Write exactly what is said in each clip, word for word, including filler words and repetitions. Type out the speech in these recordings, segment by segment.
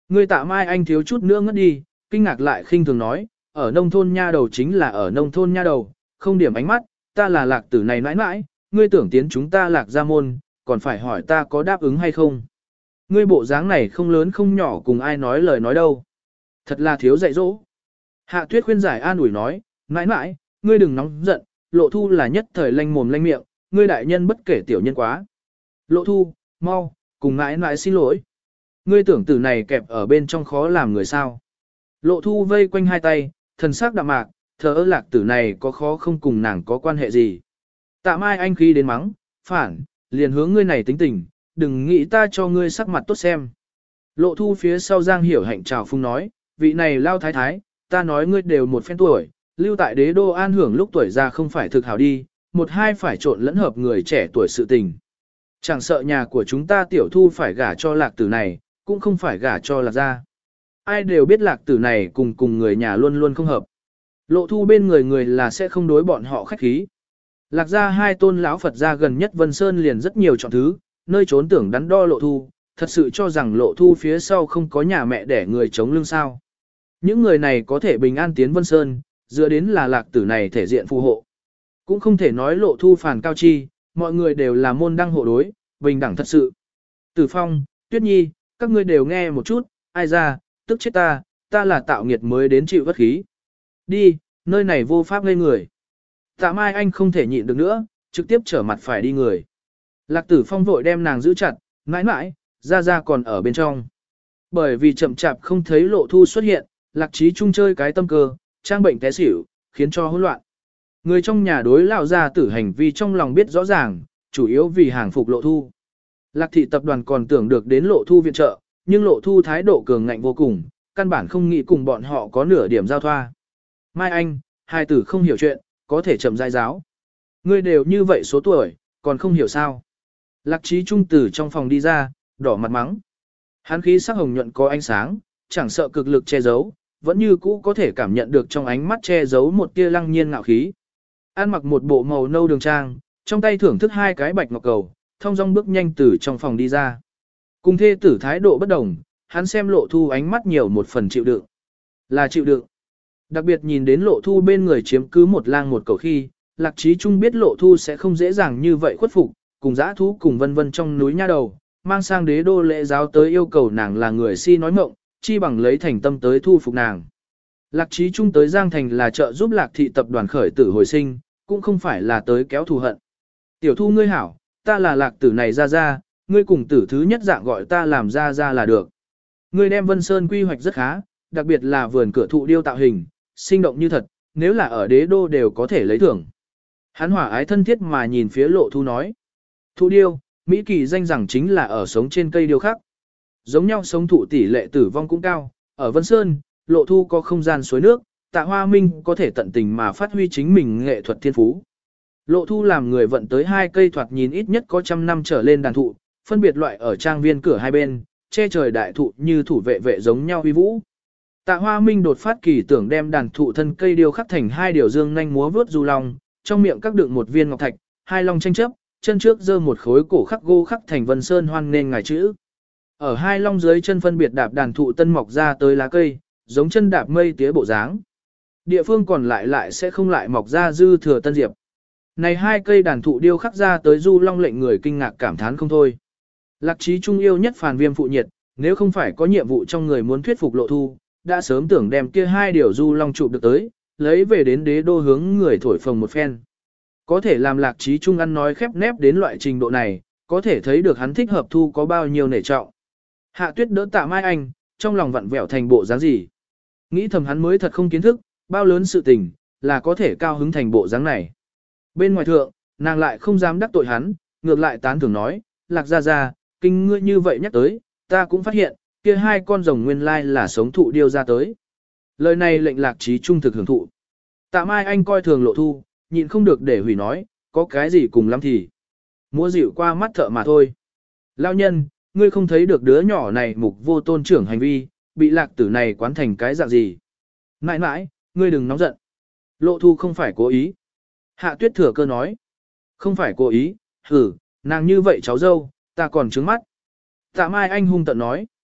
Ngươi Tạ Mai Anh thiếu chút nữa ngất đi, kinh ngạc lại khinh thường nói, ở nông thôn nha đầu chính là ở nông thôn nha đầu, không điểm ánh mắt, ta là lạc tử này mãi mãi, ngươi tưởng tiến chúng ta lạc ra môn, còn phải hỏi ta có đáp ứng hay không. Ngươi bộ dáng này không lớn không nhỏ cùng ai nói lời nói đâu. Thật là thiếu dạy dỗ. Hạ Tuyết khuyên giải an ủi nói, mãi mãi, ngươi đừng nóng giận, Lộ Thu là nhất thời lanh mồm lanh miệng, ngươi đại nhân bất kể tiểu nhân quá. Lộ Thu, mau, cùng mãi mãi xin lỗi. Ngươi tưởng tử này kẹp ở bên trong khó làm người sao. Lộ Thu vây quanh hai tay, thần sắc đạm mạc, thờ ơ lạc tử này có khó không cùng nàng có quan hệ gì. Tạ Mai Anh khi đến mắng, phản, liền hướng ngươi này tính tình, đừng nghĩ ta cho ngươi sắc mặt tốt xem. Lộ Thu phía sau Giang Hiểu Hạnh chào phung nói, vị này lao thái thái, ta nói ngươi đều một phen tuổi, lưu tại đế đô an hưởng lúc tuổi già không phải thực hảo đi, một hai phải trộn lẫn hợp người trẻ tuổi sự tình. Chẳng sợ nhà của chúng ta tiểu thu phải gả cho lạc tử này, cũng không phải gả cho lạc gia. Ai đều biết lạc tử này cùng cùng người nhà luôn luôn không hợp. Lộ Thu bên người người là sẽ không đối bọn họ khách khí. Lạc gia hai tôn lão Phật gia gần nhất Vân Sơn liền rất nhiều chọn thứ, nơi trốn tưởng đắn đo Lộ Thu, thật sự cho rằng Lộ Thu phía sau không có nhà mẹ để người chống lưng sao. Những người này có thể bình an tiến Vân Sơn, dựa đến là lạc tử này thể diện phù hộ. Cũng không thể nói Lộ Thu phản cao chi, mọi người đều là môn đăng hộ đối, bình đẳng thật sự. Tử Phong, Tuyết Nhi, các ngươi đều nghe một chút, ai ra, tức chết ta, ta là tạo nghiệt mới đến chịu vất khí. Đi, nơi này vô pháp ngây người. Tạ Mai Anh không thể nhịn được nữa, trực tiếp trở mặt phải đi người. Lạc Tử Phong vội đem nàng giữ chặt, mãi mãi, ra ra còn ở bên trong. Bởi vì chậm chạp không thấy Lộ Thu xuất hiện, Lạc Trí Trung chơi cái tâm cơ, trang bệnh té xỉu, khiến cho hỗn loạn. Người trong nhà đối lão gia tử hành vi trong lòng biết rõ ràng, chủ yếu vì hàng phục Lộ Thu. Lạc thị tập đoàn còn tưởng được đến Lộ Thu viện trợ, nhưng Lộ Thu thái độ cường ngạnh vô cùng, căn bản không nghĩ cùng bọn họ có nửa điểm giao thoa. Mai Anh, hai tử không hiểu chuyện, có thể chậm rãi giáo. Ngươi đều như vậy số tuổi, còn không hiểu sao. Lạc Trí Trung từ trong phòng đi ra, đỏ mặt mắng. Hắn khí sắc hồng nhuận có ánh sáng, chẳng sợ cực lực che giấu, vẫn như cũ có thể cảm nhận được trong ánh mắt che giấu một tia lăng nhiên ngạo khí. An mặc một bộ màu nâu đường trang, trong tay thưởng thức hai cái bạch ngọc cầu, thong dong bước nhanh từ trong phòng đi ra. Cùng thê tử thái độ bất đồng, hắn xem Lộ Thu ánh mắt nhiều một phần chịu đựng. Là chịu đựng. Đặc biệt nhìn đến Lộ Thu bên người chiếm cứ một lang một cầu khi, Lạc Trí Trung biết Lộ Thu sẽ không dễ dàng như vậy khuất phục, cùng dã thú cùng vân vân trong núi nha đầu, mang sang đế đô lễ giáo tới yêu cầu nàng là người si nói mộng, chi bằng lấy thành tâm tới thu phục nàng. Lạc Trí Trung tới Giang Thành là trợ giúp Lạc thị tập đoàn khởi tử hồi sinh, cũng không phải là tới kéo thù hận. Tiểu Thu ngươi hảo, ta là Lạc tử này ra ra, ngươi cùng tử thứ nhất dạng gọi ta làm ra ra là được. Ngươi đem Vân Sơn quy hoạch rất khá, đặc biệt là vườn cửa thụ điêu tạo hình, sinh động như thật, nếu là ở đế đô đều có thể lấy thưởng. Hắn hỏa ái thân thiết mà nhìn phía Lộ Thu nói. Thụ điêu, Mỹ kỳ danh rằng chính là ở sống trên cây điêu khắc. Giống nhau sống thụ tỷ lệ tử vong cũng cao, ở Vân Sơn, Lộ Thu có không gian suối nước, Tạ Hoa Minh có thể tận tình mà phát huy chính mình nghệ thuật thiên phú. Lộ Thu làm người vận tới hai cây thoạt nhìn ít nhất có trăm năm trở lên đàn thụ, phân biệt loại ở trang viên cửa hai bên, che trời đại thụ như thủ vệ vệ giống nhau uy vũ. Tạ Hoa Minh đột phát kỳ tưởng đem đàn thụ thân cây điêu khắc thành hai điều dương nhanh múa vướt du long, trong miệng các đựng một viên ngọc thạch, hai long tranh chấp, chân trước giơ một khối cổ khắc gô khắc thành Vân Sơn hoan nên ngài chữ. Ở hai long dưới chân phân biệt đạp đàn thụ tân mọc ra tới lá cây, giống chân đạp mây tía bộ dáng. Địa phương còn lại lại sẽ không lại mọc ra dư thừa tân diệp. Này hai cây đàn thụ điêu khắc ra tới du long lệnh người kinh ngạc cảm thán không thôi. Lạc Trí Trung yêu nhất phàn viêm phụ nhiệt, nếu không phải có nhiệm vụ trong người muốn thuyết phục Lộ Thu, đã sớm tưởng đem kia hai điều du long chụp được tới, lấy về đến đế đô hướng người thổi phồng một phen. Có thể làm Lạc Trí Trung ăn nói khép nép đến loại trình độ này, có thể thấy được hắn thích hợp Thu có bao nhiêu nể trọng. Hạ Tuyết đỡ Tạ Mai Anh, trong lòng vặn vẹo thành bộ dáng gì. Nghĩ thầm hắn mới thật không kiến thức, bao lớn sự tình, là có thể cao hứng thành bộ dáng này. Bên ngoài thượng, nàng lại không dám đắc tội hắn, ngược lại tán thưởng nói, Lạc gia gia, kinh ngươi như vậy nhắc tới, ta cũng phát hiện, kia hai con rồng nguyên lai là sống thụ điêu ra tới. Lời này lệnh Lạc Trí Trung thực hưởng thụ. Tạ Mai Anh coi thường Lộ Thu, nhịn không được để hủy nói, có cái gì cùng lắm thì. Mua dịu qua mắt thợ mà thôi. Lao nhân, ngươi không thấy được đứa nhỏ này mục vô tôn trưởng hành vi, bị Lạc tử này quán thành cái dạng gì. Nãi nãi, ngươi đừng nóng giận. Lộ Thu không phải cố ý. Hạ Tuyết thừa cơ nói. Không phải cố ý, hử, nàng như vậy cháu dâu, ta còn trướng mắt. Tạ Mai Anh hung tận nói.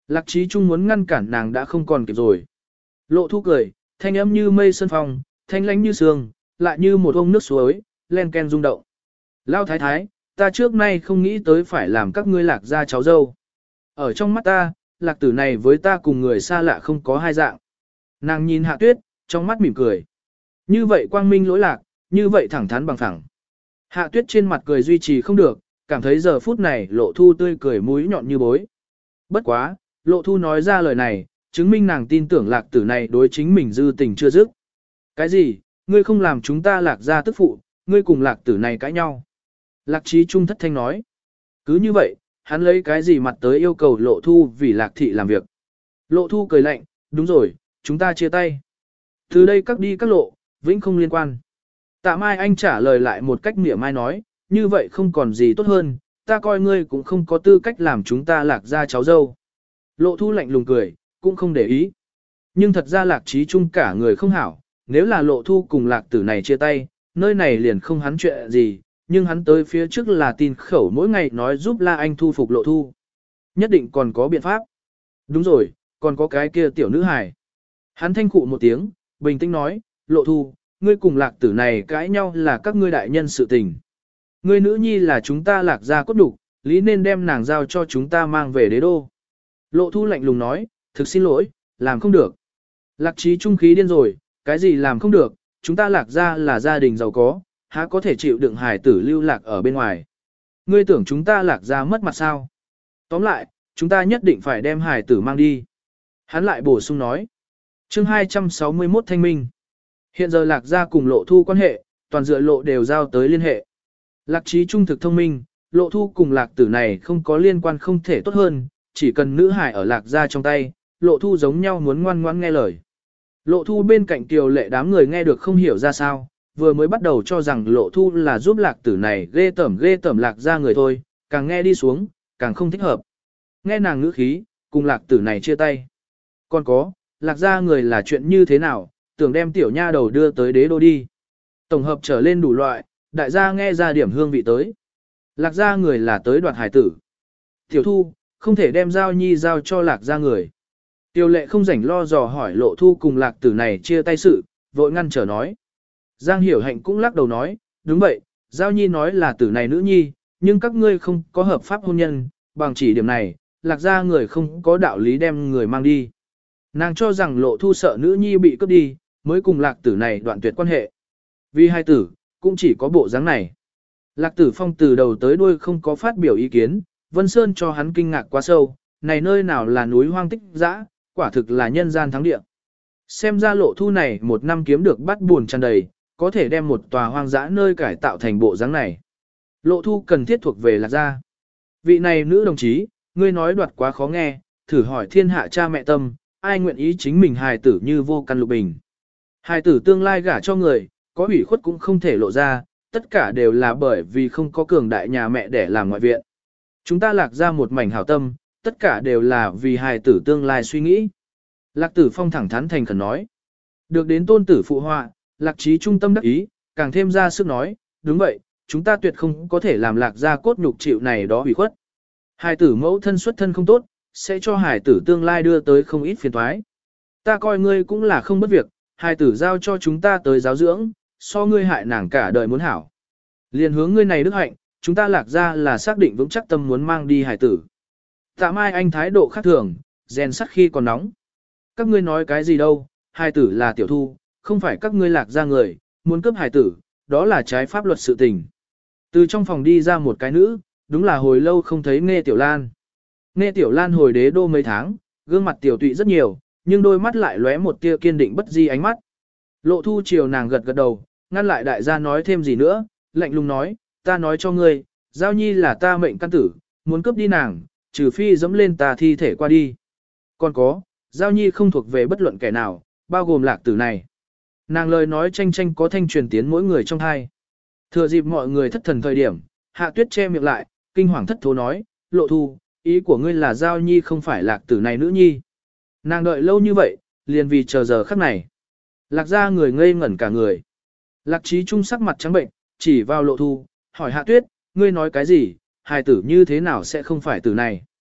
Lạc Trí Trung muốn ngăn cản nàng đã không còn kịp rồi. Lộ thu cười, thanh âm như mây sơn phong, thanh lãnh như sương, lại như một ông nước suối, len ken rung động. Lao thái thái, ta trước nay không nghĩ tới phải làm các ngươi lạc gia cháu dâu. Ở trong mắt ta, lạc tử này với ta cùng người xa lạ không có hai dạng. Nàng nhìn Hạ Tuyết, trong mắt mỉm cười. Như vậy quang minh lỗi lạc, như vậy thẳng thắn bằng thẳng. Hạ Tuyết trên mặt cười duy trì không được, cảm thấy giờ phút này Lộ Thu tươi cười mũi nhọn như bối. Bất quá, Lộ Thu nói ra lời này, chứng minh nàng tin tưởng lạc tử này đối chính mình dư tình chưa dứt. Cái gì, ngươi không làm chúng ta lạc gia tức phụ, ngươi cùng lạc tử này cãi nhau. Lạc Trí Trung thất thanh nói. Cứ như vậy, hắn lấy cái gì mặt tới yêu cầu Lộ Thu vì lạc thị làm việc. Lộ Thu cười lạnh, đúng rồi, chúng ta chia tay. Từ đây các đi các lộ, vĩnh không liên quan. Tạ Mai Anh trả lời lại một cách mỉa mai nói, như vậy không còn gì tốt hơn, ta coi ngươi cũng không có tư cách làm chúng ta lạc gia cháu dâu. Lộ Thu lạnh lùng cười, cũng không để ý. Nhưng thật ra lạc trí chung cả người không hảo, nếu là Lộ Thu cùng lạc tử này chia tay, nơi này liền không hắn chuyện gì, nhưng hắn tới phía trước là tin khẩu mỗi ngày nói giúp La Anh thu phục Lộ Thu. Nhất định còn có biện pháp. Đúng rồi, còn có cái kia tiểu nữ hài. Hắn thanh cụ một tiếng, bình tĩnh nói, Lộ Thu, ngươi cùng lạc tử này cãi nhau là các ngươi đại nhân sự tình. Ngươi nữ nhi là chúng ta lạc gia cốt đục, lý nên đem nàng giao cho chúng ta mang về đế đô. Lộ Thu lạnh lùng nói, thực xin lỗi, làm không được. Lạc trí trung khí điên rồi, cái gì làm không được, chúng ta lạc gia là gia đình giàu có, há có thể chịu đựng hài tử lưu lạc ở bên ngoài. Ngươi tưởng chúng ta lạc gia mất mặt sao? Tóm lại, chúng ta nhất định phải đem hài tử mang đi. Hắn lại bổ sung nói. Chương hai trăm sáu mươi mốt Thanh Minh. Hiện giờ lạc gia cùng Lộ Thu quan hệ, toàn dựa lộ đều giao tới liên hệ. Lạc trí trung thực thông minh, Lộ Thu cùng lạc tử này không có liên quan không thể tốt hơn, chỉ cần nữ hải ở lạc gia trong tay, Lộ Thu giống nhau muốn ngoan ngoãn nghe lời. Lộ Thu bên cạnh Kiều Lệ đám người nghe được không hiểu ra sao, vừa mới bắt đầu cho rằng Lộ Thu là giúp lạc tử này ghê tởm ghê tởm lạc gia người thôi, càng nghe đi xuống, càng không thích hợp. Nghe nàng ngữ khí, cùng lạc tử này chia tay. Còn có, lạc gia người là chuyện như thế nào, tưởng đem tiểu nha đầu đưa tới đế đô đi. Tổng hợp trở lên đủ loại, đại gia nghe ra điểm hương vị tới. Lạc gia người là tới đoạt hải tử. Tiểu Thu, không thể đem Giao Nhi giao cho lạc gia người. Tiêu Lệ không rảnh lo dò hỏi Lộ Thu cùng lạc tử này chia tay sự, vội ngăn trở nói. Giang Hiểu Hạnh cũng lắc đầu nói, đúng vậy, Giao Nhi nói là tử này nữ nhi, nhưng các ngươi không có hợp pháp hôn nhân, bằng chỉ điểm này, lạc gia người không có đạo lý đem người mang đi. Nàng cho rằng Lộ Thu sợ nữ nhi bị cướp đi, mới cùng lạc tử này đoạn tuyệt quan hệ. Vì hai tử, cũng chỉ có bộ dáng này. Lạc tử phong từ đầu tới đuôi không có phát biểu ý kiến, Vân Sơn cho hắn kinh ngạc quá sâu, này nơi nào là núi hoang tích dã, quả thực là nhân gian thắng địa. Xem ra Lộ Thu này một năm kiếm được bắt buồn tràn đầy, có thể đem một tòa hoang dã nơi cải tạo thành bộ dáng này. Lộ Thu cần thiết thuộc về lạc gia. Vị này nữ đồng chí, ngươi nói đoạt quá khó nghe, thử hỏi thiên hạ cha mẹ tâm, ai nguyện ý chính mình hài tử như vô căn lục bình. Hài tử tương lai gả cho người, có ủy khuất cũng không thể lộ ra, tất cả đều là bởi vì không có cường đại nhà mẹ để làm ngoại viện. Chúng ta lạc ra một mảnh hảo tâm, tất cả đều là vì hài tử tương lai suy nghĩ. Lạc tử phong thẳng thắn thành khẩn nói. Được đến tôn tử phụ họa, lạc trí trung tâm đắc ý, càng thêm ra sức nói, đúng vậy, chúng ta tuyệt không có thể làm lạc ra cốt nhục chịu này đó ủy khuất. Hài tử mẫu thân xuất thân không tốt, sẽ cho hài tử tương lai đưa tới không ít phiền toái. Ta coi ngươi cũng là không bất việc, hài tử giao cho chúng ta tới giáo dưỡng, so ngươi hại nàng cả đời muốn hảo. Liên hướng ngươi này đức hạnh, chúng ta lạc ra là xác định vững chắc tâm muốn mang đi hài tử. Tạ Mai Anh thái độ khác thường, rèn sắt khi còn nóng. Các ngươi nói cái gì đâu, hài tử là Tiểu Thu, không phải các ngươi lạc ra người, muốn cướp hài tử, đó là trái pháp luật sự tình. Từ trong phòng đi ra một cái nữ, đúng là hồi lâu không thấy Nghe Tiểu Lan. Nghe Tiểu Lan hồi đế đô mấy tháng, gương mặt tiểu tụy rất nhiều, nhưng đôi mắt lại lóe một tia kiên định bất di ánh mắt. Lộ Thu chiều nàng gật gật đầu, ngăn lại đại gia nói thêm gì nữa, lạnh lùng nói, ta nói cho ngươi, Giao Nhi là ta mệnh căn tử, muốn cướp đi nàng, trừ phi dẫm lên ta thi thể qua đi. Còn có, Giao Nhi không thuộc về bất luận kẻ nào, bao gồm lạc tử này. Nàng lời nói tranh tranh có thanh truyền tiến mỗi người trong hai. Thừa dịp mọi người thất thần thời điểm, Hạ Tuyết che miệng lại, kinh hoàng thất thố nói, Lộ Thu, ý của ngươi là Giao Nhi không phải lạc tử này nữ nhi. Nàng đợi lâu như vậy, liền vì chờ giờ khắc này. Lạc ra người ngây ngẩn cả người. Lạc trí trung sắc mặt trắng bệnh, chỉ vào Lộ Thu, hỏi Hạ Tuyết, ngươi nói cái gì, hài tử như thế nào sẽ không phải tử này.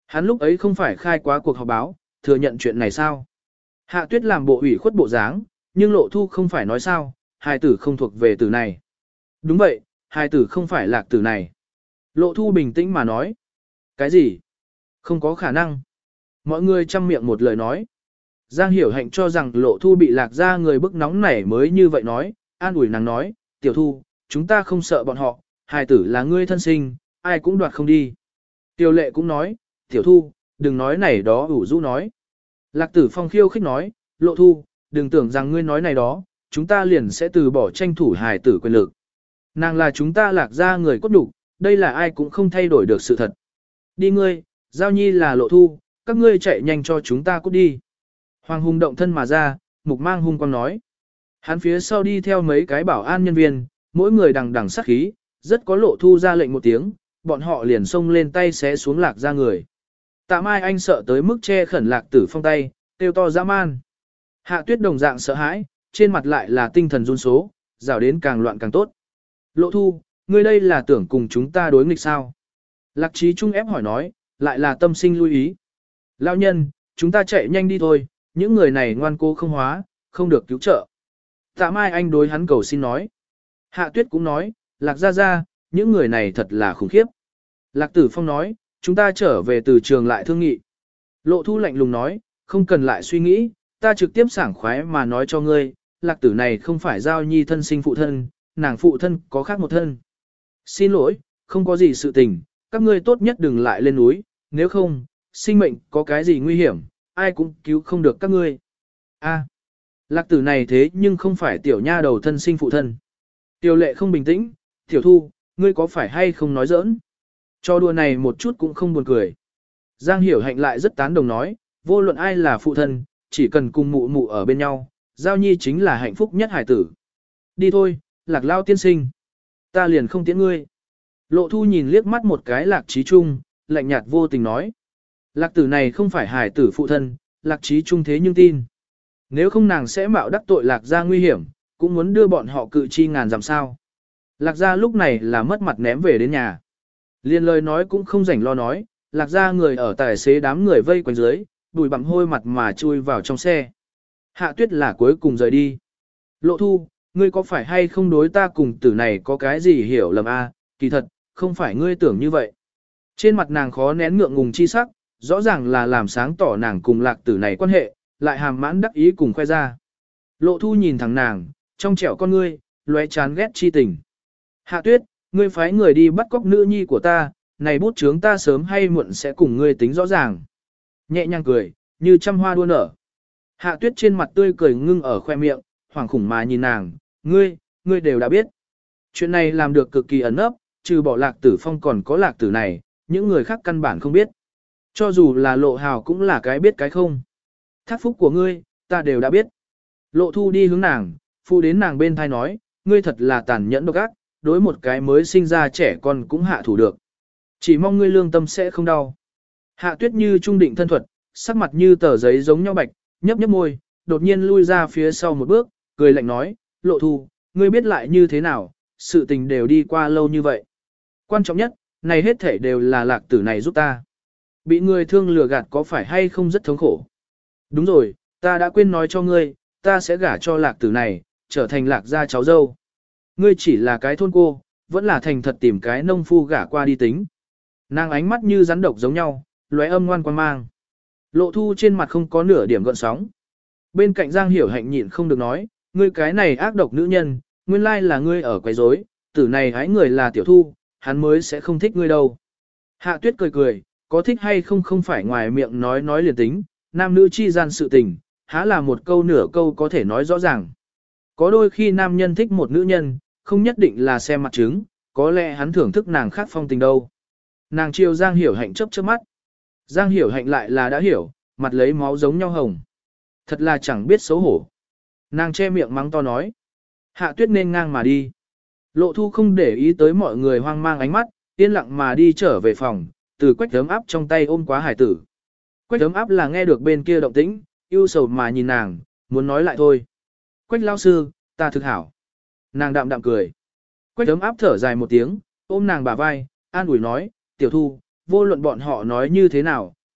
Hắn lúc ấy không phải khai quá cuộc họp báo, thừa nhận chuyện này sao? Hạ tuyết làm bộ ủy khuất bộ dáng, nhưng lộ thu không phải nói sao, hài tử không thuộc về tử này. Đúng vậy, hài tử không phải lạc tử này. Lộ thu bình tĩnh mà nói. Cái gì? Không có khả năng. Mọi người chăm miệng một lời nói. Giang Hiểu Hạnh cho rằng lộ thu bị lạc ra người bức nóng nảy mới như vậy nói, an ủi nàng nói, tiểu thu, chúng ta không sợ bọn họ, hài tử là ngươi thân sinh, ai cũng đoạt không đi. Tiêu lệ cũng nói, tiểu thu, đừng nói này đó ủ rũ nói. Lạc tử phong khiêu khích nói, lộ thu, đừng tưởng rằng ngươi nói này đó, chúng ta liền sẽ từ bỏ tranh thủ hài tử quyền lực. Nàng là chúng ta lạc ra người cốt đủ, đây là ai cũng không thay đổi được sự thật. Đi ngươi, Giao Nhi là lộ thu, các ngươi chạy nhanh cho chúng ta cút đi. Hoàng Hùng động thân mà ra, mục mang hung quang nói. Hắn phía sau đi theo mấy cái bảo an nhân viên, mỗi người đằng đằng sát khí, rất có lộ thu ra lệnh một tiếng, bọn họ liền xông lên tay xé xuống lạc ra người. Tạ Mai Anh sợ tới mức che khẩn lạc tử phong tay, kêu to dã man. Hạ tuyết đồng dạng sợ hãi, trên mặt lại là tinh thần run số, rào đến càng loạn càng tốt. Lộ thu, ngươi đây là tưởng cùng chúng ta đối nghịch sao? Lạc trí trung ép hỏi nói, lại là tâm sinh lưu ý. Lão nhân, chúng ta chạy nhanh đi thôi, những người này ngoan cố không hóa, không được cứu trợ. Tạ Mai Anh đối hắn cầu xin nói. Hạ tuyết cũng nói, Lạc ra ra, những người này thật là khủng khiếp. Lạc tử phong nói, chúng ta trở về từ trường lại thương nghị. Lộ thu lạnh lùng nói, không cần lại suy nghĩ, ta trực tiếp sảng khoái mà nói cho ngươi, lạc tử này không phải Giao Nhi thân sinh phụ thân, nàng phụ thân có khác một thân. Xin lỗi, không có gì sự tình, các ngươi tốt nhất đừng lại lên núi, nếu không, sinh mệnh có cái gì nguy hiểm, ai cũng cứu không được các ngươi. A, lạc tử này thế nhưng không phải tiểu nha đầu thân sinh phụ thân. Tiểu lệ không bình tĩnh, tiểu thu, ngươi có phải hay không nói giỡn? Cho đùa này một chút cũng không buồn cười. Giang Hiểu Hạnh lại rất tán đồng nói, vô luận ai là phụ thân, chỉ cần cùng mụ mụ ở bên nhau, Giao Nhi chính là hạnh phúc nhất hải tử. Đi thôi, lạc lao tiên sinh. Ta liền không tiễn ngươi. Lộ thu nhìn liếc mắt một cái lạc trí trung, lạnh nhạt vô tình nói. Lạc tử này không phải hải tử phụ thân, lạc trí trung thế nhưng tin. Nếu không nàng sẽ mạo đắc tội lạc ra nguy hiểm, cũng muốn đưa bọn họ cự chi ngàn dặm sao. Lạc ra lúc này là mất mặt ném về đến nhà. Liên lời nói cũng không rảnh lo nói, lạc ra người ở tài xế đám người vây quanh dưới, bùi bặm hôi mặt mà chui vào trong xe. Hạ tuyết là cuối cùng rời đi. Lộ thu, ngươi có phải hay không đối ta cùng tử này có cái gì hiểu lầm a? Kỳ thật, không phải ngươi tưởng như vậy. Trên mặt nàng khó nén ngượng ngùng chi sắc, rõ ràng là làm sáng tỏ nàng cùng lạc tử này quan hệ, lại hàm mãn đắc ý cùng khoe ra. Lộ thu nhìn thẳng nàng, trong trẻo con ngươi, lóe chán ghét chi tình. Hạ tuyết, ngươi phái người đi bắt cóc nữ nhi của ta, này bút chướng ta sớm hay muộn sẽ cùng ngươi tính rõ ràng. Nhẹ nhàng cười, như trăm hoa đua nở. Hạ tuyết trên mặt tươi cười ngưng ở khoe miệng, hoảng khủng mà nhìn nàng, ngươi, ngươi đều đã biết. Chuyện này làm được cực kỳ ẩn ấp, trừ bỏ lạc tử phong còn có lạc tử này, những người khác căn bản không biết. Cho dù là lộ hào cũng là cái biết cái không. Thác phúc của ngươi, ta đều đã biết. Lộ thu đi hướng nàng, phụ đến nàng bên thai nói, ngươi thật là tàn nhẫn độc ác, đối một cái mới sinh ra trẻ con cũng hạ thủ được. Chỉ mong ngươi lương tâm sẽ không đau. Hạ tuyết như trung định thân thuật, sắc mặt như tờ giấy giống nhau bạch, nhấp nhấp môi, đột nhiên lui ra phía sau một bước, cười lạnh nói, lộ thu, ngươi biết lại như thế nào, sự tình đều đi qua lâu như vậy. Quan trọng nhất, này hết thể đều là lạc tử này giúp ta. Bị người thương lừa gạt có phải hay không rất thống khổ. Đúng rồi, ta đã quên nói cho ngươi, ta sẽ gả cho lạc tử này, trở thành lạc gia cháu dâu. Ngươi chỉ là cái thôn cô, vẫn là thành thật tìm cái nông phu gả qua đi tính. Nàng ánh mắt như rắn độc giống nhau, lóe âm ngoan quan mang. Lộ thu trên mặt không có nửa điểm gợn sóng. Bên cạnh Giang Hiểu Hạnh nhịn không được nói, ngươi cái này ác độc nữ nhân, nguyên lai là ngươi ở quấy rối, tử này hái người là tiểu thu, hắn mới sẽ không thích ngươi đâu. Hạ tuyết cười cười, có thích hay không không phải ngoài miệng nói nói liền tính, nam nữ chi gian sự tình, há là một câu nửa câu có thể nói rõ ràng. Có đôi khi nam nhân thích một nữ nhân, không nhất định là xem mặt trứng, có lẽ hắn thưởng thức nàng khác phong tình đâu. Nàng chiều Giang Hiểu Hạnh chớp chớp mắt. Giang Hiểu Hạnh lại là đã hiểu, mặt lấy máu giống nhau hồng. Thật là chẳng biết xấu hổ. Nàng che miệng mắng to nói. Hạ tuyết nên ngang mà đi. Lộ thu không để ý tới mọi người hoang mang ánh mắt, yên lặng mà đi trở về phòng, từ quách ấm áp trong tay ôm quá hải tử. Quách ấm áp là nghe được bên kia động tĩnh, ưu sầu mà nhìn nàng, muốn nói lại thôi. Quách lao sư, ta thực hảo. Nàng đạm đạm cười. Quách ấm áp thở dài một tiếng, ôm nàng bả vai, an ủi nói, tiểu thu, vô luận bọn họ nói như thế nào,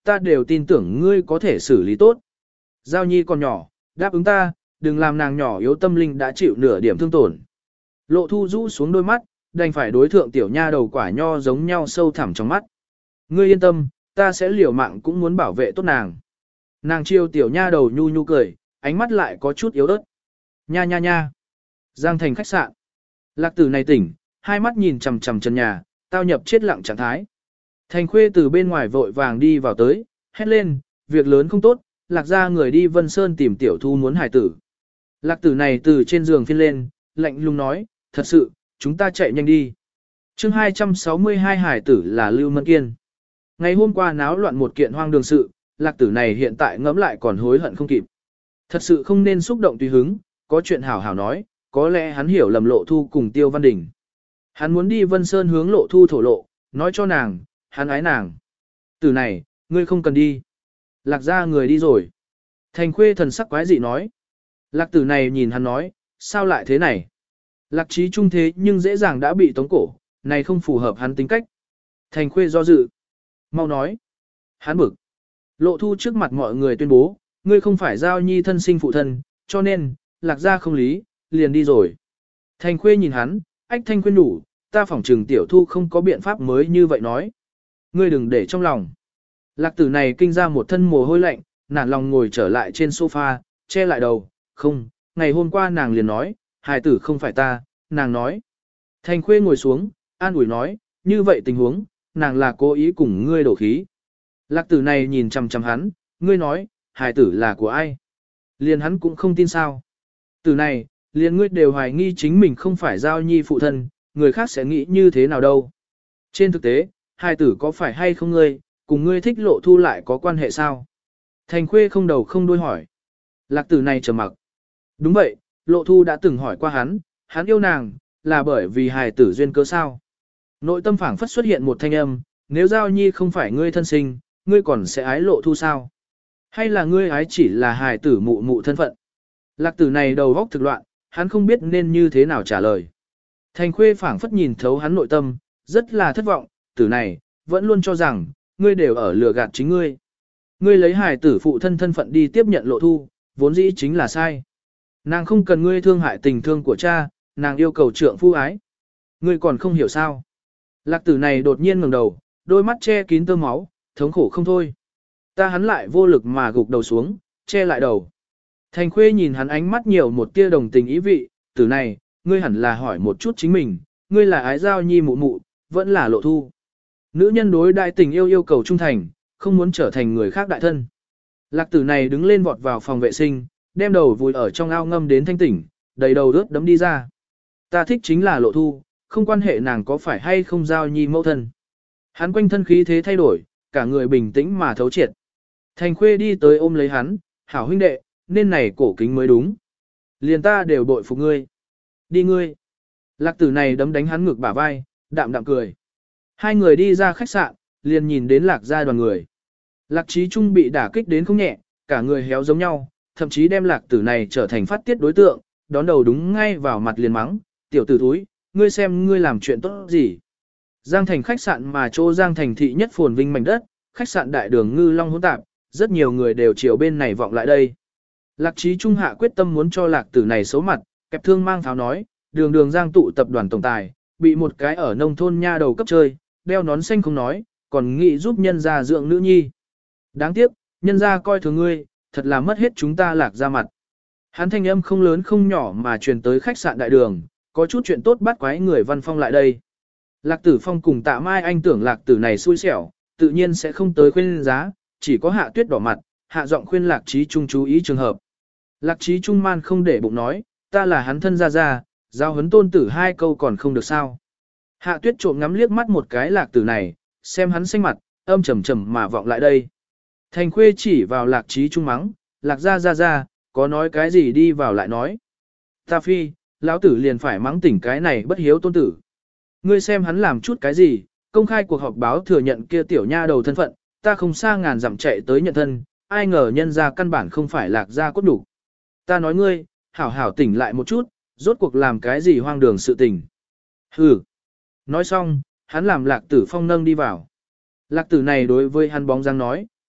ta đều tin tưởng ngươi có thể xử lý tốt. Giao nhi còn nhỏ, đáp ứng ta, đừng làm nàng nhỏ yếu tâm linh đã chịu nửa điểm thương tổn. Lộ thu rũ xuống đôi mắt, đành phải đối thượng tiểu nha đầu quả nho giống nhau sâu thẳm trong mắt. Ngươi yên tâm, ta sẽ liều mạng cũng muốn bảo vệ tốt nàng. Nàng chiêu tiểu nha đầu nhu nhu cười, ánh mắt lại có chút yếu ớt. Nha nha nha. Giang thành khách sạn. Lạc tử này tỉnh, hai mắt nhìn chằm chằm chân nhà, tao nhập chết lặng trạng thái. Thành khuê từ bên ngoài vội vàng đi vào tới, hét lên, việc lớn không tốt, lạc ra người đi Vân Sơn tìm tiểu thu muốn hải tử. Lạc tử này từ trên giường phiên lên, lạnh lùng nói, thật sự, chúng ta chạy nhanh đi. chương hai trăm sáu mươi hai hải tử là Lưu Mân Kiên. Ngày hôm qua náo loạn một kiện hoang đường sự, lạc tử này hiện tại ngẫm lại còn hối hận không kịp. Thật sự không nên xúc động tùy hứng, có chuyện hảo hảo nói, có lẽ hắn hiểu lầm Lộ Thu cùng Tiêu Văn Đình. Hắn muốn đi Vân Sơn hướng Lộ Thu thổ lộ, nói cho nàng, hắn ái nàng. Tử này, ngươi không cần đi. Lạc ra người đi rồi. Thành khuê thần sắc quái dị nói. Lạc tử này nhìn hắn nói, sao lại thế này? Lạc trí trung thế nhưng dễ dàng đã bị tống cổ, này không phù hợp hắn tính cách. Thành khuê do dự. Mau nói. Hắn bực. Lộ Thu trước mặt mọi người tuyên bố, ngươi không phải Giao Nhi thân sinh phụ thân, cho nên, lạc ra không lý, liền đi rồi. Thành khuê nhìn hắn, ách thanh khuyên đủ, ta phỏng trừng tiểu thu không có biện pháp mới như vậy nói. Ngươi đừng để trong lòng. Lạc tử này kinh ra một thân mồ hôi lạnh, nản lòng ngồi trở lại trên sofa, che lại đầu, không, ngày hôm qua nàng liền nói, hài tử không phải ta, nàng nói. Thành khuê ngồi xuống, an ủi nói, như vậy tình huống, nàng là cố ý cùng ngươi đổ khí. Lạc tử này nhìn chằm chằm hắn, ngươi nói, hài tử là của ai? Liền hắn cũng không tin sao. Tử này, liền ngươi đều hoài nghi chính mình không phải Giao Nhi phụ thân, người khác sẽ nghĩ như thế nào đâu. Trên thực tế, hài tử có phải hay không ngươi, cùng ngươi thích Lộ Thu lại có quan hệ sao? Thành khuê không đầu không đuôi hỏi. Lạc tử này trầm mặc. Đúng vậy, Lộ Thu đã từng hỏi qua hắn, hắn yêu nàng, là bởi vì hài tử duyên cớ sao? Nội tâm phảng phất xuất hiện một thanh âm, nếu Giao Nhi không phải ngươi thân sinh, ngươi còn sẽ ái Lộ Thu sao? Hay là ngươi ái chỉ là hài tử mụ mụ thân phận? Lạc tử này đầu góc thực loạn, hắn không biết nên như thế nào trả lời. Thành khuê phảng phất nhìn thấu hắn nội tâm, rất là thất vọng, tử này, vẫn luôn cho rằng, ngươi đều ở lừa gạt chính ngươi. Ngươi lấy hài tử phụ thân thân phận đi tiếp nhận Lộ Thu, vốn dĩ chính là sai. Nàng không cần ngươi thương hại tình thương của cha, nàng yêu cầu trượng phu ái. Ngươi còn không hiểu sao. Lạc tử này đột nhiên ngẩng đầu, đôi mắt che kín tơ máu, thống khổ không thôi. Ta hắn lại vô lực mà gục đầu xuống, che lại đầu. Thành khuê nhìn hắn ánh mắt nhiều một tia đồng tình ý vị, tử này, ngươi hẳn là hỏi một chút chính mình, ngươi là ái Giao Nhi mụ mụ, vẫn là Lộ Thu. Nữ nhân đối đại tình yêu yêu cầu trung thành, không muốn trở thành người khác đại thân. Lạc tử này đứng lên vọt vào phòng vệ sinh, đem đầu vùi ở trong ao ngâm đến thanh tỉnh, đầy đầu rớt đấm đi ra. Ta thích chính là Lộ Thu, không quan hệ nàng có phải hay không Giao Nhi mẫu thân. Hắn quanh thân khí thế thay đổi, cả người bình tĩnh mà thấu triệt. Thành khuê đi tới ôm lấy hắn, hảo huynh đệ, nên này cổ kính mới đúng. Liền ta đều bội phục ngươi. Đi ngươi. Lạc tử này đấm đánh hắn ngực bả vai, đạm đạm cười. Hai người đi ra khách sạn, liền nhìn đến lạc gia đoàn người. Lạc trí trung bị đả kích đến không nhẹ, cả người héo giống nhau, thậm chí đem lạc tử này trở thành phát tiết đối tượng, đón đầu đúng ngay vào mặt liền mắng, tiểu tử thúi, ngươi xem ngươi làm chuyện tốt gì. Giang thành khách sạn mà chỗ Giang thành thị nhất phồn vinh mảnh đất, khách sạn đại đường ngư long hỗn tạp, rất nhiều người đều chiều bên này vọng lại đây. Lạc trí trung hạ quyết tâm muốn cho lạc tử này xấu mặt, kẹp thương mang pháo nói, đường đường Giang tụ tập đoàn tổng tài, bị một cái ở nông thôn nha đầu cấp chơi, đeo nón xanh không nói, còn nghĩ giúp nhân gia dưỡng nữ nhi. Đáng tiếc, nhân gia coi thường ngươi, thật là mất hết chúng ta lạc ra mặt. Hắn thanh âm không lớn không nhỏ mà truyền tới khách sạn đại đường, có chút chuyện tốt bắt quái người văn phong lại đây. Lạc tử phong cùng tạ mai anh tưởng lạc tử này xui xẻo, tự nhiên sẽ không tới khuyên giá, chỉ có hạ tuyết đỏ mặt, hạ giọng khuyên lạc trí trung chú ý trường hợp. Lạc trí trung man không để bụng nói, ta là hắn thân gia gia, giao huấn tôn tử hai câu còn không được sao. Hạ tuyết trộm ngắm liếc mắt một cái lạc tử này, xem hắn xanh mặt, âm trầm trầm mà vọng lại đây. Thành khuê chỉ vào lạc trí trung mắng, lạc gia gia gia, có nói cái gì đi vào lại nói. Ta phi, lão tử liền phải mắng tỉnh cái này bất hiếu tôn tử. Ngươi xem hắn làm chút cái gì, công khai cuộc họp báo thừa nhận kia tiểu nha đầu thân phận, ta không xa ngàn dặm chạy tới nhận thân, ai ngờ nhân ra căn bản không phải lạc gia cốt đủ. Ta nói ngươi, hảo hảo tỉnh lại một chút, rốt cuộc làm cái gì hoang đường sự tình. Hừ. Nói xong, hắn làm lạc tử phong nâng đi vào. Lạc tử này đối với hắn bóng dáng nói,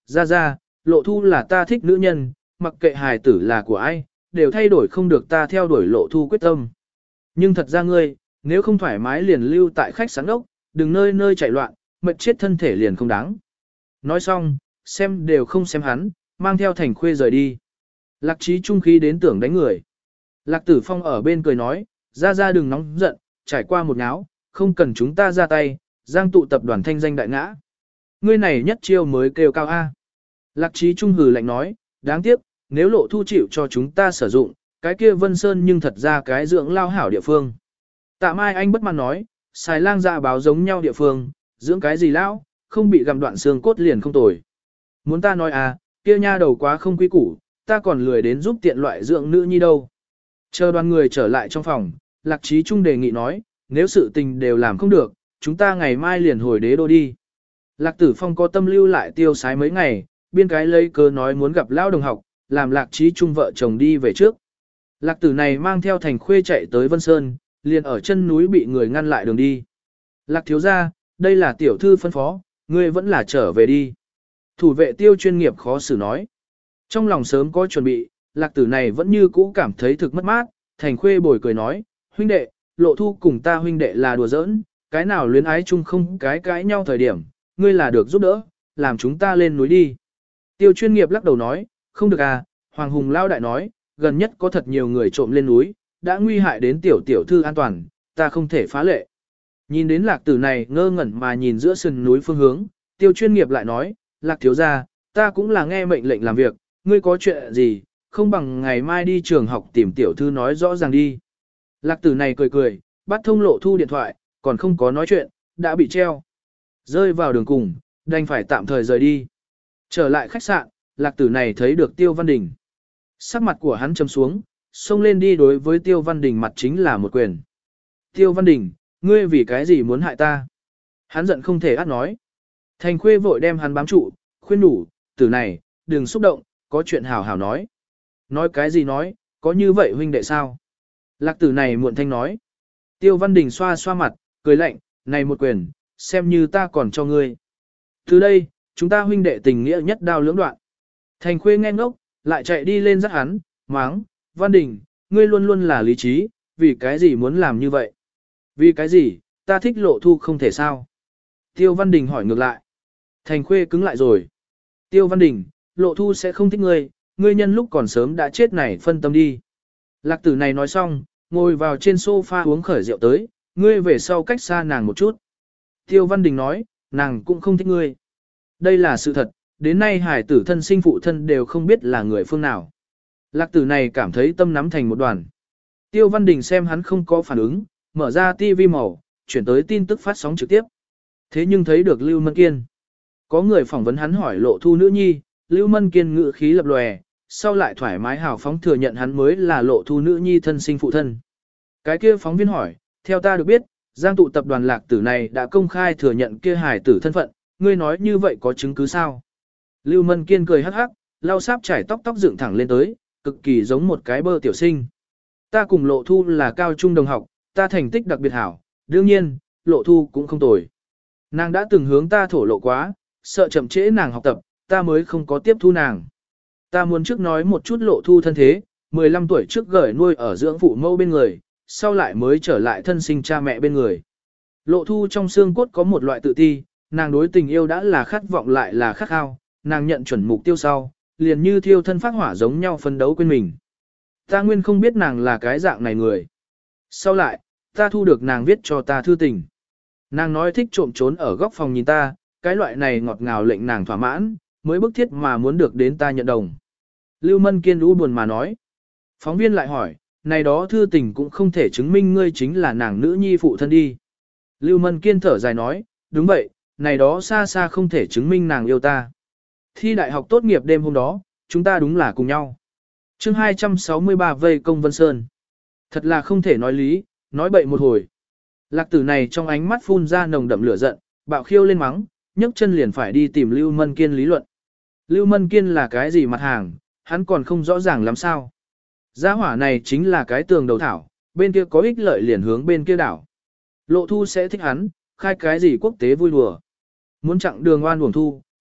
ra ra, lộ thu là ta thích nữ nhân, mặc kệ hài tử là của ai, đều thay đổi không được ta theo đuổi lộ thu quyết tâm. Nhưng thật ra ngươi, nếu không thoải mái liền lưu tại khách sạn ốc, đừng nơi nơi chạy loạn, mệt chết thân thể liền không đáng. Nói xong, xem đều không xem hắn, mang theo Thành Khuê rời đi. Lạc Trí trung khí đến tưởng đánh người. Lạc Tử Phong ở bên cười nói, ra ra đừng nóng giận, trải qua một náo, không cần chúng ta ra tay, giang tụ tập đoàn thanh danh đại ngã. Ngươi này nhất chiêu mới kêu cao A. Lạc Trí trung hừ lạnh nói, đáng tiếc, nếu lộ thu chịu cho chúng ta sử dụng, cái kia Vân Sơn nhưng thật ra cái dưỡng lao hảo địa phương. Tạ Mai Anh bất mãn nói, xài lang dạ báo giống nhau địa phương, dưỡng cái gì lão, không bị gặm đoạn xương cốt liền không tồi. Muốn ta nói à, kia nha đầu quá không quý củ, ta còn lười đến giúp tiện loại dưỡng nữ nhi đâu. Chờ đoàn người trở lại trong phòng, Lạc Trí Trung đề nghị nói, nếu sự tình đều làm không được, chúng ta ngày mai liền hồi đế đô đi. Lạc Tử Phong có tâm lưu lại tiêu sái mấy ngày, biên cái lấy cớ nói muốn gặp lão đồng học, làm Lạc Trí Trung vợ chồng đi về trước. Lạc Tử này mang theo Thành Khuê chạy tới Vân Sơn, liền ở chân núi bị người ngăn lại đường đi. Lạc thiếu gia, đây là tiểu thư phân phó, ngươi vẫn là trở về đi. Thủ vệ tiêu chuyên nghiệp khó xử nói. Trong lòng sớm có chuẩn bị, Lạc Tử này vẫn như cũ cảm thấy thực mất mát, Thành Khuê bồi cười nói, huynh đệ, lộ thu cùng ta huynh đệ là đùa giỡn, cái nào luyến ái chung không cái cãi nhau thời điểm, ngươi là được giúp đỡ, làm chúng ta lên núi đi. Tiêu chuyên nghiệp lắc đầu nói, không được à, Hoàng Hùng lao đại nói, gần nhất có thật nhiều người trộm lên núi, đã nguy hại đến tiểu tiểu thư an toàn, ta không thể phá lệ. Nhìn đến Lạc Tử này ngơ ngẩn mà nhìn giữa sườn núi phương hướng, tiêu chuyên nghiệp lại nói, Lạc thiếu gia, ta cũng là nghe mệnh lệnh làm việc, ngươi có chuyện gì, không bằng ngày mai đi trường học tìm tiểu thư nói rõ ràng đi. Lạc Tử này cười cười, bắt thông lộ thu điện thoại, còn không có nói chuyện, đã bị treo. Rơi vào đường cùng, đành phải tạm thời rời đi. Trở lại khách sạn, Lạc Tử này thấy được Tiêu Văn Đình. Sắc mặt của hắn trầm xuống, xông lên đi đối với Tiêu Văn Đình mặt chính là một quyền. Tiêu Văn Đình, ngươi vì cái gì muốn hại ta? Hắn giận không thể át nói. Thành Khuê vội đem hắn bám trụ, khuyên nhủ, Tử này, đừng xúc động, có chuyện hảo hảo nói. Nói cái gì nói, có như vậy huynh đệ sao? Lạc Tử này muộn thanh nói. Tiêu Văn Đình xoa xoa mặt, cười lạnh, này một quyền, xem như ta còn cho ngươi. Từ đây, chúng ta huynh đệ tình nghĩa nhất đao lưỡng đoạn. Thành Khuê nghe ngốc, lại chạy đi lên dắt hắn, máng, Văn Đình, ngươi luôn luôn là lý trí, vì cái gì muốn làm như vậy? Vì cái gì, ta thích lộ thu không thể sao? Tiêu Văn Đình hỏi ngược lại. Thành Khuê cứng lại rồi. Tiêu Văn Đình, lộ thu sẽ không thích ngươi, ngươi nhân lúc còn sớm đã chết này phân tâm đi. Lạc Tử này nói xong, ngồi vào trên sofa uống khởi rượu tới, ngươi về sau cách xa nàng một chút. Tiêu Văn Đình nói, nàng cũng không thích ngươi. Đây là sự thật, đến nay hải tử thân sinh phụ thân đều không biết là người phương nào. Lạc Tử này cảm thấy tâm nắm thành một đoàn. Tiêu Văn Đình xem hắn không có phản ứng, mở ra tivi màu, chuyển tới tin tức phát sóng trực tiếp. Thế nhưng thấy được Lưu Mân Kiên. Có người phỏng vấn hắn hỏi lộ thu nữ nhi, Lưu Mân Kiên ngự khí lập lòe, sau lại thoải mái hào phóng thừa nhận hắn mới là lộ thu nữ nhi thân sinh phụ thân. Cái kia phóng viên hỏi, theo ta được biết, Giang tụ tập đoàn Lạc Tử này đã công khai thừa nhận kia hải tử thân phận, ngươi nói như vậy có chứng cứ sao? Lưu Mân Kiên cười hắc hắc, lau sáp trải tóc tóc dựng thẳng lên tới, cực kỳ giống một cái bơ tiểu sinh. Ta cùng lộ thu là cao trung đồng học, ta thành tích đặc biệt hảo, đương nhiên, lộ thu cũng không tồi. Nàng đã từng hướng ta thổ lộ quá, sợ chậm trễ nàng học tập, ta mới không có tiếp thu nàng. Ta muốn trước nói một chút lộ thu thân thế, mười lăm tuổi trước gởi nuôi ở dưỡng phụ mẫu bên người, sau lại mới trở lại thân sinh cha mẹ bên người. Lộ thu trong xương cốt có một loại tự ti, nàng đối tình yêu đã là khát vọng lại là khát khao, nàng nhận chuẩn mục tiêu sau, liền như thiêu thân phát hỏa giống nhau phân đấu quên mình. Ta nguyên không biết nàng là cái dạng này người. Sau lại, ta thu được nàng viết cho ta thư tình. Nàng nói thích trộm trốn ở góc phòng nhìn ta, cái loại này ngọt ngào lệnh nàng thỏa mãn, mới bức thiết mà muốn được đến ta nhận đồng. Lưu Mân Kiên u buồn mà nói. Phóng viên lại hỏi, này đó thư tình cũng không thể chứng minh ngươi chính là nàng nữ nhi phụ thân đi. Lưu Mân Kiên thở dài nói, đúng vậy, này đó xa xa không thể chứng minh nàng yêu ta. Thi đại học tốt nghiệp đêm hôm đó, chúng ta đúng là cùng nhau. chương hai trăm sáu mươi ba vây công Vân Sơn. Thật là không thể nói lý, nói bậy một hồi. Lạc Tử này trong ánh mắt phun ra nồng đậm lửa giận, bạo khiêu lên mắng, nhấc chân liền phải đi tìm Lưu Mân Kiên lý luận. Lưu Mân Kiên là cái gì mặt hàng, hắn còn không rõ ràng lắm sao. Gia hỏa này chính là cái tường đầu thảo, bên kia có ích lợi liền hướng bên kia đảo. Lộ thu sẽ thích hắn, khai cái gì quốc tế vui đùa. Muốn chặng đường oan uổng thu,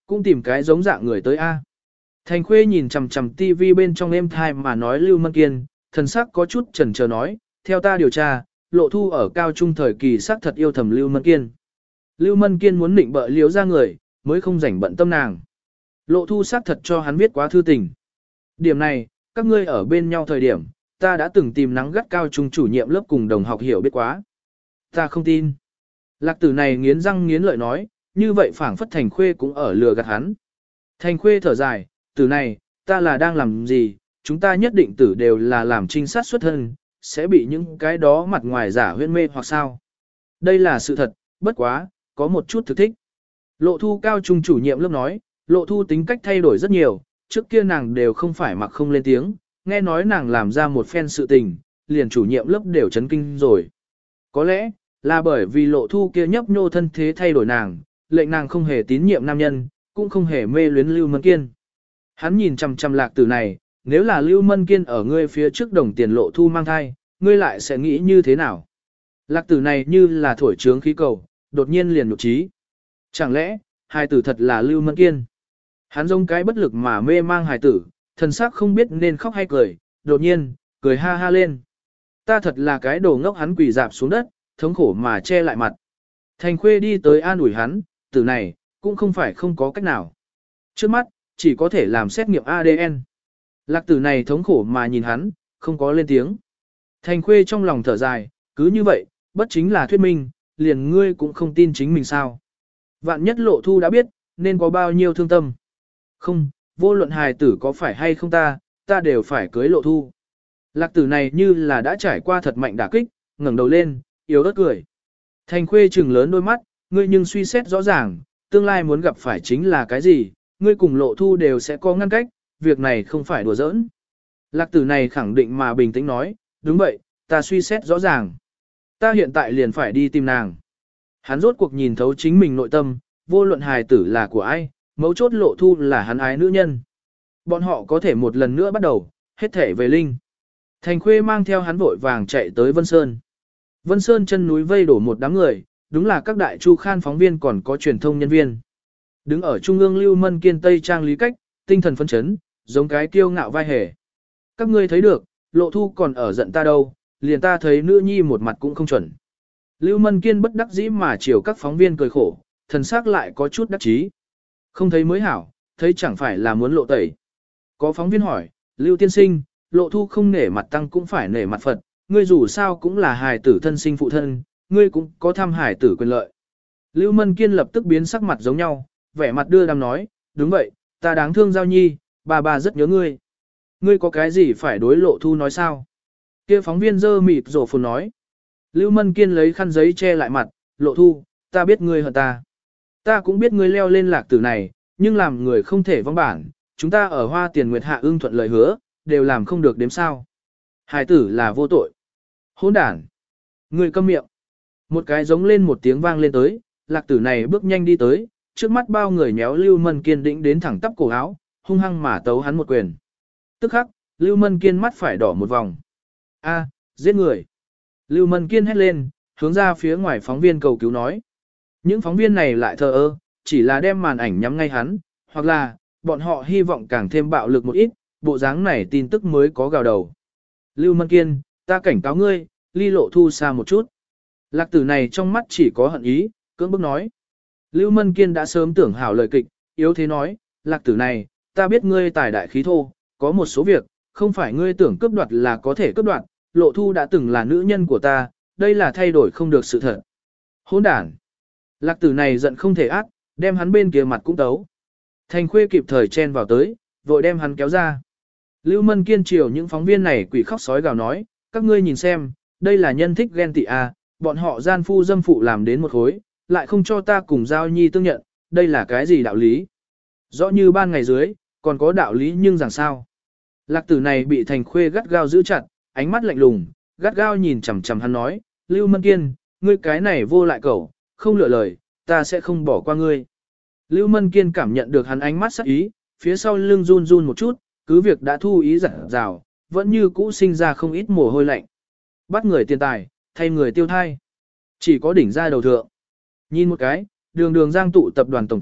cũng tìm cái giống dạng người tới A. Thành Khuê nhìn chằm chằm tivi bên trong êm thai mà nói Lưu Mân Kiên, thần sắc có chút chần chờ nói, theo ta điều tra, Lộ Thu ở cao trung thời kỳ xác thật yêu thầm Lưu Mân Kiên. Lưu Mân Kiên muốn định bợ liếu ra người, mới không rảnh bận tâm nàng. Lộ Thu xác thật cho hắn viết quá thư tình. Điểm này, các ngươi ở bên nhau thời điểm, ta đã từng tìm nắng gắt cao trung chủ nhiệm lớp cùng đồng học hiểu biết quá. Ta không tin. Lạc tử này nghiến răng nghiến lợi nói, như vậy phảng phất Thành Khuê cũng ở lừa gạt hắn. Thành Khuê thở dài, tử này, ta là đang làm gì, chúng ta nhất định tử đều là làm trinh sát xuất thân, sẽ bị những cái đó mặt ngoài giả huyên mê hoặc sao. Đây là sự thật, bất quá, có một chút thực thích. Lộ Thu cao trung chủ nhiệm lớp nói, Lộ Thu tính cách thay đổi rất nhiều, trước kia nàng đều không phải mặc không lên tiếng, nghe nói nàng làm ra một phen sự tình, liền chủ nhiệm lớp đều chấn kinh rồi. Có lẽ, là bởi vì Lộ Thu kia nhấp nhô thân thế thay đổi nàng, lệnh nàng không hề tín nhiệm nam nhân, cũng không hề mê luyến Lưu Mân Kiên. Hắn nhìn chằm chằm Lạc Tử này, nếu là Lưu Mân Kiên ở ngươi phía trước đồng tiền Lộ Thu mang thai, ngươi lại sẽ nghĩ như thế nào? Lạc Tử này như là thổi trướng khí cầu, đột nhiên liền nhục trí. Chẳng lẽ, hài tử thật là Lưu Mân Kiên? Hắn giống cái bất lực mà mê mang hài tử, thần sắc không biết nên khóc hay cười, đột nhiên, cười ha ha lên. Ta thật là cái đồ ngốc, hắn quỳ dạp xuống đất, thống khổ mà che lại mặt. Thành Khuê đi tới an ủi hắn, tử này, cũng không phải không có cách nào. Trước mắt, chỉ có thể làm xét nghiệm a đê en. Lạc tử này thống khổ mà nhìn hắn, không có lên tiếng. Thành Khuê trong lòng thở dài, cứ như vậy, bất chính là thuyết minh, liền ngươi cũng không tin chính mình sao. Vạn nhất Lộ Thu đã biết, nên có bao nhiêu thương tâm. Không, vô luận hài tử có phải hay không ta, ta đều phải cưới Lộ Thu. Lạc tử này như là đã trải qua thật mạnh đả kích, ngẩng đầu lên, yếu ớt cười. Thành Khuê trừng lớn đôi mắt, ngươi nhưng suy xét rõ ràng, tương lai muốn gặp phải chính là cái gì, ngươi cùng Lộ Thu đều sẽ có ngăn cách, việc này không phải đùa giỡn. Lạc tử này khẳng định mà bình tĩnh nói, đúng vậy, ta suy xét rõ ràng. Ta hiện tại liền phải đi tìm nàng. Hắn rốt cuộc nhìn thấu chính mình nội tâm, vô luận hài tử là của ai, mấu chốt Lộ Thu là hắn ái nữ nhân. Bọn họ có thể một lần nữa bắt đầu, hết thể về linh. Thành Khuê mang theo hắn vội vàng chạy tới Vân Sơn. Vân Sơn chân núi vây đổ một đám người, đúng là các đại chu khan phóng viên còn có truyền thông nhân viên. Đứng ở trung ương Lưu Mân Kiên Tây Trang lý cách, tinh thần phấn chấn, giống cái kiêu ngạo vai hề. Các ngươi thấy được, Lộ Thu còn ở giận ta đâu, liền ta thấy nữ nhi một mặt cũng không chuẩn. Lưu Mân Kiên bất đắc dĩ mà chiều các phóng viên cười khổ, thần sắc lại có chút đắc chí. Không thấy mới hảo, thấy chẳng phải là muốn lộ tẩy. Có phóng viên hỏi, Lưu tiên sinh, Lộ Thu không nể mặt tăng cũng phải nể mặt Phật, ngươi dù sao cũng là hài tử thân sinh phụ thân, ngươi cũng có thăm hài tử quyền lợi. Lưu Mân Kiên lập tức biến sắc mặt giống nhau, vẻ mặt đưa đàm nói, đúng vậy, ta đáng thương Giao Nhi, bà bà rất nhớ ngươi. Ngươi có cái gì phải đối Lộ Thu nói sao? Kia phóng viên dơ mịt rổ phồn nói. Lưu Mân Kiên lấy khăn giấy che lại mặt, Lộ Thu, ta biết ngươi hận ta. Ta cũng biết ngươi leo lên Lạc Tử này, nhưng làm người không thể vong bản, chúng ta ở Hoa Tiền Nguyệt Hạ ưng thuận lời hứa, đều làm không được đếm sao. Hài tử là vô tội. Hỗn đản. Ngươi câm miệng. Một cái giống lên một tiếng vang lên tới, Lạc Tử này bước nhanh đi tới, trước mắt bao người nhéo Lưu Mân Kiên định đến thẳng tắp cổ áo, hung hăng mà tấu hắn một quyền. Tức khắc, Lưu Mân Kiên mắt phải đỏ một vòng. A, giết người. Lưu Mân Kiên hét lên, hướng ra phía ngoài phóng viên cầu cứu nói. Những phóng viên này lại thờ ơ, chỉ là đem màn ảnh nhắm ngay hắn, hoặc là, bọn họ hy vọng càng thêm bạo lực một ít, bộ dáng này tin tức mới có gào đầu. Lưu Mân Kiên, ta cảnh cáo ngươi, ly Lộ Thu xa một chút. Lạc Tử này trong mắt chỉ có hận ý, cưỡng bức nói. Lưu Mân Kiên đã sớm tưởng hảo lời kịch, yếu thế nói, Lạc Tử này, ta biết ngươi tài đại khí thô, có một số việc, không phải ngươi tưởng cướp đoạt là có thể cướp đoạt, Lộ Thu đã từng là nữ nhân của ta, đây là thay đổi không được sự thật. Hỗn đản. Lạc Tử này giận không thể ác, đem hắn bên kia mặt cũng tấu. Thành Khuê kịp thời chen vào tới, vội đem hắn kéo ra. Lưu Mân Kiên chiều những phóng viên này quỷ khóc sói gào nói, các ngươi nhìn xem, đây là nhân thích ghen tị à, bọn họ gian phu dâm phụ làm đến một khối, lại không cho ta cùng Giao Nhi tương nhận, đây là cái gì đạo lý? Rõ như ban ngày dưới, còn có đạo lý nhưng rằng sao? Lạc Tử này bị Thành Khuê gắt gao giữ chặt, ánh mắt lạnh lùng, gắt gao nhìn chằm chằm hắn nói, Lưu Mân Kiên, ngươi cái này vô lại cẩu, không lựa lời, ta sẽ không bỏ qua ngươi. Lưu Mân Kiên cảm nhận được hắn ánh mắt sắc ý, phía sau lưng run run một chút, cứ việc đã thu ý dặn rào, vẫn như cũ sinh ra không ít mồ hôi lạnh. Bắt người tiền tài, thay người tiêu thai. Chỉ có đỉnh ra đầu thượng. Nhìn một cái, đường đường giang tụ tập đoàn tổng tài,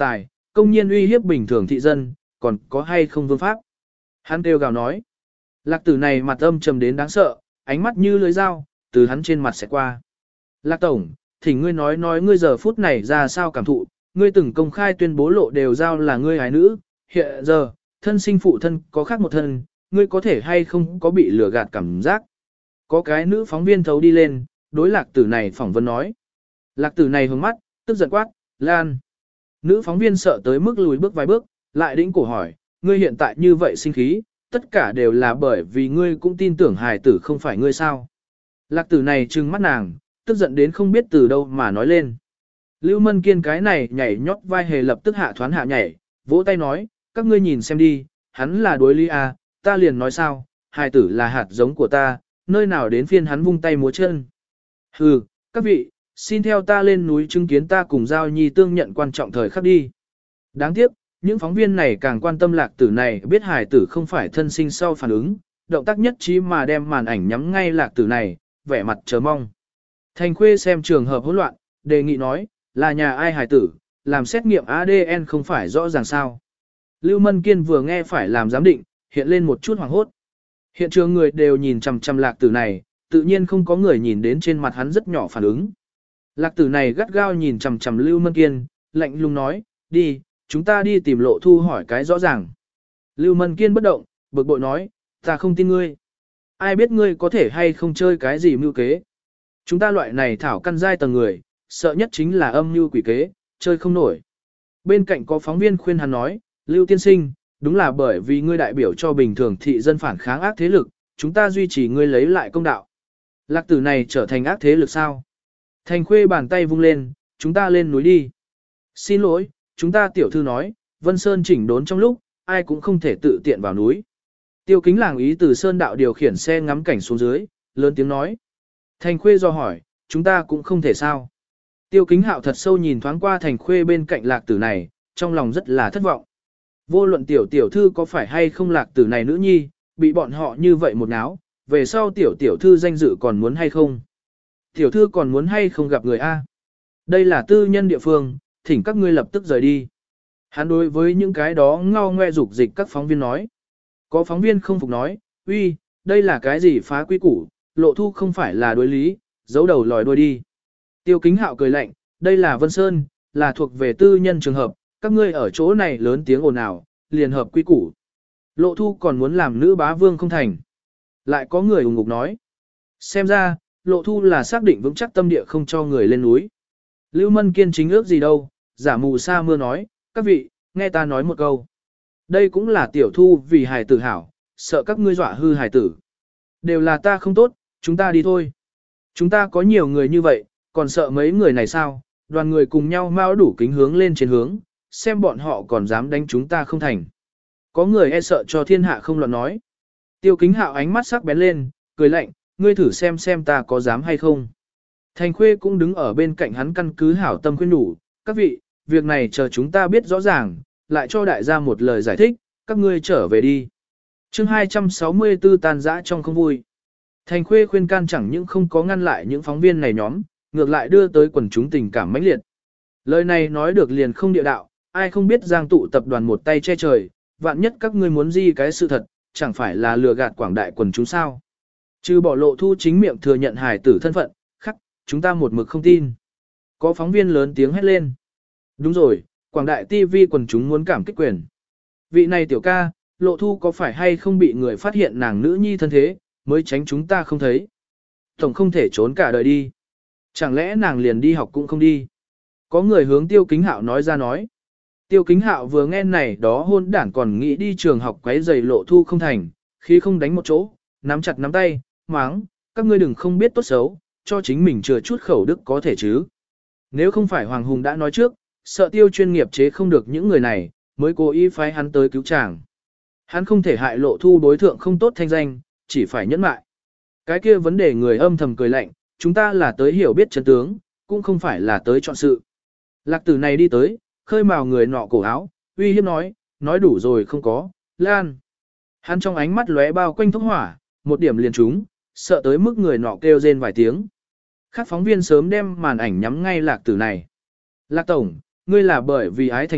công nhiên uy hiếp bình thường thị dân, còn có hay không vương pháp. Hắn kêu gào nói. Lạc tử này mặt âm trầm đến đáng sợ, ánh mắt như lưỡi dao, từ hắn trên mặt sẽ qua. Lạc tổng, thỉnh ngươi nói nói ngươi giờ phút này ra sao cảm thụ, ngươi từng công khai tuyên bố lộ đều giao là ngươi ái nữ, hiện giờ, thân sinh phụ thân có khác một thân, ngươi có thể hay không có bị lừa gạt cảm giác. Có cái nữ phóng viên thấu đi lên, đối lạc tử này phỏng vấn nói. Lạc tử này hướng mắt, tức giận quát, Lan. Nữ phóng viên sợ tới mức lùi bước vài bước, lại đĩnh cổ hỏi, ngươi hiện tại như vậy sinh khí, tất cả đều là bởi vì ngươi cũng tin tưởng hài tử không phải ngươi sao. Lạc tử này trừng mắt nàng, tức giận đến không biết từ đâu mà nói lên. Lưu Mân Kiên cái này nhảy nhót vai hề lập tức hạ thoán hạ nhảy, vỗ tay nói, các ngươi nhìn xem đi, hắn là đối lý à, ta liền nói sao, hài tử là hạt giống của ta, nơi nào đến phiên hắn vung tay múa chân. Hừ, các vị, xin theo ta lên núi chứng kiến ta cùng Giao Nhi tương nhận quan trọng thời khắc đi. Đáng tiếc, những phóng viên này càng quan tâm lạc tử này biết hài tử không phải thân sinh sau phản ứng, động tác nhất trí mà đem màn ảnh nhắm ngay lạc tử này, vẻ mặt chờ mong. Thành Khuê xem trường hợp hỗn loạn, đề nghị nói, là nhà ai hài tử, làm xét nghiệm a đê en không phải rõ ràng sao. Lưu Mân Kiên vừa nghe phải làm giám định, hiện lên một chút hoảng hốt. Hiện trường người đều nhìn chằm chằm lạc tử này, tự nhiên không có người nhìn đến trên mặt hắn rất nhỏ phản ứng. Lạc tử này gắt gao nhìn chằm chằm Lưu Mân Kiên, lạnh lùng nói, đi, chúng ta đi tìm Lộ Thu hỏi cái rõ ràng. Lưu Mân Kiên bất động, bực bội nói, ta không tin ngươi. Ai biết ngươi có thể hay không chơi cái gì mưu kế. Chúng ta loại này thảo căn giai tầng người, sợ nhất chính là âm mưu quỷ kế, chơi không nổi. Bên cạnh có phóng viên khuyên hắn nói, Lưu tiên sinh, đúng là bởi vì ngươi đại biểu cho bình thường thị dân phản kháng ác thế lực, chúng ta duy trì ngươi lấy lại công đạo. Lạc tử này trở thành ác thế lực sao? Thành Khuê bàn tay vung lên, chúng ta lên núi đi. Xin lỗi, chúng ta tiểu thư nói, Vân Sơn chỉnh đốn trong lúc, ai cũng không thể tự tiện vào núi. Tiêu Kính làng ý từ Sơn đạo điều khiển xe ngắm cảnh xuống dưới, lớn tiếng nói. Thành Khuê do hỏi, chúng ta cũng không thể sao. Tiêu Kính Hạo thật sâu nhìn thoáng qua Thành Khuê bên cạnh lạc tử này, trong lòng rất là thất vọng. Vô luận tiểu tiểu thư có phải hay không lạc tử này nữ nhi, bị bọn họ như vậy một náo, về sau tiểu tiểu thư danh dự còn muốn hay không? Tiểu thư còn muốn hay không gặp người A? Đây là tư nhân địa phương, thỉnh các ngươi lập tức rời đi. Hắn đối với những cái đó ngao ngoe dục dịch các phóng viên nói. Có phóng viên không phục nói, uy, đây là cái gì phá quy củ, Lộ Thu không phải là đối lý, giấu đầu lòi đuôi đi. Tiêu Kính Hạo cười lạnh, đây là Vân Sơn, là thuộc về tư nhân trường hợp, các ngươi ở chỗ này lớn tiếng ồn ào, liền hợp quy củ. Lộ Thu còn muốn làm nữ bá vương không thành. Lại có người ủng ngục nói. Xem ra, Lộ Thu là xác định vững chắc tâm địa không cho người lên núi. Lưu Mân Kiên chính ước gì đâu, giả mù sa mưa nói, các vị, nghe ta nói một câu. Đây cũng là tiểu thu vì hài tử hảo, sợ các ngươi dọa hư hài tử. Đều là ta không tốt, chúng ta đi thôi. Chúng ta có nhiều người như vậy, còn sợ mấy người này sao, đoàn người cùng nhau mau đủ kính hướng lên trên hướng, xem bọn họ còn dám đánh chúng ta không thành. Có người e sợ cho thiên hạ không loạn nói. Tiêu Kính Hạo ánh mắt sắc bén lên, cười lạnh, ngươi thử xem xem ta có dám hay không. Thành Khuê cũng đứng ở bên cạnh hắn căn cứ hảo tâm khuyên nhủ, các vị, việc này chờ chúng ta biết rõ ràng, lại cho đại gia một lời giải thích, các ngươi trở về đi. Chương hai trăm sáu mươi tư tan dã trong không vui. Thành Khuê khuyên can chẳng những không có ngăn lại những phóng viên này nhóm, ngược lại đưa tới quần chúng tình cảm mãnh liệt. Lời này nói được liền không địa đạo, ai không biết Giang tụ tập đoàn một tay che trời, vạn nhất các ngươi muốn gì cái sự thật, chẳng phải là lừa gạt quảng đại quần chúng sao. Trừ bỏ Lộ Thu chính miệng thừa nhận hài tử thân phận, khắc, chúng ta một mực không tin. Có phóng viên lớn tiếng hét lên. Đúng rồi, quảng đại ti vi quần chúng muốn cảm kích quyền. Vị này tiểu ca, Lộ Thu có phải hay không bị người phát hiện nàng nữ nhi thân thế, mới tránh chúng ta không thấy. Tổng không thể trốn cả đời đi. Chẳng lẽ nàng liền đi học cũng không đi. Có người hướng Tiêu Kính Hạo nói ra nói. Tiêu Kính Hạo vừa nghe này đó hôn đảng còn nghĩ đi trường học quấy giày Lộ Thu không thành, khi không đánh một chỗ, nắm chặt nắm tay, máng, các ngươi đừng không biết tốt xấu, cho chính mình chừa chút khẩu đức có thể chứ. Nếu không phải Hoàng Hùng đã nói trước, sợ Tiêu chuyên nghiệp chế không được những người này, mới cố ý phái hắn tới cứu chàng. Hắn không thể hại Lộ Thu đối thượng không tốt thanh danh, chỉ phải nhẫn mại. Cái kia vấn đề người âm thầm cười lạnh, chúng ta là tới hiểu biết chân tướng, cũng không phải là tới chọn sự. Lạc tử này đi tới, khơi mào người nọ cổ áo, uy hiếp nói, nói đủ rồi không có, Lan. Hắn trong ánh mắt lóe bao quanh thốc hỏa, một điểm liền trúng, sợ tới mức người nọ kêu rên vài tiếng. Các phóng viên sớm đem màn ảnh nhắm ngay lạc tử này. Lạc tổng, ngươi là bởi vì ái thành hận,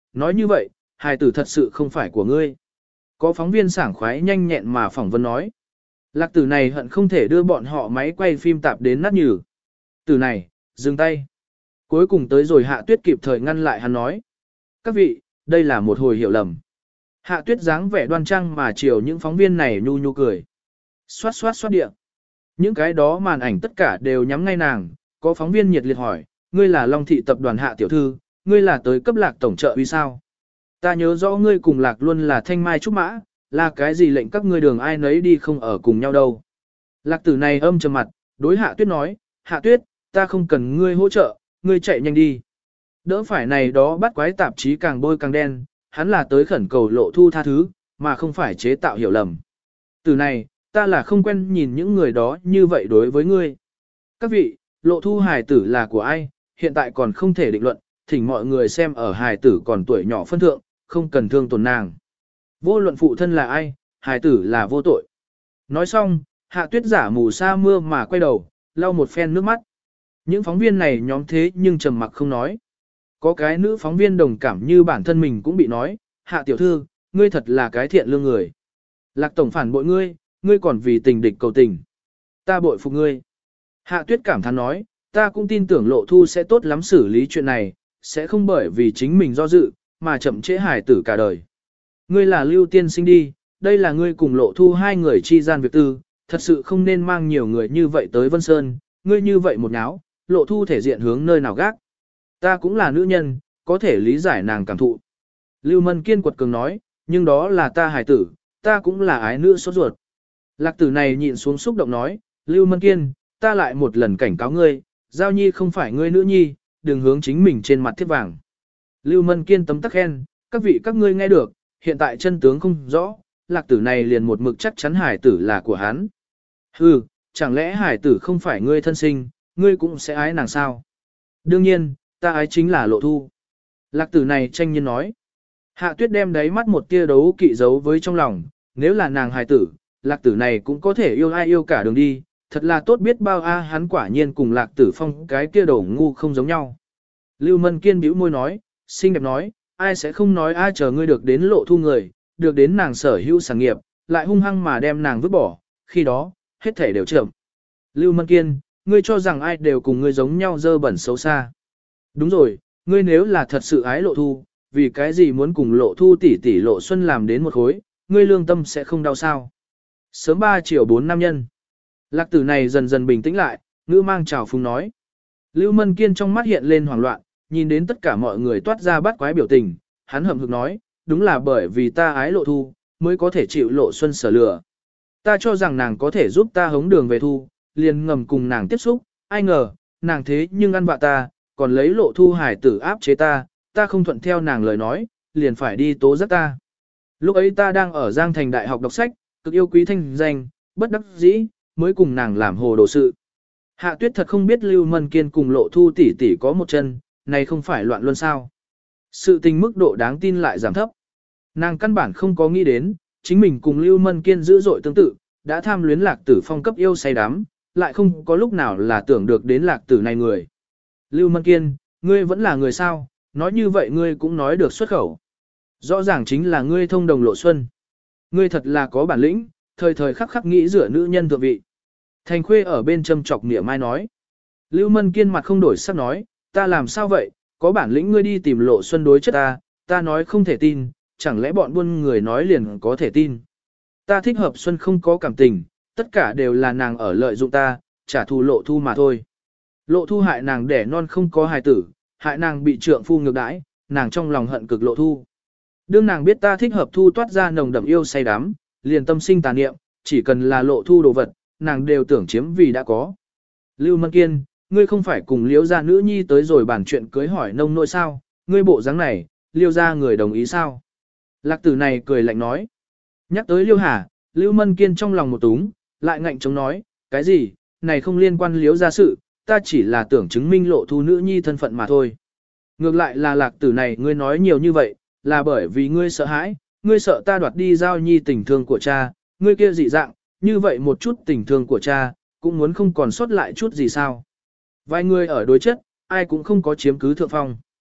nói như vậy, hài tử thật sự không phải của ngươi. Có phóng viên sảng khoái nhanh nhẹn mà phỏng vấn nói. Lạc tử này hận không thể đưa bọn họ máy quay phim tạp đến nát nhừ. Tử này, dừng tay. Cuối cùng tới rồi Hạ Tuyết kịp thời ngăn lại hắn nói. Các vị, đây là một hồi hiểu lầm. Hạ Tuyết dáng vẻ đoan trang mà chiều những phóng viên này nhu nhu cười. Xoát xoát xoát địa. Những cái đó màn ảnh tất cả đều nhắm ngay nàng, có phóng viên nhiệt liệt hỏi, ngươi là Long Thị tập đoàn Hạ tiểu thư, ngươi là tới cấp Lạc tổng trợ vì sao? Ta nhớ rõ ngươi cùng Lạc luôn là thanh mai trúc mã, là cái gì lệnh các ngươi đường ai nấy đi không ở cùng nhau đâu. Lạc tử này âm trầm mặt, đối Hạ Tuyết nói, Hạ Tuyết, ta không cần ngươi hỗ trợ, ngươi chạy nhanh đi. Đỡ phải này đó bắt quái tạp chí càng bôi càng đen, hắn là tới khẩn cầu Lộ Thu tha thứ, mà không phải chế tạo hiểu lầm. Từ này, ta là không quen nhìn những người đó như vậy đối với ngươi. Các vị, Lộ Thu hài tử là của ai, hiện tại còn không thể định luận, thỉnh mọi người xem ở hài tử còn tuổi nhỏ phân thượng, không cần thương tổn nàng. Vô luận phụ thân là ai, hài tử là vô tội. Nói xong, Hạ Tuyết giả mù sa mưa mà quay đầu, lau một phen nước mắt. Những phóng viên này nhóm thế nhưng trầm mặc không nói. Có cái nữ phóng viên đồng cảm như bản thân mình cũng bị nói, Hạ tiểu thư, ngươi thật là cái thiện lương người. Lạc tổng phản bội ngươi, ngươi còn vì tình địch cầu tình. Ta bội phục ngươi. Hạ Tuyết cảm thán nói, ta cũng tin tưởng Lộ Thu sẽ tốt lắm xử lý chuyện này, sẽ không bởi vì chính mình do dự, mà chậm trễ hài tử cả đời. Ngươi là Lưu tiên sinh đi, đây là ngươi cùng Lộ Thu hai người chi gian việc tư, thật sự không nên mang nhiều người như vậy tới Vân Sơn, ngươi như vậy một náo, Lộ Thu thể diện hướng nơi nào gác. Ta cũng là nữ nhân, có thể lý giải nàng cảm thụ. Lưu Mân Kiên quật cường nói, nhưng đó là ta hài tử, ta cũng là ái nữ sốt ruột. Lạc tử này nhịn xuống xúc động nói, Lưu Mân Kiên, ta lại một lần cảnh cáo ngươi, Giao Nhi không phải ngươi nữ nhi, đừng hướng chính mình trên mặt thiết vàng. Lưu Mân Kiên tấm tắc khen, các vị các ngươi nghe được, hiện tại chân tướng không rõ, lạc tử này liền một mực chắc chắn hải tử là của hắn. Hừ, chẳng lẽ hải tử không phải ngươi thân sinh, ngươi cũng sẽ ái nàng sao? Đương nhiên, ta ái chính là Lộ Thu. Lạc tử này tranh nhiên nói. Hạ Tuyết đem đáy mắt một tia đấu kỵ giấu với trong lòng, nếu là nàng hài tử, lạc tử này cũng có thể yêu ai yêu cả đường đi, thật là tốt biết bao a hắn quả nhiên cùng lạc tử phong cái kia đầu ngu không giống nhau. Lưu Mân Kiên bĩu môi nói, xinh đẹp nói, ai sẽ không nói ai chờ ngươi được đến Lộ Thu người, được đến nàng sở hữu sản nghiệp, lại hung hăng mà đem nàng vứt bỏ, khi đó, hết thể đều chậm. Lưu Mân Kiên, ngươi cho rằng ai đều cùng ngươi giống nhau dơ bẩn xấu xa. Đúng rồi, ngươi nếu là thật sự ái Lộ Thu, vì cái gì muốn cùng Lộ Thu tỷ tỷ Lộ Xuân làm đến một khối, ngươi lương tâm sẽ không đau sao. Sớm ba triệu bốn nam nhân. Lạc tử này dần dần bình tĩnh lại, ngữ mang trào phúng nói. Lưu Mân Kiên trong mắt hiện lên hoảng loạn, nhìn đến tất cả mọi người toát ra bắt quái biểu tình, hắn hậm hực nói, đúng là bởi vì ta ái Lộ Thu, mới có thể chịu Lộ Xuân sở lừa. Ta cho rằng nàng có thể giúp ta hống đường về Thu, liền ngầm cùng nàng tiếp xúc, ai ngờ, nàng thế nhưng ăn vạ ta, còn lấy Lộ Thu hải tử áp chế ta, ta không thuận theo nàng lời nói, liền phải đi tố giác ta. Lúc ấy ta đang ở Giang Thành Đại học đọc sách, cực yêu quý thanh danh, bất đắc dĩ, mới cùng nàng làm hồ đồ sự. Hạ Tuyết thật không biết Lưu Mân Kiên cùng Lộ Thu tỷ tỷ có một chân, này không phải loạn luân sao. Sự tình mức độ đáng tin lại giảm thấp. Nàng căn bản không có nghĩ đến, chính mình cùng Lưu Mân Kiên dữ dội tương tự, đã tham luyến lạc tử phong cấp yêu say đắm, lại không có lúc nào là tưởng được đến lạc tử này người. Lưu Mân Kiên, ngươi vẫn là người sao, nói như vậy ngươi cũng nói được xuất khẩu. Rõ ràng chính là ngươi thông đồng Lộ Xuân. Ngươi thật là có bản lĩnh, thời thời khắc khắc nghĩ rửa nữ nhân thượng vị. Thành Khuê ở bên châm chọc nịa mai nói. Lưu Mân Kiên mặt không đổi sắc nói, ta làm sao vậy, có bản lĩnh ngươi đi tìm Lộ Xuân đối chất ta, ta nói không thể tin, chẳng lẽ bọn buôn người nói liền có thể tin. Ta thích Hợp Xuân không có cảm tình, tất cả đều là nàng ở lợi dụng ta, trả thù Lộ Thu mà thôi. Lộ Thu hại nàng đẻ non không có hài tử, hại nàng bị trượng phu ngược đãi, nàng trong lòng hận cực Lộ Thu. Đương nàng biết ta thích Hợp Thu toát ra nồng đậm yêu say đắm, liền tâm sinh tà niệm, chỉ cần là Lộ Thu đồ vật, nàng đều tưởng chiếm vì đã có. Lưu Mân Kiên, ngươi không phải cùng Liễu gia nữ nhi tới rồi bàn chuyện cưới hỏi nông nỗi sao, ngươi bộ dáng này, Liễu gia người đồng ý sao? Lạc tử này cười lạnh nói. Nhắc tới Liễu Hà, Lưu Mân Kiên trong lòng một túng, lại ngạnh chống nói, cái gì, này không liên quan Liễu gia sự, ta chỉ là tưởng chứng minh Lộ Thu nữ nhi thân phận mà thôi. Ngược lại là lạc tử này ngươi nói nhiều như vậy, là bởi vì ngươi sợ hãi, ngươi sợ ta đoạt đi Giao Nhi tình thương của cha, ngươi kia dị dạng, như vậy một chút tình thương của cha, cũng muốn không còn sót lại chút gì sao. Vài người ở đối chất, ai cũng không có chiếm cứ thượng phong.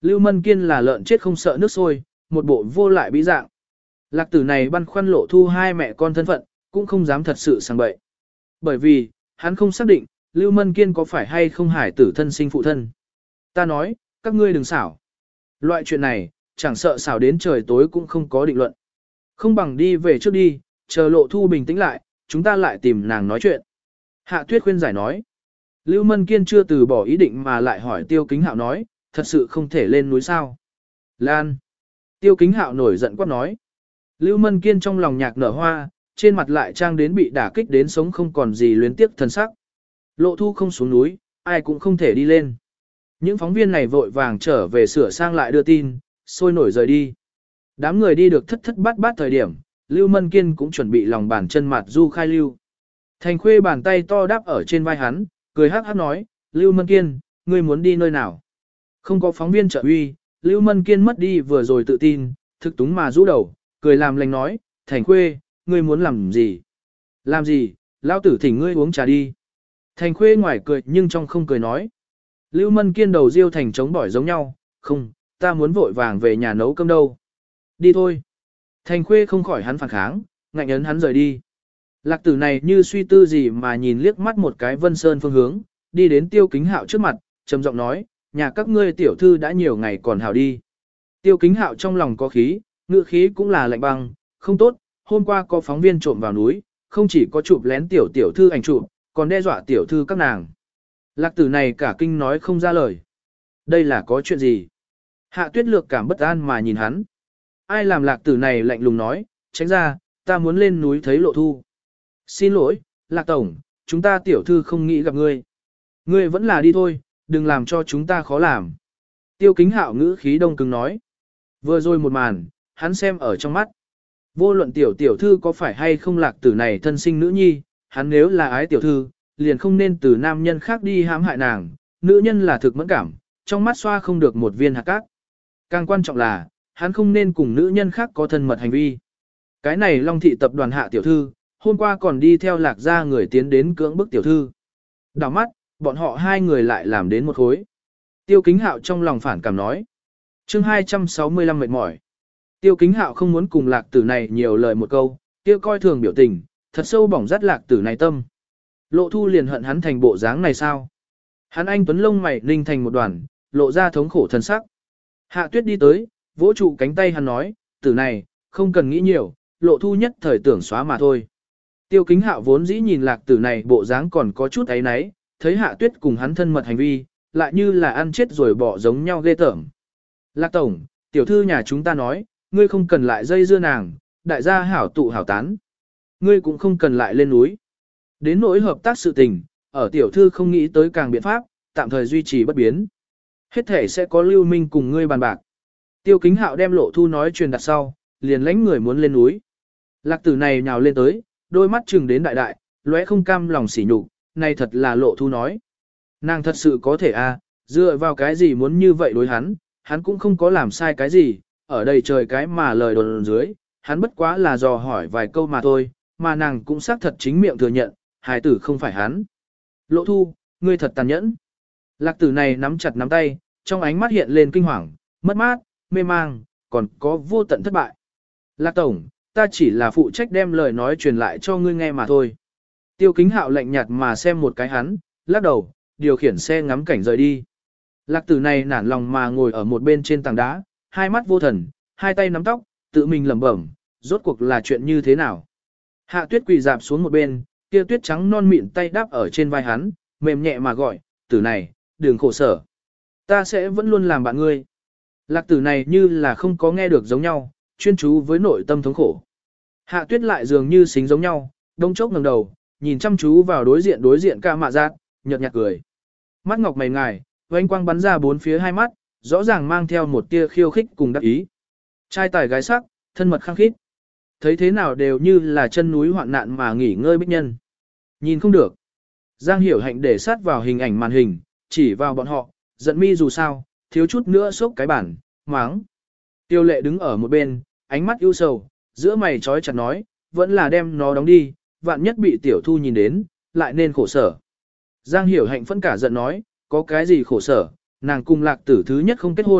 Lưu Mân Kiên là lợn chết không sợ nước sôi, một bộ vô lại bí dạng. Lạc tử này băn khoăn Lộ Thu hai mẹ con thân phận, cũng không dám thật sự sang bậy. Bởi vì, hắn không xác định, Lưu Mân Kiên có phải hay không hải tử thân sinh phụ thân. Ta nói, các ngươi đừng xảo. Loại chuyện này, chẳng sợ xảo đến trời tối cũng không có định luận. Không bằng đi về trước đi, chờ Lộ Thu bình tĩnh lại, chúng ta lại tìm nàng nói chuyện. Hạ Tuyết khuyên giải nói. Lưu Mân Kiên chưa từ bỏ ý định mà lại hỏi Tiêu Kính Hạo nói, thật sự không thể lên núi sao. Lan. Tiêu Kính Hạo nổi giận quát nói. Lưu Mân Kiên trong lòng nhạc nở hoa, trên mặt lại trang đến bị đả kích đến sống không còn gì luyến tiếc thần sắc. Lộ Thu không xuống núi, ai cũng không thể đi lên. Những phóng viên này vội vàng trở về sửa sang lại đưa tin, sôi nổi rời đi. Đám người đi được thất thất bát bát thời điểm, Lưu Mân Kiên cũng chuẩn bị lòng bàn chân mặt du khai lưu. Thành Khuê bàn tay to đáp ở trên vai hắn, cười hắc hắc nói, Lưu Mân Kiên, ngươi muốn đi nơi nào? Không có phóng viên trợ uy, Lưu Mân Kiên mất đi vừa rồi tự tin, thực túng mà rũ đầu, cười làm lành nói, Thành Khuê, ngươi muốn làm gì? Làm gì, lão tử thỉnh ngươi uống trà đi. Thành Khuê ngoài cười nhưng trong không cười nói. Lưu Mân Kiên đầu riêu thành trống bỏi giống nhau, không, ta muốn vội vàng về nhà nấu cơm đâu. Đi thôi. Thành Khuê không khỏi hắn phản kháng, ngạnh ấn hắn rời đi. Lạc tử này như suy tư gì mà nhìn liếc mắt một cái Vân Sơn phương hướng, đi đến Tiêu Kính Hạo trước mặt, trầm giọng nói, nhà các ngươi tiểu thư đã nhiều ngày còn hảo đi. Tiêu Kính Hạo trong lòng có khí, ngựa khí cũng là lạnh băng, không tốt, hôm qua có phóng viên trộm vào núi, không chỉ có chụp lén tiểu tiểu thư ảnh chụp, còn đe dọa tiểu thư các nàng. Lạc tử này cả kinh nói không ra lời. Đây là có chuyện gì? Hạ Tuyết Lược cảm bất an mà nhìn hắn. Ai làm lạc tử này lạnh lùng nói, tránh ra, ta muốn lên núi thấy Lộ Thu. Xin lỗi, Lạc Tổng, chúng ta tiểu thư không nghĩ gặp ngươi. Ngươi vẫn là đi thôi, đừng làm cho chúng ta khó làm. Tiêu Kính Hạo ngữ khí đông cứng nói. Vừa rồi một màn, hắn xem ở trong mắt. Vô luận tiểu tiểu thư có phải hay không lạc tử này thân sinh nữ nhi, hắn nếu là ái tiểu thư, liền không nên từ nam nhân khác đi hãm hại nàng. Nữ nhân là thực mẫn cảm, trong mắt xoa không được một viên hạt cát. Càng quan trọng là, hắn không nên cùng nữ nhân khác có thân mật hành vi. Cái này Long Thị tập đoàn hạ tiểu thư, hôm qua còn đi theo lạc gia người tiến đến cưỡng bức tiểu thư. Đảo mắt, bọn họ hai người lại làm đến một khối. Tiêu Kính Hạo trong lòng phản cảm nói. Chương hai trăm sáu mươi lăm mệt mỏi. Tiêu Kính Hạo không muốn cùng lạc tử này nhiều lời một câu, tiêu coi thường biểu tình, thật sâu bỏng rát lạc tử này tâm. Lộ Thu liền hận hắn thành bộ dáng này sao? Hắn anh tuấn lông mày ninh thành một đoàn, lộ ra thống khổ thân sắc. Hạ Tuyết đi tới, vỗ trụ cánh tay hắn nói, tử này, không cần nghĩ nhiều, Lộ Thu nhất thời tưởng xóa mà thôi. Tiêu Kính Hạo vốn dĩ nhìn lạc tử này bộ dáng còn có chút ấy náy, thấy Hạ Tuyết cùng hắn thân mật hành vi, lại như là ăn chết rồi bỏ giống nhau ghê tởm. Lạc Tổng, tiểu thư nhà chúng ta nói, ngươi không cần lại dây dưa nàng, đại gia hảo tụ hảo tán. Ngươi cũng không cần lại lên núi. Đến nỗi hợp tác sự tình, ở tiểu thư không nghĩ tới càng biện pháp, tạm thời duy trì bất biến. Hết thể sẽ có Lưu Minh cùng ngươi bàn bạc. Tiêu Kính Hạo đem Lộ Thu nói truyền đặt sau, liền lãnh người muốn lên núi. Lạc tử này nhào lên tới, đôi mắt chừng đến đại đại, lóe không cam lòng sỉ nhục, này thật là Lộ Thu nói. Nàng thật sự có thể à, dựa vào cái gì muốn như vậy đối hắn, hắn cũng không có làm sai cái gì, ở đây trời cái mà lời đồn dưới, hắn bất quá là dò hỏi vài câu mà thôi, mà nàng cũng xác thật chính miệng thừa nhận, hài tử không phải hắn. Lộ Thu, ngươi thật tàn nhẫn. Lạc tử này nắm chặt nắm tay, trong ánh mắt hiện lên kinh hoàng, mất mát, mê mang, còn có vô tận thất bại. Lạc Tổng, ta chỉ là phụ trách đem lời nói truyền lại cho ngươi nghe mà thôi. Tiêu Kính Hạo lạnh nhạt mà xem một cái hắn, lắc đầu, điều khiển xe ngắm cảnh rời đi. Lạc tử này nản lòng mà ngồi ở một bên trên tảng đá, hai mắt vô thần, hai tay nắm tóc, tự mình lẩm bẩm, rốt cuộc là chuyện như thế nào. Hạ Tuyết quỳ dạp xuống một bên, kia tuyết trắng non mịn tay đáp ở trên vai hắn, mềm nhẹ mà gọi, tử này, đừng khổ sở. Ta sẽ vẫn luôn làm bạn ngươi. Lạc tử này như là không có nghe được giống nhau, chuyên chú với nội tâm thống khổ. Hạ Tuyết lại dường như xính giống nhau, đông chốc ngẩng đầu, nhìn chăm chú vào đối diện đối diện ca mạ giác, nhợt nhạt cười. Mắt ngọc mày ngài, vánh quang bắn ra bốn phía hai mắt, rõ ràng mang theo một tia khiêu khích cùng đắc ý. Trai tài gái sắc, thân mật khăng khít. Thấy thế nào đều như là chân núi hoạn nạn mà nghỉ ngơi bích nhân. Nhìn không được. Giang Hiểu Hạnh để sát vào hình ảnh màn hình, chỉ vào bọn họ, giận mi dù sao, thiếu chút nữa sốc cái bản, máng. Tiêu Lệ đứng ở một bên, ánh mắt ưu sầu, giữa mày trói chặt nói, vẫn là đem nó đóng đi, vạn nhất bị tiểu thu nhìn đến, lại nên khổ sở. Giang Hiểu Hạnh phẫn cả giận nói, có cái gì khổ sở, nàng cùng lạc tử thứ nhất không kết hôn,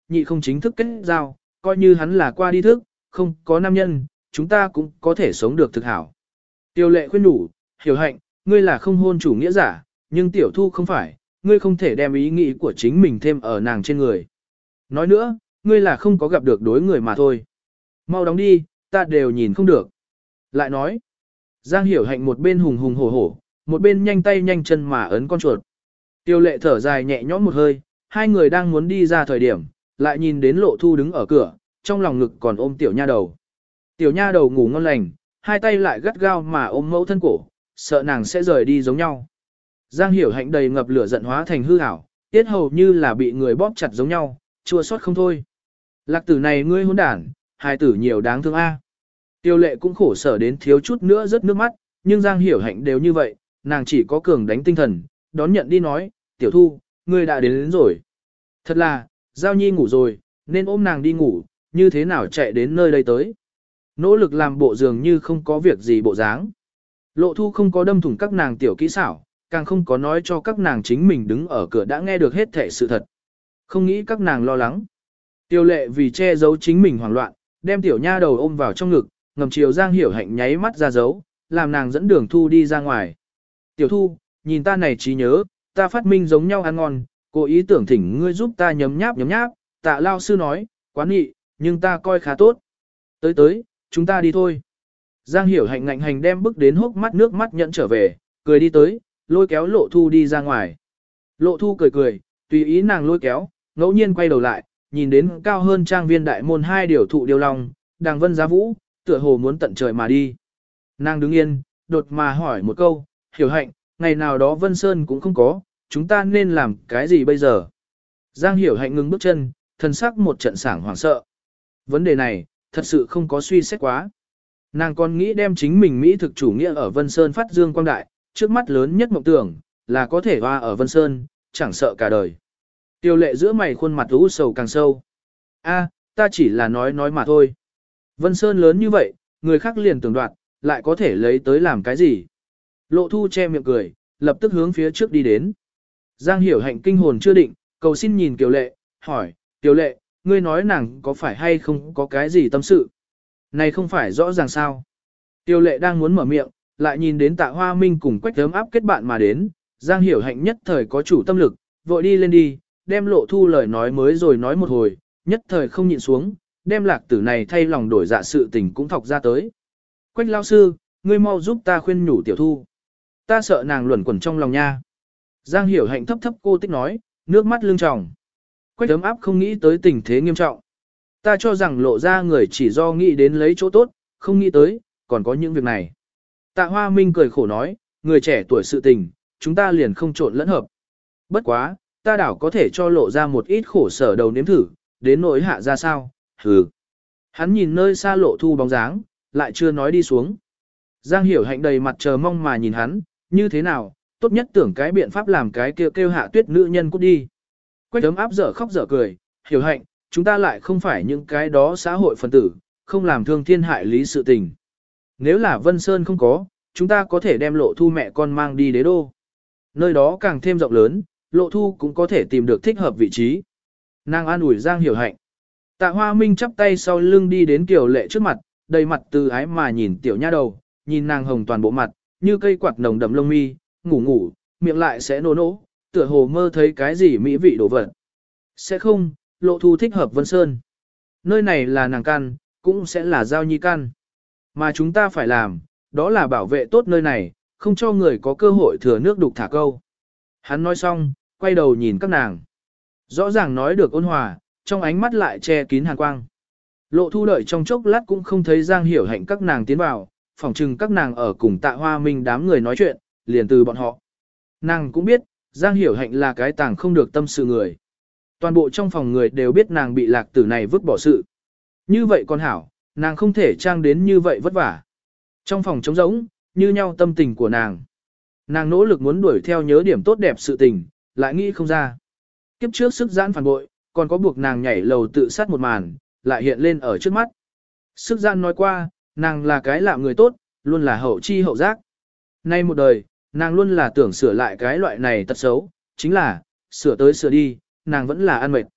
nhị không chính thức kết giao, coi như hắn là qua đi thức, không có nam nhân, chúng ta cũng có thể sống được thực hảo. Tiêu lệ khuyên đủ, hiểu hạnh, ngươi là không hôn chủ nghĩa giả, nhưng tiểu thu không phải, ngươi không thể đem ý nghĩ của chính mình thêm ở nàng trên người. Nói nữa, ngươi là không có gặp được đối người mà thôi. Mau đóng đi, ta đều nhìn không được. Lại nói, Giang hiểu hạnh một bên hùng hùng hổ hổ, một bên nhanh tay nhanh chân mà ấn con chuột. Tiêu lệ thở dài nhẹ nhõm một hơi, hai người đang muốn đi ra thời điểm, lại nhìn đến lộ thu đứng ở cửa, trong lòng ngực còn ôm tiểu nha đầu. Tiểu nha đầu ngủ ngon lành, hai tay lại gắt gao mà ôm mẫu thân cổ, sợ nàng sẽ rời đi giống nhau. Giang hiểu hạnh đầy ngập lửa giận hóa thành hư ảo, tiết hầu như là bị người bóp chặt giống nhau, chua xót không thôi. Lạc tử này ngươi hỗn đản, hài tử nhiều đáng thương a. Tiêu lệ cũng khổ sở đến thiếu chút nữa rớt nước mắt, nhưng Giang hiểu hạnh đều như vậy, nàng chỉ có cường đánh tinh thần, đón nhận đi nói, tiểu thu, ngươi đã đến, đến rồi. Thật là, Giao Nhi ngủ rồi, nên ôm nàng đi ngủ, như thế nào chạy đến nơi đây tới. Nỗ lực làm bộ dường như không có việc gì bộ dáng. Lộ thu không có đâm thủng các nàng tiểu kỹ xảo, càng không có nói cho các nàng chính mình đứng ở cửa đã nghe được hết thể sự thật. Không nghĩ các nàng lo lắng. Tiêu lệ vì che giấu chính mình hoảng loạn, đem tiểu nha đầu ôm vào trong ngực, ngầm chiều Giang hiểu hạnh nháy mắt ra dấu, làm nàng dẫn đường thu đi ra ngoài. Tiểu thu, nhìn ta này trí nhớ, ta phát minh giống nhau ăn ngon, cố ý tưởng thỉnh ngươi giúp ta nhấm nháp nhấm nháp, tạ lao sư nói, quán nghị, nhưng ta coi khá tốt. Tới tới, chúng ta đi thôi. Giang hiểu hạnh ngạnh hành đem bước đến hốc mắt nước mắt nhận trở về, cười đi tới, lôi kéo lộ thu đi ra ngoài. Lộ thu cười cười, tùy ý nàng lôi kéo, ngẫu nhiên quay đầu lại, nhìn đến cao hơn trang viên đại môn hai điều thụ điều lòng, đàng vân giá vũ, tựa hồ muốn tận trời mà đi. Nàng đứng yên, đột mà hỏi một câu, hiểu hạnh, ngày nào đó Vân Sơn cũng không có, chúng ta nên làm cái gì bây giờ? Giang hiểu hạnh ngừng bước chân, thân sắc một trận sảng hoảng sợ. Vấn đề này, thật sự không có suy xét quá. Nàng còn nghĩ đem chính mình Mỹ thực chủ nghĩa ở Vân Sơn phát dương quang đại, trước mắt lớn nhất mộng tưởng, là có thể hoa ở Vân Sơn, chẳng sợ cả đời. Tiêu lệ giữa mày khuôn mặt u sầu càng sâu. A, ta chỉ là nói nói mà thôi. Vân Sơn lớn như vậy, người khác liền tưởng đoạt, lại có thể lấy tới làm cái gì? Lộ thu che miệng cười, lập tức hướng phía trước đi đến. Giang hiểu hạnh kinh hồn chưa định, cầu xin nhìn Kiều lệ, hỏi, Kiều lệ, ngươi nói nàng có phải hay không có cái gì tâm sự? Này không phải rõ ràng sao? Kiều lệ đang muốn mở miệng, lại nhìn đến Tạ Hoa Minh cùng Quách Thớm áp kết bạn mà đến, Giang hiểu hạnh nhất thời có chủ tâm lực, vội đi lên đi, đem lộ thu lời nói mới rồi nói một hồi, nhất thời không nhịn xuống, đem lạc tử này thay lòng đổi dạ sự tình cũng thọc ra tới. Quách lao sư, ngươi mau giúp ta khuyên nhủ tiểu thu. Ta sợ nàng luẩn quẩn trong lòng nha. Giang hiểu hạnh thấp thấp cô tích nói, nước mắt lưng tròng. Quách ấm áp không nghĩ tới tình thế nghiêm trọng. Ta cho rằng lộ ra người chỉ do nghĩ đến lấy chỗ tốt, không nghĩ tới, còn có những việc này. Tạ Hoa Minh cười khổ nói, người trẻ tuổi sự tình, chúng ta liền không trộn lẫn hợp. Bất quá, ta đảo có thể cho lộ ra một ít khổ sở đầu nếm thử, đến nỗi hạ ra sao, hừ. Hắn nhìn nơi xa lộ thu bóng dáng, lại chưa nói đi xuống. Giang hiểu hạnh đầy mặt chờ mong mà nhìn hắn, như thế nào, tốt nhất tưởng cái biện pháp làm cái kêu kêu hạ tuyết nữ nhân cút đi. Quách ấm áp dở khóc dở cười, hiểu hạnh, chúng ta lại không phải những cái đó xã hội phân tử, không làm thương thiên hại lý sự tình. Nếu là Vân Sơn không có, chúng ta có thể đem lộ thu mẹ con mang đi đế đô. Nơi đó càng thêm rộng lớn, lộ thu cũng có thể tìm được thích hợp vị trí. Nàng an ủi Giang hiểu hạnh. Tạ Hoa Minh chắp tay sau lưng đi đến Kiều lệ trước mặt, đầy mặt từ ái mà nhìn tiểu nha đầu, nhìn nàng hồng toàn bộ mặt, như cây quạt nồng đậm lông mi, ngủ ngủ, miệng lại sẽ nô nỗ, tựa hồ mơ thấy cái gì mỹ vị đồ vật. Sẽ không, lộ thu thích hợp Vân Sơn. Nơi này là nàng căn, cũng sẽ là Giao Nhi căn. Mà chúng ta phải làm, đó là bảo vệ tốt nơi này, không cho người có cơ hội thừa nước đục thả câu. Hắn nói xong, quay đầu nhìn các nàng. Rõ ràng nói được ôn hòa, trong ánh mắt lại che kín hàn quang. Lộ thu đợi trong chốc lát cũng không thấy Giang hiểu hạnh các nàng tiến vào, phỏng chừng các nàng ở cùng Tạ Hoa Minh đám người nói chuyện, liền từ bọn họ. Nàng cũng biết, Giang hiểu hạnh là cái tàng không được tâm sự người. Toàn bộ trong phòng người đều biết nàng bị lạc tử này vứt bỏ sự. Như vậy con hảo, nàng không thể trang đến như vậy vất vả. Trong phòng trống rỗng, như nhau tâm tình của nàng. Nàng nỗ lực muốn đuổi theo nhớ điểm tốt đẹp sự tình, lại nghĩ không ra. Kiếp trước sức giãn phản bội, còn có buộc nàng nhảy lầu tự sát một màn, lại hiện lên ở trước mắt. Sức giãn nói qua, nàng là cái lạ người tốt, luôn là hậu chi hậu giác. Nay một đời, nàng luôn là tưởng sửa lại cái loại này tật xấu, chính là, sửa tới sửa đi, nàng vẫn là ăn mệt.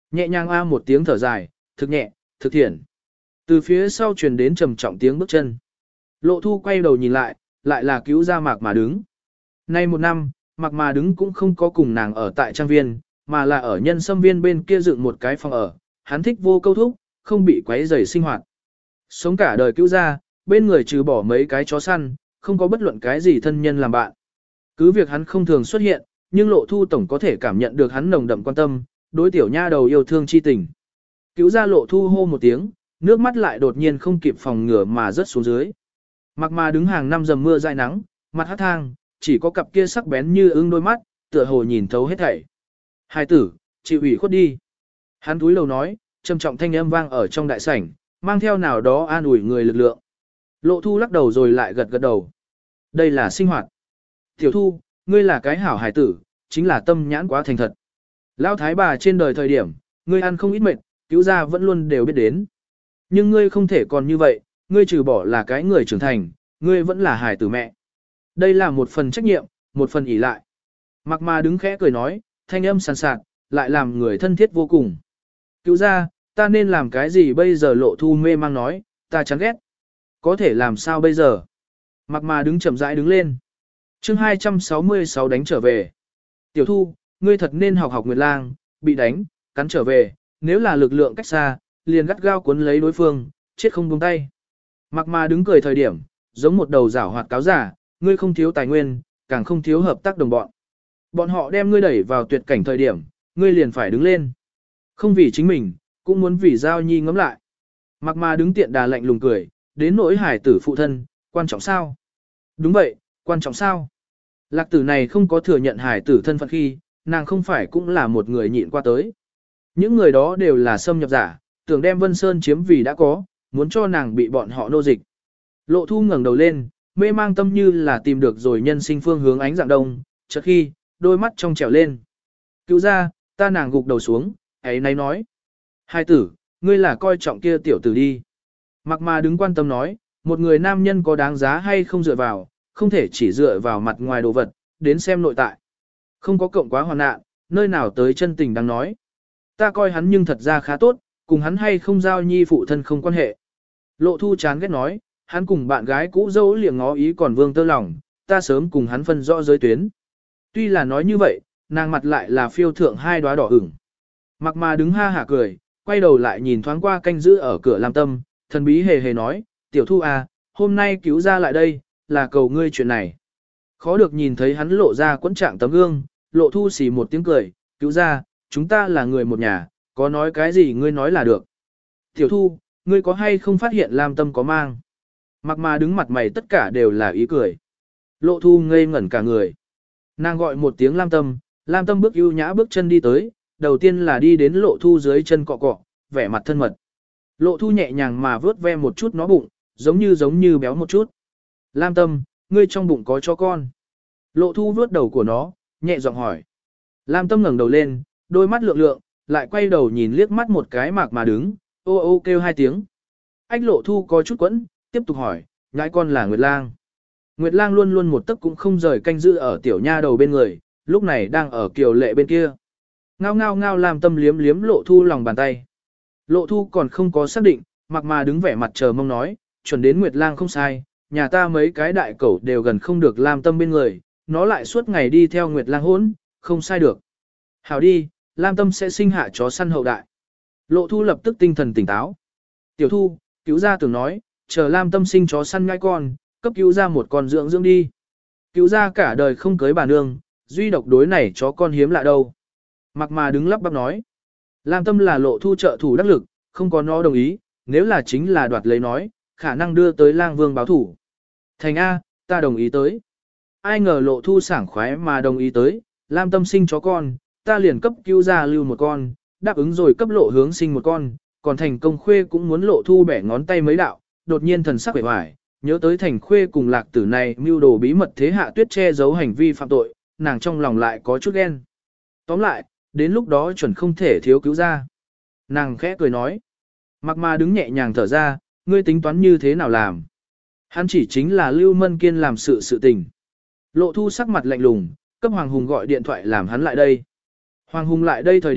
Nhẹ nhàng a một tiếng thở dài, thực nhẹ, thực thiện. Từ phía sau truyền đến trầm trọng tiếng bước chân. Lộ Thu quay đầu nhìn lại, lại là cứu ra Mạc Mà Đứng. Nay một năm, Mạc Mà Đứng cũng không có cùng nàng ở tại trang viên, mà là ở nhân sâm viên bên kia dựng một cái phòng ở. Hắn thích vô câu thúc, không bị quấy rầy sinh hoạt. Sống cả đời cứu ra, bên người trừ bỏ mấy cái chó săn, không có bất luận cái gì thân nhân làm bạn. Cứ việc hắn không thường xuất hiện, nhưng Lộ Thu tổng có thể cảm nhận được hắn nồng đậm quan tâm, đối tiểu nha đầu yêu thương chi tình. Cứu ra Lộ Thu hô một tiếng, nước mắt lại đột nhiên không kịp phòng ngừa mà rớt xuống dưới. Mặc mà đứng hàng năm dầm mưa dại nắng, mặt hát thang, chỉ có cặp kia sắc bén như ưng đôi mắt, tựa hồ nhìn thấu hết thảy. Hai tử, chịu ủy khuất đi. Hắn túi lầu nói, trầm trọng thanh âm vang ở trong đại sảnh, mang theo nào đó an ủi người lực lượng. Lộ Thu lắc đầu rồi lại gật gật đầu. Đây là sinh hoạt. Tiểu Thu, ngươi là cái hảo hải tử, chính là tâm nhãn quá thành thật. Lão thái bà trên đời thời điểm, ngươi ăn không ít mệt, cứu ra vẫn luôn đều biết đến. Nhưng ngươi không thể còn như vậy, ngươi trừ bỏ là cái người trưởng thành, ngươi vẫn là hài tử mẹ. Đây là một phần trách nhiệm, một phần ỷ lại. Mặc mà đứng khẽ cười nói, thanh âm sàn sạt, lại làm người thân thiết vô cùng. Cứu ra, ta nên làm cái gì bây giờ? Lộ Thu mê mang nói, ta chán ghét. Có thể làm sao bây giờ? Mặc mà đứng chậm rãi đứng lên. chương hai trăm sáu mươi sáu đánh trở về. Tiểu Thu, ngươi thật nên học học Nguyệt Lang, bị đánh, cắn trở về, nếu là lực lượng cách xa, liền gắt gao cuốn lấy đối phương, chết không buông tay. Mặc mà đứng cười thời điểm, giống một đầu rảo hoạt cáo giả, ngươi không thiếu tài nguyên, càng không thiếu hợp tác đồng bọn. Bọn họ đem ngươi đẩy vào tuyệt cảnh thời điểm, ngươi liền phải đứng lên. Không vì chính mình, cũng muốn vì Giao Nhi ngẫm lại. Mặc mà đứng tiện đà lạnh lùng cười, đến nỗi hải tử phụ thân, quan trọng sao? Đúng vậy, quan trọng sao? Lạc tử này không có thừa nhận hải tử thân phận khi, nàng không phải cũng là một người nhịn qua tới. Những người đó đều là xâm nhập giả, tưởng đem Vân Sơn chiếm vì đã có, muốn cho nàng bị bọn họ nô dịch. Lộ Thu ngẩng đầu lên, mê mang tâm như là tìm được rồi nhân sinh phương hướng ánh dạng đông, chợt khi, đôi mắt trong trẻo lên. Cứu ra, ta nàng gục đầu xuống, ấy nấy nói. Hai tử, ngươi là coi trọng kia tiểu tử đi. Mặc mà đứng quan tâm nói, một người nam nhân có đáng giá hay không dựa vào, không thể chỉ dựa vào mặt ngoài đồ vật, đến xem nội tại. Không có cộng quá hoàn nạn, nơi nào tới chân tình đang nói. Ta coi hắn nhưng thật ra khá tốt, cùng hắn hay không Giao Nhi phụ thân không quan hệ. Lộ Thu chán ghét nói, hắn cùng bạn gái cũ dâu liệng ngó ý còn vương tơ lòng, ta sớm cùng hắn phân rõ giới tuyến. Tuy là nói như vậy, nàng mặt lại là phiêu thượng hai đóa đỏ ửng. Mặc mà đứng ha hả cười, quay đầu lại nhìn thoáng qua canh giữ ở cửa Lam Tâm, thần bí hề hề nói, tiểu Thu à, hôm nay cứu ra lại đây, là cầu ngươi chuyện này. Khó được nhìn thấy hắn lộ ra quẫn trạng tấm gương, Lộ Thu xì một tiếng cười, cứu ra, chúng ta là người một nhà, có nói cái gì ngươi nói là được. Tiểu Thu, ngươi có hay không phát hiện Lam Tâm có mang? Mặc mà đứng mặt mày tất cả đều là ý cười. Lộ Thu ngây ngẩn cả người. Nàng gọi một tiếng Lam Tâm, Lam Tâm bước ưu nhã bước chân đi tới, đầu tiên là đi đến Lộ Thu dưới chân cọ cọ, vẻ mặt thân mật. Lộ Thu nhẹ nhàng mà vớt ve một chút nó bụng, giống như giống như béo một chút. Lam Tâm, ngươi trong bụng có cho con. Lộ Thu vớt đầu của nó, nhẹ giọng hỏi. Lam Tâm ngẩng đầu lên, đôi mắt lượng lượng, lại quay đầu nhìn liếc mắt một cái Mạc mà đứng, ô ô kêu hai tiếng. Ách Lộ Thu có chút quẫn, tiếp tục hỏi, nhãi con là Nguyệt Lang. Nguyệt Lang luôn luôn một tấc cũng không rời canh giữ ở tiểu nha đầu bên người, lúc này đang ở Kiều Lệ bên kia. Ngao ngao ngao Lam Tâm liếm liếm Lộ Thu lòng bàn tay. Lộ Thu còn không có xác định, Mạc mà đứng vẻ mặt chờ mong nói, chuẩn đến Nguyệt Lang không sai, nhà ta mấy cái đại cẩu đều gần không được Lam Tâm bên người, nó lại suốt ngày đi theo Nguyệt Lang hỗn, không sai được. Hảo đi, Lam Tâm sẽ sinh hạ chó săn hậu đại. Lộ Thu lập tức tinh thần tỉnh táo. Tiểu Thu, cứu gia tưởng nói, chờ Lam Tâm sinh chó săn ngai con, cấp cứu ra một con dưỡng dưỡng đi. Cứu ra cả đời không cưới bà nương, duy độc đối này chó con hiếm lạ đâu. Mặc mà đứng lắp bắp nói. Lam Tâm là Lộ Thu trợ thủ đắc lực, không có nó đồng ý, nếu là chính là đoạt lấy nói, khả năng đưa tới lang vương báo thủ. Thành A, ta đồng ý tới. Ai ngờ Lộ Thu sảng khoái mà đồng ý tới, Lam Tâm sinh chó con, ta liền cấp cứu ra lưu một con, đáp ứng rồi cấp Lộ Hướng sinh một con, còn Thành Công Khuê cũng muốn Lộ Thu bẻ ngón tay mấy đạo, đột nhiên thần sắc vẻ vải, nhớ tới Thành Khuê cùng Lạc Tử này mưu đồ bí mật thế hạ tuyết che giấu hành vi phạm tội, nàng trong lòng lại có chút ghen. Tóm lại, đến lúc đó chuẩn không thể thiếu cứu ra. Nàng khẽ cười nói. Mặc mà đứng nhẹ nhàng thở ra, ngươi tính toán như thế nào làm? Hắn chỉ chính là Lưu Mân Kiên làm sự sự tình. Lộ Thu sắc mặt lạnh lùng, cấp Hoàng Hùng gọi điện thoại làm hắn lại đây. Hoàng Hùng lại đây thời điểm,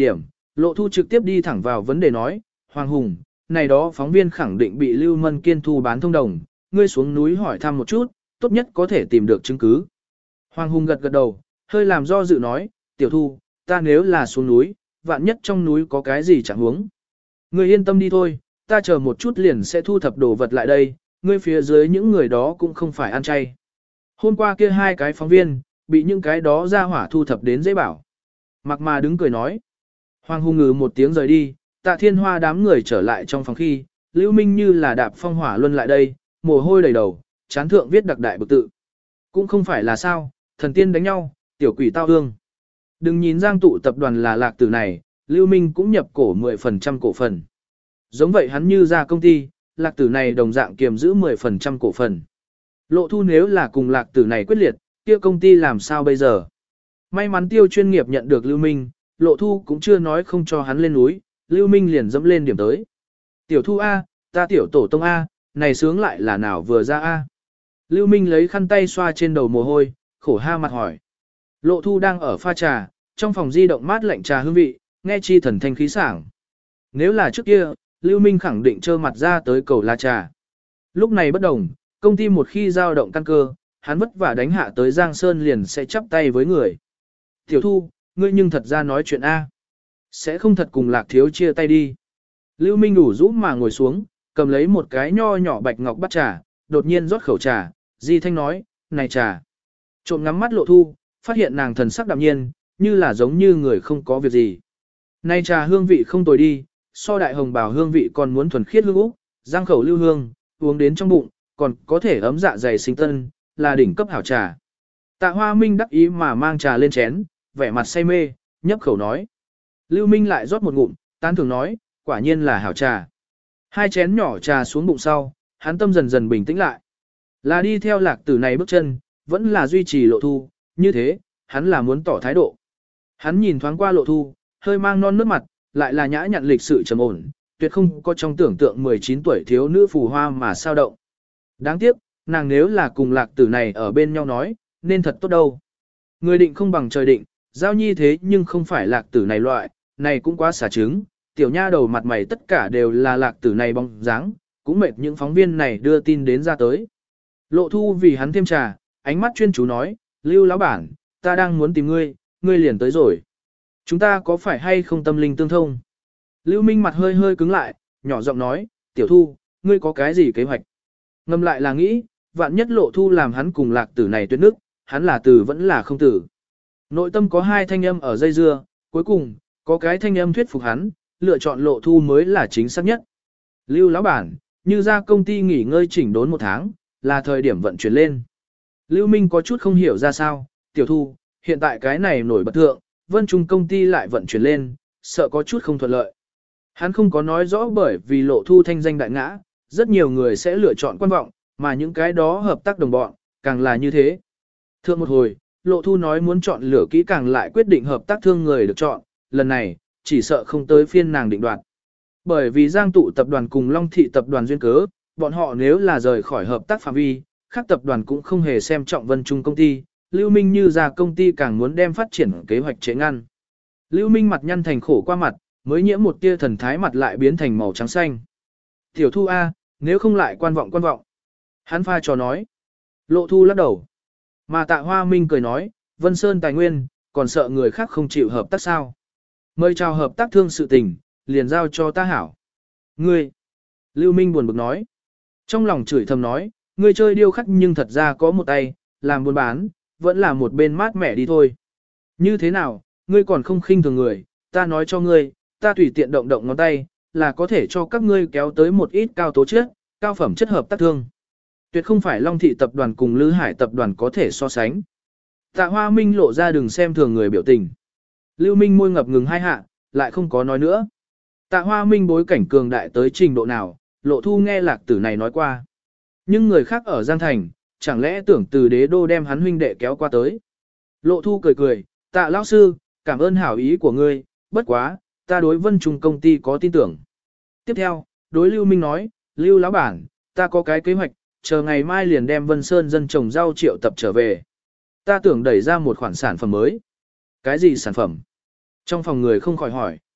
Lộ Thu trực tiếp đi thẳng vào vấn đề nói, Hoàng Hùng, này đó phóng viên khẳng định bị Lưu Mân Kiên thu bán thông đồng, ngươi xuống núi hỏi thăm một chút, tốt nhất có thể tìm được chứng cứ. Hoàng Hùng gật gật đầu, hơi làm do dự nói, tiểu thu, ta nếu là xuống núi, vạn nhất trong núi có cái gì chẳng huống. Ngươi yên tâm đi thôi, ta chờ một chút liền sẽ thu thập đồ vật lại đây, ngươi phía dưới những người đó cũng không phải ăn chay. Hôm qua kia hai cái phóng viên, bị những cái đó ra hỏa thu thập đến dễ bảo. Mặc mà đứng cười nói. Hoàng Hùng ngừ một tiếng rời đi, Tạ Thiên Hoa đám người trở lại trong phòng khi, Lưu Minh như là đạp phong hỏa luân lại đây, mồ hôi đầy đầu, chán thượng viết đặc đại bực tự. Cũng không phải là sao, thần tiên đánh nhau, tiểu quỷ tao hương. Đừng nhìn Giang tụ tập đoàn là lạc tử này, Lưu Minh cũng nhập cổ mười phần trăm cổ phần. Giống vậy hắn như ra công ty, lạc tử này đồng dạng kiềm giữ mười phần trăm cổ phần. Lộ Thu nếu là cùng lạc tử này quyết liệt, kia công ty làm sao bây giờ? May mắn Tiêu chuyên nghiệp nhận được Lưu Minh, Lộ Thu cũng chưa nói không cho hắn lên núi, Lưu Minh liền dẫm lên điểm tới. Tiểu Thu A, ta tiểu tổ tông A, này sướng lại là nào vừa ra A. Lưu Minh lấy khăn tay xoa trên đầu mồ hôi, khổ ha mặt hỏi. Lộ Thu đang ở pha trà, trong phòng di động mát lạnh trà hương vị, nghe chi thần thanh khí sảng. Nếu là trước kia, Lưu Minh khẳng định trơ mặt ra tới cầu la trà. Lúc này bất đồng, công ty một khi giao động căn cơ, hắn vất vả đánh hạ tới Giang Sơn liền sẽ chắp tay với người. Tiểu Thu, ngươi nhưng thật ra nói chuyện A. Sẽ không thật cùng Lạc Thiếu chia tay đi. Lưu Minh đủ rũ mà ngồi xuống, cầm lấy một cái nho nhỏ bạch ngọc bắt trà, đột nhiên rót khẩu trà, Di Thanh nói, này trà. Trộm ngắm mắt Lộ Thu, phát hiện nàng thần sắc đạm nhiên, như là giống như người không có việc gì. Này trà hương vị không tồi đi, so đại hồng bào hương vị còn muốn thuần khiết hương úc, giang khẩu lưu hương, uống đến trong bụng, còn có thể ấm dạ dày sinh tân, là đỉnh cấp hảo trà. Tạ Hoa Minh đắc ý mà mang trà lên chén, vẻ mặt say mê, nhấp khẩu nói. Lưu Minh lại rót một ngụm, tán thưởng nói, quả nhiên là hảo trà. Hai chén nhỏ trà xuống bụng sau, hắn tâm dần dần bình tĩnh lại. Là đi theo lạc tử này bước chân, vẫn là duy trì Lộ Thu, như thế, hắn là muốn tỏ thái độ. Hắn nhìn thoáng qua Lộ Thu, hơi mang non nước mặt, lại là nhã nhặn lịch sự trầm ổn, tuyệt không có trong tưởng tượng mười chín tuổi thiếu nữ phù hoa mà sao động. Đáng tiếc, nàng nếu là cùng lạc tử này ở bên nhau nói, nên thật tốt đâu. Người định không bằng trời định, giao nhi thế nhưng không phải lạc tử này loại, này cũng quá xả trứng, tiểu nha đầu mặt mày tất cả đều là lạc tử này bóng dáng, cũng mệt những phóng viên này đưa tin đến ra tới. Lộ Thu vì hắn thêm trà, ánh mắt chuyên chú nói, Lưu lão bản, ta đang muốn tìm ngươi, ngươi liền tới rồi. Chúng ta có phải hay không tâm linh tương thông? Lưu Minh mặt hơi hơi cứng lại, nhỏ giọng nói, tiểu Thu, ngươi có cái gì kế hoạch? Ngâm lại là nghĩ, vạn nhất Lộ Thu làm hắn cùng lạc tử này tuyệt nước, hắn là tử vẫn là không tử. Nội tâm có hai thanh âm ở dây dưa, cuối cùng, có cái thanh âm thuyết phục hắn, lựa chọn Lộ Thu mới là chính xác nhất. Lưu lão bản, như ra công ty nghỉ ngơi chỉnh đốn một tháng, là thời điểm vận chuyển lên. Lưu Minh có chút không hiểu ra sao, tiểu Thu, hiện tại cái này nổi bật thượng, Vân Trung công ty lại vận chuyển lên, sợ có chút không thuận lợi. Hắn không có nói rõ bởi vì Lộ Thu thanh danh đại ngã, rất nhiều người sẽ lựa chọn quan vọng, mà những cái đó hợp tác đồng bọn, càng là như thế. Thượng một hồi, Lộ Thu nói muốn chọn lựa kỹ càng lại quyết định hợp tác thương người được chọn, lần này, chỉ sợ không tới phiên nàng định đoạt. Bởi vì Giang tụ tập đoàn cùng Long Thị tập đoàn duyên cớ, bọn họ nếu là rời khỏi hợp tác phạm vi, khác tập đoàn cũng không hề xem trọng Vân Trung công ty, Lưu Minh như ra công ty càng muốn đem phát triển kế hoạch chế ngăn. Lưu Minh mặt nhăn thành khổ qua mặt, mới nhiễm một tia thần thái mặt lại biến thành màu trắng xanh. Tiểu Thu A, nếu không lại quan vọng quan vọng. Hắn pha trò nói. Lộ Thu lắc đầu. Mà Tạ Hoa Minh cười nói, Vân Sơn tài nguyên, còn sợ người khác không chịu hợp tác sao. Mời chào hợp tác thương sự tình, liền giao cho ta hảo. Ngươi. Lưu Minh buồn bực nói. Trong lòng chửi thầm nói, ngươi chơi điêu khắc nhưng thật ra có một tay, làm buôn bán, vẫn là một bên mát mẻ đi thôi. Như thế nào, ngươi còn không khinh thường người, ta nói cho ngươi, ta tùy tiện động động ngón tay, là có thể cho các ngươi kéo tới một ít cao tố chất, cao phẩm chất hợp tác thương. Tuyệt không phải Long Thị tập đoàn cùng Lư Hải tập đoàn có thể so sánh. Tạ Hoa Minh lộ ra đừng xem thường người biểu tình. Lưu Minh môi ngập ngừng hai hạ, lại không có nói nữa. Tạ Hoa Minh bối cảnh cường đại tới trình độ nào, Lộ Thu nghe lạc tử này nói qua. Nhưng người khác ở Giang Thành, chẳng lẽ tưởng từ đế đô đem hắn huynh đệ kéo qua tới. Lộ Thu cười cười, Tạ lão sư, cảm ơn hảo ý của ngươi, bất quá, ta đối Vân Trung công ty có tin tưởng. Tiếp theo, đối Lưu Minh nói, Lưu lão bản, ta có cái kế hoạch, chờ ngày mai liền đem Vân Sơn dân trồng rau triệu tập trở về. Ta tưởng đẩy ra một khoản sản phẩm mới. Cái gì sản phẩm? Trong phòng người không khỏi hỏi.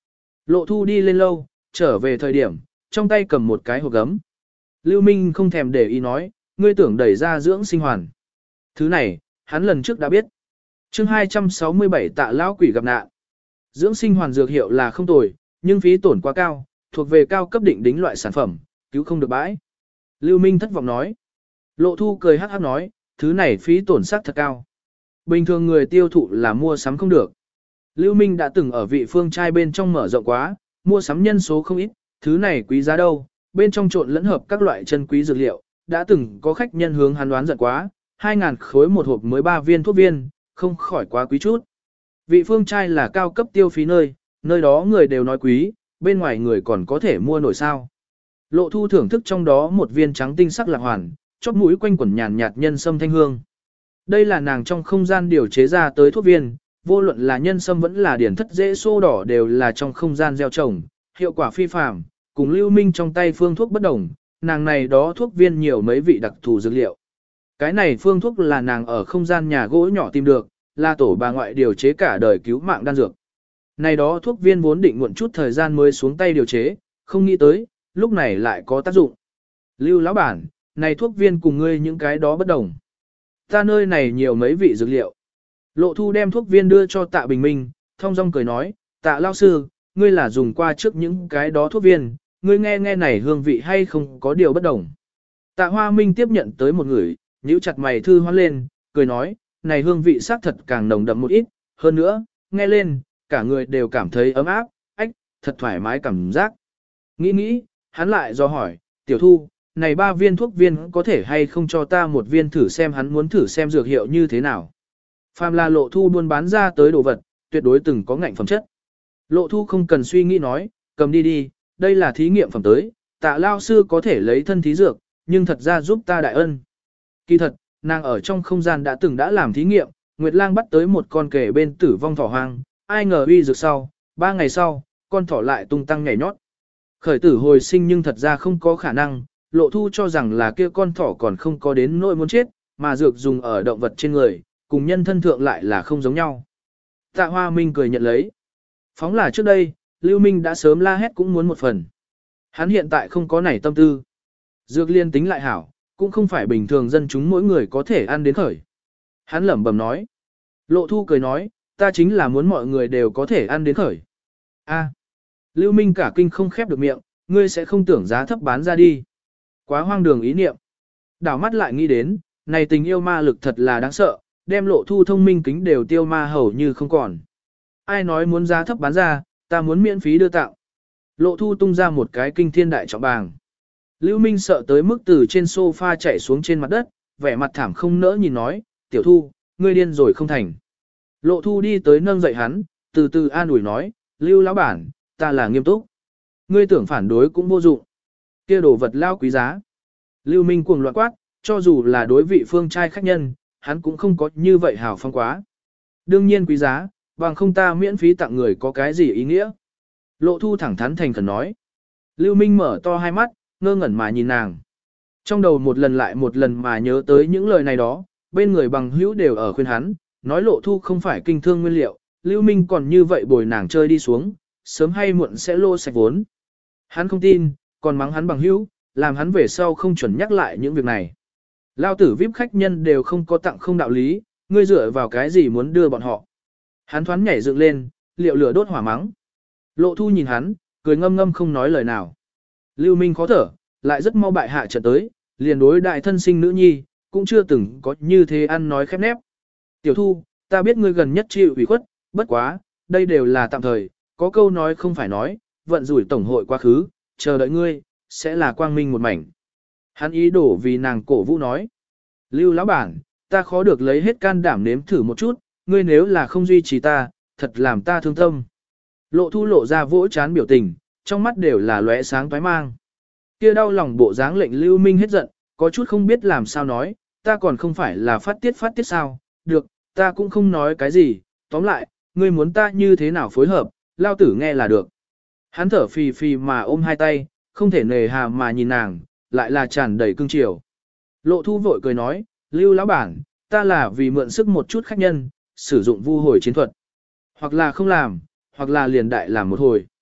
Lộ Thu đi lên lâu, trở về thời điểm, trong tay cầm một cái hộp gấm. Lưu Minh không thèm để ý nói, ngươi tưởng đẩy ra dưỡng sinh hoàn. Thứ này, hắn lần trước đã biết. chương hai trăm sáu mươi bảy tạ lão quỷ gặp nạn. Dưỡng sinh hoàn dược hiệu là không tồi, nhưng phí tổn quá cao, thuộc về cao cấp định đính loại sản phẩm, cứu không được bãi. Lưu Minh thất vọng nói. Lộ Thu cười hắc hắc nói, thứ này phí tổn sắc thật cao. Bình thường người tiêu thụ là mua sắm không được. Lưu Minh đã từng ở vị phương trai bên trong mở rộng quá, mua sắm nhân số không ít, thứ này quý giá đâu, bên trong trộn lẫn hợp các loại chân quý dược liệu, đã từng có khách nhân hướng hắn đoán giận quá, hai ngàn khối một hộp mới ba viên thuốc viên, không khỏi quá quý chút. Vị phương trai là cao cấp tiêu phí nơi, nơi đó người đều nói quý, bên ngoài người còn có thể mua nổi sao. Lộ Thu thưởng thức trong đó một viên trắng tinh sắc lạc hoàn, chóp mũi quanh quẩn nhàn nhạt nhân sâm thanh hương. Đây là nàng trong không gian điều chế ra tới thuốc viên, vô luận là nhân sâm vẫn là điển thất dễ xô đỏ đều là trong không gian gieo trồng, hiệu quả phi phàm, cùng Lưu Minh trong tay phương thuốc bất đồng, nàng này đó thuốc viên nhiều mấy vị đặc thù dược liệu. Cái này phương thuốc là nàng ở không gian nhà gỗ nhỏ tìm được, là tổ bà ngoại điều chế cả đời cứu mạng đan dược. Này đó thuốc viên vốn định muộn chút thời gian mới xuống tay điều chế, không nghĩ tới, lúc này lại có tác dụng. Lưu lão bản, này thuốc viên cùng ngươi những cái đó bất đồng. Ta nơi này nhiều mấy vị dược liệu. Lộ Thu đem thuốc viên đưa cho Tạ Bình Minh, thông dong cười nói, Tạ lao sư, ngươi là dùng qua trước những cái đó thuốc viên, ngươi nghe nghe này hương vị hay không có điều bất đồng. Tạ Hoa Minh tiếp nhận tới một người, nhíu chặt mày thư hoán lên, cười nói, này hương vị xác thật càng nồng đậm một ít, hơn nữa, nghe lên, cả người đều cảm thấy ấm áp, ách, thật thoải mái cảm giác. Nghĩ nghĩ, hắn lại do hỏi, tiểu thu, này ba viên thuốc viên có thể hay không cho ta một viên thử xem, hắn muốn thử xem dược hiệu như thế nào. Phàm là Lộ Thu buôn bán ra tới đồ vật, tuyệt đối từng có ngạnh phẩm chất. Lộ Thu không cần suy nghĩ nói, cầm đi đi, đây là thí nghiệm phẩm tới, Tạ lao sư có thể lấy thân thí dược, nhưng thật ra giúp ta đại ân. Kỳ thật, nàng ở trong không gian đã từng đã làm thí nghiệm, Nguyệt Lang bắt tới một con kể bên tử vong thỏ hoang, ai ngờ uy dược sau, ba ngày sau, con thỏ lại tung tăng nhảy nhót. Khởi tử hồi sinh nhưng thật ra không có khả năng, Lộ Thu cho rằng là kia con thỏ còn không có đến nỗi muốn chết, mà dược dùng ở động vật trên người, cùng nhân thân thượng lại là không giống nhau. Tạ Hoa Minh cười nhận lấy. Phóng là trước đây, Lưu Minh đã sớm la hét cũng muốn một phần. Hắn hiện tại không có nảy tâm tư. Dược liên tính lại hảo, cũng không phải bình thường dân chúng mỗi người có thể ăn đến khởi. Hắn lẩm bẩm nói. Lộ Thu cười nói, ta chính là muốn mọi người đều có thể ăn đến khởi. A. Lưu Minh cả kinh không khép được miệng, ngươi sẽ không tưởng giá thấp bán ra đi. Quá hoang đường ý niệm. Đảo mắt lại nghĩ đến, này tình yêu ma lực thật là đáng sợ, đem Lộ Thu thông minh kính đều tiêu ma hầu như không còn. Ai nói muốn giá thấp bán ra, ta muốn miễn phí đưa tặng. Lộ Thu tung ra một cái kinh thiên đại trọng bàng. Lưu Minh sợ tới mức từ trên sofa chạy xuống trên mặt đất, vẻ mặt thảm không nỡ nhìn nói, tiểu Thu, ngươi điên rồi không thành. Lộ Thu đi tới nâng dậy hắn, từ từ an ủi nói, Lưu lão bản, ta là nghiêm túc. Ngươi tưởng phản đối cũng vô dụng. Kia đồ vật lao quý giá. Lưu Minh cuồng loạn quát, cho dù là đối vị phương trai khách nhân, hắn cũng không có như vậy hào phong quá. Đương nhiên quý giá, bằng không ta miễn phí tặng người có cái gì ý nghĩa. Lộ Thu thẳng thắn thành khẩn nói. Lưu Minh mở to hai mắt, ngơ ngẩn mà nhìn nàng. Trong đầu một lần lại một lần mà nhớ tới những lời này đó, bên người bằng hữu đều ở khuyên hắn, nói Lộ Thu không phải kinh thương nguyên liệu, Lưu Minh còn như vậy bồi nàng chơi đi xuống, sớm hay muộn sẽ lô sạch vốn. Hắn không tin, còn mắng hắn bằng hữu, làm hắn về sau không chuẩn nhắc lại những việc này. Lao tử vi ai pi khách nhân đều không có tặng không đạo lý, ngươi dựa vào cái gì muốn đưa bọn họ. Hắn thoáng nhảy dựng lên, liệu lửa đốt hỏa mắng. Lộ Thu nhìn hắn, cười ngâm ngâm không nói lời nào. Lưu Minh khó thở, lại rất mau bại hạ trận tới, liền đối đại thân sinh nữ nhi, cũng chưa từng có như thế ăn nói khép nép. Tiểu Thu, ta biết ngươi gần nhất chịu ủy khuất, bất quá, đây đều là tạm thời, có câu nói không phải nói, vận rủi tổng hội quá khứ, chờ đợi ngươi, sẽ là quang minh một mảnh. Hắn ý đổ vì nàng cổ vũ nói. Lưu lão bản, ta khó được lấy hết can đảm nếm thử một chút, ngươi nếu là không duy trì ta, thật làm ta thương tâm. Lộ Thu lộ ra vỗ chán biểu tình, trong mắt đều là lóe sáng toái mang. Kia đau lòng bộ dáng lệnh Lưu Minh hết giận, có chút không biết làm sao nói, ta còn không phải là phát tiết phát tiết sao, được, ta cũng không nói cái gì, tóm lại, ngươi muốn ta như thế nào phối hợp, lao tử nghe là được. Hắn thở phì phì mà ôm hai tay, không thể nề hà mà nhìn nàng, lại là tràn đầy cương chiều. Lộ Thu vội cười nói, Lưu lão bản, ta là vì mượn sức một chút khách nhân, sử dụng vu hồi chiến thuật. Hoặc là không làm, hoặc là liền đại làm một hồi.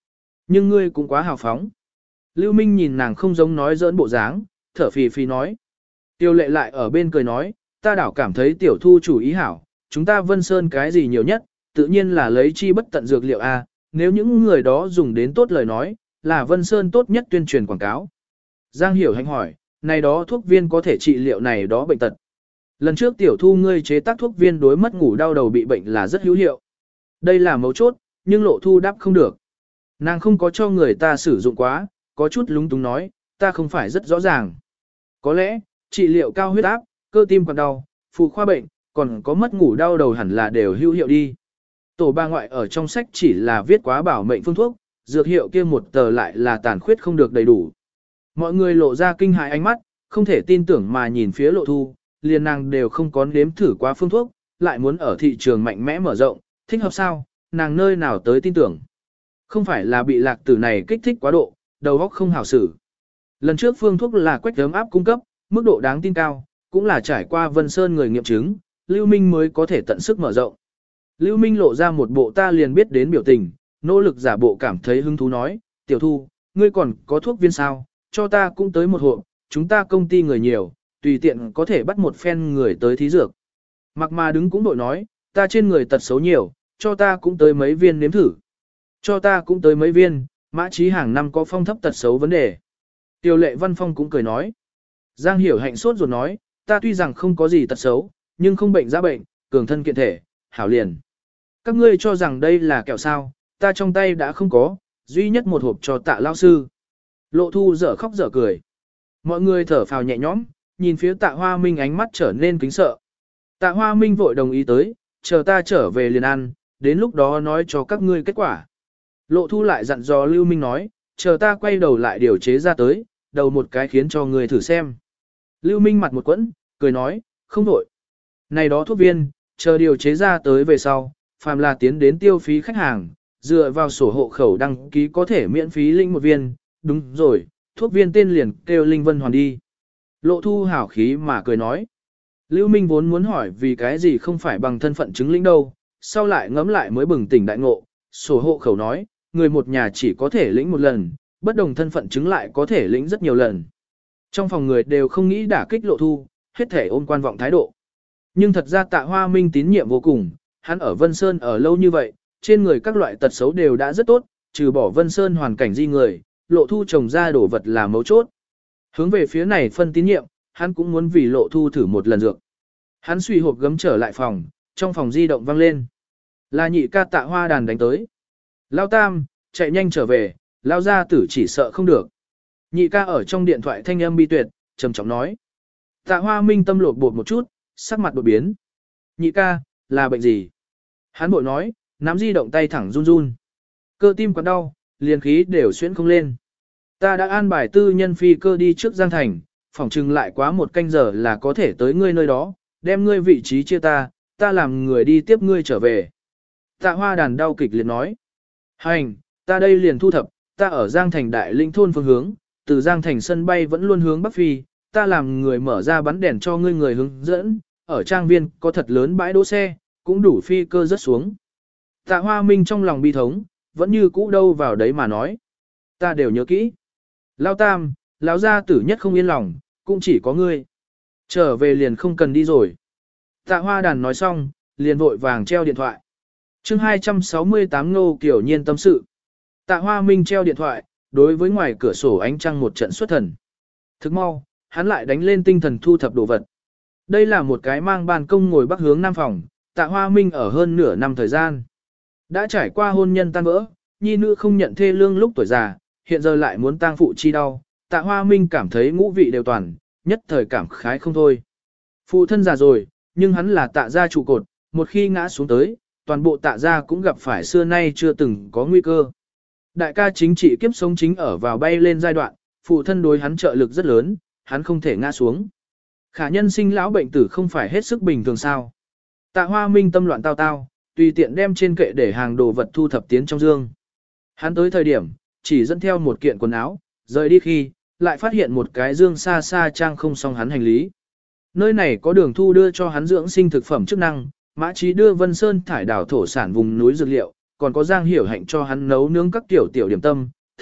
Nhưng ngươi cũng quá hào phóng. Lưu Minh nhìn nàng không giống nói giỡn bộ dáng, thở phì phì nói. Tiêu lệ lại ở bên cười nói, ta đảo cảm thấy tiểu thu chủ ý hảo, chúng ta Vân Sơn cái gì nhiều nhất, tự nhiên là lấy chi bất tận dược liệu a. Nếu những người đó dùng đến tốt lời nói, là Vân Sơn tốt nhất tuyên truyền quảng cáo. Giang Hiểu Hạnh hỏi, này đó thuốc viên có thể trị liệu này đó bệnh tật. Lần trước tiểu thu ngươi chế tác thuốc viên đối mất ngủ đau đầu bị bệnh là rất hữu hiệu. Đây là mấu chốt, nhưng lộ thu đáp không được. Nàng không có cho người ta sử dụng quá, có chút lúng túng nói, ta không phải rất rõ ràng. Có lẽ, trị liệu cao huyết áp, cơ tim còn đau, phụ khoa bệnh, còn có mất ngủ đau đầu hẳn là đều hữu hiệu đi. Tổ ba ngoại ở trong sách chỉ là viết quá bảo mệnh phương thuốc, dược hiệu kia một tờ lại là tàn khuyết không được đầy đủ. Mọi người lộ ra kinh hãi ánh mắt, không thể tin tưởng mà nhìn phía lộ thu, liền nàng đều không có nếm thử qua phương thuốc, lại muốn ở thị trường mạnh mẽ mở rộng, thích hợp sao, nàng nơi nào tới tin tưởng. Không phải là bị lạc tử này kích thích quá độ, đầu óc không hảo xử. Lần trước phương thuốc là quách ấm áp cung cấp, mức độ đáng tin cao, cũng là trải qua Vân Sơn người nghiệm chứng, Lưu Minh mới có thể tận sức mở rộng. Lưu Minh lộ ra một bộ ta liền biết đến biểu tình, nỗ lực giả bộ cảm thấy hứng thú nói, tiểu thu, ngươi còn có thuốc viên sao, cho ta cũng tới một hộp, chúng ta công ty người nhiều, tùy tiện có thể bắt một phen người tới thí dược. Mặc mà đứng cũng đội nói, ta trên người tật xấu nhiều, cho ta cũng tới mấy viên nếm thử. Cho ta cũng tới mấy viên, mã trí hàng năm có phong thấp tật xấu vấn đề. Tiểu lệ văn phong cũng cười nói. Giang Hiểu Hạnh sốt ruột nói, ta tuy rằng không có gì tật xấu, nhưng không bệnh ra bệnh, cường thân kiện thể, hảo liền. Các ngươi cho rằng đây là kẹo sao, ta trong tay đã không có, duy nhất một hộp cho tạ lao sư. Lộ thu dở khóc dở cười. Mọi người thở phào nhẹ nhõm, nhìn phía tạ hoa minh ánh mắt trở nên kính sợ. Tạ hoa minh vội đồng ý tới, chờ ta trở về liền ăn, đến lúc đó nói cho các ngươi kết quả. Lộ thu lại dặn dò Lưu Minh nói, chờ ta quay đầu lại điều chế ra tới, đầu một cái khiến cho người thử xem. Lưu Minh mặt một quẫn, cười nói, không đổi. Này đó thuốc viên, chờ điều chế ra tới về sau, phàm là tiến đến tiêu phí khách hàng, dựa vào sổ hộ khẩu đăng ký có thể miễn phí linh một viên, đúng rồi, thuốc viên tên liền kêu Linh Vân Hoàn đi. Lộ thu hảo khí mà cười nói. Lưu Minh vốn muốn hỏi vì cái gì không phải bằng thân phận chứng lĩnh đâu, sau lại ngẫm lại mới bừng tỉnh đại ngộ, sổ hộ khẩu nói, người một nhà chỉ có thể lĩnh một lần, bất đồng thân phận chứng lại có thể lĩnh rất nhiều lần. Trong phòng người đều không nghĩ đả kích lộ thu, hết thể ôm quan vọng thái độ. Nhưng thật ra tạ hoa minh tín nhiệm vô cùng, hắn ở Vân Sơn ở lâu như vậy, trên người các loại tật xấu đều đã rất tốt, trừ bỏ Vân Sơn hoàn cảnh di người, lộ thu trồng ra đổ vật là mấu chốt. Hướng về phía này phân tín nhiệm, hắn cũng muốn vì lộ thu thử một lần dược. Hắn suy hộp gấm trở lại phòng, trong phòng di động vang lên. Là nhị ca tạ hoa đàn đánh tới. Lao tam, chạy nhanh trở về, lao gia tử chỉ sợ không được. Nhị ca ở trong điện thoại thanh âm bi tuyệt, trầm trọng nói. Tạ hoa minh tâm lột bột một chút, sắc mặt đột biến. Nhị ca, là bệnh gì? Hắn bội nói, nắm di động tay thẳng run run. Cơ tim còn đau, liền khí đều xuyễn không lên. Ta đã an bài tư nhân phi cơ đi trước Giang Thành, phỏng chừng lại quá một canh giờ là có thể tới ngươi nơi đó, đem ngươi vị trí chia ta, ta làm người đi tiếp ngươi trở về. Tạ hoa đàn đau kịch liệt nói. Hành, ta đây liền thu thập, ta ở Giang Thành đại linh thôn phương hướng, từ Giang Thành sân bay vẫn luôn hướng Bắc Phi, ta làm người mở ra bắn đèn cho ngươi người hướng dẫn, ở trang viên có thật lớn bãi đỗ xe, cũng đủ phi cơ rớt xuống. Tạ hoa minh trong lòng bi thống, vẫn như cũ đâu vào đấy mà nói. Ta đều nhớ kỹ. Lao tam, lão gia tử nhất không yên lòng, cũng chỉ có ngươi. Trở về liền không cần đi rồi. Tạ hoa đàn nói xong, liền vội vàng treo điện thoại. chương hai trăm sáu mươi tám Ngô Kiểu Nhiên tâm sự. Tạ hoa minh treo điện thoại, đối với ngoài cửa sổ ánh trăng một trận xuất thần. Thức mau, hắn lại đánh lên tinh thần thu thập đồ vật. Đây là một cái mang ban công ngồi bắc hướng nam phòng, tạ hoa minh ở hơn nửa năm thời gian. Đã trải qua hôn nhân tan vỡ, nhi nữ không nhận thê lương lúc tuổi già, hiện giờ lại muốn tang phụ chi đau, tạ hoa minh cảm thấy ngũ vị đều toàn, nhất thời cảm khái không thôi. Phụ thân già rồi, nhưng hắn là tạ gia trụ cột, một khi ngã xuống tới, toàn bộ tạ gia cũng gặp phải xưa nay chưa từng có nguy cơ. Đại ca chính trị kiếp sống chính ở vào bay lên giai đoạn, phụ thân đối hắn trợ lực rất lớn, hắn không thể ngã xuống. Khả nhân sinh lão bệnh tử không phải hết sức bình thường sao. Tạ hoa minh tâm loạn tao tao, tùy tiện đem trên kệ để hàng đồ vật thu thập tiến trong dương. Hắn tới thời điểm, chỉ dẫn theo một kiện quần áo, rời đi khi, lại phát hiện một cái dương xa xa trang không xong hắn hành lý. Nơi này có đường thu đưa cho hắn dưỡng sinh thực phẩm chức năng, mã trí đưa Vân Sơn thải đảo thổ sản vùng núi dược liệu, còn có Giang Hiểu Hạnh cho hắn nấu nướng các tiểu tiểu điểm tâm,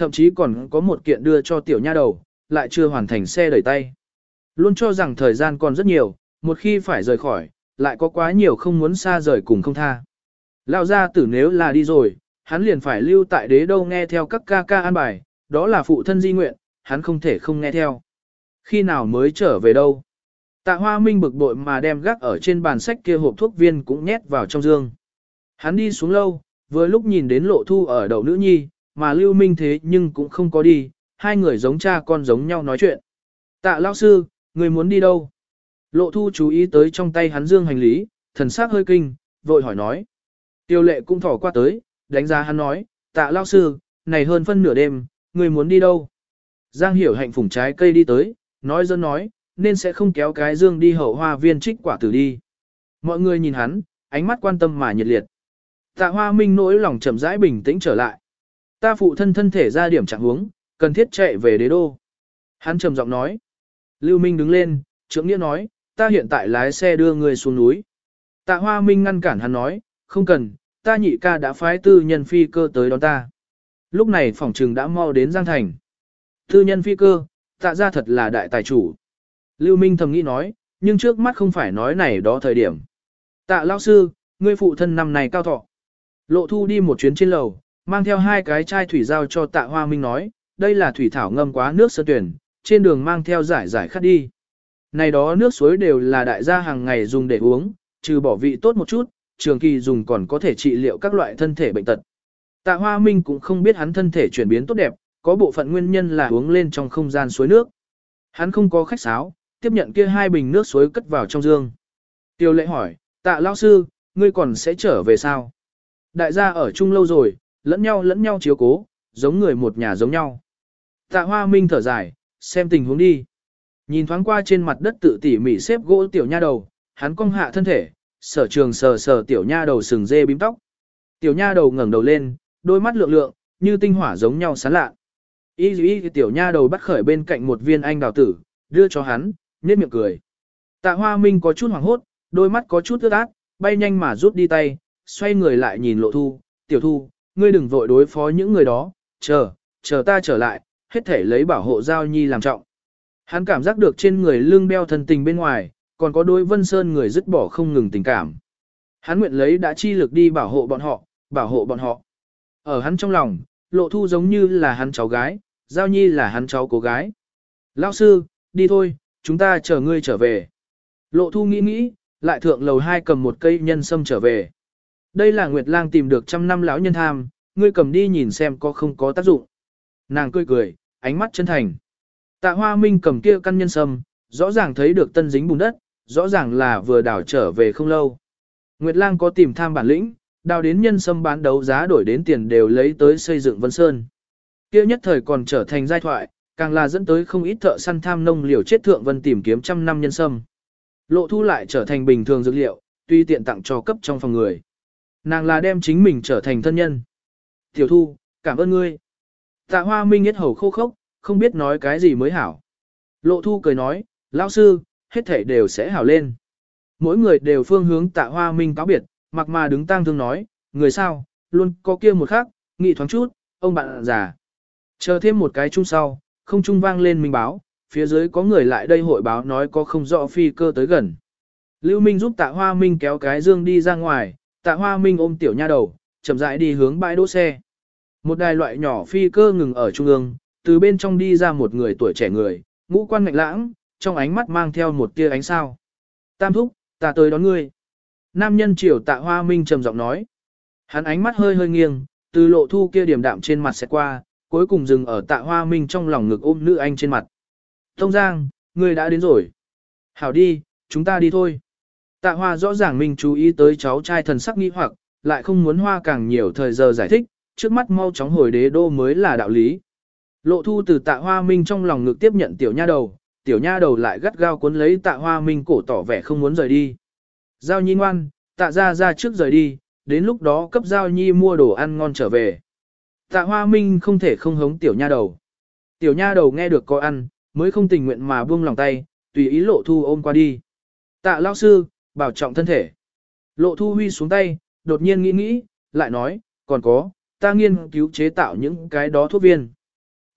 thậm chí còn có một kiện đưa cho tiểu nha đầu, lại chưa hoàn thành xe đẩy tay. Luôn cho rằng thời gian còn rất nhiều, một khi phải rời khỏi, lại có quá nhiều không muốn xa rời cùng không tha. Lão gia tử nếu là đi rồi, hắn liền phải lưu tại đế đô nghe theo các ca ca an bài, đó là phụ thân di nguyện, hắn không thể không nghe theo. Khi nào mới trở về đâu? Tạ Hoa Minh bực bội mà đem gác ở trên bàn sách kia hộp thuốc viên cũng nhét vào trong dương. Hắn đi xuống lâu, vừa lúc nhìn đến Lộ Thu ở đầu nữ nhi, mà Lưu Minh thế nhưng cũng không có đi, hai người giống cha con giống nhau nói chuyện. Tạ lão sư, người muốn đi đâu? Lộ Thu chú ý tới trong tay hắn dương hành lý, thần sắc hơi kinh, vội hỏi nói. Tiêu lệ cũng thỏ qua tới, đánh giá hắn nói, tạ lão sư, này hơn phân nửa đêm, người muốn đi đâu? Giang Hiểu Hạnh phủng trái cây đi tới, nói dân nói, nên sẽ không kéo cái dương đi hậu hoa viên trích quả tử đi. Mọi người nhìn hắn, ánh mắt quan tâm mà nhiệt liệt. Tạ Hoa Minh nỗi lòng chậm rãi bình tĩnh trở lại. Ta phụ thân thân thể ra điểm trạng huống, cần thiết chạy về đế đô. Hắn trầm giọng nói. Lưu Minh đứng lên, trưởng nghĩa nói, ta hiện tại lái xe đưa người xuống núi. Tạ Hoa Minh ngăn cản hắn nói, không cần, ta nhị ca đã phái tư nhân phi cơ tới đón ta. Lúc này phòng trừng đã mau đến Giang Thành. Tư nhân phi cơ, tạ ra thật là đại tài chủ. Lưu Minh thầm nghĩ nói, nhưng trước mắt không phải nói này đó thời điểm. Tạ lão sư, ngươi phụ thân năm này cao thọ. Lộ Thu đi một chuyến trên lầu, mang theo hai cái chai thủy giao cho Tạ Hoa Minh nói, đây là thủy thảo ngâm quá nước sơn tuyển, trên đường mang theo giải giải khát đi. Này đó nước suối đều là đại gia hàng ngày dùng để uống, trừ bỏ vị tốt một chút, trường kỳ dùng còn có thể trị liệu các loại thân thể bệnh tật. Tạ Hoa Minh cũng không biết hắn thân thể chuyển biến tốt đẹp, có bộ phận nguyên nhân là uống lên trong không gian suối nước. Hắn không có khách sáo, tiếp nhận kia hai bình nước suối cất vào trong dương. Tiêu lệ hỏi, Tạ lão sư, ngươi còn sẽ trở về sao? Đại gia ở chung lâu rồi, lẫn nhau lẫn nhau chiếu cố, giống người một nhà giống nhau. Tạ Hoa Minh thở dài, xem tình huống đi. Nhìn thoáng qua trên mặt đất tự tỉ mỉ xếp gỗ tiểu nha đầu, hắn cong hạ thân thể, sở trường sờ sờ tiểu nha đầu sừng dê bím tóc. Tiểu nha đầu ngẩng đầu lên, đôi mắt lượng lượng, như tinh hỏa giống nhau sáng lạ. Y y tiểu nha đầu bắt khởi bên cạnh một viên anh đào tử, đưa cho hắn, nhếch miệng cười. Tạ Hoa Minh có chút hoảng hốt, đôi mắt có chút ướt át, bay nhanh mà rút đi tay, xoay người lại nhìn Lộ Thu, tiểu Thu, ngươi đừng vội đối phó những người đó, chờ, chờ ta trở lại, hết thể lấy bảo hộ Giao Nhi làm trọng. Hắn cảm giác được trên người lưng đeo thân tình bên ngoài, còn có đôi Vân Sơn người dứt bỏ không ngừng tình cảm. Hắn nguyện lấy đã chi lực đi bảo hộ bọn họ, bảo hộ bọn họ. Ở hắn trong lòng, Lộ Thu giống như là hắn cháu gái, Giao Nhi là hắn cháu cô gái. Lão sư, đi thôi, chúng ta chờ ngươi trở về. Lộ Thu nghĩ nghĩ, lại thượng lầu hai cầm một cây nhân sâm trở về. Đây là Nguyệt Lang tìm được trăm năm lão nhân tham, ngươi cầm đi nhìn xem có không có tác dụng. Nàng cười cười, ánh mắt chân thành. Tạ Hoa Minh cầm kia căn nhân sâm, rõ ràng thấy được tân dính bùn đất, rõ ràng là vừa đào trở về không lâu. Nguyệt Lang có tìm tham bản lĩnh, đào đến nhân sâm bán đấu giá đổi đến tiền đều lấy tới xây dựng Vân Sơn. Kia nhất thời còn trở thành giai thoại, càng là dẫn tới không ít thợ săn tham nông liều chết thượng vân tìm kiếm trăm năm nhân sâm. Lộ Thu lại trở thành bình thường dược liệu, tuy tiện tặng cho cấp trong phòng người. Nàng là đem chính mình trở thành thân nhân. Tiểu Thu, cảm ơn ngươi. Tạ Hoa Minh nhất hầu khô khốc, không biết nói cái gì mới hảo. Lộ Thu cười nói, lão sư, hết thảy đều sẽ hảo lên. Mỗi người đều phương hướng Tạ Hoa Minh cáo biệt, mặc mà đứng tang thương nói, người sao, luôn có kia một khắc, nghị thoáng chút, ông bạn già. Chờ thêm một cái chung sau, không trung vang lên minh báo, phía dưới có người lại đây hội báo nói có không rõ phi cơ tới gần. Lưu Minh giúp Tạ Hoa Minh kéo cái dương đi ra ngoài, Tạ Hoa Minh ôm tiểu nha đầu, chậm rãi đi hướng bãi đỗ xe. Một đài loại nhỏ phi cơ ngừng ở trung ương, từ bên trong đi ra một người tuổi trẻ người, ngũ quan ngạnh lãng, trong ánh mắt mang theo một tia ánh sao. Tam thúc, ta tới đón ngươi. Nam nhân chiều Tạ Hoa Minh trầm giọng nói. Hắn ánh mắt hơi hơi nghiêng, từ Lộ Thu kia điểm đạm trên mặt sẽ qua, cuối cùng dừng ở Tạ Hoa Minh trong lòng ngực ôm nữ anh trên mặt. Tông Giang, ngươi đã đến rồi. Hảo đi, chúng ta đi thôi. Tạ Hoa rõ ràng mình chú ý tới cháu trai thần sắc nghi hoặc, lại không muốn Hoa càng nhiều thời giờ giải thích, trước mắt mau chóng hồi đế đô mới là đạo lý. Lộ Thu từ Tạ Hoa Minh trong lòng ngực tiếp nhận tiểu nha đầu, tiểu nha đầu lại gắt gao cuốn lấy Tạ Hoa Minh cổ tỏ vẻ không muốn rời đi. Giao Nhi ngoan, Tạ ra ra trước rời đi, đến lúc đó cấp Giao Nhi mua đồ ăn ngon trở về. Tạ Hoa Minh không thể không hống tiểu nha đầu. Tiểu nha đầu nghe được có ăn, mới không tình nguyện mà buông lòng tay, tùy ý Lộ Thu ôm qua đi. Tạ lão sư, bảo trọng thân thể. Lộ Thu huy xuống tay, đột nhiên nghĩ nghĩ, lại nói, còn có, ta nghiên cứu chế tạo những cái đó thuốc viên.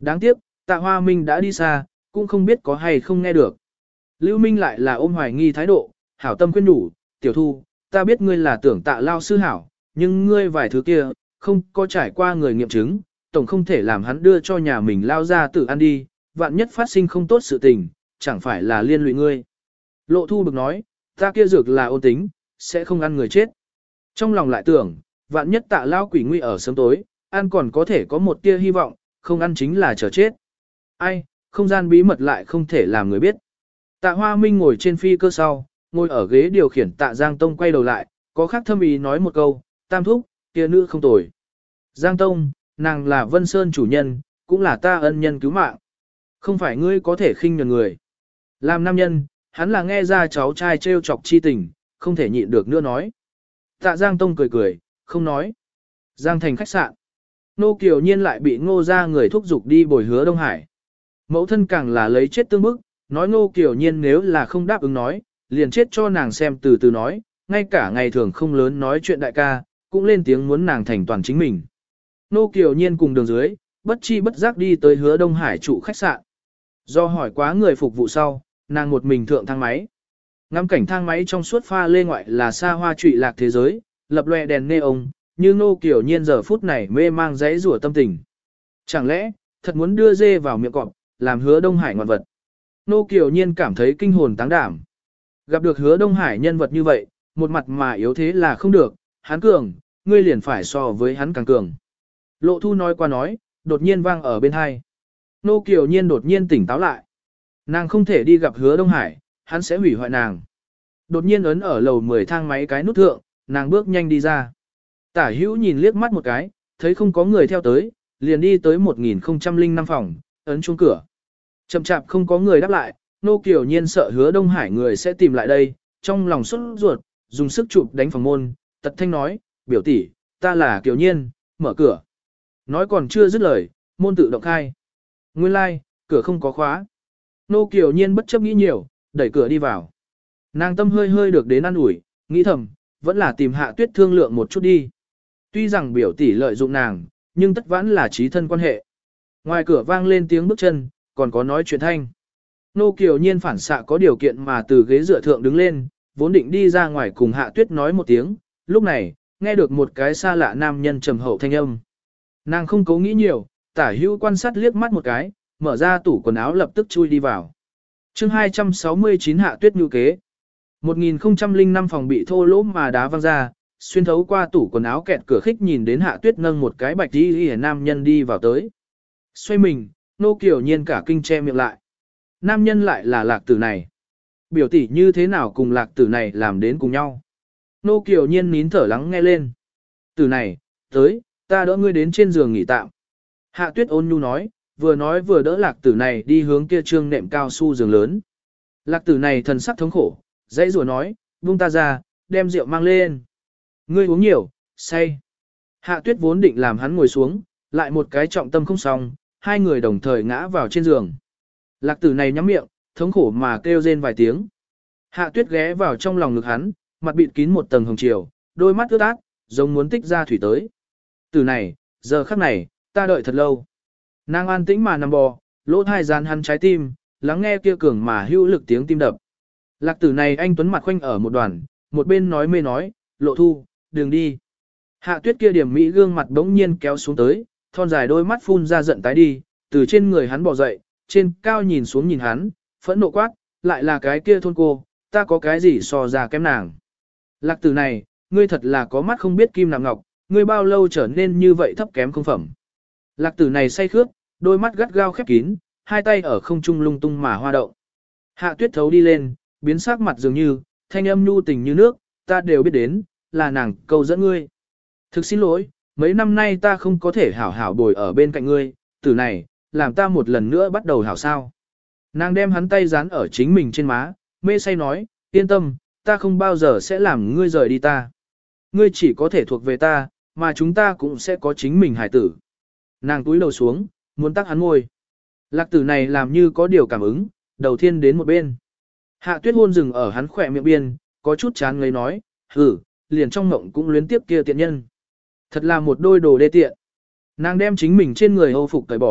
Đáng tiếc, Tạ Hoa Minh đã đi xa, cũng không biết có hay không nghe được. Lưu Minh lại là ôm hoài nghi thái độ, hảo tâm khuyên nhủ, tiểu thu, ta biết ngươi là tưởng Tạ lao sư hảo, nhưng ngươi vài thứ kia, không có trải qua người nghiệm chứng, tổng không thể làm hắn đưa cho nhà mình lao ra tự ăn đi, vạn nhất phát sinh không tốt sự tình, chẳng phải là liên lụy ngươi. Lộ thu bực nói, ta kia dược là ôn tính, sẽ không ăn người chết. Trong lòng lại tưởng, vạn nhất Tạ lao quỷ nguy ở sớm tối, ăn còn có thể có một tia hy vọng, không ăn chính là chờ chết. Ai, không gian bí mật lại không thể làm người biết. Tạ Hoa Minh ngồi trên phi cơ sau, ngồi ở ghế điều khiển Tạ Giang Tông quay đầu lại, có khác thâm ý nói một câu, tam thúc, kia nữ không tồi. Giang Tông, nàng là Vân Sơn chủ nhân, cũng là ta ân nhân cứu mạng. Không phải ngươi có thể khinh nhường người. Làm nam nhân, hắn là nghe ra cháu trai trêu chọc chi tình, không thể nhịn được nữa nói. Tạ Giang Tông cười cười, không nói. Giang thành khách sạn. Nô Kiều Nhiên lại bị ngô ra người thúc giục đi bồi Hứa Đông Hải. Mẫu thân càng là lấy chết tương bức, nói Nô Kiều Nhiên nếu là không đáp ứng nói, liền chết cho nàng xem từ từ nói, ngay cả ngày thường không lớn nói chuyện đại ca, cũng lên tiếng muốn nàng thành toàn chính mình. Nô Kiều Nhiên cùng đường dưới, bất chi bất giác đi tới Hứa Đông Hải trụ khách sạn. Do hỏi quá người phục vụ sau, nàng một mình thượng thang máy. Ngắm cảnh thang máy trong suốt pha lê ngoại là xa hoa trụy lạc thế giới, lập loè đèn neon, như Nô Kiều Nhiên giờ phút này mê mang giấy rủa tâm tình. Chẳng lẽ, thật muốn đưa dê vào miệng cọp, làm Hứa Đông Hải ngoạn vật. Nô Kiều Nhiên cảm thấy kinh hồn táng đảm. Gặp được Hứa Đông Hải nhân vật như vậy, một mặt mà yếu thế là không được, hắn cường, ngươi liền phải so với hắn càng cường. Lộ Thu nói qua nói, đột nhiên vang ở bên hai. Nô Kiều Nhiên đột nhiên tỉnh táo lại. Nàng không thể đi gặp Hứa Đông Hải, hắn sẽ hủy hoại nàng. Đột nhiên ấn ở lầu mười thang máy cái nút thượng, nàng bước nhanh đi ra. Tả hữu nhìn liếc mắt một cái, thấy không có người theo tới, liền đi tới một nghìn không trăm lẻ năm phòng, ấn chuông cửa. Chậm chạp không có người đáp lại, Nô Kiều Nhiên sợ Hứa Đông Hải người sẽ tìm lại đây, trong lòng sốt ruột, dùng sức chụp đánh phòng môn, tật thanh nói, biểu tỷ, ta là Kiều Nhiên, mở cửa. Nói còn chưa dứt lời, môn tự động khai. Nguyên lai, like, cửa không có khóa. Nô Kiều Nhiên bất chấp nghĩ nhiều, đẩy cửa đi vào. Nàng tâm hơi hơi được đến ăn ủi, nghĩ thầm, vẫn là tìm Hạ Tuyết thương lượng một chút đi. Tuy rằng biểu tỷ lợi dụng nàng, nhưng tất vãn là trí thân quan hệ. Ngoài cửa vang lên tiếng bước chân, còn có nói chuyện thanh. Nô Kiều Nhiên phản xạ có điều kiện mà từ ghế dựa thượng đứng lên, vốn định đi ra ngoài cùng Hạ Tuyết nói một tiếng, lúc này, nghe được một cái xa lạ nam nhân trầm hậu thanh âm. Nàng không cố nghĩ nhiều, tả hữu quan sát liếc mắt một cái, mở ra tủ quần áo lập tức chui đi vào. chương hai trăm sáu mươi chín Hạ Tuyết nhu kế. một nghìn không trăm lẻ năm phòng bị thô lỗ mà đá văng ra, xuyên thấu qua tủ quần áo kẹt cửa khích nhìn đến Hạ Tuyết nâng một cái bạch đi hề nam nhân đi vào tới. Xoay mình, Nô Kiều Nhiên cả kinh che miệng lại. Nam nhân lại là Lạc Tử này. Biểu tỷ như thế nào cùng Lạc Tử này làm đến cùng nhau. Nô Kiều Nhiên nín thở lắng nghe lên. Tử này, tới, ta đỡ ngươi đến trên giường nghỉ tạm. Hạ Tuyết ôn nhu nói, vừa nói vừa đỡ Lạc Tử này đi hướng kia trương nệm cao su giường lớn. Lạc Tử này thần sắc thống khổ, dãy rủa nói, buông ta ra, đem rượu mang lên. Ngươi uống nhiều, say. Hạ Tuyết vốn định làm hắn ngồi xuống, lại một cái trọng tâm không xong, hai người đồng thời ngã vào trên giường. Lạc Tử này nhắm miệng, thống khổ mà kêu rên vài tiếng. Hạ Tuyết ghé vào trong lòng ngực hắn, mặt bịt kín một tầng hồng chiều, đôi mắt ướt át, giống muốn tích ra thủy tới. Tử này, giờ khắc này, ta đợi thật lâu. Nàng an tĩnh mà nằm bò, lỗ thai dán hắn trái tim, lắng nghe kia cường mà hữu lực tiếng tim đập. Lạc Tử này anh tuấn mặt khoanh ở một đoàn, một bên nói mê nói, Lộ Thu, đừng đi. Hạ Tuyết kia điểm mỹ gương mặt bỗng nhiên kéo xuống tới, thon dài đôi mắt phun ra giận tái đi, từ trên người hắn bò dậy, trên cao nhìn xuống nhìn hắn, phẫn nộ quát, lại là cái kia thôn cô, ta có cái gì so ra kém nàng. Lạc Tử này, ngươi thật là có mắt không biết kim nạm ngọc, ngươi bao lâu trở nên như vậy thấp kém không phẩm. Lạc Tử này say khướt, đôi mắt gắt gao khép kín, hai tay ở không trung lung tung mà hoa động. Hạ Tuyết thấu đi lên, biến sắc mặt dường như, thanh âm nhu tình như nước, ta đều biết đến, là nàng câu dẫn ngươi. Thực xin lỗi, mấy năm nay ta không có thể hảo hảo bồi ở bên cạnh ngươi, Tử này, làm ta một lần nữa bắt đầu hảo sao. Nàng đem hắn tay dán ở chính mình trên má, mê say nói, yên tâm, ta không bao giờ sẽ làm ngươi rời đi ta. Ngươi chỉ có thể thuộc về ta, mà chúng ta cũng sẽ có chính mình hải tử. Nàng túi đầu xuống, muốn tắc hắn ngồi. Lạc Tử này làm như có điều cảm ứng, đầu tiên đến một bên. Hạ Tuyết hôn dừng ở hắn khỏe miệng biên, có chút chán ngấy nói, hử, liền trong mộng cũng luyến tiếp kia tiện nhân. Thật là một đôi đồ đê tiện. Nàng đem chính mình trên người hô phục cởi bỏ,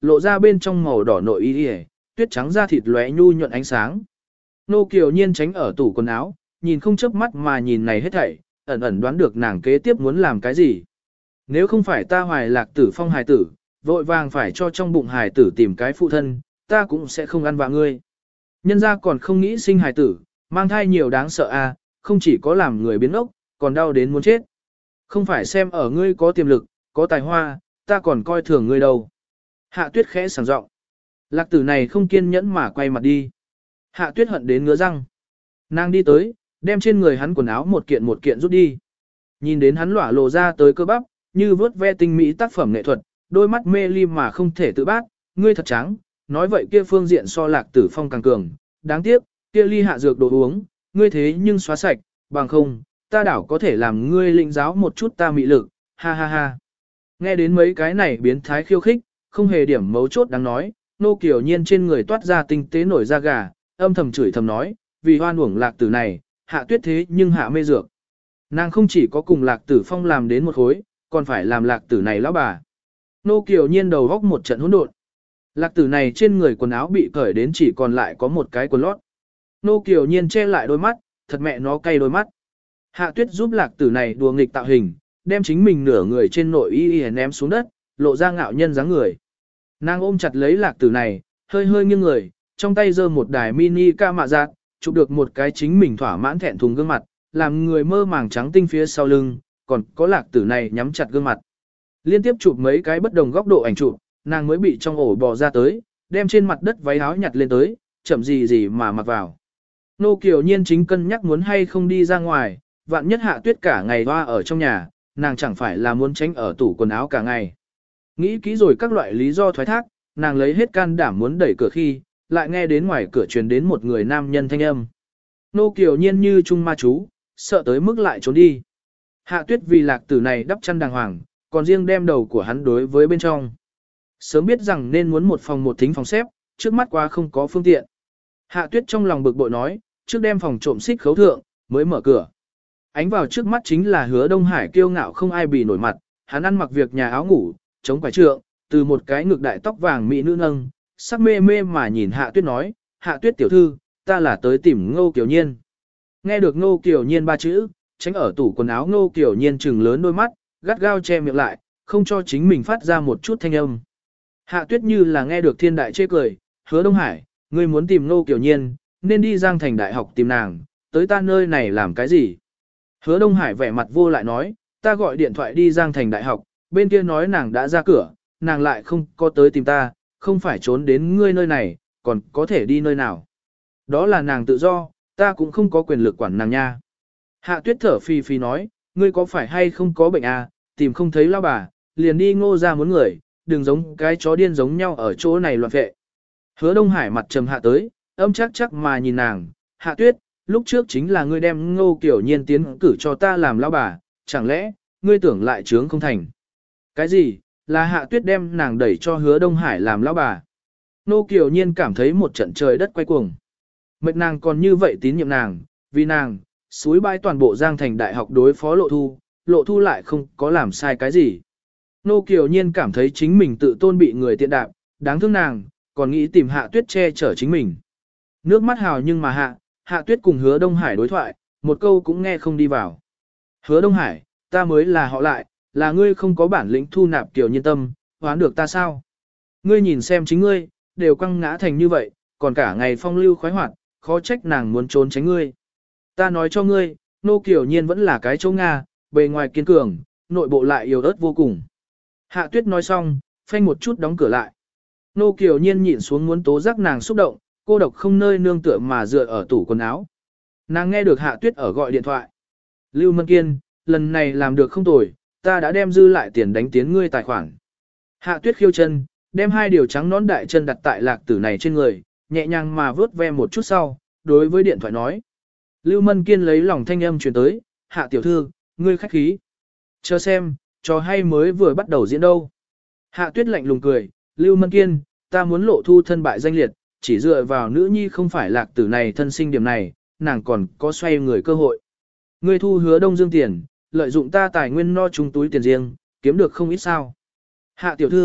lộ ra bên trong màu đỏ nội y y, tuyết trắng da thịt lóe nhu nhuận ánh sáng. Nô Kiều Nhiên tránh ở tủ quần áo, nhìn không chớp mắt mà nhìn này hết thảy, ẩn ẩn đoán được nàng kế tiếp muốn làm cái gì. Nếu không phải ta hoài lạc tử phong hài tử, vội vàng phải cho trong bụng hài tử tìm cái phụ thân, ta cũng sẽ không ăn vạ ngươi. Nhân ra còn không nghĩ sinh hài tử, mang thai nhiều đáng sợ à, không chỉ có làm người biến ốc, còn đau đến muốn chết. Không phải xem ở ngươi có tiềm lực, có tài hoa, ta còn coi thường ngươi đâu. Hạ tuyết khẽ sảng giọng. Lạc tử này không kiên nhẫn mà quay mặt đi. Hạ tuyết hận đến ngứa răng. Nàng đi tới, đem trên người hắn quần áo một kiện một kiện rút đi. Nhìn đến hắn lỏa lộ ra tới cơ bắp, như vớt ve tinh mỹ tác phẩm nghệ thuật, đôi mắt mê ly mà không thể tự bác, ngươi thật trắng, nói vậy kia phương diện so lạc tử phong càng cường. Đáng tiếc, kia ly hạ dược đồ uống, ngươi thế nhưng xóa sạch, bằng không, ta đảo có thể làm ngươi lĩnh giáo một chút ta mị lực, ha ha ha. Nghe đến mấy cái này biến thái khiêu khích, không hề điểm mấu chốt đáng nói, Nô Kiều Nhiên trên người toát ra tinh tế nổi da gà, âm thầm chửi thầm nói, vì hoan uổng lạc tử này, hạ tuyết thế nhưng hạ mê dược. Nàng không chỉ có cùng lạc tử phong làm đến một khối, còn phải làm lạc tử này lão bà. Nô Kiều Nhiên đầu góc một trận hỗn độn. Lạc tử này trên người quần áo bị cởi đến chỉ còn lại có một cái quần lót. Nô Kiều Nhiên che lại đôi mắt, thật mẹ nó cay đôi mắt. Hạ tuyết giúp lạc tử này đùa nghịch tạo hình, đem chính mình nửa người trên nội y y ném xuống đất, lộ ra ngạo nhân dáng người. Nàng ôm chặt lấy lạc tử này, hơi hơi nghiêng người, trong tay giơ một đài mini ca mạ giác, chụp được một cái chính mình thỏa mãn thẹn thùng gương mặt, làm người mơ màng trắng tinh phía sau lưng, còn có lạc tử này nhắm chặt gương mặt. Liên tiếp chụp mấy cái bất đồng góc độ ảnh chụp, nàng mới bị trong ổ bò ra tới, đem trên mặt đất váy áo nhặt lên tới, chậm gì gì mà mặc vào. Nô Kiều Nhiên chính cân nhắc muốn hay không đi ra ngoài, vạn nhất hạ tuyết cả ngày hoa ở trong nhà, nàng chẳng phải là muốn tránh ở tủ quần áo cả ngày. Nghĩ kỹ rồi các loại lý do thoái thác, nàng lấy hết can đảm muốn đẩy cửa khi, lại nghe đến ngoài cửa truyền đến một người nam nhân thanh âm. Nô Kiều Nhiên như trung ma chú, sợ tới mức lại trốn đi. Hạ tuyết vì lạc tử này đắp chăn đàng hoàng, còn riêng đem đầu của hắn đối với bên trong. Sớm biết rằng nên muốn một phòng một thính phòng xếp, trước mắt quá không có phương tiện. Hạ tuyết trong lòng bực bội nói, trước đem phòng trộm xích khấu thượng, mới mở cửa. Ánh vào trước mắt chính là Hứa Đông Hải kiêu ngạo không ai bì nổi mặt, hắn ăn mặc việc nhà áo ngủ, chống quải trượng, từ một cái ngực đại tóc vàng mỹ nữ nâng, sắc mê mê mà nhìn Hạ Tuyết nói, Hạ Tuyết tiểu thư, ta là tới tìm Ngô Kiều Nhiên. Nghe được Ngô Kiều Nhiên ba chữ, tránh ở tủ quần áo Ngô Kiều Nhiên trừng lớn đôi mắt, gắt gao che miệng lại, không cho chính mình phát ra một chút thanh âm. Hạ Tuyết như là nghe được thiên đại chê cười, Hứa Đông Hải, ngươi muốn tìm Ngô Kiều Nhiên, nên đi Giang Thành Đại học tìm nàng, tới ta nơi này làm cái gì? Hứa Đông Hải vẻ mặt vô lại nói, ta gọi điện thoại đi Giang Thành Đại học, bên kia nói nàng đã ra cửa, nàng lại không có tới tìm ta, không phải trốn đến ngươi nơi này, còn có thể đi nơi nào. Đó là nàng tự do, ta cũng không có quyền lực quản nàng nha. Hạ Tuyết thở phì phì nói, ngươi có phải hay không có bệnh à, tìm không thấy lao bà, liền đi Ngô ra muốn người, đừng giống cái chó điên giống nhau ở chỗ này loạn vệ. Hứa Đông Hải mặt trầm hạ tới, âm chắc chắc mà nhìn nàng, Hạ Tuyết, lúc trước chính là ngươi đem Ngô Kiều Nhiên tiến cử cho ta làm lao bà, chẳng lẽ, ngươi tưởng lại trướng không thành. Cái gì, là Hạ Tuyết đem nàng đẩy cho Hứa Đông Hải làm lao bà. Ngô Kiều Nhiên cảm thấy một trận trời đất quay cuồng. Mệt nàng còn như vậy tín nhiệm nàng, vì nàng, suối bãi toàn bộ Giang Thành Đại học đối phó Lộ Thu, Lộ Thu lại không có làm sai cái gì. Ngô Kiều Nhiên cảm thấy chính mình tự tôn bị người tiện đạp, đáng thương nàng, còn nghĩ tìm Hạ Tuyết che chở chính mình. Nước mắt hào nhưng mà hạ, Hạ Tuyết cùng Hứa Đông Hải đối thoại, một câu cũng nghe không đi vào. Hứa Đông Hải, ta mới là họ lại, là ngươi không có bản lĩnh thu nạp Kiều Nhiên tâm, hoán được ta sao? Ngươi nhìn xem chính ngươi, đều quăng ngã thành như vậy, còn cả ngày phong lưu khoái hoạt, khó trách nàng muốn trốn tránh ngươi. Ta nói cho ngươi, Nô Kiều Nhiên vẫn là cái chỗ Nga, bề ngoài kiên cường, nội bộ lại yếu ớt vô cùng. Hạ Tuyết nói xong, phanh một chút đóng cửa lại. Nô Kiều Nhiên nhịn xuống muốn tố giác nàng xúc động, cô độc không nơi nương tựa mà dựa ở tủ quần áo. Nàng nghe được Hạ Tuyết ở gọi điện thoại. Lưu Mân Kiên, lần này làm được không tồi, ta đã đem dư lại tiền đánh tiến ngươi tài khoản. Hạ Tuyết khiêu chân, đem hai điều trắng nón đại chân đặt tại lạc tử này trên người, nhẹ nhàng mà vớt ve một chút sau, đối với điện thoại nói. Lưu Mân Kiên lấy lòng thanh âm truyền tới, Hạ tiểu thư, ngươi khách khí. Chờ xem, trò hay mới vừa bắt đầu diễn đâu. Hạ Tuyết lạnh lùng cười, Lưu Mân Kiên, ta muốn Lộ Thu thân bại danh liệt, chỉ dựa vào nữ nhi không phải lạc tử này thân sinh điểm này, nàng còn có xoay người cơ hội. Ngươi thu Hứa Đông Dương tiền, lợi dụng ta tài nguyên no chung túi tiền riêng, kiếm được không ít sao. Hạ tiểu thư,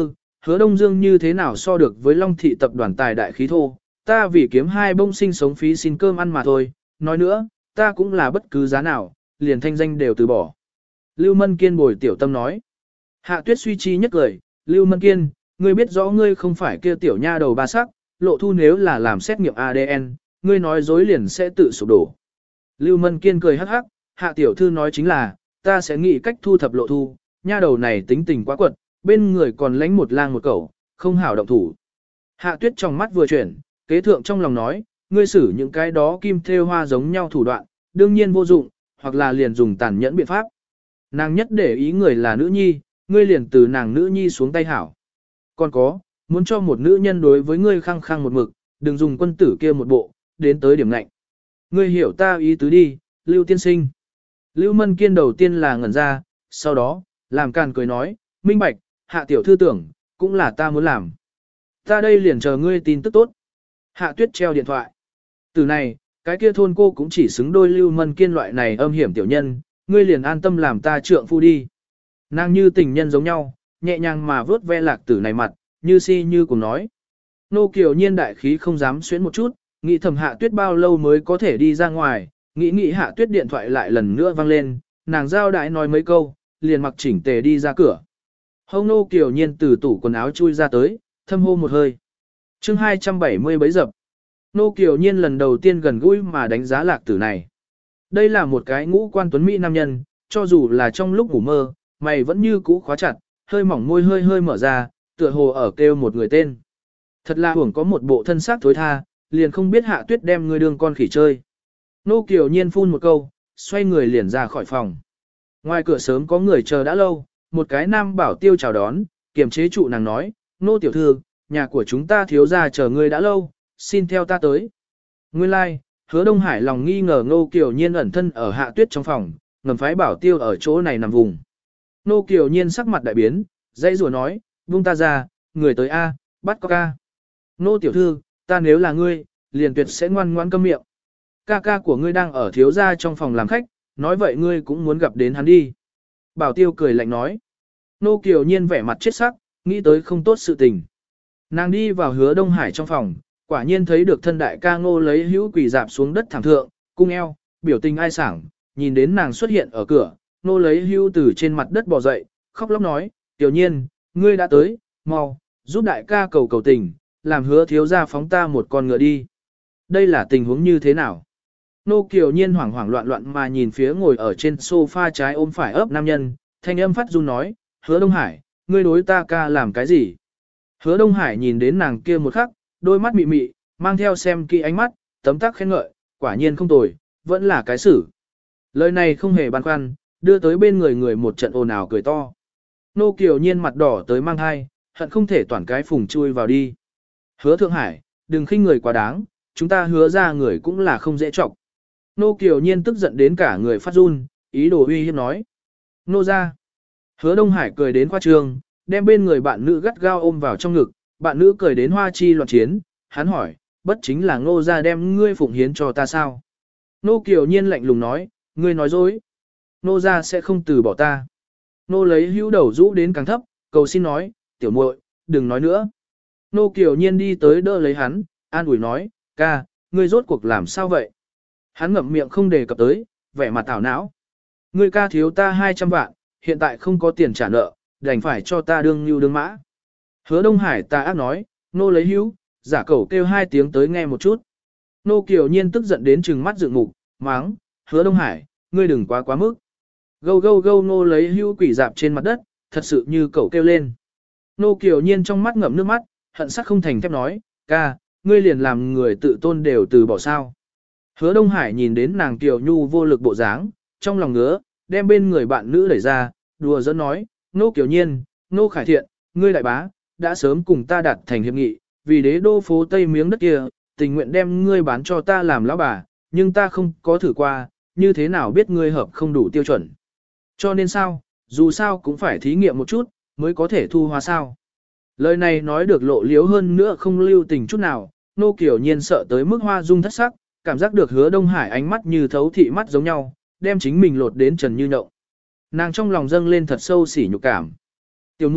Hứa Đông Dương như thế nào so được với Long Thị tập đoàn tài đại khí thô, ta vì kiếm hai bông sinh sống phí xin cơm ăn mà thôi, nói nữa, ta cũng là bất cứ giá nào, liền thanh danh đều từ bỏ. Lưu Mân Kiên bồi tiểu tâm nói. Hạ Tuyết suy chi nhất cười, Lưu Mân Kiên, ngươi biết rõ ngươi không phải kia tiểu nha đầu ba sắc, lộ thu nếu là làm xét nghiệm a đê en, ngươi nói dối liền sẽ tự sụp đổ. Lưu Mân Kiên cười hắc hắc, Hạ tiểu thư nói chính là, ta sẽ nghĩ cách thu thập lộ thu, nha đầu này tính tình quá quật, bên người còn lánh một lang một cẩu, không hảo động thủ. Hạ Tuyết trong mắt vừa chuyển, kế thượng trong lòng nói, ngươi xử những cái đó kim thêu hoa giống nhau thủ đoạn, đương nhiên vô dụng, hoặc là liền dùng tàn nhẫn biện pháp. Nàng nhất để ý người là nữ nhi, ngươi liền từ nàng nữ nhi xuống tay hảo. Còn có, muốn cho một nữ nhân đối với ngươi khăng khăng một mực, đừng dùng quân tử kia một bộ, đến tới điểm lạnh. Ngươi hiểu ta ý tứ đi, Lưu tiên sinh. Lưu Mân Kiên đầu tiên là ngẩn ra, sau đó, làm càn cười nói, minh bạch, Hạ tiểu thư tưởng, cũng là ta muốn làm. Ta đây liền chờ ngươi tin tức tốt. Hạ Tuyết treo điện thoại. Từ này, cái kia thôn cô cũng chỉ xứng đôi Lưu Mân Kiên loại này âm hiểm tiểu nhân, ngươi liền an tâm làm ta trượng phu đi. Nàng như tình nhân giống nhau, nhẹ nhàng mà vớt ve lạc tử này mặt, như si như cùng nói. Nô Kiều Nhiên đại khí không dám xuyến một chút, nghĩ thầm Hạ Tuyết bao lâu mới có thể đi ra ngoài, nghĩ nghĩ Hạ Tuyết điện thoại lại lần nữa vang lên, nàng giao đại nói mấy câu, liền mặc chỉnh tề đi ra cửa. Hông Nô Kiều Nhiên từ tủ quần áo chui ra tới, thâm hô một hơi. chương hai trăm bảy mươi bấy dập. Nô Kiều Nhiên lần đầu tiên gần gũi mà đánh giá lạc tử này. Đây là một cái ngũ quan tuấn mỹ nam nhân, cho dù là trong lúc ngủ mơ, mày vẫn như cũ khóa chặt, hơi mỏng môi hơi hơi mở ra, tựa hồ ở kêu một người tên. Thật là hưởng có một bộ thân xác thối tha, liền không biết Hạ Tuyết đem người đương con khỉ chơi. Nô Kiều Nhiên phun một câu, xoay người liền ra khỏi phòng. Ngoài cửa sớm có người chờ đã lâu, một cái nam bảo tiêu chào đón, kiềm chế trụ nàng nói, nô tiểu thư, nhà của chúng ta thiếu gia chờ người đã lâu, xin theo ta tới. Nguyên lai, like, Hứa Đông Hải lòng nghi ngờ Nô Kiều Nhiên ẩn thân ở Hạ Tuyết trong phòng, ngầm phái bảo tiêu ở chỗ này nằm vùng. Nô Kiều Nhiên sắc mặt đại biến, dãy rủa nói, buông ta ra, người tới A, bắt có ca. Nô tiểu thư, ta nếu là ngươi, liền tuyệt sẽ ngoan ngoãn câm miệng. Ca ca của ngươi đang ở thiếu gia trong phòng làm khách, nói vậy ngươi cũng muốn gặp đến hắn đi. Bảo tiêu cười lạnh nói. Nô Kiều Nhiên vẻ mặt chết sắc, nghĩ tới không tốt sự tình. Nàng đi vào Hứa Đông Hải trong phòng, quả nhiên thấy được thân đại ca Ngô lấy hữu quỳ dạp xuống đất thẳng thượng, cung eo, biểu tình ai sảng, nhìn đến nàng xuất hiện ở cửa, Ngô lấy hữu từ trên mặt đất bò dậy, khóc lóc nói, Kiều Nhiên, ngươi đã tới, mau, giúp đại ca cầu cầu tình, làm Hứa thiếu gia phóng ta một con ngựa đi. Đây là tình huống như thế nào? Nô Kiều Nhiên hoảng hoảng loạn loạn mà nhìn phía ngồi ở trên sofa trái ôm phải ấp nam nhân, thanh âm phát run nói, Hứa Đông Hải, ngươi đối ta ca làm cái gì? Hứa Đông Hải nhìn đến nàng kia một khắc, đôi mắt mị mị, mang theo xem kỹ ánh mắt, tấm tắc khen ngợi, quả nhiên không tồi, vẫn là cái xử. Lời này không hề băn khoăn, đưa tới bên người người một trận ồn ào cười to. Nô Kiều Nhiên mặt đỏ tới mang hai, hận không thể toàn cái phùng chui vào đi. Hứa Thượng Hải, đừng khinh người quá đáng, chúng ta hứa ra người cũng là không dễ trọng. Nô Kiều Nhiên tức giận đến cả người phát run, ý đồ uy hiếp nói. Nô ra. Hứa Đông Hải cười đến khoa trương, đem bên người bạn nữ gắt gao ôm vào trong ngực, bạn nữ cười đến hoa chi loạn chiến, hắn hỏi, bất chính là Nô ra đem ngươi phụng hiến cho ta sao? Nô Kiều Nhiên lạnh lùng nói, ngươi nói dối. Nô ra sẽ không từ bỏ ta. Nô lấy hữu đầu rũ đến càng thấp, cầu xin nói, tiểu muội, đừng nói nữa. Nô Kiều Nhiên đi tới đỡ lấy hắn, an ủi nói, ca, ngươi rốt cuộc làm sao vậy? Hắn ngậm miệng không đề cập tới, vẻ mặt tảo não. Ngươi ca thiếu ta hai trăm vạn, hiện tại không có tiền trả nợ, đành phải cho ta đương như đương mã. Hứa Đông Hải ta ác nói, nô lấy hữu, giả cẩu kêu hai tiếng tới nghe một chút. Nô Kiều Nhiên tức giận đến trừng mắt dựng mục, máng, Hứa Đông Hải, ngươi đừng quá quá mức. Gâu gâu gâu nô lấy hữu quỷ dạp trên mặt đất, thật sự như cẩu kêu lên. Nô Kiều Nhiên trong mắt ngậm nước mắt, hận sắc không thành thép nói, ca, ngươi liền làm người tự tôn đều từ bỏ sao. Hứa Đông Hải nhìn đến nàng Kiều Nhu vô lực bộ dáng, trong lòng ngứa, đem bên người bạn nữ đẩy ra, đùa giỡn nói, Nô Kiều Nhiên, Nô Khải Thiện, ngươi đại bá, đã sớm cùng ta đạt thành hiệp nghị, vì đế đô phố Tây miếng đất kia, tình nguyện đem ngươi bán cho ta làm lão bà, nhưng ta không có thử qua, như thế nào biết ngươi hợp không đủ tiêu chuẩn. Cho nên sao, dù sao cũng phải thí nghiệm một chút, mới có thể thu hoa sao. Lời này nói được lộ liếu hơn nữa không lưu tình chút nào, Nô Kiều Nhiên sợ tới mức hoa dung thất sắc, cảm giác được Hứa Đông Hải ánh mắt như thấu thị mắt giống nhau, đem chính mình lột đến trần như nhộng. Nàng trong lòng dâng lên thật sâu sỉ nhục cảm. Tiểu muội,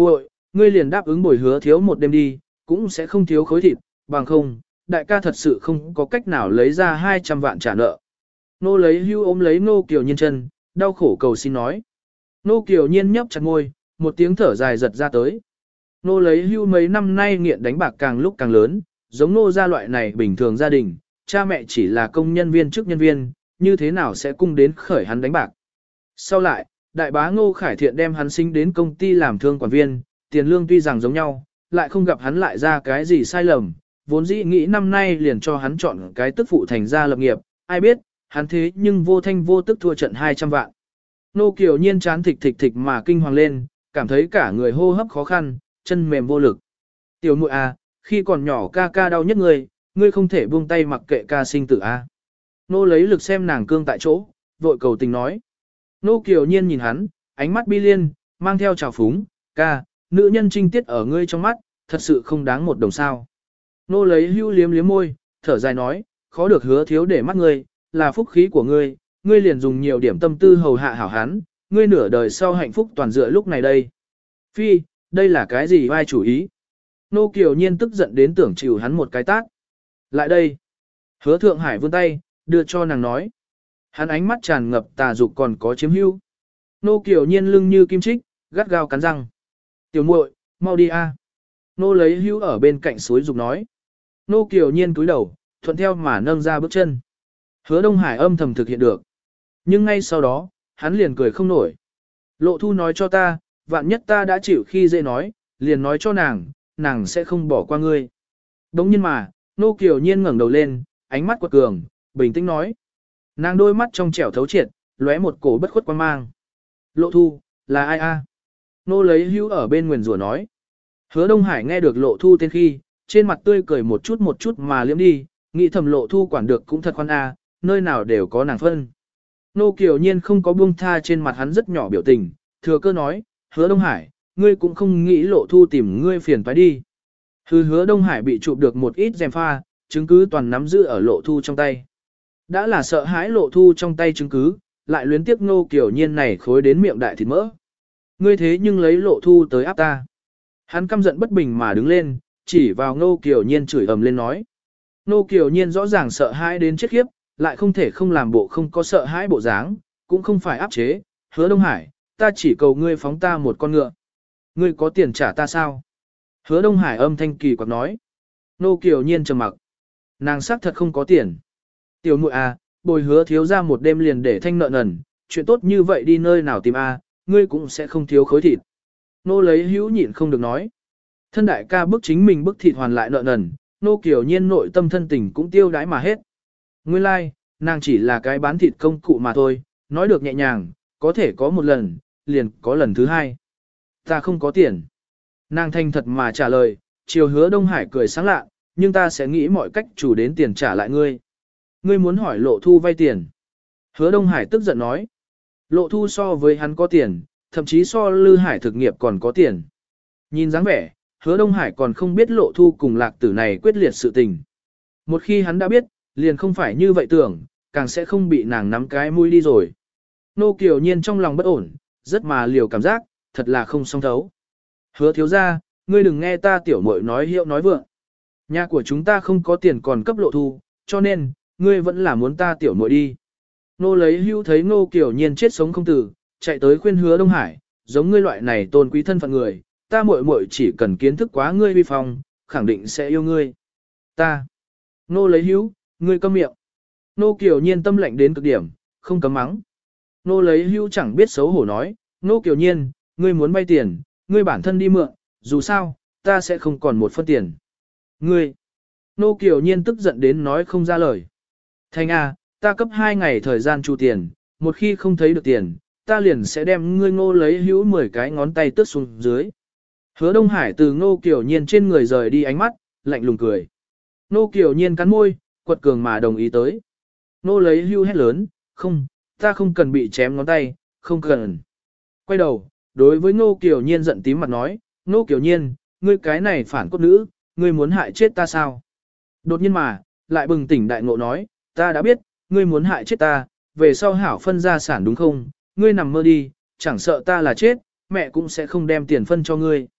ngươi liền đáp ứng bồi hứa thiếu một đêm đi, cũng sẽ không thiếu khối thịt, bằng không, đại ca thật sự không có cách nào lấy ra hai trăm vạn trả nợ. Nô lấy hưu ôm lấy Nô Kiều Nhiên chân, đau khổ cầu xin nói. Nô Kiều Nhiên nhấp chặt môi, một tiếng thở dài giật ra tới. Nô lấy hưu mấy năm nay nghiện đánh bạc càng lúc càng lớn, giống nô gia loại này bình thường gia đình, cha mẹ chỉ là công nhân viên chức nhân viên, như thế nào sẽ cung đến khởi hắn đánh bạc. Sau lại, đại bá Ngô Khải Thiện đem hắn sinh đến công ty làm thương quản viên, tiền lương tuy rằng giống nhau, lại không gặp hắn lại ra cái gì sai lầm, vốn dĩ nghĩ năm nay liền cho hắn chọn cái tức phụ thành gia lập nghiệp, ai biết, hắn thế nhưng vô thanh vô tức thua trận hai trăm vạn. Nô Kiều Nhiên chán thịch thịch thịch mà kinh hoàng lên, cảm thấy cả người hô hấp khó khăn, chân mềm vô lực. Tiểu muội à, khi còn nhỏ ca ca đau nhất ngươi, ngươi không thể buông tay mặc kệ ca sinh tử à. Nô lấy lực xem nàng cương tại chỗ, vội cầu tình nói. Nô Kiều Nhiên nhìn hắn, ánh mắt bi liên, mang theo trào phúng, ca, nữ nhân trinh tiết ở ngươi trong mắt, thật sự không đáng một đồng sao. Nô lấy hưu liếm liếm môi, thở dài nói, khó được hứa thiếu để mắt ngươi, là phúc khí của ngươi, ngươi liền dùng nhiều điểm tâm tư hầu hạ hảo hắn, ngươi nửa đời sau hạnh phúc toàn dựa lúc này đây. Phi, đây là cái gì vai chủ ý? Nô Kiều Nhiên tức giận đến tưởng chịu hắn một cái tát. Lại đây. Hứa Thượng Hải vươn tay, đưa cho nàng nói. Hắn ánh mắt tràn ngập tà dục còn có chiếm hữu. Nô Kiều Nhiên lưng như kim chích, gắt gao cắn răng. Tiểu muội, mau đi a. Nô lấy hữu ở bên cạnh suối dục nói. Nô Kiều Nhiên cúi đầu, thuận theo mà nâng ra bước chân. Hứa Đông Hải âm thầm thực hiện được. Nhưng ngay sau đó, hắn liền cười không nổi. Lộ Thu nói cho ta, vạn nhất ta đã chịu khi dễ nói, liền nói cho nàng, nàng sẽ không bỏ qua ngươi. Đống nhiên mà, Nô Kiều Nhiên ngẩng đầu lên, ánh mắt quật cường, bình tĩnh nói. Nàng đôi mắt trong trẻo thấu triệt, lóe một cổ bất khuất quan mang. Lộ Thu, là ai a? Nô lấy hữu ở bên nguyền rủa nói. Hứa Đông Hải nghe được Lộ Thu tên khi, trên mặt tươi cười một chút một chút mà liếm đi, nghĩ thầm Lộ Thu quản được cũng thật khoan a, nơi nào đều có nàng phân. Nô Kiều Nhiên không có buông tha trên mặt hắn rất nhỏ biểu tình, thừa cơ nói, Hứa Đông Hải, ngươi cũng không nghĩ Lộ Thu tìm ngươi phiền phải đi. Hư Hứa Đông Hải bị chụp được một ít dèm pha, chứng cứ toàn nắm giữ ở Lộ Thu trong tay. Đã là sợ hãi Lộ Thu trong tay chứng cứ, lại luyến tiếc Nô Kiều Nhiên này khối đến miệng đại thịt mỡ. Ngươi thế nhưng lấy Lộ Thu tới áp ta. Hắn căm giận bất bình mà đứng lên, chỉ vào Nô Kiều Nhiên chửi ầm lên nói. Nô Kiều Nhiên rõ ràng sợ hãi đến chết khiếp, lại không thể không làm bộ không có sợ hãi bộ dáng, cũng không phải áp chế. Hứa Đông Hải, ta chỉ cầu ngươi phóng ta một con ngựa. Ngươi có tiền trả ta sao? Hứa Đông Hải âm thanh kỳ quặc nói. Nô Kiều Nhiên trầm mặc. Nàng xác thật không có tiền. Tiểu muội à, bồi Hứa thiếu ra một đêm liền để thanh nợ nần, chuyện tốt như vậy đi nơi nào tìm a, à, ngươi cũng sẽ không thiếu khối thịt. Nô lấy hữu nhịn không được nói. Thân đại ca bức chính mình bức thịt hoàn lại nợ nần, Nô Kiều Nhiên nội tâm thân tình cũng tiêu đãi mà hết. Nguyên lai, like, nàng chỉ là cái bán thịt công cụ mà thôi, nói được nhẹ nhàng, có thể có một lần, liền có lần thứ hai. Ta không có tiền. Nàng thanh thật mà trả lời, chiều Hứa Đông Hải cười sáng lạ, nhưng ta sẽ nghĩ mọi cách chủ đến tiền trả lại ngươi. Ngươi muốn hỏi Lộ Thu vay tiền. Hứa Đông Hải tức giận nói. Lộ Thu so với hắn có tiền, thậm chí so Lư Hải thực nghiệp còn có tiền. Nhìn dáng vẻ, Hứa Đông Hải còn không biết Lộ Thu cùng lạc tử này quyết liệt sự tình. Một khi hắn đã biết, liền không phải như vậy tưởng, càng sẽ không bị nàng nắm cái mũi đi rồi. Nô Kiều Nhiên trong lòng bất ổn, rất mà liều cảm giác, thật là không song thấu. Hứa thiếu ra, ngươi đừng nghe ta tiểu muội nói hiệu nói vượng. Nhà của chúng ta không có tiền còn cấp Lộ Thu, cho nên, ngươi vẫn là muốn ta tiểu muội đi. Nô lấy hưu thấy Nô Kiều Nhiên chết sống không tử, chạy tới khuyên Hứa Đông Hải, giống ngươi loại này tôn quý thân phận người, ta muội muội chỉ cần kiến thức quá ngươi vi phong, khẳng định sẽ yêu ngươi. Ta. Nô lấy hưu, ngươi câm miệng. Nô Kiều Nhiên tâm lạnh đến cực điểm, không cấm mắng. Nô lấy hưu chẳng biết xấu hổ nói, Nô Kiều Nhiên, ngươi muốn vay tiền, ngươi bản thân đi mượn, dù sao, ta sẽ không còn một phân tiền. Ngươi. Nô Kiều Nhiên tức giận đến nói không ra lời. Thành à, ta cấp hai ngày thời gian chu tiền, một khi không thấy được tiền, ta liền sẽ đem ngươi Ngô lấy hữu mười cái ngón tay tước xuống dưới. Hứa Đông Hải từ Ngô Kiều Nhiên trên người rời đi ánh mắt, lạnh lùng cười. Ngô Kiều Nhiên cắn môi, quật cường mà đồng ý tới. Ngô lấy hữu hét lớn, không, ta không cần bị chém ngón tay, không cần. Quay đầu, đối với Ngô Kiều Nhiên giận tím mặt nói, Ngô Kiều Nhiên, ngươi cái này phản cốt nữ, ngươi muốn hại chết ta sao? Đột nhiên mà, lại bừng tỉnh đại ngộ nói, ta đã biết, ngươi muốn hại chết ta, về sau hảo phân gia sản đúng không? Ngươi nằm mơ đi, chẳng sợ ta là chết, mẹ cũng sẽ không đem tiền phân cho ngươi.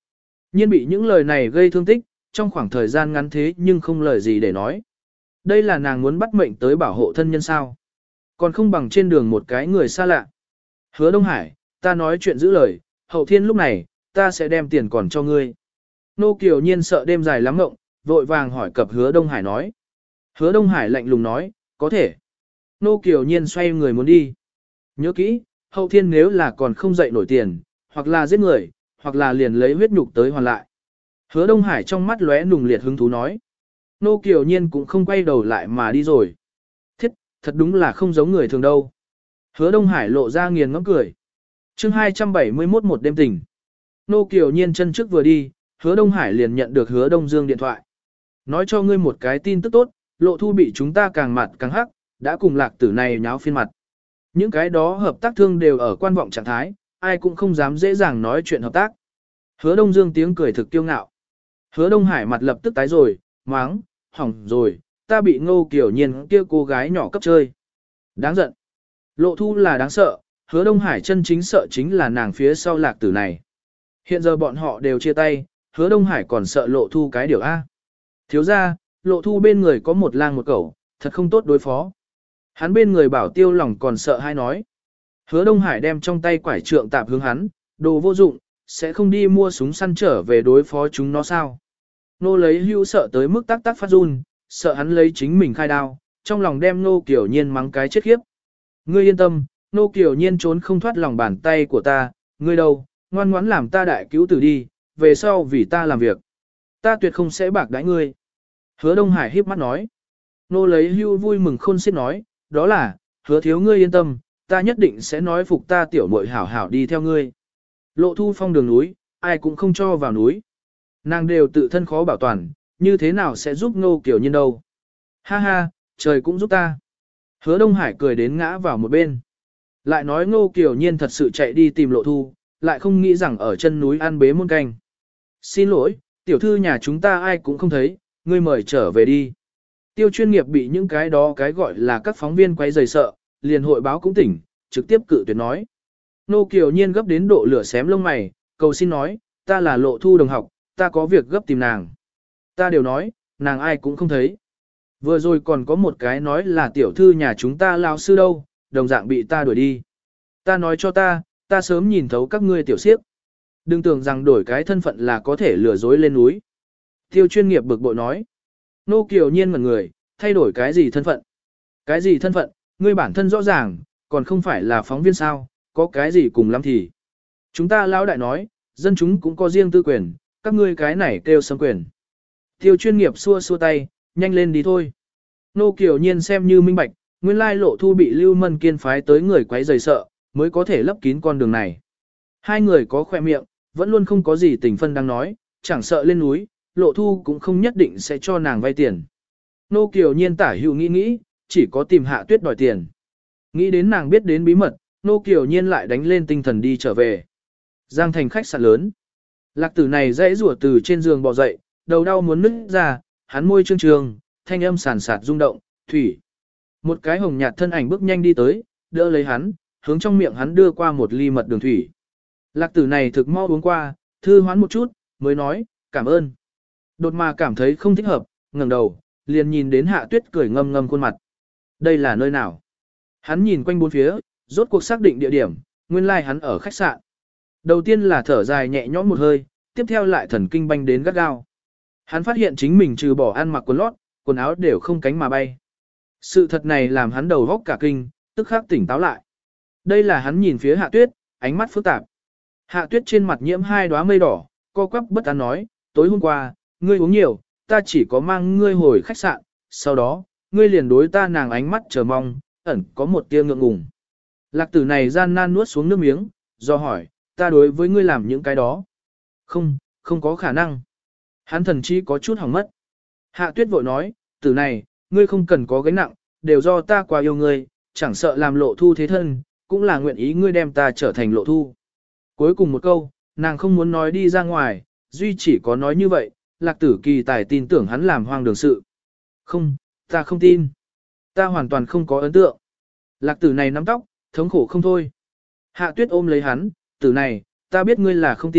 Nhiên bị những lời này gây thương tích, trong khoảng thời gian ngắn thế nhưng không lời gì để nói. Đây là nàng muốn bắt mệnh tới bảo hộ thân nhân sao. Còn không bằng trên đường một cái người xa lạ. Hứa Đông Hải, ta nói chuyện giữ lời, hậu thiên lúc này, ta sẽ đem tiền còn cho ngươi. Nô Kiều Nhiên sợ đêm dài lắm ngộng, vội vàng hỏi cập Hứa Đông Hải nói. Hứa Đông Hải lạnh lùng nói, có thể. Nô Kiều Nhiên xoay người muốn đi. Nhớ kỹ, hậu thiên nếu là còn không dậy nổi tiền, hoặc là giết người, hoặc là liền lấy huyết nhục tới hoàn lại. Hứa Đông Hải trong mắt lóe nùng liệt hứng thú nói. Nô Kiều Nhiên cũng không quay đầu lại mà đi rồi. Thiết, thật đúng là không giống người thường đâu. Hứa Đông Hải lộ ra nghiền ngẫm cười. chương hai trăm bảy mươi mốt một đêm tình. Nô Kiều Nhiên chân trước vừa đi, Hứa Đông Hải liền nhận được Hứa Đông Dương điện thoại. Nói cho ngươi một cái tin tức tốt, Lộ Thu bị chúng ta càng mặt càng hắc, đã cùng lạc tử này nháo phiên mặt. Những cái đó hợp tác thương đều ở quan vọng trạng thái, ai cũng không dám dễ dàng nói chuyện hợp tác. Hứa Đông Dương tiếng cười thực kiêu ngạo. Hứa Đông Hải mặt lập tức tái rồi, máng, hỏng rồi, ta bị Ngô Kiều Nhiên kia cô gái nhỏ cấp chơi. Đáng giận. Lộ Thu là đáng sợ, Hứa Đông Hải chân chính sợ chính là nàng phía sau lạc tử này. Hiện giờ bọn họ đều chia tay, Hứa Đông Hải còn sợ Lộ Thu cái điều A. Thiếu ra, Lộ Thu bên người có một lang một cẩu, thật không tốt đối phó. Hắn bên người bảo tiêu lòng còn sợ hay nói. Hứa Đông Hải đem trong tay quải trượng tạp hướng hắn, đồ vô dụng, sẽ không đi mua súng săn trở về đối phó chúng nó sao. Nô lấy hưu sợ tới mức tác tác phát run, sợ hắn lấy chính mình khai đao, trong lòng đem Nô Kiều Nhiên mắng cái chết khiếp. Ngươi yên tâm, Nô Kiều Nhiên trốn không thoát lòng bàn tay của ta, ngươi đâu, ngoan ngoãn làm ta đại cứu tử đi, về sau vì ta làm việc. Ta tuyệt không sẽ bạc đãi ngươi. Hứa Đông Hải híp mắt nói. Nô lấy hưu vui mừng khôn xiết nói, đó là, hứa thiếu ngươi yên tâm, ta nhất định sẽ nói phục ta tiểu muội hảo hảo đi theo ngươi. Lộ Thu phong đường núi, ai cũng không cho vào núi. Nàng đều tự thân khó bảo toàn, như thế nào sẽ giúp Ngô Kiều Nhiên đâu. Ha ha, trời cũng giúp ta. Hứa Đông Hải cười đến ngã vào một bên. Lại nói Ngô Kiều Nhiên thật sự chạy đi tìm Lộ Thu, lại không nghĩ rằng ở chân núi ăn bế muôn canh. Xin lỗi, tiểu thư nhà chúng ta ai cũng không thấy, ngươi mời trở về đi. Tiêu chuyên nghiệp bị những cái đó cái gọi là các phóng viên quay rầy sợ, liền hội báo cũng tỉnh, trực tiếp cự tuyệt nói. Nô Kiều Nhiên gấp đến độ lửa xém lông mày, cầu xin nói, ta là Lộ Thu đồng học, ta có việc gấp tìm nàng. Ta đều nói, nàng ai cũng không thấy. Vừa rồi còn có một cái nói là tiểu thư nhà chúng ta lao sư đâu, đồng dạng bị ta đuổi đi. Ta nói cho ta, ta sớm nhìn thấu các ngươi tiểu siếp. Đừng tưởng rằng đổi cái thân phận là có thể lừa dối lên núi. Tiêu chuyên nghiệp bực bội nói. Nô Kiều Nhiên ngẩn người, thay đổi cái gì thân phận? Cái gì thân phận, ngươi bản thân rõ ràng, còn không phải là phóng viên sao, có cái gì cùng lắm thì. Chúng ta lão đại nói, dân chúng cũng có riêng tư quyền, các ngươi cái này kêu xâm quyền. Tiêu chuyên nghiệp xua xua tay, nhanh lên đi thôi. Nô Kiều Nhiên xem như minh bạch, nguyên lai Lộ Thu bị Lưu Mân Kiên phái tới người quấy rầy sợ, mới có thể lấp kín con đường này. Hai người có khoe miệng, vẫn luôn không có gì tình phân đang nói, chẳng sợ lên núi, Lộ Thu cũng không nhất định sẽ cho nàng vay tiền. Nô Kiều Nhiên tả hữu nghĩ nghĩ, chỉ có tìm Hạ Tuyết đòi tiền. Nghĩ đến nàng biết đến bí mật, Nô Kiều Nhiên lại đánh lên tinh thần đi trở về. Giang thành khách sạn lớn. Lạc tử này dãy rủa từ trên giường bò dậy, đầu đau muốn nứt ra, hắn môi trương trương, thanh âm sàn sạt rung động, thủy. Một cái hồng nhạt thân ảnh bước nhanh đi tới, đỡ lấy hắn, hướng trong miệng hắn đưa qua một ly mật đường thủy. Lạc tử này thực mau uống qua, thư hoán một chút, mới nói, cảm ơn. Đột mà cảm thấy không thích hợp, ngẩng đầu, liền nhìn đến Hạ Tuyết cười ngâm ngâm khuôn mặt. Đây là nơi nào? Hắn nhìn quanh bốn phía, rốt cuộc xác định địa điểm, nguyên lai like hắn ở khách sạn. Đầu tiên là thở dài nhẹ nhõm một hơi, tiếp theo lại thần kinh banh đến gắt gao. Hắn phát hiện chính mình trừ bỏ ăn mặc quần lót, quần áo đều không cánh mà bay. Sự thật này làm hắn đầu góc cả kinh, tức khắc tỉnh táo lại. Đây là hắn nhìn phía Hạ Tuyết, ánh mắt phức tạp. Hạ Tuyết trên mặt nhiễm hai đóa mây đỏ, co quắp bất an nói, tối hôm qua, ngươi uống nhiều, ta chỉ có mang ngươi hồi khách sạn, sau đó, ngươi liền đối ta nàng ánh mắt chờ mong, ẩn có một tia ngượng ngùng. Lạc tử này gian nan nuốt xuống nước miếng, do hỏi, ta đối với ngươi làm những cái đó. Không, không có khả năng. Hắn thần chí có chút hỏng mất. Hạ Tuyết vội nói, tử này, ngươi không cần có gánh nặng, đều do ta quá yêu ngươi, chẳng sợ làm Lộ Thu thế thân, cũng là nguyện ý ngươi đem ta trở thành Lộ Thu. Cuối cùng một câu, nàng không muốn nói đi ra ngoài, duy chỉ có nói như vậy, Lạc tử kỳ tài tin tưởng hắn làm hoang đường sự. Không, ta không tin. Ta hoàn toàn không có ấn tượng. Lạc tử này nắm tóc, thống khổ không thôi. Hạ Tuyết ôm lấy hắn, tử này, ta biết ngươi là không tin,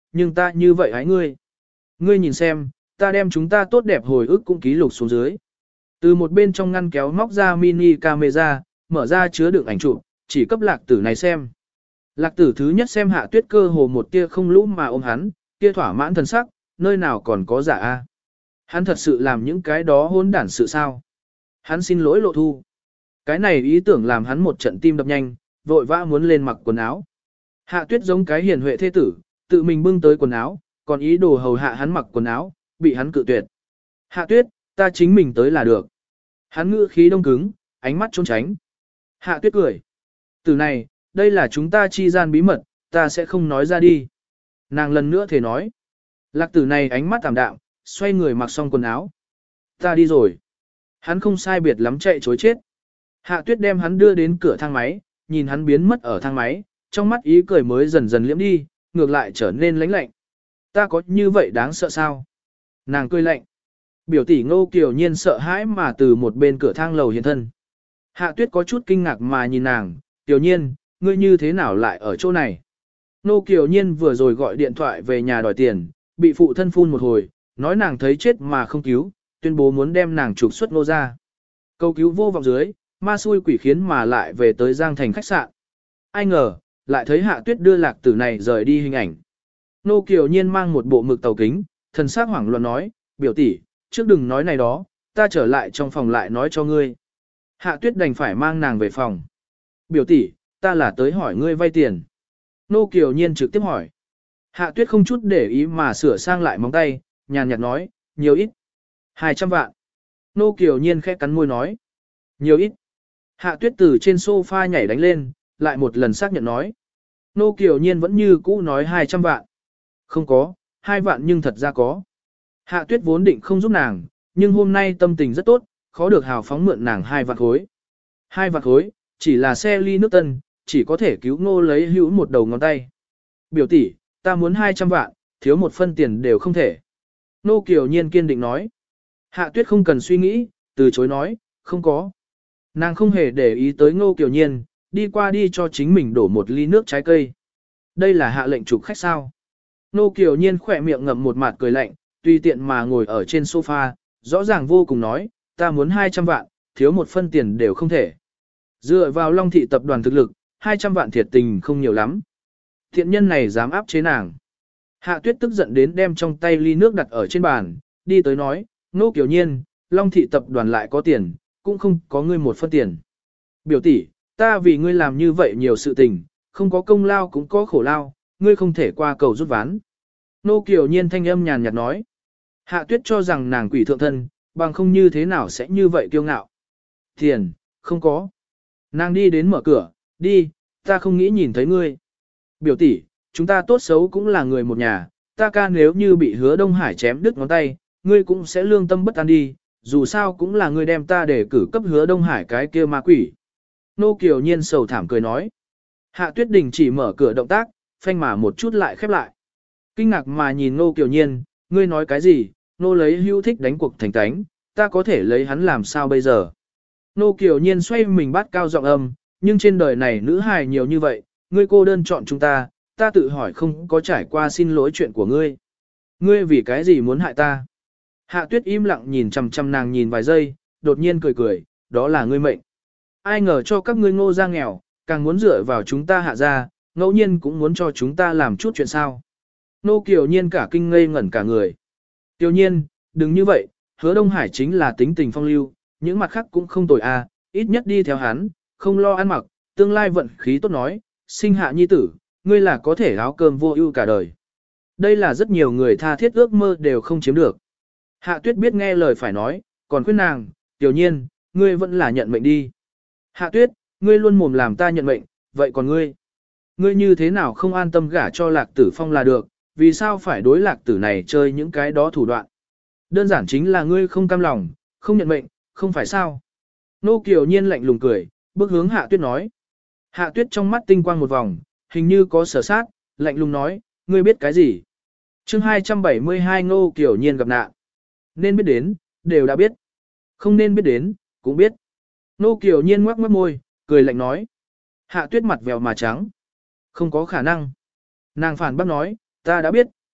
nhưng ta như vậy hái ngươi. Ngươi nhìn xem, ta đem chúng ta tốt đẹp hồi ức cũng ký lục xuống dưới. Từ một bên trong ngăn kéo móc ra mini camera, mở ra chứa đựng ảnh chụp, chỉ cấp lạc tử này xem. Lạc tử thứ nhất xem Hạ Tuyết cơ hồ một tia không lũ mà ôm hắn, kia thỏa mãn thần sắc, nơi nào còn có giả a? Hắn thật sự làm những cái đó hỗn đản sự sao? Hắn xin lỗi Lộ Thu. Cái này ý tưởng làm hắn một trận tim đập nhanh, vội vã muốn lên mặc quần áo. Hạ Tuyết giống cái hiền huệ thế tử, tự mình bưng tới quần áo, còn ý đồ hầu hạ hắn mặc quần áo, bị hắn cự tuyệt. Hạ Tuyết, ta chính mình tới là được. Hắn ngữ khí đông cứng, ánh mắt trốn tránh. Hạ Tuyết cười. Từ này, đây là chúng ta chi gian bí mật, ta sẽ không nói ra đi. Nàng lần nữa thề nói. Lạc tử này ánh mắt tạm đạm, xoay người mặc xong quần áo. Ta đi rồi. Hắn không sai biệt lắm chạy chối chết. Hạ Tuyết đem hắn đưa đến cửa thang máy, nhìn hắn biến mất ở thang máy, trong mắt ý cười mới dần dần liễm đi, ngược lại trở nên lãnh lạnh. Ta có như vậy đáng sợ sao? Nàng cười lạnh. Biểu tỷ Ngô Kiều Nhiên sợ hãi mà từ một bên cửa thang lầu hiện thân. Hạ Tuyết có chút kinh ngạc mà nhìn nàng, Kiều Nhiên, ngươi như thế nào lại ở chỗ này? Ngô Kiều Nhiên vừa rồi gọi điện thoại về nhà đòi tiền, bị phụ thân phun một hồi, nói nàng thấy chết mà không cứu, tuyên bố muốn đem nàng trục xuất Ngô ra. Cầu cứu vô vọng dưới, ma xui quỷ khiến mà lại về tới Giang Thành khách sạn. Ai ngờ, lại thấy Hạ Tuyết đưa lạc tử này rời đi hình ảnh. Ngô Kiều Nhiên mang một bộ mực tàu kính, thần sắc hoảng loạn nói, biểu tỷ, trước đừng nói này đó, ta trở lại trong phòng lại nói cho ngươi. Hạ Tuyết đành phải mang nàng về phòng. Biểu tỷ, ta là tới hỏi ngươi vay tiền. Ngô Kiều Nhiên trực tiếp hỏi. Hạ Tuyết không chút để ý mà sửa sang lại móng tay, nhàn nhạt nói, nhiều ít. hai trăm vạn. Ngô Kiều Nhiên khẽ cắn môi nói. Nhiều ít. Hạ Tuyết từ trên sofa nhảy đánh lên, lại một lần xác nhận nói. Ngô Kiều Nhiên vẫn như cũ nói hai trăm vạn. Không có, hai vạn nhưng thật ra có. Hạ Tuyết vốn định không giúp nàng, nhưng hôm nay tâm tình rất tốt, khó được hào phóng mượn nàng hai vạn khối. Hai vạn khối, chỉ là xe ly nước tân, chỉ có thể cứu Ngô lấy hữu một đầu ngón tay. Biểu tỷ, ta muốn hai trăm vạn, thiếu một phân tiền đều không thể. Ngô Kiều Nhiên kiên định nói. Hạ Tuyết không cần suy nghĩ, từ chối nói, không có. Nàng không hề để ý tới Ngô Kiều Nhiên, đi qua đi cho chính mình đổ một ly nước trái cây. Đây là hạ lệnh chụp khách sao. Ngô Kiều Nhiên khỏe miệng ngậm một mặt cười lạnh, tùy tiện mà ngồi ở trên sofa, rõ ràng vô cùng nói, ta muốn hai trăm vạn, thiếu một phân tiền đều không thể. Dựa vào Long Thị tập đoàn thực lực, hai trăm vạn thiệt tình không nhiều lắm. Thiện nhân này dám áp chế nàng. Hạ Tuyết tức giận đến đem trong tay ly nước đặt ở trên bàn, đi tới nói, Ngô Kiều Nhiên, Long Thị tập đoàn lại có tiền, cũng không có ngươi một phân tiền. Biểu tỷ, ta vì ngươi làm như vậy nhiều sự tình, không có công lao cũng có khổ lao, ngươi không thể qua cầu rút ván. Ngô Kiều Nhiên thanh âm nhàn nhạt nói. Hạ Tuyết cho rằng nàng quỷ thượng thân, bằng không như thế nào sẽ như vậy kiêu ngạo. Tiền, không có. Nàng đi đến mở cửa, đi, ta không nghĩ nhìn thấy ngươi. Biểu tỷ, chúng ta tốt xấu cũng là người một nhà, ta ca nếu như bị Hứa Đông Hải chém đứt ngón tay, ngươi cũng sẽ lương tâm bất an đi, dù sao cũng là ngươi đem ta để cử cấp Hứa Đông Hải cái kia ma quỷ. Nô Kiều Nhiên sầu thảm cười nói. Hạ Tuyết Đình chỉ mở cửa động tác, phanh mà một chút lại khép lại. Kinh ngạc mà nhìn Nô Kiều Nhiên, ngươi nói cái gì, nô lấy hữu thích đánh cuộc thành tánh, ta có thể lấy hắn làm sao bây giờ. Nô Kiều Nhiên xoay mình bắt cao giọng âm, nhưng trên đời này nữ hài nhiều như vậy, ngươi cô đơn chọn chúng ta, ta tự hỏi không có trải qua xin lỗi chuyện của ngươi. Ngươi vì cái gì muốn hại ta? Hạ Tuyết im lặng nhìn chằm chằm nàng nhìn vài giây, đột nhiên cười cười, đó là ngươi mệnh. Ai ngờ cho các ngươi Ngô gia nghèo, càng muốn dựa vào chúng ta Hạ gia, ngẫu nhiên cũng muốn cho chúng ta làm chút chuyện sao. Nô Kiều Nhiên cả kinh ngây ngẩn cả người. Kiều Nhiên, đừng như vậy, Hứa Đông Hải chính là tính tình phong lưu, những mặt khác cũng không tồi à, ít nhất đi theo hắn, không lo ăn mặc, tương lai vận khí tốt nói, sinh hạ nhi tử, ngươi là có thể áo cơm vô ưu cả đời. Đây là rất nhiều người tha thiết ước mơ đều không chiếm được. Hạ Tuyết biết nghe lời phải nói, còn khuyên nàng, Kiều Nhiên, ngươi vẫn là nhận mệnh đi. Hạ Tuyết, ngươi luôn mồm làm ta nhận mệnh, vậy còn ngươi? Ngươi như thế nào không an tâm gả cho Lạc Tử Phong là được, vì sao phải đối Lạc Tử này chơi những cái đó thủ đoạn? Đơn giản chính là ngươi không cam lòng, không nhận mệnh, không phải sao? Nô Kiều Nhiên lạnh lùng cười, bước hướng Hạ Tuyết nói. Hạ Tuyết trong mắt tinh quang một vòng, hình như có sở sát, lạnh lùng nói, ngươi biết cái gì? Chương hai trăm bảy mươi hai Nô Kiều Nhiên gặp nạn. Nên biết đến, đều đã biết. Không nên biết đến, cũng biết. Nô Kiều Nhiên ngoác mất môi, cười lạnh nói. Hạ Tuyết mặt vèo mà trắng. Không có khả năng. Nàng phản bác nói, ta đã biết,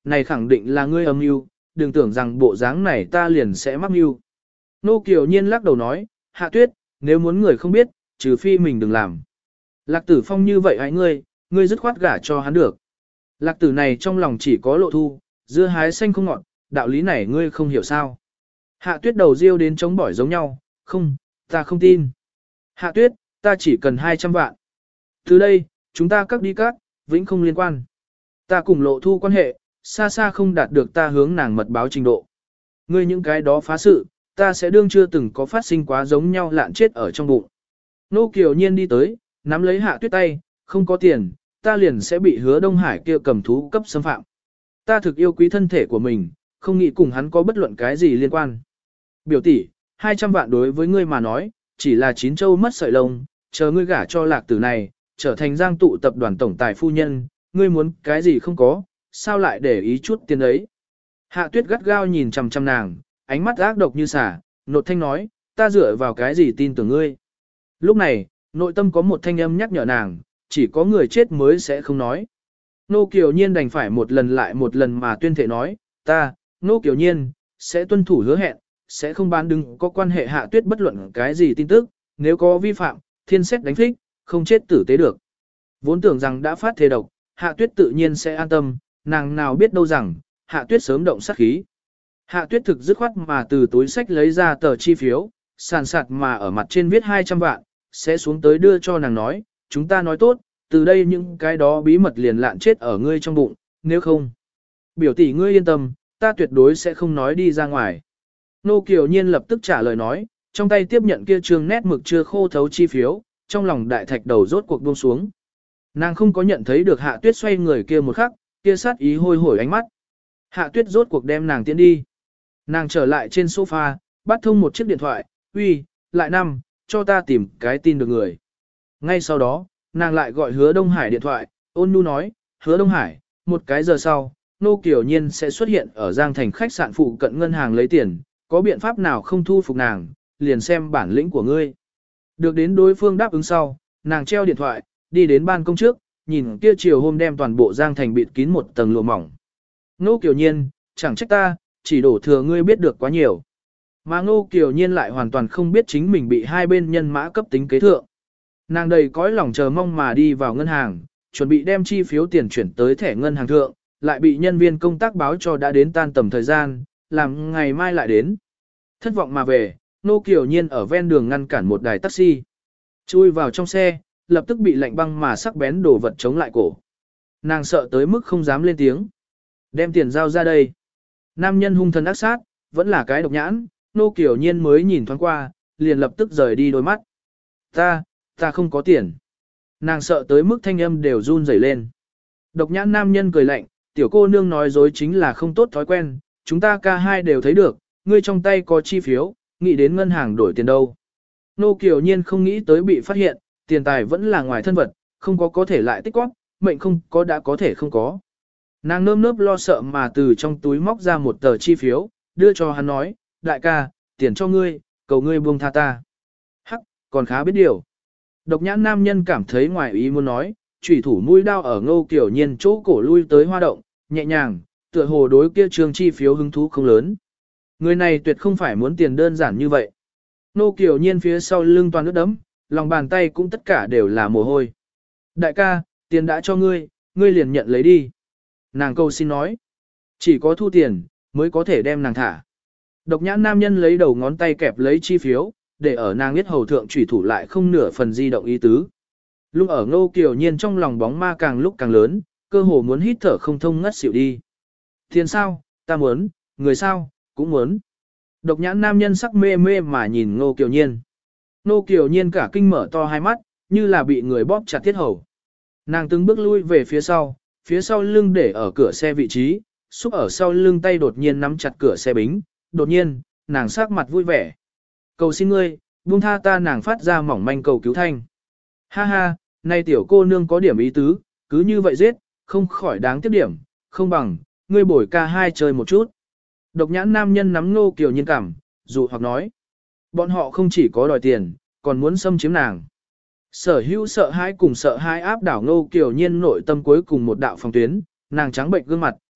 này khẳng định là ngươi âm mưu, đừng tưởng rằng bộ dáng này ta liền sẽ mắc mưu. Nô Kiều Nhiên lắc đầu nói, Hạ Tuyết, nếu muốn người không biết, trừ phi mình đừng làm. Lạc Tử Phong như vậy hãy ngươi, ngươi dứt khoát gả cho hắn được. Lạc Tử này trong lòng chỉ có Lộ Thu, dưa hái xanh không ngọt, đạo lý này ngươi không hiểu sao. Hạ Tuyết đầu riêu đến chống bỏi giống nhau, không, ta không tin. Hạ Tuyết, ta chỉ cần hai trăm vạn. Từ đây, chúng ta các đi các, vĩnh không liên quan. Ta cùng Lộ Thu quan hệ, xa xa không đạt được ta hướng nàng mật báo trình độ. Ngươi những cái đó phá sự, ta sẽ đương chưa từng có phát sinh quá giống nhau lạn chết ở trong bụng. Nô Kiều Nhiên đi tới, nắm lấy Hạ Tuyết tay, không có tiền, ta liền sẽ bị Hứa Đông Hải kia cầm thú cấp xâm phạm. Ta thực yêu quý thân thể của mình, không nghĩ cùng hắn có bất luận cái gì liên quan. Biểu tỷ, hai trăm vạn đối với ngươi mà nói, chỉ là chín châu mất sợi lông, chờ ngươi gả cho Lạc Tử này, trở thành Giang tụ tập đoàn tổng tài phu nhân, ngươi muốn cái gì không có, sao lại để ý chút tiền ấy. Hạ Tuyết gắt gao nhìn chằm chằm nàng, ánh mắt ác độc như xả, nột thanh nói, ta dựa vào cái gì tin tưởng ngươi. Lúc này, nội tâm có một thanh âm nhắc nhở nàng, chỉ có người chết mới sẽ không nói. Nô Kiều Nhiên đành phải một lần lại một lần mà tuyên thể nói, ta, Nô Kiều Nhiên, sẽ tuân thủ hứa hẹn, sẽ không bán đứng có quan hệ Hạ Tuyết bất luận cái gì tin tức, nếu có vi phạm, thiên xét đánh thích, không chết tử tế được. Vốn tưởng rằng đã phát thể độc, Hạ Tuyết tự nhiên sẽ an tâm, nàng nào biết đâu rằng, Hạ Tuyết sớm động sát khí. Hạ Tuyết thực dứt khoát mà từ túi sách lấy ra tờ chi phiếu, sàn sạt mà ở mặt trên viết hai trăm vạn, sẽ xuống tới đưa cho nàng nói, chúng ta nói tốt, từ đây những cái đó bí mật liền lạn chết ở ngươi trong bụng, nếu không. Biểu tỷ ngươi yên tâm, ta tuyệt đối sẽ không nói đi ra ngoài. Nô Kiều Nhiên lập tức trả lời nói, trong tay tiếp nhận kia trương nét mực chưa khô thấu chi phiếu, trong lòng đại thạch đầu rốt cuộc buông xuống. Nàng không có nhận thấy được Hạ Tuyết xoay người kia một khắc, kia sát ý hôi hổi ánh mắt. Hạ Tuyết rốt cuộc đem nàng tiến đi. Nàng trở lại trên sofa, bắt thông một chiếc điện thoại, uy, lại năm, cho ta tìm cái tin được người. Ngay sau đó, nàng lại gọi Hứa Đông Hải điện thoại, ôn nhu nói, Hứa Đông Hải, một cái giờ sau, Nô Kiều Nhiên sẽ xuất hiện ở Giang Thành khách sạn phụ cận ngân hàng lấy tiền, có biện pháp nào không thu phục nàng, liền xem bản lĩnh của ngươi. Được đến đối phương đáp ứng sau, nàng treo điện thoại, đi đến ban công trước, nhìn kia chiều hôm đem toàn bộ Giang Thành bịt kín một tầng lụa mỏng. Nô Kiều Nhiên, chẳng trách ta, chỉ đổ thừa ngươi biết được quá nhiều. Mà Ngô Kiều Nhiên lại hoàn toàn không biết chính mình bị hai bên nhân mã cấp tính kế thượng. Nàng đầy cõi lòng chờ mong mà đi vào ngân hàng, chuẩn bị đem chi phiếu tiền chuyển tới thẻ ngân hàng thượng, lại bị nhân viên công tác báo cho đã đến tan tầm thời gian, làm ngày mai lại đến. Thất vọng mà về, Ngô Kiều Nhiên ở ven đường ngăn cản một đài taxi. Chui vào trong xe, lập tức bị lạnh băng mà sắc bén đổ vật chống lại cổ. Nàng sợ tới mức không dám lên tiếng. Đem tiền giao ra đây. Nam nhân hung thần ác sát, vẫn là cái độc nhãn, Nô Kiều Nhiên mới nhìn thoáng qua, liền lập tức rời đi đôi mắt. Ta, ta không có tiền. Nàng sợ tới mức thanh âm đều run rẩy lên. Độc nhãn nam nhân cười lạnh, tiểu cô nương nói dối chính là không tốt thói quen, chúng ta ca hai đều thấy được, ngươi trong tay có chi phiếu, nghĩ đến ngân hàng đổi tiền đâu. Nô Kiều Nhiên không nghĩ tới bị phát hiện, tiền tài vẫn là ngoài thân vật, không có có thể lại tích góp, mệnh không có đã có thể không có. Nàng nơm nớp lo sợ mà từ trong túi móc ra một tờ chi phiếu, đưa cho hắn nói, đại ca, tiền cho ngươi, cầu ngươi buông tha ta. Hắc, còn khá biết điều. Độc nhãn nam nhân cảm thấy ngoài ý muốn nói, chủy thủ mũi đao ở Ngô Kiều Nhiên chỗ cổ lui tới hoa động, nhẹ nhàng, tựa hồ đối kia trường chi phiếu hứng thú không lớn. Người này tuyệt không phải muốn tiền đơn giản như vậy. Ngô Kiều Nhiên phía sau lưng toàn nước đấm, lòng bàn tay cũng tất cả đều là mồ hôi. Đại ca, tiền đã cho ngươi, ngươi liền nhận lấy đi. Nàng cầu xin nói, chỉ có thu tiền, mới có thể đem nàng thả. Độc nhãn nam nhân lấy đầu ngón tay kẹp lấy chi phiếu, để ở nàng biết hầu thượng chủy thủ lại không nửa phần di động ý tứ. Lúc ở Ngô Kiều Nhiên trong lòng bóng ma càng lúc càng lớn, cơ hồ muốn hít thở không thông ngất xỉu đi. Tiền sao, ta muốn, người sao, cũng muốn. Độc nhãn nam nhân sắc mê mê mà nhìn Ngô Kiều Nhiên. Ngô Kiều Nhiên cả kinh mở to hai mắt, như là bị người bóp chặt thiết hầu. Nàng từng bước lui về phía sau, phía sau lưng để ở cửa xe vị trí, xúc ở sau lưng tay đột nhiên nắm chặt cửa xe bính, đột nhiên, nàng sắc mặt vui vẻ. Cầu xin ngươi, buông tha ta, nàng phát ra mỏng manh cầu cứu thanh. Ha ha, nay tiểu cô nương có điểm ý tứ, cứ như vậy giết, không khỏi đáng tiếc điểm, không bằng, ngươi bồi ca hai chơi một chút. Độc nhãn nam nhân nắm Ngô Kiều Nhiên cảm, dụ hoặc nói. Bọn họ không chỉ có đòi tiền, còn muốn xâm chiếm nàng. Sở hữu sợ hãi cùng sợ hãi áp đảo Ngô Kiều Nhiên nội tâm cuối cùng một đạo phòng tuyến, nàng trắng bệnh gương mặt,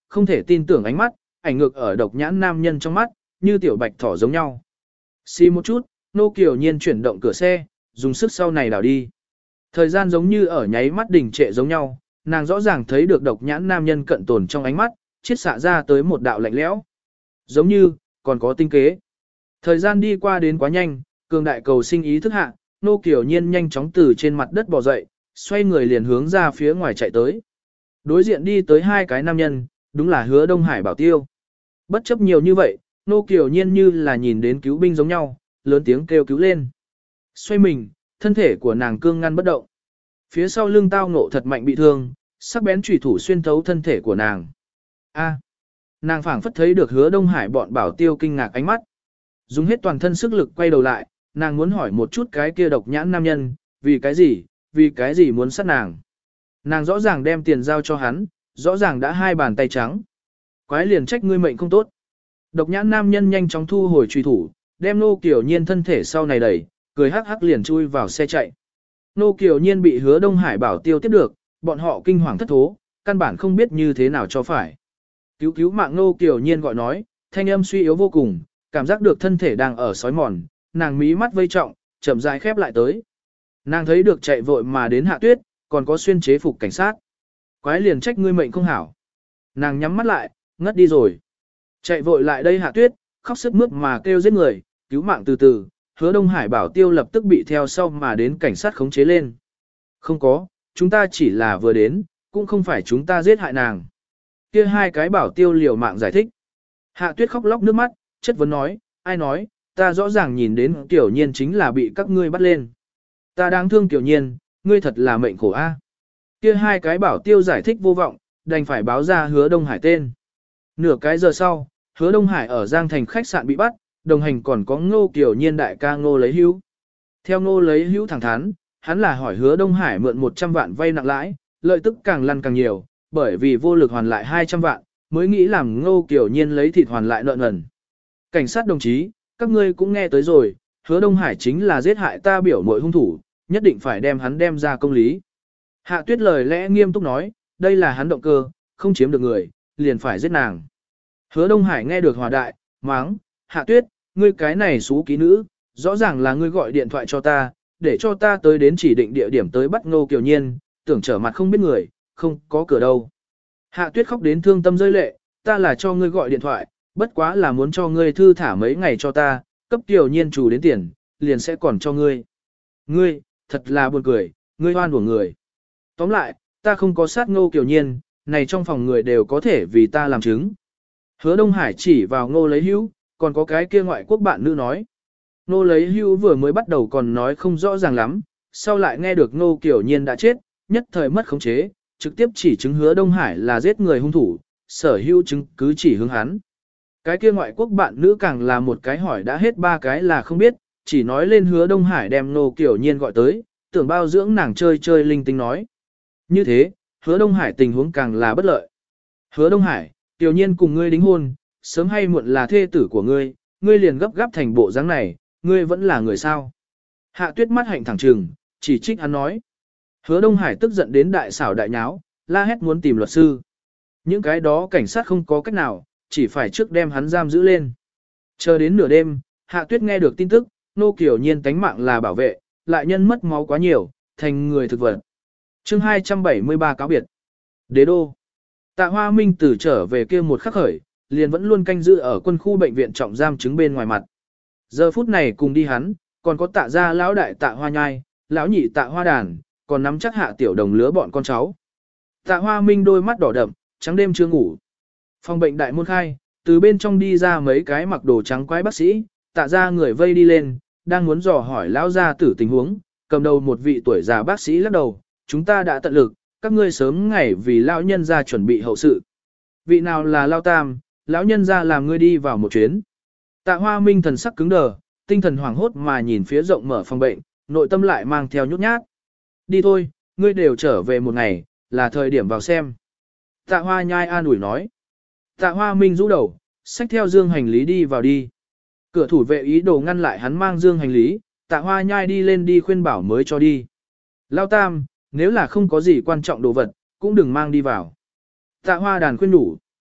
không thể tin tưởng ánh mắt, ảnh ngược ở độc nhãn nam nhân trong mắt, như tiểu bạch thỏ giống nhau. Xì một chút, Nô Kiều Nhiên chuyển động cửa xe, dùng sức sau này đảo đi. Thời gian giống như ở nháy mắt đỉnh trệ giống nhau, nàng rõ ràng thấy được độc nhãn nam nhân cận tồn trong ánh mắt, chiết xạ ra tới một đạo lạnh lẽo. Giống như, còn có tinh kế. Thời gian đi qua đến quá nhanh, cường đại cầu sinh ý thức hạ, Nô Kiều Nhiên nhanh chóng từ trên mặt đất bò dậy, xoay người liền hướng ra phía ngoài chạy tới. Đối diện đi tới hai cái nam nhân, đúng là Hứa Đông Hải Bảo Tiêu. Bất chấp nhiều như vậy, Nô Kiều Nhiên như là nhìn đến cứu binh giống nhau, lớn tiếng kêu cứu lên. Xoay mình, thân thể của nàng cương ngăn bất động. Phía sau lưng tao ngộ thật mạnh bị thương, sắc bén chủy thủ xuyên thấu thân thể của nàng. A, nàng phảng phất thấy được Hứa Đông Hải bọn Bảo Tiêu kinh ngạc ánh mắt. Dùng hết toàn thân sức lực quay đầu lại, nàng muốn hỏi một chút cái kia độc nhãn nam nhân, vì cái gì, vì cái gì muốn sát nàng. Nàng rõ ràng đem tiền giao cho hắn, rõ ràng đã hai bàn tay trắng. Quái liền trách ngươi mệnh không tốt. Độc nhãn nam nhân nhanh chóng thu hồi truy thủ, đem Nô Kiều Nhiên thân thể sau này đẩy, cười hắc hắc liền chui vào xe chạy. Nô Kiều Nhiên bị Hứa Đông Hải Bảo Tiêu tiếp được, bọn họ kinh hoàng thất thố, căn bản không biết như thế nào cho phải. Cứu cứu mạng Nô Kiều Nhiên gọi nói, thanh âm suy yếu vô cùng, cảm giác được thân thể đang ở sói mòn, nàng mí mắt vây trọng, chậm rãi khép lại tới. Nàng thấy được chạy vội mà đến Hạ Tuyết, còn có xuyên chế phục cảnh sát. Quái liền trách ngươi mệnh không hảo. Nàng nhắm mắt lại, ngất đi rồi. Chạy vội lại đây Hạ Tuyết, khóc sức mướt mà kêu giết người, cứu mạng từ từ, Hứa Đông Hải Bảo Tiêu lập tức bị theo sau mà đến cảnh sát khống chế lên. Không có, chúng ta chỉ là vừa đến, cũng không phải chúng ta giết hại nàng. Kia hai cái Bảo Tiêu liều mạng giải thích. Hạ Tuyết khóc lóc nước mắt, chất vấn nói, ai nói, ta rõ ràng nhìn đến Tiểu Nhiên chính là bị các ngươi bắt lên. Ta đáng thương Tiểu Nhiên, ngươi thật là mệnh khổ a. Kia hai cái Bảo Tiêu giải thích vô vọng, đành phải báo ra Hứa Đông Hải tên. Nửa cái giờ sau, Hứa Đông Hải ở Giang Thành khách sạn bị bắt, đồng hành còn có Ngô Kiều Nhiên đại ca Ngô Lấy Hữu. Theo Ngô Lấy Hữu thẳng thắn, hắn là hỏi Hứa Đông Hải mượn một trăm vạn vay nặng lãi, lợi tức càng lăn càng nhiều, bởi vì vô lực hoàn lại hai trăm vạn, mới nghĩ làm Ngô Kiều Nhiên lấy thịt hoàn lại nợ nần. Cảnh sát đồng chí, các ngươi cũng nghe tới rồi, Hứa Đông Hải chính là giết hại ta biểu muội hung thủ, nhất định phải đem hắn đem ra công lý. Hạ Tuyết lời lẽ nghiêm túc nói, đây là hắn động cơ, không chiếm được người, liền phải giết nàng. Hứa Đông Hải nghe được hòa đại, máng, Hạ Tuyết, ngươi cái này xú ký nữ, rõ ràng là ngươi gọi điện thoại cho ta, để cho ta tới đến chỉ định địa điểm tới bắt Ngô Kiều Nhiên, tưởng trở mặt không biết người, không có cửa đâu. Hạ Tuyết khóc đến thương tâm rơi lệ, ta là cho ngươi gọi điện thoại, bất quá là muốn cho ngươi thư thả mấy ngày cho ta, cấp Kiều Nhiên chủ đến tiền, liền sẽ còn cho ngươi. Ngươi, thật là buồn cười, ngươi hoan của người. Tóm lại, ta không có sát Ngô Kiều Nhiên, này trong phòng người đều có thể vì ta làm chứng. Hứa Đông Hải chỉ vào Ngô Lấy Hữu, còn có cái kia ngoại quốc bạn nữ nói. Ngô Lấy Hữu vừa mới bắt đầu còn nói không rõ ràng lắm, sau lại nghe được Ngô Kiều Nhiên đã chết, nhất thời mất khống chế, trực tiếp chỉ chứng Hứa Đông Hải là giết người hung thủ, sở hữu chứng cứ chỉ hướng hắn. Cái kia ngoại quốc bạn nữ càng là một cái hỏi đã hết ba cái là không biết, chỉ nói lên Hứa Đông Hải đem Ngô Kiều Nhiên gọi tới, tưởng bao dưỡng nàng chơi chơi linh tinh nói. Như thế, Hứa Đông Hải tình huống càng là bất lợi. Hứa Đông Hải, Kiều Nhiên cùng ngươi đính hôn, sớm hay muộn là thê tử của ngươi, ngươi liền gấp gáp thành bộ dáng này, ngươi vẫn là người sao. Hạ Tuyết mắt hạnh thẳng trừng, chỉ trích hắn nói. Hứa Đông Hải tức giận đến đại xảo đại nháo, la hét muốn tìm luật sư. Những cái đó cảnh sát không có cách nào, chỉ phải trước đem hắn giam giữ lên. Chờ đến nửa đêm, Hạ Tuyết nghe được tin tức, Ngô Kiều Nhiên tánh mạng là bảo vệ, lại nhân mất máu quá nhiều, thành người thực vật. Chương hai trăm bảy mươi ba cáo biệt. Đế đô. Tạ Hoa Minh từ trở về kia một khắc khởi, liền vẫn luôn canh giữ ở quân khu bệnh viện trọng giam chứng bên ngoài mặt. Giờ phút này cùng đi hắn, còn có tạ gia lão đại tạ Hoa Nhai, lão nhị tạ Hoa Đàn, còn nắm chắc hạ tiểu đồng lứa bọn con cháu. Tạ Hoa Minh đôi mắt đỏ đậm, trắng đêm chưa ngủ. Phòng bệnh đại môn khai, từ bên trong đi ra mấy cái mặc đồ trắng quái bác sĩ, tạ ra người vây đi lên, đang muốn dò hỏi lão gia tử tình huống, cầm đầu một vị tuổi già bác sĩ lắc đầu, chúng ta đã tận lực, các ngươi sớm ngày vì lão nhân gia chuẩn bị hậu sự. Vị nào là Lão Tam, lão nhân gia làm ngươi đi vào một chuyến. Tạ Hoa Minh thần sắc cứng đờ, tinh thần hoảng hốt mà nhìn phía rộng mở phòng bệnh, nội tâm lại mang theo nhút nhát. Đi thôi, ngươi đều trở về một ngày, là thời điểm vào xem. Tạ Hoa Nhai an ủi nói. Tạ Hoa Minh rũ đầu, xách theo dương hành lý đi vào đi. Cửa thủ vệ ý đồ ngăn lại hắn mang dương hành lý, Tạ Hoa Nhai đi lên đi khuyên bảo mới cho đi. Lão Tam, nếu là không có gì quan trọng đồ vật, cũng đừng mang đi vào. Tạ Hoa Đàn khuyên đủ.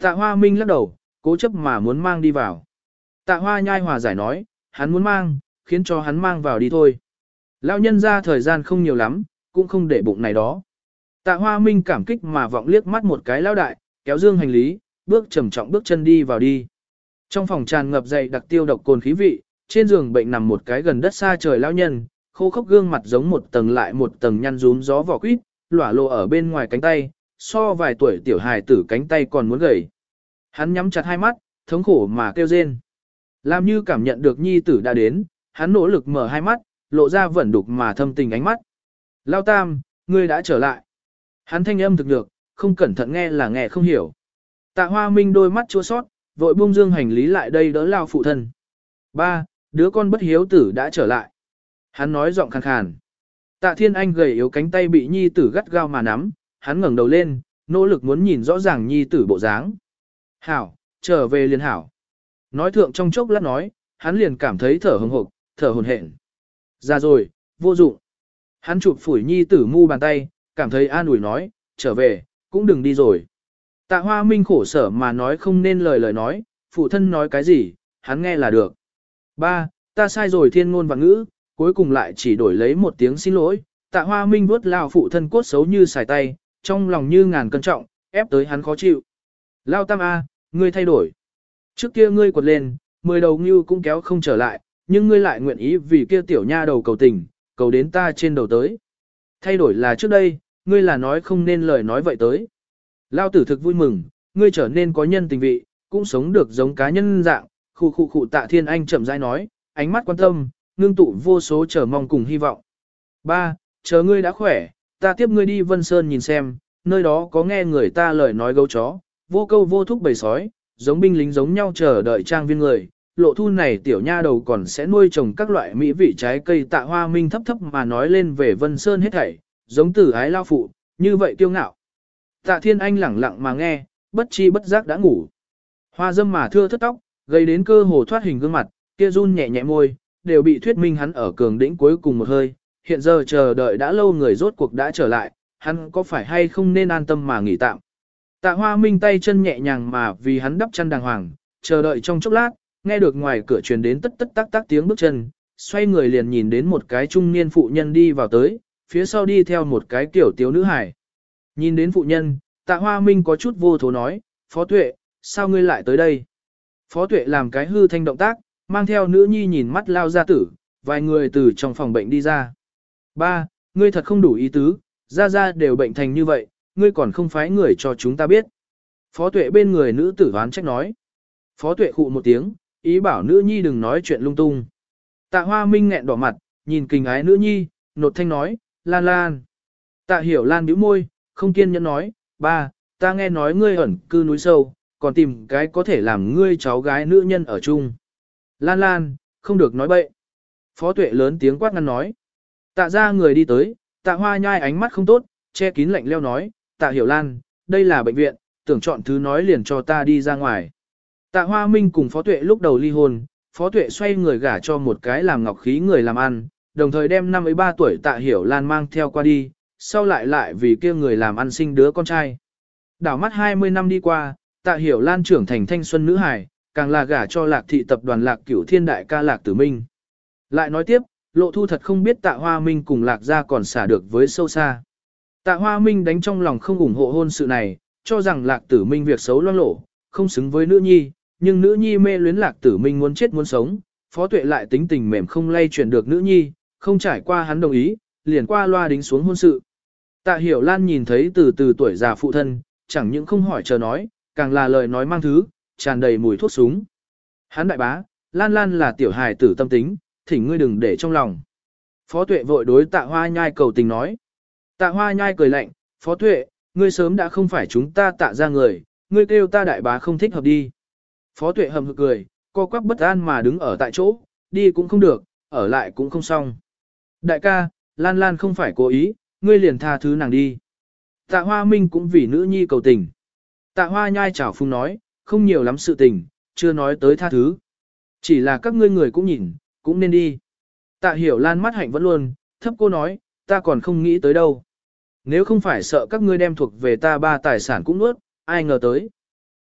Tạ Hoa Minh lắc đầu, cố chấp mà muốn mang đi vào. Tạ Hoa nhai hòa giải nói, hắn muốn mang, khiến cho hắn mang vào đi thôi. Lão nhân ra thời gian không nhiều lắm, cũng không để bụng này đó. Tạ Hoa Minh cảm kích mà vọng liếc mắt một cái lão đại, kéo dương hành lý, bước trầm trọng bước chân đi vào đi. Trong phòng tràn ngập dậy đặc tiêu độc cồn khí vị, trên giường bệnh nằm một cái gần đất xa trời lão nhân, khô khốc gương mặt giống một tầng lại một tầng nhăn rúm gió vỏ quýt, lỏa lộ ở bên ngoài cánh tay, so vài tuổi tiểu hài tử cánh tay còn muốn gầy. Hắn nhắm chặt hai mắt, thống khổ mà kêu rên. Làm như cảm nhận được nhi tử đã đến, hắn nỗ lực mở hai mắt, lộ ra vẩn đục mà thâm tình ánh mắt. Lao Tam, ngươi đã trở lại. Hắn thanh âm thực được, không cẩn thận nghe là nghe không hiểu. Tạ Hoa Minh đôi mắt chua sót, vội buông dương hành lý lại đây đỡ Lao phụ thân. Ba, đứa con bất hiếu tử đã trở lại. Hắn nói giọng khàn khàn. Tạ Thiên Anh gầy yếu cánh tay bị nhi tử gắt gao mà nắm, hắn ngẩng đầu lên, nỗ lực muốn nhìn rõ ràng nhi tử bộ dáng. Hảo, trở về liền hảo. Nói thượng trong chốc lát nói, hắn liền cảm thấy thở hừng hực, thở hổn hển. Ra rồi, vô dụng. Hắn chụp phủi nhi tử mu bàn tay, cảm thấy an ủi nói, trở về, cũng đừng đi rồi. Tạ Hoa Minh khổ sở mà nói không nên lời lời nói, phụ thân nói cái gì, hắn nghe là được. Ba, ta sai rồi thiên ngôn và ngữ, cuối cùng lại chỉ đổi lấy một tiếng xin lỗi. Tạ Hoa Minh vuốt lao phụ thân cốt xấu như xài tay, trong lòng như ngàn cân trọng, ép tới hắn khó chịu. Lao Tam A, ngươi thay đổi. Trước kia ngươi quật lên, mười đầu ngưu cũng kéo không trở lại, nhưng ngươi lại nguyện ý vì kia tiểu nha đầu cầu tình, cầu đến ta trên đầu tới. Thay đổi là trước đây, ngươi là nói không nên lời nói vậy tới. Lao tử thực vui mừng, ngươi trở nên có nhân tình vị, cũng sống được giống cá nhân dạng, khu khu khu Tạ Thiên Anh chậm rãi nói, ánh mắt quan tâm, ngưng tụ vô số chờ mong cùng hy vọng. Ba, chờ ngươi đã khỏe, ta tiếp ngươi đi Vân Sơn nhìn xem, nơi đó có nghe người ta lời nói gấu chó, vô câu vô thúc bầy sói, giống binh lính giống nhau chờ đợi trang viên người. Lộ thu này tiểu nha đầu còn sẽ nuôi trồng các loại mỹ vị trái cây. Tạ Hoa Minh thấp thấp mà nói lên về Vân Sơn hết thảy, giống tử ái lao phụ, như vậy kiêu ngạo. Tạ Thiên Anh lẳng lặng mà nghe, bất chi bất giác đã ngủ. Hoa dâm mà thưa thất tóc, gây đến cơ hồ thoát hình gương mặt, kia run nhẹ nhẹ môi, đều bị thuyết minh hắn ở cường đỉnh cuối cùng một hơi. Hiện giờ chờ đợi đã lâu người rốt cuộc đã trở lại, hắn có phải hay không nên an tâm mà nghỉ tạm. Tạ Hoa Minh tay chân nhẹ nhàng mà vì hắn đắp chăn đàng hoàng, chờ đợi trong chốc lát, nghe được ngoài cửa truyền đến tất tất tác tác tiếng bước chân, xoay người liền nhìn đến một cái trung niên phụ nhân đi vào tới, phía sau đi theo một cái tiểu tiếu nữ hải. Nhìn đến phụ nhân, Tạ Hoa Minh có chút vô thố nói, Phó Tuệ, sao ngươi lại tới đây? Phó Tuệ làm cái hư thanh động tác, mang theo nữ nhi nhìn mắt lao ra tử, vài người từ trong phòng bệnh đi ra. Ba, ngươi thật không đủ ý tứ, ra ra đều bệnh thành như vậy, ngươi còn không phái người cho chúng ta biết. Phó Tuệ bên người nữ tử hoán trách nói. Phó Tuệ khụ một tiếng, ý bảo nữ nhi đừng nói chuyện lung tung. Tạ Hoa Minh nghẹn đỏ mặt, nhìn kinh ái nữ nhi, nột thanh nói, Lan Lan. Tạ Hiểu Lan bĩu môi, không kiên nhẫn nói, ba, ta nghe nói ngươi ẩn cư núi sâu, còn tìm cái có thể làm ngươi cháu gái nữ nhân ở chung. Lan Lan, không được nói bậy. Phó Tuệ lớn tiếng quát ngăn nói. Tạ ra người đi tới, Tạ Hoa nhai ánh mắt không tốt, che kín lạnh leo nói, Tạ Hiểu Lan, đây là bệnh viện, tưởng chọn thứ nói liền cho ta đi ra ngoài. Tạ Hoa Minh cùng Phó Tuệ lúc đầu ly hôn, Phó Tuệ xoay người gả cho một cái làm ngọc khí người làm ăn, đồng thời đem năm ấy ba tuổi Tạ Hiểu Lan mang theo qua đi, sau lại lại vì kia người làm ăn sinh đứa con trai. Đảo mắt hai mươi năm đi qua, Tạ Hiểu Lan trưởng thành thanh xuân nữ hài, càng là gả cho Lạc thị tập đoàn Lạc Cửu Thiên đại ca Lạc Tử Minh. Lại nói tiếp, Lộ Thu thật không biết Tạ Hoa Minh cùng Lạc gia còn xả được với sâu xa. Tạ Hoa Minh đánh trong lòng không ủng hộ hôn sự này, cho rằng Lạc Tử Minh việc xấu loang lổ, không xứng với nữ nhi, nhưng nữ nhi mê luyến Lạc Tử Minh muốn chết muốn sống, Phó Tuệ lại tính tình mềm không lay chuyển được nữ nhi, không trải qua hắn đồng ý, liền qua loa đính xuống hôn sự. Tạ Hiểu Lan nhìn thấy từ từ tuổi già phụ thân, chẳng những không hỏi chờ nói, càng là lời nói mang thứ, tràn đầy mùi thuốc súng. Hắn đại bá, Lan Lan là tiểu hài tử tâm tính, thỉnh ngươi đừng để trong lòng. Phó Tuệ vội đối Tạ Hoa nhai cầu tình nói. Tạ Hoa nhai cười lạnh, Phó Tuệ, ngươi sớm đã không phải chúng ta Tạ ra người, ngươi kêu ta đại bá không thích hợp đi. Phó Tuệ hầm hực cười, co quắp bất an mà đứng ở tại chỗ, đi cũng không được, ở lại cũng không xong. Đại ca, Lan Lan không phải cố ý, ngươi liền tha thứ nàng đi. Tạ Hoa Minh cũng vì nữ nhi cầu tình. Tạ Hoa nhai chảo phung nói, không nhiều lắm sự tình, chưa nói tới tha thứ. Chỉ là các ngươi người cũng nhìn, cũng nên đi. Tạ Hiểu Lan mắt hạnh vẫn luôn, thấp cô nói, ta còn không nghĩ tới đâu. Nếu không phải sợ các ngươi đem thuộc về ta ba tài sản cũng nuốt, ai ngờ tới.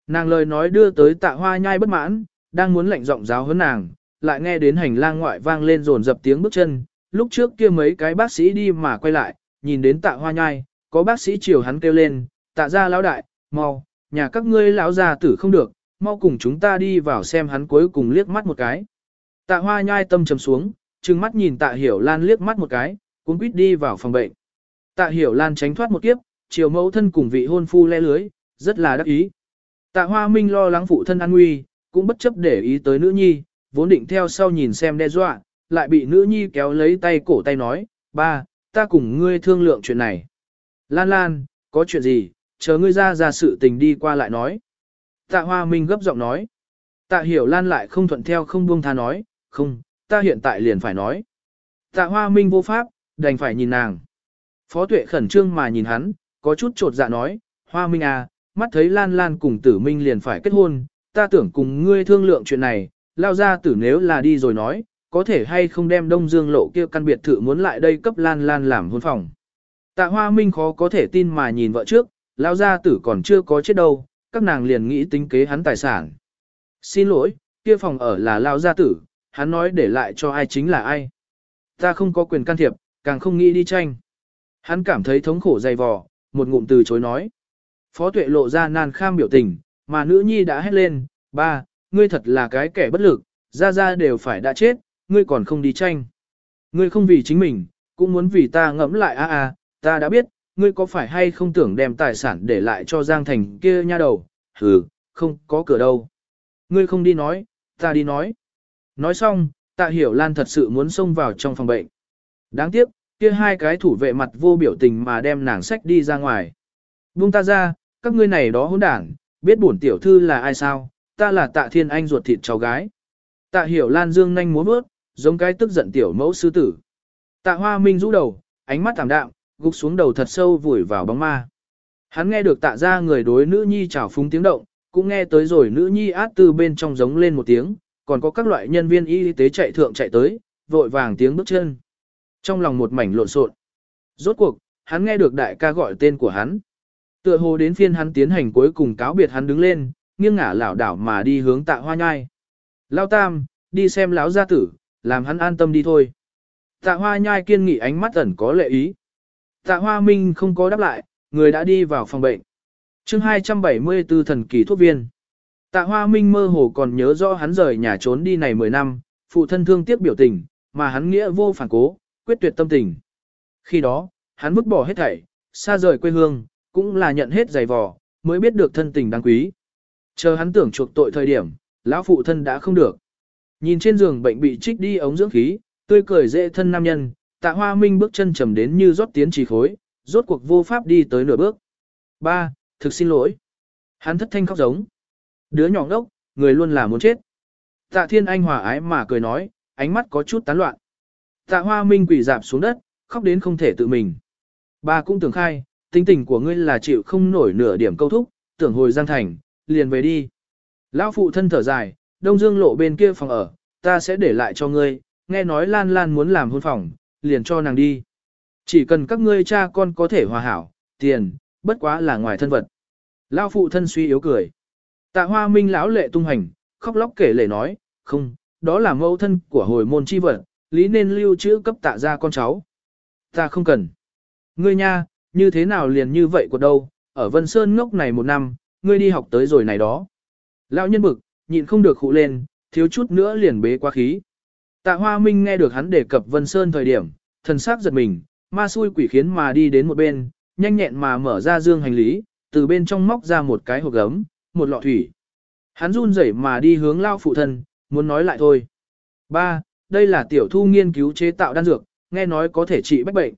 Nàng lời nói đưa tới Tạ Hoa Nhai bất mãn, đang muốn lạnh giọng giáo huấn nàng, lại nghe đến hành lang ngoại vang lên rồn dập tiếng bước chân, lúc trước kia mấy cái bác sĩ đi mà quay lại, nhìn đến Tạ Hoa Nhai, có bác sĩ chiều hắn kêu lên, Tạ gia lão đại, mau, nhà các ngươi lão già tử không được, mau cùng chúng ta đi vào xem hắn cuối cùng liếc mắt một cái. Tạ Hoa Nhai tâm trầm xuống, trừng mắt nhìn Tạ Hiểu Lan liếc mắt một cái, cuống quýt đi vào phòng bệnh. Tạ Hiểu Lan tránh thoát một kiếp, chiều mẫu thân cùng vị hôn phu le lưới, rất là đắc ý. Tạ Hoa Minh lo lắng phụ thân an nguy, cũng bất chấp để ý tới nữ nhi, vốn định theo sau nhìn xem đe dọa, lại bị nữ nhi kéo lấy tay cổ tay nói, ba, ta cùng ngươi thương lượng chuyện này. Lan Lan, có chuyện gì, chờ ngươi ra ra sự tình đi qua lại nói. Tạ Hoa Minh gấp giọng nói. Tạ Hiểu Lan lại không thuận theo không buông tha nói, không, ta hiện tại liền phải nói. Tạ Hoa Minh vô pháp, đành phải nhìn nàng. Phó Tuệ khẩn trương mà nhìn hắn, có chút trột dạ nói, Hoa Minh à, mắt thấy Lan Lan cùng Tử Minh liền phải kết hôn, ta tưởng cùng ngươi thương lượng chuyện này, lao ra tử nếu là đi rồi nói, có thể hay không đem Đông Dương lộ kia căn biệt thự muốn lại đây cấp Lan Lan làm hôn phòng. Tạ Hoa Minh khó có thể tin mà nhìn vợ trước, lao gia tử còn chưa có chết đâu, các nàng liền nghĩ tính kế hắn tài sản. Xin lỗi, kia phòng ở là lao gia tử, hắn nói để lại cho ai chính là ai. Ta không có quyền can thiệp, càng không nghĩ đi tranh. Hắn cảm thấy thống khổ dày vò, một ngụm từ chối nói. Phó Tuệ lộ ra nan kham biểu tình, mà nữ nhi đã hét lên, ba, ngươi thật là cái kẻ bất lực, ra ra đều phải đã chết, ngươi còn không đi tranh. Ngươi không vì chính mình, cũng muốn vì ta ngẫm lại a a, ta đã biết, ngươi có phải hay không tưởng đem tài sản để lại cho Giang Thành kia nha đầu, hừ, không có cửa đâu. Ngươi không đi nói, ta đi nói. Nói xong, Tạ Hiểu Lan thật sự muốn xông vào trong phòng bệnh. Đáng tiếc, kia hai cái thủ vệ mặt vô biểu tình mà đem nàng sách đi ra ngoài. Buông ta ra, các ngươi này đó hỗn đảng, biết bổn tiểu thư là ai sao, ta là Tạ Thiên Anh ruột thịt cháu gái. Tạ Hiểu Lan dương nhanh múa bước, giống cái tức giận tiểu mẫu sư tử. Tạ Hoa Minh rũ đầu, ánh mắt thảm đạm, gục xuống đầu thật sâu vùi vào bóng ma. Hắn nghe được Tạ ra người đối nữ nhi chào phúng tiếng động, cũng nghe tới rồi nữ nhi át từ bên trong giống lên một tiếng, còn có các loại nhân viên y tế chạy thượng chạy tới, vội vàng tiếng bước chân. Trong lòng một mảnh lộn xộn. Rốt cuộc, hắn nghe được đại ca gọi tên của hắn. Tựa hồ đến phiên hắn tiến hành cuối cùng cáo biệt hắn đứng lên, nghiêng ngả lảo đảo mà đi hướng Tạ Hoa Nhai. Lao Tam, đi xem lão gia tử, làm hắn an tâm đi thôi. Tạ Hoa Nhai kiên nghị ánh mắt ẩn có lệ ý. Tạ Hoa Minh không có đáp lại, người đã đi vào phòng bệnh. chương hai trăm bảy mươi tư thần kỳ thuốc viên. Tạ Hoa Minh mơ hồ còn nhớ rõ hắn rời nhà trốn đi này mười năm, phụ thân thương tiếc biểu tình, mà hắn nghĩa vô phản cố, quyết tuyệt tâm tình. Khi đó, hắn vứt bỏ hết thảy, xa rời quê hương, cũng là nhận hết giày vò, mới biết được thân tình đáng quý. Chờ hắn tưởng chuộc tội thời điểm, lão phụ thân đã không được. Nhìn trên giường bệnh bị trích đi ống dưỡng khí, tươi cười dễ thân nam nhân, Tạ Hoa Minh bước chân trầm đến như rót tiến trì khối, rốt cuộc vô pháp đi tới nửa bước. Ba, thực xin lỗi. Hắn thất thanh khóc giống. Đứa nhỏ ngốc, người luôn là muốn chết. Tạ Thiên Anh hòa ái mà cười nói, ánh mắt có chút tán loạn. Tạ Hoa Minh quỳ dạp xuống đất, khóc đến không thể tự mình. Ba cũng tưởng khai, tính tình của ngươi là chịu không nổi nửa điểm câu thúc, tưởng hồi Giang Thành, liền về đi. Lão phụ thân thở dài, Đông Dương lộ bên kia phòng ở, ta sẽ để lại cho ngươi, nghe nói Lan Lan muốn làm hôn phòng, liền cho nàng đi. Chỉ cần các ngươi cha con có thể hòa hảo, tiền, bất quá là ngoài thân vật. Lão phụ thân suy yếu cười. Tạ Hoa Minh lão lệ tung hành, khóc lóc kể lể nói, không, đó là mẫu thân của hồi môn chi vật, lý nên lưu trữ cấp Tạ ra con cháu. Ta không cần. Ngươi nha, như thế nào liền như vậy của đâu, ở Vân Sơn ngốc này một năm, ngươi đi học tới rồi này đó. Lão nhân bực, nhịn không được khụ lên, thiếu chút nữa liền bế quá khí. Tạ Hoa Minh nghe được hắn đề cập Vân Sơn thời điểm, thần sắc giật mình, ma xui quỷ khiến mà đi đến một bên, nhanh nhẹn mà mở ra dương hành lý, từ bên trong móc ra một cái hộp gấm, một lọ thủy. Hắn run rẩy mà đi hướng lao phụ thân, muốn nói lại thôi. Ba, đây là tiểu thu nghiên cứu chế tạo đan dược, nghe nói có thể trị bách bệnh.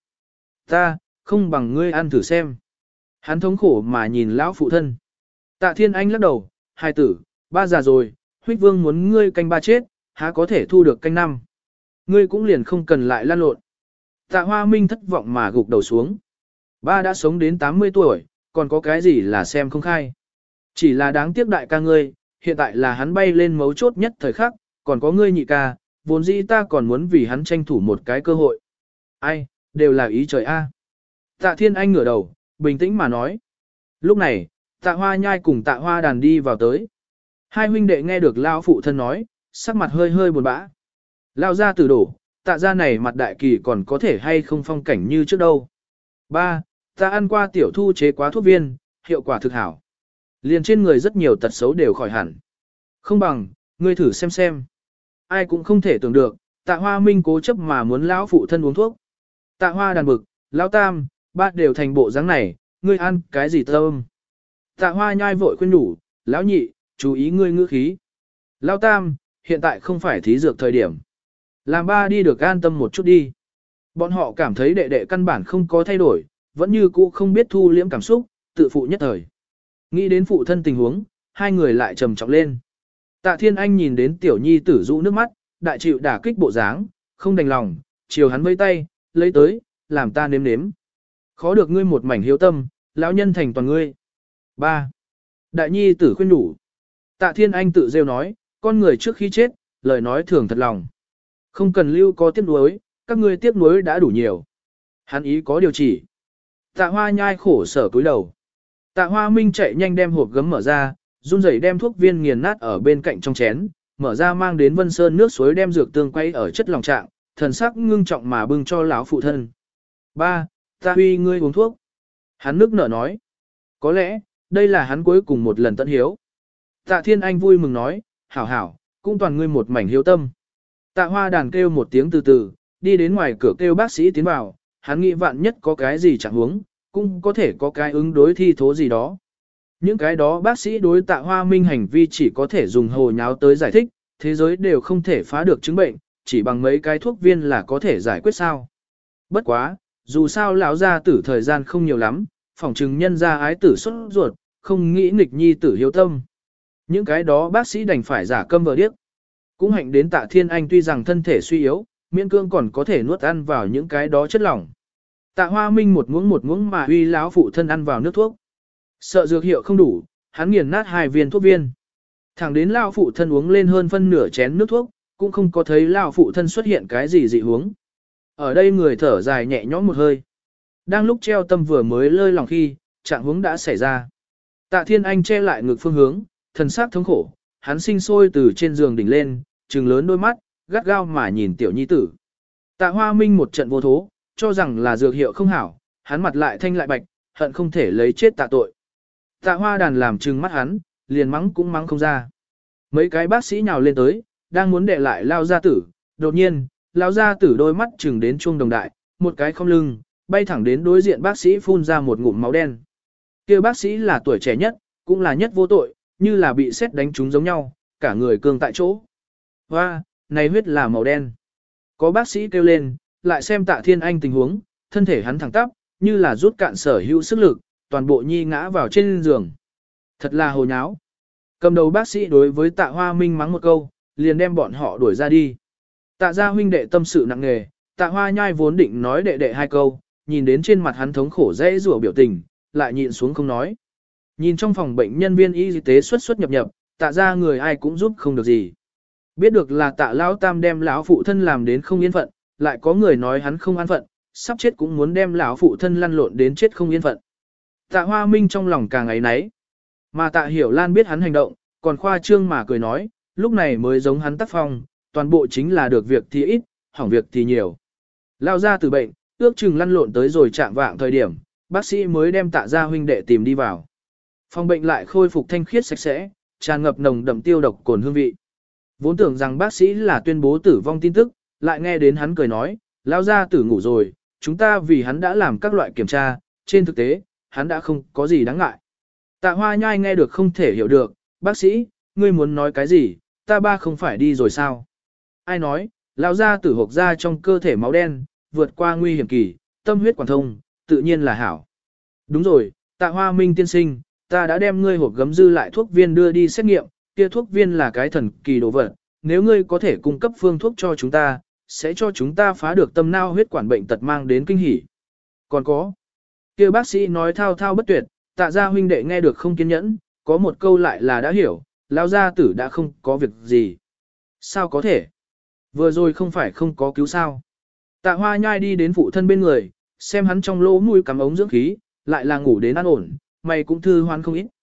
Ta, không bằng ngươi ăn thử xem. Hắn thống khổ mà nhìn lão phụ thân. Tạ Thiên Anh lắc đầu, hai tử, ba già rồi, huyết vương muốn ngươi canh ba chết, há có thể thu được canh năm. Ngươi cũng liền không cần lại lan lộn. Tạ Hoa Minh thất vọng mà gục đầu xuống. Ba đã sống đến tám mươi tuổi, còn có cái gì là xem không khai. Chỉ là đáng tiếc đại ca ngươi, hiện tại là hắn bay lên mấu chốt nhất thời khắc, còn có ngươi nhị ca, vốn dĩ ta còn muốn vì hắn tranh thủ một cái cơ hội. Ai, đều là ý trời a. Tạ Thiên Anh ngửa đầu, bình tĩnh mà nói. Lúc này, Tạ Hoa Nhai cùng Tạ Hoa Đàn đi vào tới. Hai huynh đệ nghe được lão phụ thân nói, sắc mặt hơi hơi buồn bã. Lão gia tử đổ, Tạ gia này mặt đại kỳ còn có thể hay không phong cảnh như trước đâu. Ba, ta ăn qua tiểu thu chế quá thuốc viên, hiệu quả thực hảo. Liền trên người rất nhiều tật xấu đều khỏi hẳn. Không bằng, ngươi thử xem xem. Ai cũng không thể tưởng được, Tạ Hoa Minh cố chấp mà muốn lão phụ thân uống thuốc. Tạ Hoa Đàn bực, lão tam, ba đều thành bộ dáng này, ngươi ăn cái gì tâm. Tạ Hoa Nhai vội khuyên nhủ, lão nhị, chú ý ngươi ngữ khí. Lão tam, hiện tại không phải thí dược thời điểm. Làm ba đi được an tâm một chút đi. Bọn họ cảm thấy đệ đệ căn bản không có thay đổi, vẫn như cũ không biết thu liễm cảm xúc, tự phụ nhất thời. Nghĩ đến phụ thân tình huống, hai người lại trầm trọng lên. Tạ Thiên Anh nhìn đến tiểu nhi tử rũ nước mắt, đại chịu đả kích bộ dáng, không đành lòng, chiều hắn vây tay, lấy tới, làm ta nếm nếm. Khó được ngươi một mảnh hiếu tâm, lão nhân thành toàn ngươi. Ba. Đại nhi tử khuyên đủ. Tạ Thiên Anh tự rêu nói, con người trước khi chết, lời nói thường thật lòng. Không cần lưu có tiếc nuối, các ngươi tiếc nuối đã đủ nhiều. Hắn ý có điều chỉ. Tạ Hoa Nhai khổ sở cúi đầu. Tạ Hoa Minh chạy nhanh đem hộp gấm mở ra, run rẩy đem thuốc viên nghiền nát ở bên cạnh trong chén, mở ra mang đến Vân Sơn nước suối đem dược tương quay ở chất lòng trạng, thần sắc ngưng trọng mà bưng cho lão phụ thân. Ba, ta huy ngươi uống thuốc. Hắn nước nở nói. Có lẽ, đây là hắn cuối cùng một lần tận hiếu. Tạ Thiên Anh vui mừng nói, hảo hảo, cũng toàn ngươi một mảnh hiếu tâm. Tạ Hoa Đàn kêu một tiếng từ từ, đi đến ngoài cửa kêu bác sĩ tiến vào, hắn nghĩ vạn nhất có cái gì chẳng huống, cũng có thể có cái ứng đối thi thố gì đó. Những cái đó bác sĩ đối Tạ Hoa Minh hành vi chỉ có thể dùng hồ nháo tới giải thích, thế giới đều không thể phá được chứng bệnh, chỉ bằng mấy cái thuốc viên là có thể giải quyết sao. Bất quá, dù sao lão gia tử thời gian không nhiều lắm, phỏng chừng nhân ra ái tử xuất ruột, không nghĩ nghịch nhi tử hiếu tâm. Những cái đó bác sĩ đành phải giả câm vờ điếc. Cũng hạnh đến Tạ Thiên Anh tuy rằng thân thể suy yếu, miễn cương còn có thể nuốt ăn vào những cái đó chất lỏng. Tạ Hoa Minh một muỗng một muỗng mà uy lão phụ thân ăn vào nước thuốc. Sợ dược hiệu không đủ, hắn nghiền nát hai viên thuốc viên. Thẳng đến lão phụ thân uống lên hơn phân nửa chén nước thuốc, cũng không có thấy lão phụ thân xuất hiện cái gì dị huống. Ở đây người thở dài nhẹ nhõm một hơi. Đang lúc treo tâm vừa mới lơi lòng khi, trạng huống đã xảy ra. Tạ Thiên Anh che lại ngực phương hướng, thần sắc thống khổ, hắn sinh sôi từ trên giường đỉnh lên, trừng lớn đôi mắt, gắt gao mà nhìn tiểu nhi tử. Tạ Hoa Minh một trận vô thố, cho rằng là dược hiệu không hảo, hắn mặt lại thanh lại bạch, hận không thể lấy chết tạ tội. Tạ Hoa Đàn làm trừng mắt hắn, liền mắng cũng mắng không ra. Mấy cái bác sĩ nhào lên tới, đang muốn đệ lại lao gia tử, đột nhiên, lao gia tử đôi mắt trừng đến chuông đồng đại, một cái không lưng, bay thẳng đến đối diện bác sĩ phun ra một ngụm máu đen. Kia bác sĩ là tuổi trẻ nhất, cũng là nhất vô tội, như là bị sét đánh trúng giống nhau, cả người cương tại chỗ. Hoa, này huyết là màu đen. Có bác sĩ kêu lên, lại xem Tạ Thiên Anh tình huống, thân thể hắn thẳng tắp, như là rút cạn sở hữu sức lực, toàn bộ nhi ngã vào trên giường. Thật là hồ nháo. Cầm đầu bác sĩ đối với Tạ Hoa Minh mắng một câu, liền đem bọn họ đuổi ra đi. Tạ gia huynh đệ tâm sự nặng nề, Tạ Hoa Nhai vốn định nói đệ đệ hai câu, nhìn đến trên mặt hắn thống khổ dễ rủa biểu tình, lại nhịn xuống không nói. Nhìn trong phòng bệnh nhân viên y tế xuất xuất nhập nhập, Tạ gia người ai cũng giúp không được gì. Biết được là Tạ lão tam đem lão phụ thân làm đến không yên phận, lại có người nói hắn không an phận, sắp chết cũng muốn đem lão phụ thân lăn lộn đến chết không yên phận. Tạ Hoa Minh trong lòng càng ấy náy. Mà Tạ Hiểu Lan biết hắn hành động, còn khoa trương mà cười nói, lúc này mới giống hắn tác phong, toàn bộ chính là được việc thì ít, hỏng việc thì nhiều. Lao ra từ bệnh, ước chừng lăn lộn tới rồi chạm vạng thời điểm, bác sĩ mới đem Tạ gia huynh đệ tìm đi vào. Phòng bệnh lại khôi phục thanh khiết sạch sẽ, tràn ngập nồng đậm tiêu độc cồn hương vị. Vốn tưởng rằng bác sĩ là tuyên bố tử vong tin tức, lại nghe đến hắn cười nói, lao ra tử ngủ rồi, chúng ta vì hắn đã làm các loại kiểm tra, trên thực tế, hắn đã không có gì đáng ngại. Tạ Hoa Nhai nghe được không thể hiểu được, bác sĩ, ngươi muốn nói cái gì, ta ba không phải đi rồi sao? Ai nói, lao ra tử hộp ra trong cơ thể máu đen, vượt qua nguy hiểm kỳ, tâm huyết quản thông, tự nhiên là hảo. Đúng rồi, Tạ Hoa Minh tiên sinh, ta đã đem ngươi hộp gấm dư lại thuốc viên đưa đi xét nghiệm, kia thuốc viên là cái thần kỳ đồ vật, nếu ngươi có thể cung cấp phương thuốc cho chúng ta, sẽ cho chúng ta phá được tâm nao huyết quản bệnh tật mang đến kinh hỉ. Còn có, kia bác sĩ nói thao thao bất tuyệt, Tạ gia huynh đệ nghe được không kiên nhẫn, có một câu lại là đã hiểu, lão gia tử đã không có việc gì. Sao có thể? Vừa rồi không phải không có cứu sao? Tạ Hoa Nhai đi đến phụ thân bên người, xem hắn trong lỗ mũi cắm ống dưỡng khí, lại là ngủ đến an ổn, mày cũng thư hoan không ít,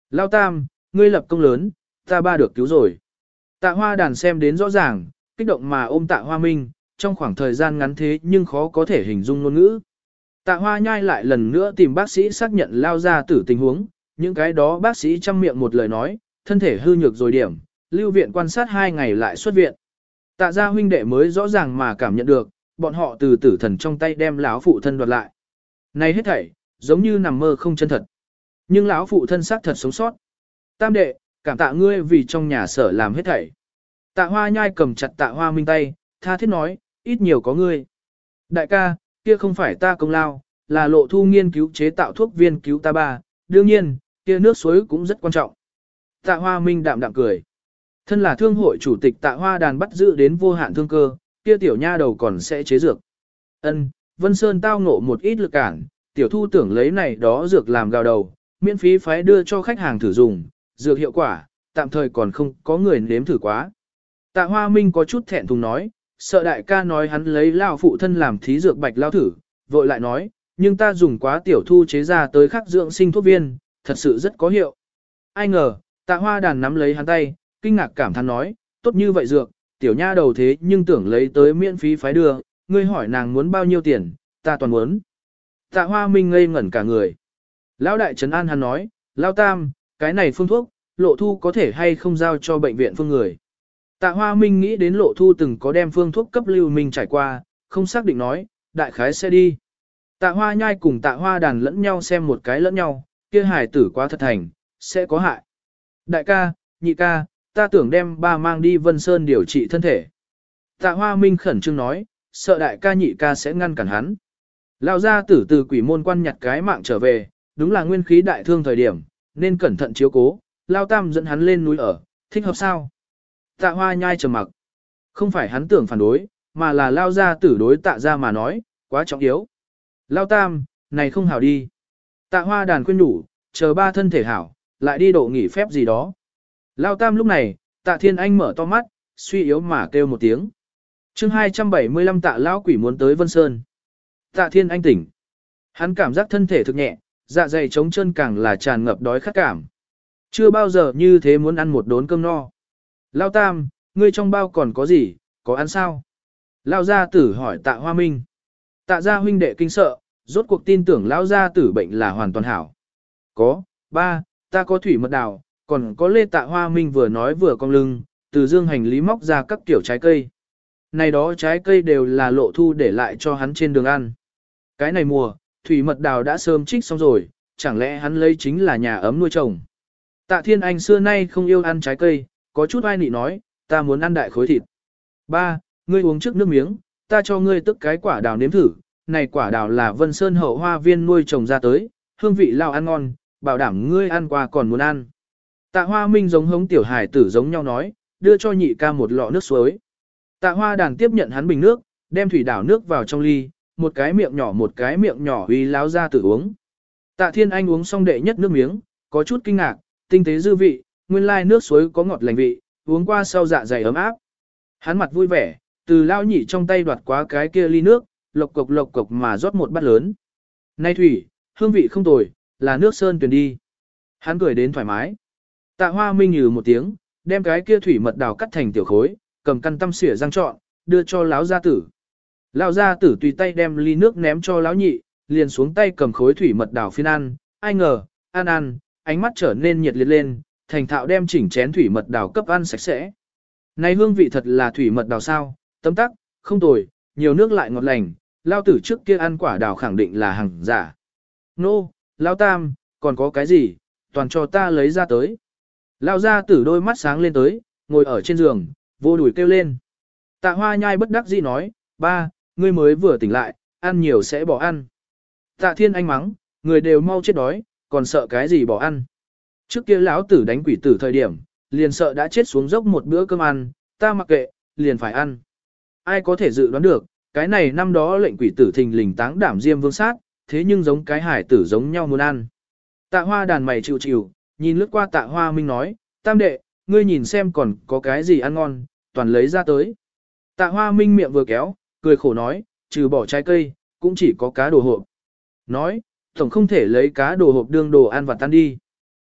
Lao tam, ngươi lập công lớn, ta ba được cứu rồi. Tạ hoa đàn xem đến rõ ràng, kích động mà ôm tạ hoa minh, trong khoảng thời gian ngắn thế nhưng khó có thể hình dung ngôn ngữ. Tạ hoa nhai lại lần nữa tìm bác sĩ xác nhận lao ra tử tình huống, những cái đó bác sĩ chăm miệng một lời nói, thân thể hư nhược rồi điểm, lưu viện quan sát hai ngày lại xuất viện. Tạ gia huynh đệ mới rõ ràng mà cảm nhận được, bọn họ từ tử thần trong tay đem lão phụ thân đoạt lại. Này hết thảy, giống như nằm mơ không chân thật. Nhưng lão phụ thân xác thật sống sót. Tam đệ, cảm tạ ngươi vì trong nhà sở làm hết thảy. Tạ hoa nhai cầm chặt tạ hoa minh tay, tha thiết nói, ít nhiều có ngươi. Đại ca, kia không phải ta công lao, là lộ thu nghiên cứu chế tạo thuốc viên cứu ta ba, đương nhiên, kia nước suối cũng rất quan trọng. Tạ hoa minh đạm đạm cười. Thân là thương hội chủ tịch tạ hoa đàn bắt giữ đến vô hạn thương cơ, kia tiểu nha đầu còn sẽ chế dược. Ân, Vân Sơn tao ngộ một ít lực cản, tiểu thu tưởng lấy này đó dược làm gào đầu, miễn phí phái đưa cho khách hàng thử dùng, dược hiệu quả, tạm thời còn không có người nếm thử quá. Tạ Hoa Minh có chút thẹn thùng nói, sợ đại ca nói hắn lấy lao phụ thân làm thí dược bạch lao thử, vội lại nói, nhưng ta dùng quá tiểu thu chế ra tới khắc dưỡng sinh thuốc viên, thật sự rất có hiệu. Ai ngờ, Tạ Hoa đàn nắm lấy hắn tay, kinh ngạc cảm thán nói, tốt như vậy dược, tiểu nha đầu thế nhưng tưởng lấy tới miễn phí phái đưa, ngươi hỏi nàng muốn bao nhiêu tiền, ta toàn muốn. Tạ Hoa Minh ngây ngẩn cả người. Lão đại trấn an hắn nói, Lão tam, cái này phương thuốc, lộ thu có thể hay không giao cho bệnh viện phương người. Tạ Hoa Minh nghĩ đến lộ thu từng có đem phương thuốc cấp lưu minh trải qua, không xác định nói, đại khái sẽ đi. Tạ Hoa nhai cùng tạ Hoa đàn lẫn nhau xem một cái lẫn nhau, kia hài tử quá thật thành, sẽ có hại. Đại ca, nhị ca, ta tưởng đem ba mang đi Vân Sơn điều trị thân thể. Tạ Hoa Minh khẩn trương nói, sợ đại ca nhị ca sẽ ngăn cản hắn. Lão gia tử từ quỷ môn quan nhặt cái mạng trở về, đúng là nguyên khí đại thương thời điểm, nên cẩn thận chiếu cố, Lao Tam dẫn hắn lên núi ở, thích hợp sao? Tạ Hoa nhai trầm mặc. Không phải hắn tưởng phản đối, mà là Lao gia tử đối tạ ra mà nói, quá trọng yếu. Lao Tam, này không hảo đi. Tạ Hoa đàn khuyên đủ, chờ ba thân thể hảo, lại đi độ nghỉ phép gì đó. Lao Tam lúc này, Tạ Thiên Anh mở to mắt, suy yếu mà kêu một tiếng. chương hai trăm bảy mươi lăm Tạ Lão Quỷ muốn tới Vân Sơn. Tạ Thiên Anh tỉnh. Hắn cảm giác thân thể thực nhẹ, dạ dày trống chân càng là tràn ngập đói khát cảm. Chưa bao giờ như thế muốn ăn một đốn cơm no. Lao Tam, ngươi trong bao còn có gì, có ăn sao? Lao gia tử hỏi Tạ Hoa Minh. Tạ gia huynh đệ kinh sợ, rốt cuộc tin tưởng Lao gia tử bệnh là hoàn toàn hảo. Có, ba, ta có thủy mật đào, còn có lê Tạ Hoa Minh vừa nói vừa cong lưng, từ dương hành lý móc ra các kiểu trái cây. Này đó trái cây đều là lộ thu để lại cho hắn trên đường ăn. Cái này mùa, thủy mật đào đã sớm trích xong rồi, chẳng lẽ hắn lấy chính là nhà ấm nuôi trồng. Tạ Thiên Anh xưa nay không yêu ăn trái cây, có chút oai nị nói, ta muốn ăn đại khối thịt. Ba, ngươi uống trước nước miếng, ta cho ngươi tức cái quả đào nếm thử, này quả đào là Vân Sơn hậu hoa viên nuôi trồng ra tới, hương vị lao ăn ngon, bảo đảm ngươi ăn qua còn muốn ăn. Tạ Hoa Minh giống hống tiểu hải tử giống nhau nói, đưa cho nhị ca một lọ nước suối. Tạ Hoa đàn tiếp nhận hắn bình nước, đem thủy đảo nước vào trong ly, một cái miệng nhỏ một cái miệng nhỏ uy láo ra tự uống. Tạ Thiên Anh uống xong đệ nhất nước miếng, có chút kinh ngạc, tinh tế dư vị, nguyên lai nước suối có ngọt lành vị, uống qua sau dạ dày ấm áp. Hắn mặt vui vẻ, từ lao nhị trong tay đoạt quá cái kia ly nước, lộc cộc lộc cộc mà rót một bát lớn. Nay thủy, hương vị không tồi, là nước sơn tuyền đi. Hắn cười đến thoải mái. Tạ Hoa Minh nhừ một tiếng, đem cái kia thủy mật đào cắt thành tiểu khối, cầm căn tăm xỉa răng trọn, đưa cho lão gia tử. Lão gia tử tùy tay đem ly nước ném cho lão nhị, liền xuống tay cầm khối thủy mật đào phiên ăn, ai ngờ, ăn ăn, ánh mắt trở nên nhiệt liệt lên, thành thạo đem chỉnh chén thủy mật đào cấp ăn sạch sẽ. Này hương vị thật là thủy mật đào sao, tấm tắc, không tồi, nhiều nước lại ngọt lành, lao tử trước kia ăn quả đào khẳng định là hàng giả. Nô, lão tam, còn có cái gì, toàn cho ta lấy ra tới. Lão gia tử đôi mắt sáng lên tới, ngồi ở trên giường, vô đùi kêu lên. Tạ Hoa nhai bất đắc dĩ nói, ba, ngươi mới vừa tỉnh lại, ăn nhiều sẽ bỏ ăn. Tạ Thiên Anh mắng, người đều mau chết đói, còn sợ cái gì bỏ ăn. Trước kia lão tử đánh quỷ tử thời điểm, liền sợ đã chết xuống dốc một bữa cơm ăn, ta mặc kệ, liền phải ăn. Ai có thể dự đoán được, cái này năm đó lệnh quỷ tử thình lình táng đảm diêm vương sát, thế nhưng giống cái hải tử giống nhau muốn ăn. Tạ Hoa đàn mày chịu chịu, nhìn lướt qua Tạ Hoa Minh nói, tam đệ, ngươi nhìn xem còn có cái gì ăn ngon, toàn lấy ra tới. Tạ Hoa Minh miệng vừa kéo, cười khổ nói, trừ bỏ trái cây, cũng chỉ có cá đồ hộp. Nói, tổng không thể lấy cá đồ hộp đương đồ ăn và tan đi.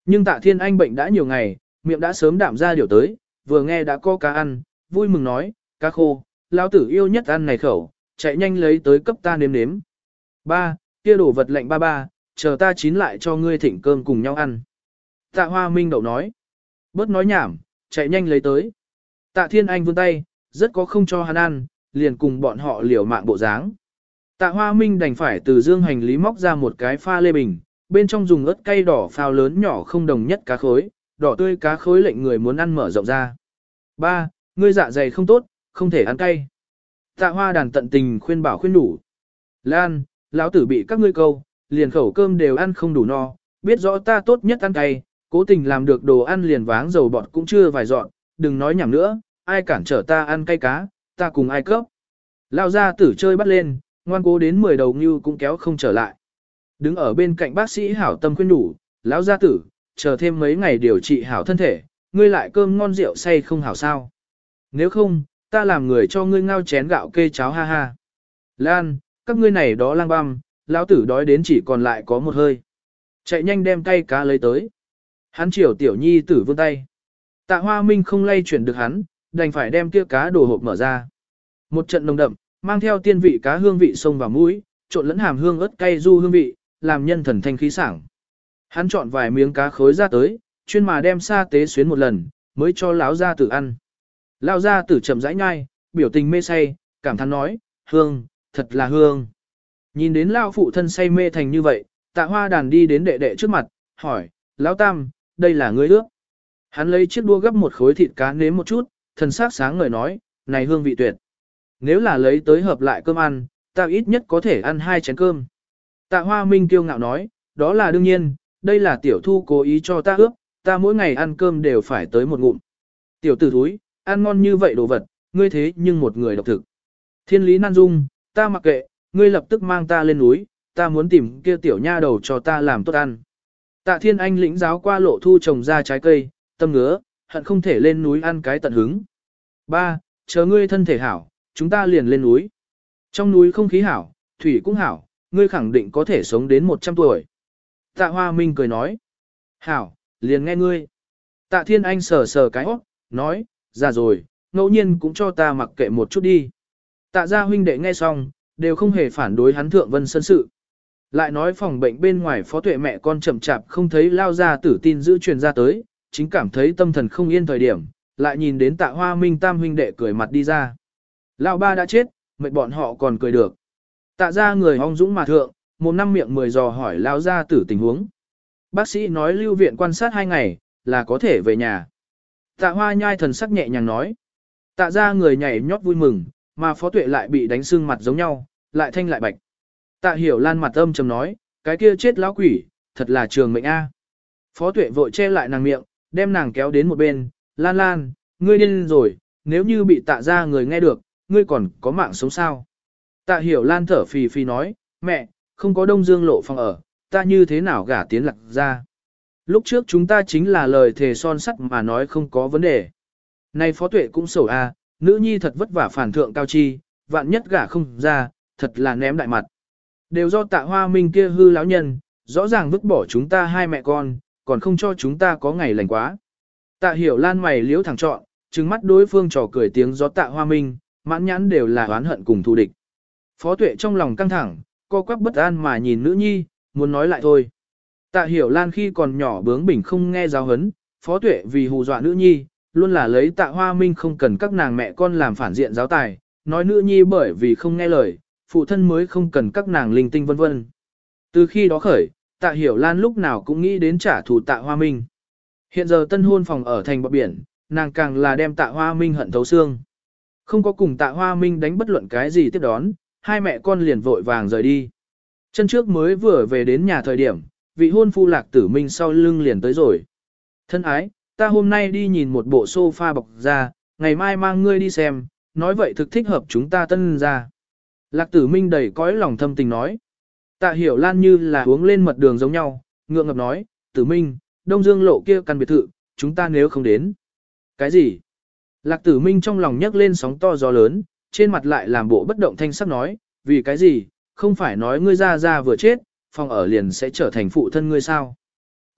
Nhưng Tạ Thiên Anh bệnh đã nhiều ngày, miệng đã sớm đạm ra điều tới, vừa nghe đã có cá ăn, vui mừng nói, cá khô, lão tử yêu nhất ăn này khẩu, chạy nhanh lấy tới cấp ta nếm nếm. Ba, kia đổ vật lạnh ba ba, chờ ta chín lại cho ngươi thịnh cơm cùng nhau ăn. Tạ Hoa Minh đậu nói, bớt nói nhảm, chạy nhanh lấy tới. Tạ Thiên Anh vươn tay, rất có không cho hắn ăn, liền cùng bọn họ liều mạng bộ dáng. Tạ Hoa Minh đành phải từ dương hành lý móc ra một cái pha lê bình, bên trong dùng ớt cay đỏ phao lớn nhỏ không đồng nhất cá khối, đỏ tươi cá khối lệnh người muốn ăn mở rộng ra. Ba, ngươi dạ dày không tốt, không thể ăn cay. Tạ Hoa đàn tận tình khuyên bảo khuyên đủ. Lan, lão tử bị các ngươi câu, liền khẩu cơm đều ăn không đủ no, biết rõ ta tốt nhất ăn cay, cố tình làm được đồ ăn liền váng dầu bọt cũng chưa vài dọn, đừng nói nhảm nữa, ai cản trở ta ăn cay cá, ta cùng ai cấp. Lao ra tử chơi bắt lên, ngoan cố đến mười đầu như cũng kéo không trở lại. Đứng ở bên cạnh bác sĩ hảo tâm khuyên đủ, lão gia tử, chờ thêm mấy ngày điều trị hảo thân thể, ngươi lại cơm ngon rượu say không hảo sao. Nếu không, ta làm người cho ngươi ngao chén gạo kê cháo ha ha. Lan, các ngươi này đó lang băm, lão tử đói đến chỉ còn lại có một hơi. Chạy nhanh đem cay cá lấy tới. Hắn chiều tiểu nhi tử vươn tay. Tạ Hoa Minh không lay chuyển được hắn, đành phải đem kia cá đồ hộp mở ra. Một trận nồng đậm, mang theo tiên vị cá hương vị sông vào mũi, trộn lẫn hàm hương ớt cay du hương vị, làm nhân thần thanh khí sảng. Hắn chọn vài miếng cá khối ra tới, chuyên mà đem sa tế xuyến một lần, mới cho lão gia tử ăn. Lão gia tử chậm rãi nhai, biểu tình mê say, cảm thán nói, hương, thật là hương. Nhìn đến lão phụ thân say mê thành như vậy, Tạ Hoa đàn đi đến đệ đệ trước mặt, hỏi, lão tam, đây là ngươi ước. Hắn lấy chiếc đua gấp một khối thịt cá nếm một chút, thần sắc sáng ngời nói, này hương vị tuyệt. Nếu là lấy tới hợp lại cơm ăn, ta ít nhất có thể ăn hai chén cơm. Tạ Hoa Minh kiêu ngạo nói, đó là đương nhiên, đây là tiểu thu cố ý cho ta ước, ta mỗi ngày ăn cơm đều phải tới một ngụm. Tiểu tử thúi, ăn ngon như vậy đồ vật, ngươi thế nhưng một người độc thực. Thiên lý nan dung, ta mặc kệ, ngươi lập tức mang ta lên núi, ta muốn tìm kia tiểu nha đầu cho ta làm tốt ăn. Tạ Thiên Anh lĩnh giáo qua lộ thu trồng ra trái cây, tâm ngứa, hận không thể lên núi ăn cái tận hứng. Ba, chờ ngươi thân thể hảo, chúng ta liền lên núi. Trong núi không khí hảo, thủy cũng hảo, ngươi khẳng định có thể sống đến một trăm tuổi. Tạ Hoa Minh cười nói. Hảo, liền nghe ngươi. Tạ Thiên Anh sờ sờ cái hót, nói, già rồi, ngẫu nhiên cũng cho ta mặc kệ một chút đi. Tạ gia huynh đệ nghe xong, đều không hề phản đối hắn thượng vân sân sự. Lại nói phòng bệnh bên ngoài phó tuệ mẹ con chậm chạp không thấy lao ra tử tin giữ truyền ra tới, chính cảm thấy tâm thần không yên thời điểm, lại nhìn đến Tạ Hoa Minh tam huynh đệ cười mặt đi ra. Lão ba đã chết, mệt bọn họ còn cười được. Tạ ra người ong dũng mà thượng, một năm miệng mười dò hỏi lao ra tử tình huống. Bác sĩ nói lưu viện quan sát hai ngày, là có thể về nhà. Tạ Hoa nhai thần sắc nhẹ nhàng nói. Tạ ra người nhảy nhót vui mừng, mà phó tuệ lại bị đánh sưng mặt giống nhau, lại thanh lại bạch. Tạ Hiểu Lan mặt âm trầm nói, cái kia chết lão quỷ, thật là trường mệnh a. Phó tuệ vội che lại nàng miệng, đem nàng kéo đến một bên, Lan Lan, ngươi điên rồi, nếu như bị tạ ra người nghe được, ngươi còn có mạng sống sao? Tạ Hiểu Lan thở phì phì nói, mẹ, không có Đông Dương lộ phòng ở, ta như thế nào gả tiến Lạc ra? Lúc trước chúng ta chính là lời thề son sắt mà nói không có vấn đề. Nay phó tuệ cũng sầu a, nữ nhi thật vất vả phản thượng cao chi, vạn nhất gả không ra, thật là ném đại mặt. Đều do Tạ Hoa Minh kia hư lão nhân, rõ ràng vứt bỏ chúng ta hai mẹ con, còn không cho chúng ta có ngày lành quá. Tạ Hiểu Lan mày liếu thẳng trọn, trừng mắt đối phương trò cười tiếng gió Tạ Hoa Minh, mãn nhãn đều là oán hận cùng thù địch. Phó tuệ trong lòng căng thẳng, co quắp bất an mà nhìn nữ nhi, muốn nói lại thôi. Tạ Hiểu Lan khi còn nhỏ bướng bỉnh không nghe giáo huấn, phó tuệ vì hù dọa nữ nhi, luôn là lấy Tạ Hoa Minh không cần các nàng mẹ con làm phản diện giáo tài, nói nữ nhi bởi vì không nghe lời, phụ thân mới không cần các nàng linh tinh vân vân. Từ khi đó khởi, Tạ Hiểu Lan lúc nào cũng nghĩ đến trả thù Tạ Hoa Minh. Hiện giờ tân hôn phòng ở thành bờ biển, nàng càng là đem Tạ Hoa Minh hận thấu xương. Không có cùng Tạ Hoa Minh đánh bất luận cái gì tiếp đón, hai mẹ con liền vội vàng rời đi. Chân trước mới vừa về đến nhà thời điểm, vị hôn phu Lạc Tử Minh sau lưng liền tới rồi. Thân ái, ta hôm nay đi nhìn một bộ sofa bọc ra, ngày mai mang ngươi đi xem, nói vậy thực thích hợp chúng ta tân ra. Lạc Tử Minh đầy cõi lòng thâm tình nói. Tạ Hiểu Lan như là uống lên mật đường giống nhau, ngượng ngập nói, Tử Minh, Đông Dương lộ kia căn biệt thự, chúng ta nếu không đến. Cái gì? Lạc Tử Minh trong lòng nhấc lên sóng to gió lớn, trên mặt lại làm bộ bất động thanh sắc nói, vì cái gì, không phải nói ngươi ra ra vừa chết, phòng ở liền sẽ trở thành phụ thân ngươi sao?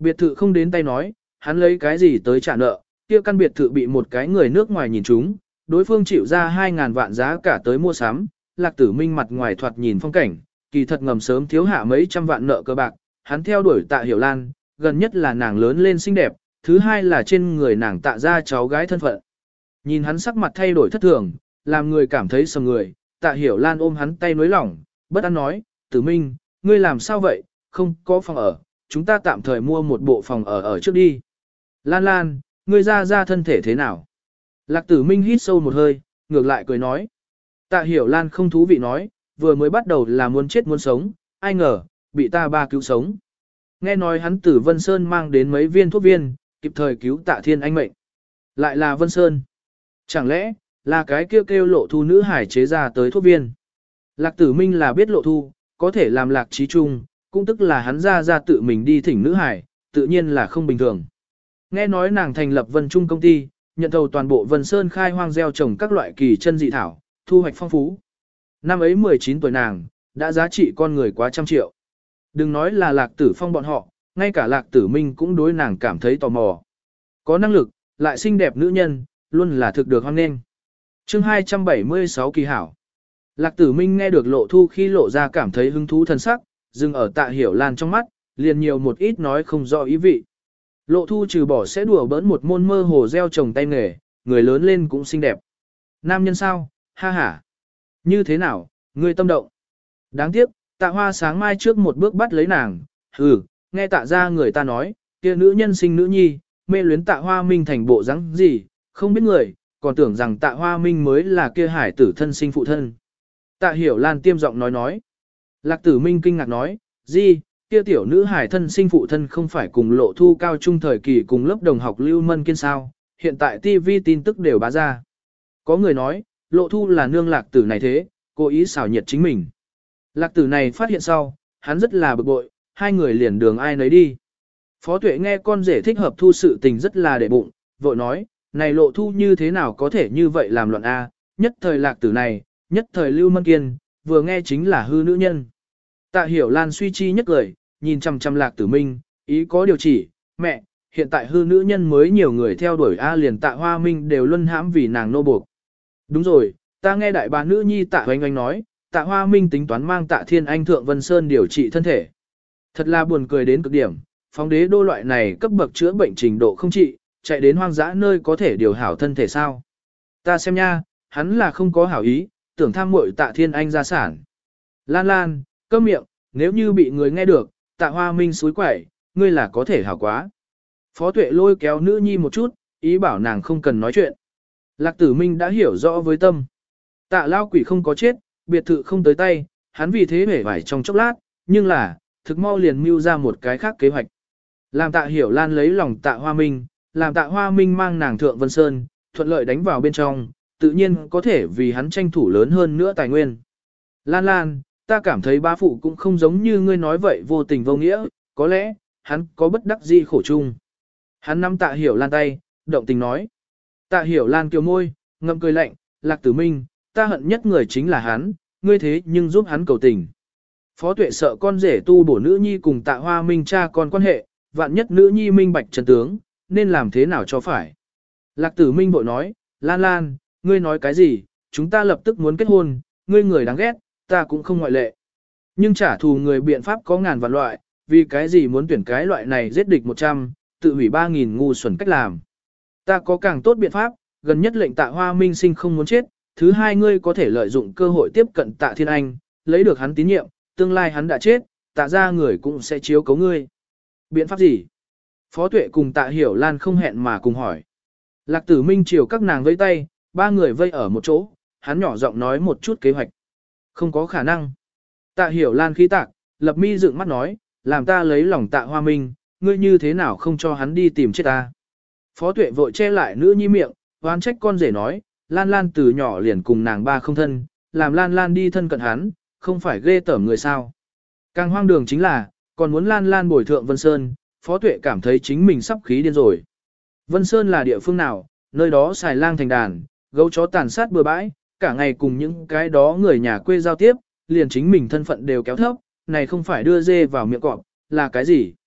Biệt thự không đến tay nói, hắn lấy cái gì tới trả nợ, kia căn biệt thự bị một cái người nước ngoài nhìn trúng, đối phương chịu ra hai ngàn vạn giá cả tới mua sắm, Lạc Tử Minh mặt ngoài thoạt nhìn phong cảnh, kỳ thật ngầm sớm thiếu hạ mấy trăm vạn nợ cơ bạc, hắn theo đuổi Tạ Hiểu Lan, gần nhất là nàng lớn lên xinh đẹp, thứ hai là trên người nàng Tạ ra cháu gái thân phận. Nhìn hắn sắc mặt thay đổi thất thường, làm người cảm thấy sầm người, Tạ Hiểu Lan ôm hắn tay nối lỏng, bất an nói, Tử Minh, ngươi làm sao vậy, không có phòng ở, chúng ta tạm thời mua một bộ phòng ở ở trước đi. Lan Lan, ngươi ra ra thân thể thế nào? Lạc Tử Minh hít sâu một hơi, ngược lại cười nói. Tạ Hiểu Lan không thú vị nói, vừa mới bắt đầu là muốn chết muốn sống, ai ngờ, bị ta ba cứu sống. Nghe nói hắn từ Vân Sơn mang đến mấy viên thuốc viên, kịp thời cứu Tạ Thiên Anh mệnh. Lại là Vân Sơn. Chẳng lẽ, là cái kêu kêu lộ thu nữ hải chế ra tới thuốc viên. Lạc Tử Minh là biết lộ thu, có thể làm lạc trí trung, cũng tức là hắn ra ra tự mình đi thỉnh nữ hải, tự nhiên là không bình thường. Nghe nói nàng thành lập Vân Trung công ty, nhận thầu toàn bộ Vân Sơn khai hoang gieo trồng các loại kỳ chân dị thảo, thu hoạch phong phú. Năm ấy mười chín tuổi nàng, đã giá trị con người quá trăm triệu. Đừng nói là Lạc Tử Phong bọn họ, ngay cả Lạc Tử Minh cũng đối nàng cảm thấy tò mò. Có năng lực, lại xinh đẹp nữ nhân, luôn là thực được hoan nghênh. Chương hai trăm bảy mươi sáu kỳ hảo. Lạc Tử Minh nghe được lộ thu khi lộ ra cảm thấy hứng thú thần sắc, dừng ở Tạ Hiểu Lan trong mắt, liền nhiều một ít nói không rõ ý vị. Lộ thu trừ bỏ sẽ đùa bỡn một môn mơ hồ gieo trồng tay nghề, người lớn lên cũng xinh đẹp. Nam nhân sao, ha ha. Như thế nào, ngươi tâm động. Đáng tiếc, Tạ Hoa sáng mai trước một bước bắt lấy nàng, hừ, nghe Tạ ra người ta nói, kia nữ nhân sinh nữ nhi, mê luyến Tạ Hoa Minh thành bộ dáng gì, không biết người, còn tưởng rằng Tạ Hoa Minh mới là kia hải tử thân sinh phụ thân. Tạ Hiểu Lan tiêm giọng nói nói. Lạc Tử Minh kinh ngạc nói, gì, kia tiểu nữ hải thân sinh phụ thân không phải cùng lộ thu cao trung thời kỳ cùng lớp đồng học Lưu Mân Kiên sao, hiện tại ti vi tin tức đều bá ra. Có người nói, lộ thu là nương Lạc Tử này thế, cố ý xảo nhiệt chính mình. Lạc Tử này phát hiện sau, hắn rất là bực bội, hai người liền đường ai nấy đi. Phó Tuệ nghe con rể thích hợp thu sự tình rất là để bụng, vội nói, này lộ thu như thế nào có thể như vậy làm loạn A, nhất thời Lạc Tử này, nhất thời Lưu Mân Kiên, vừa nghe chính là hư nữ nhân. Tạ Hiểu Lan suy chi nhất lời, nhìn chằm chằm Lạc Tử Minh, ý có điều chỉ, mẹ, hiện tại hư nữ nhân mới nhiều người theo đuổi A liền Tạ Hoa Minh đều luân hãm vì nàng nô buộc. Đúng rồi, ta nghe đại bà nữ nhi Tạ Oanh Oanh nói, Tạ Hoa Minh tính toán mang Tạ Thiên Anh thượng Vân Sơn điều trị thân thể. Thật là buồn cười đến cực điểm, phóng đế đô loại này cấp bậc chữa bệnh trình độ không trị, chạy đến hoang dã nơi có thể điều hảo thân thể sao. Ta xem nha, hắn là không có hảo ý, tưởng tham muội Tạ Thiên Anh gia sản. Lan Lan, câm miệng, nếu như bị người nghe được, Tạ Hoa Minh xúi quẩy, ngươi là có thể hảo quá. Phó Tuệ lôi kéo nữ nhi một chút, ý bảo nàng không cần nói chuyện. Lạc Tử Minh đã hiểu rõ với tâm. Tạ lao quỷ không có chết, biệt thự không tới tay, hắn vì thế hể vải trong chốc lát, nhưng là, thực mau liền mưu ra một cái khác kế hoạch. Làm Tạ Hiểu Lan lấy lòng Tạ Hoa Minh, làm Tạ Hoa Minh mang nàng thượng Vân Sơn, thuận lợi đánh vào bên trong, tự nhiên có thể vì hắn tranh thủ lớn hơn nữa tài nguyên. Lan Lan, ta cảm thấy bá phụ cũng không giống như ngươi nói vậy vô tình vô nghĩa, có lẽ, hắn có bất đắc dĩ khổ chung. Hắn nắm Tạ Hiểu Lan tay, động tình nói. Tạ Hiểu Lan kiều môi, ngậm cười lạnh, Lạc Tử Minh, ta hận nhất người chính là hắn, ngươi thế nhưng giúp hắn cầu tình. Phó Tuệ sợ con rể tu bổ nữ nhi cùng Tạ Hoa Minh cha con quan hệ, vạn nhất nữ nhi minh bạch chân tướng, nên làm thế nào cho phải. Lạc Tử Minh bội nói, Lan Lan, ngươi nói cái gì, chúng ta lập tức muốn kết hôn, ngươi người đáng ghét, ta cũng không ngoại lệ. Nhưng trả thù người biện pháp có ngàn vạn loại, vì cái gì muốn tuyển cái loại này giết địch một trăm, tự hủy ba nghìn ngu xuẩn cách làm. Ta có càng tốt biện pháp, gần nhất lệnh Tạ Hoa Minh sinh không muốn chết, thứ hai ngươi có thể lợi dụng cơ hội tiếp cận Tạ Thiên Anh, lấy được hắn tín nhiệm, tương lai hắn đã chết, Tạ ra người cũng sẽ chiếu cấu ngươi. Biện pháp gì? Phó Tuệ cùng Tạ Hiểu Lan không hẹn mà cùng hỏi. Lạc Tử Minh chiều các nàng vây tay, ba người vây ở một chỗ, hắn nhỏ giọng nói một chút kế hoạch. Không có khả năng. Tạ Hiểu Lan khí tạc, lập mi dựng mắt nói, làm ta lấy lòng Tạ Hoa Minh, ngươi như thế nào không cho hắn đi tìm chết ta. Phó Tuệ vội che lại nữ nhi miệng, oán trách con rể nói, Lan Lan từ nhỏ liền cùng nàng ba không thân, làm Lan Lan đi thân cận hắn, không phải ghê tởm người sao. Càng hoang đường chính là, còn muốn Lan Lan bồi thượng Vân Sơn, Phó Tuệ cảm thấy chính mình sắp khí điên rồi. Vân Sơn là địa phương nào, nơi đó xài lang thành đàn, gấu chó tàn sát bừa bãi, cả ngày cùng những cái đó người nhà quê giao tiếp, liền chính mình thân phận đều kéo thấp, này không phải đưa dê vào miệng cọp, là cái gì?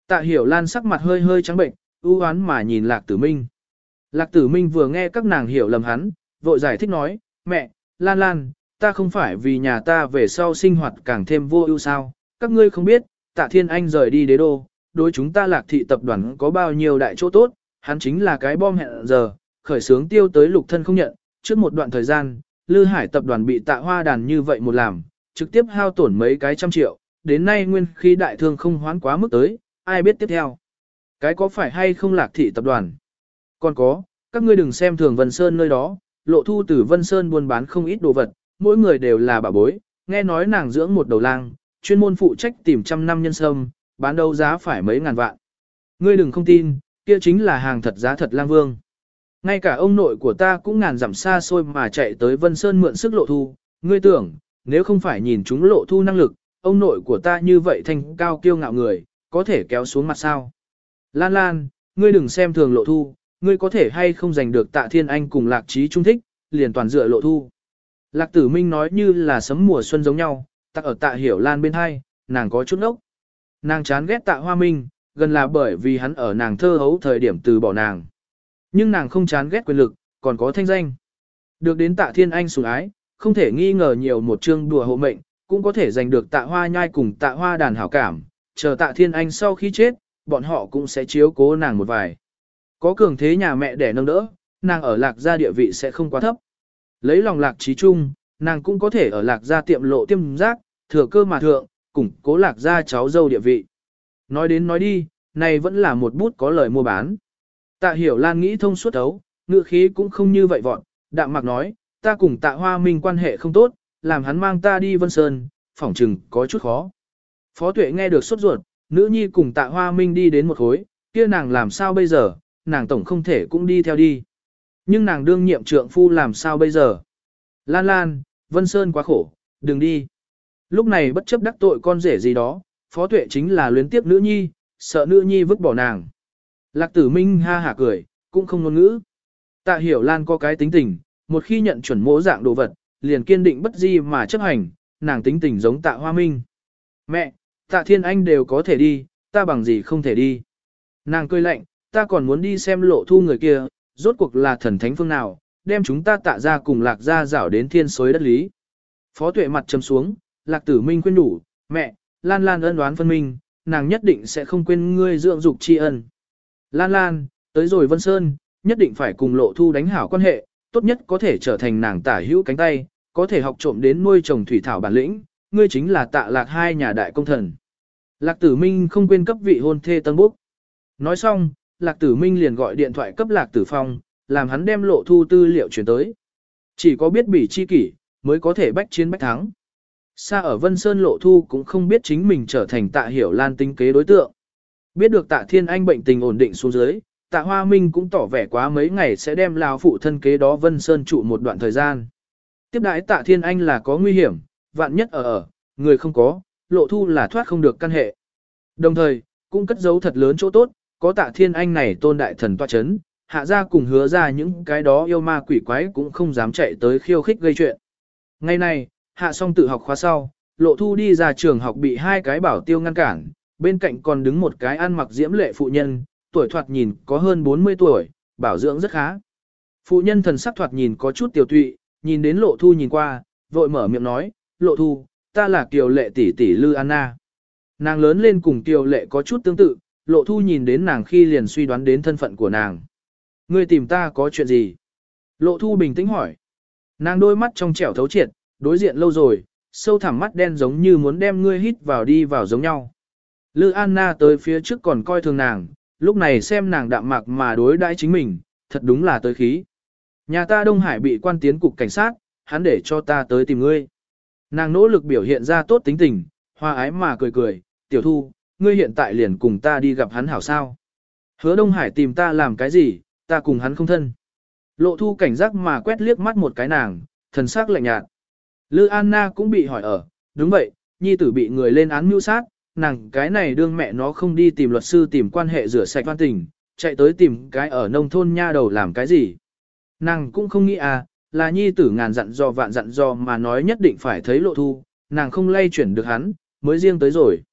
Tạ Hiểu Lan sắc mặt hơi hơi trắng bệnh, ưu oán mà nhìn Lạc Tử Minh. Lạc Tử Minh vừa nghe các nàng hiểu lầm hắn, vội giải thích nói, mẹ, Lan Lan, ta không phải vì nhà ta về sau sinh hoạt càng thêm vô ưu sao, các ngươi không biết, Tạ Thiên Anh rời đi đế đô, đối chúng ta Lạc thị tập đoàn có bao nhiêu đại chỗ tốt, hắn chính là cái bom hẹn giờ, khởi sướng tiêu tới lục thân không nhận, trước một đoạn thời gian, Lư Hải tập đoàn bị Tạ Hoa đàn như vậy một làm, trực tiếp hao tổn mấy cái trăm triệu, đến nay nguyên khi đại thương không hoán quá mức tới, ai biết tiếp theo. Cái có phải hay không Lạc thị tập đoàn? Còn có, các ngươi đừng xem thường Vân Sơn nơi đó, Lộ Thu từ Vân Sơn buôn bán không ít đồ vật, mỗi người đều là bà bối, nghe nói nàng dưỡng một đầu lang, chuyên môn phụ trách tìm trăm năm nhân sâm, bán đấu giá phải mấy ngàn vạn. Ngươi đừng không tin, kia chính là hàng thật giá thật lang vương. Ngay cả ông nội của ta cũng ngàn dặm xa xôi mà chạy tới Vân Sơn mượn sức Lộ Thu, ngươi tưởng, nếu không phải nhìn chúng Lộ Thu năng lực, ông nội của ta như vậy thành cao kiêu ngạo người, có thể kéo xuống mặt sao. Lan Lan, ngươi đừng xem thường Lộ Thu, ngươi có thể hay không giành được Tạ Thiên Anh cùng Lạc Trí trung thích, liền toàn dựa Lộ Thu. Lạc Tử Minh nói như là sấm mùa xuân giống nhau, tắc ở Tạ Hiểu Lan bên hai, nàng có chút ốc. Nàng chán ghét Tạ Hoa Minh, gần là bởi vì hắn ở nàng thơ hấu thời điểm từ bỏ nàng. Nhưng nàng không chán ghét quyền lực, còn có thanh danh. Được đến Tạ Thiên Anh sủng ái, không thể nghi ngờ nhiều một chương đùa hộ mệnh, cũng có thể giành được Tạ Hoa Nhai cùng Tạ Hoa đàn hảo cảm, chờ Tạ Thiên Anh sau khi chết, bọn họ cũng sẽ chiếu cố nàng một vài. Có cường thế nhà mẹ để nâng đỡ, nàng ở Lạc gia địa vị sẽ không quá thấp. Lấy lòng Lạc Trí chung, nàng cũng có thể ở Lạc gia tiệm lộ tiêm giác, thừa cơ mà thượng, củng cố Lạc gia cháu dâu địa vị. Nói đến nói đi, này vẫn là một bút có lời mua bán. Tạ Hiểu Lan nghĩ thông suốt thấu, ngữ khí cũng không như vậy vọn, đạm mạc nói, ta cùng Tạ Hoa Minh quan hệ không tốt, làm hắn mang ta đi Vân Sơn, phỏng chừng có chút khó. Phó Tuệ nghe được sốt ruột, nữ nhi cùng Tạ Hoa Minh đi đến một khối, kia nàng làm sao bây giờ, nàng tổng không thể cũng đi theo đi. Nhưng nàng đương nhiệm trượng phu làm sao bây giờ? Lan Lan, Vân Sơn quá khổ, đừng đi. Lúc này bất chấp đắc tội con rể gì đó, Phó Tuệ chính là luyến tiếp nữ nhi, sợ nữ nhi vứt bỏ nàng. Lạc Tử Minh ha hả cười, cũng không ngôn ngữ. Tạ Hiểu Lan có cái tính tình, một khi nhận chuẩn mỗ dạng đồ vật, liền kiên định bất di mà chấp hành, nàng tính tình giống Tạ Hoa Minh. Mẹ, Tạ Thiên Anh đều có thể đi, ta bằng gì không thể đi. Nàng cười lạnh, ta còn muốn đi xem Lộ Thu người kia, rốt cuộc là thần thánh phương nào, đem chúng ta Tạ ra cùng Lạc ra rảo đến thiên xối đất lý. Phó Tuệ mặt trầm xuống, Lạc Tử Minh khuyên đủ, mẹ, Lan Lan ân đoán phân minh, nàng nhất định sẽ không quên ngươi dưỡng dục tri ân. Lan Lan, tới rồi Vân Sơn, nhất định phải cùng Lộ Thu đánh hảo quan hệ, tốt nhất có thể trở thành nàng tả hữu cánh tay, có thể học trộm đến nuôi trồng thủy thảo bản lĩnh, ngươi chính là Tạ Lạc hai nhà đại công thần. Lạc Tử Minh không quên cấp vị hôn thê tân búc. Nói xong, Lạc Tử Minh liền gọi điện thoại cấp Lạc Tử Phong, làm hắn đem Lộ Thu tư liệu chuyển tới. Chỉ có biết bỉ chi kỷ, mới có thể bách chiến bách thắng. Xa ở Vân Sơn Lộ Thu cũng không biết chính mình trở thành Tạ Hiểu Lan tính kế đối tượng. Biết được Tạ Thiên Anh bệnh tình ổn định xuống dưới, Tạ Hoa Minh cũng tỏ vẻ quá mấy ngày sẽ đem lão phụ thân kế đó Vân Sơn trụ một đoạn thời gian. Tiếp đãi Tạ Thiên Anh là có nguy hiểm, vạn nhất ở ở, người không có, Lộ Thu là thoát không được căn hệ. Đồng thời, cũng cất giấu thật lớn chỗ tốt, có Tạ Thiên Anh này tôn đại thần tọa chấn, hạ ra cùng hứa ra những cái đó yêu ma quỷ quái cũng không dám chạy tới khiêu khích gây chuyện. Ngày này, hạ xong tự học khóa sau, Lộ Thu đi ra trường học bị hai cái bảo tiêu ngăn cản, bên cạnh còn đứng một cái ăn mặc diễm lệ phụ nhân, tuổi thoạt nhìn có hơn bốn mươi tuổi, bảo dưỡng rất khá. Phụ nhân thần sắc thoạt nhìn có chút tiểu tụy, nhìn đến Lộ Thu nhìn qua, vội mở miệng nói, Lộ Thu, ta là Kiều Lệ tỷ tỷ Lư Anna. Nàng lớn lên cùng Kiều Lệ có chút tương tự, Lộ Thu nhìn đến nàng khi liền suy đoán đến thân phận của nàng. Ngươi tìm ta có chuyện gì? Lộ Thu bình tĩnh hỏi. Nàng đôi mắt trong trẻo thấu triệt, đối diện lâu rồi, sâu thẳm mắt đen giống như muốn đem ngươi hít vào đi vào giống nhau. Lư Anna tới phía trước còn coi thường nàng, lúc này xem nàng đạm mạc mà đối đãi chính mình, thật đúng là tới khí. Nhà ta Đông Hải bị quan tiến cục cảnh sát, hắn để cho ta tới tìm ngươi. Nàng nỗ lực biểu hiện ra tốt tính tình, hoa ái mà cười cười, tiểu Thu, ngươi hiện tại liền cùng ta đi gặp hắn hảo sao. Hứa Đông Hải tìm ta làm cái gì, ta cùng hắn không thân. Lộ Thu cảnh giác mà quét liếc mắt một cái nàng, thần sắc lạnh nhạt. Lư Anna cũng bị hỏi ở, đúng vậy, nhi tử bị người lên án mưu sát, nàng cái này đương mẹ nó không đi tìm luật sư tìm quan hệ rửa sạch oan tình, chạy tới tìm cái ở nông thôn nha đầu làm cái gì. Nàng cũng không nghĩ à, là nhi tử ngàn dặn dò vạn dặn dò mà nói nhất định phải thấy Lộ Thu, nàng không lay chuyển được hắn, mới riêng tới rồi.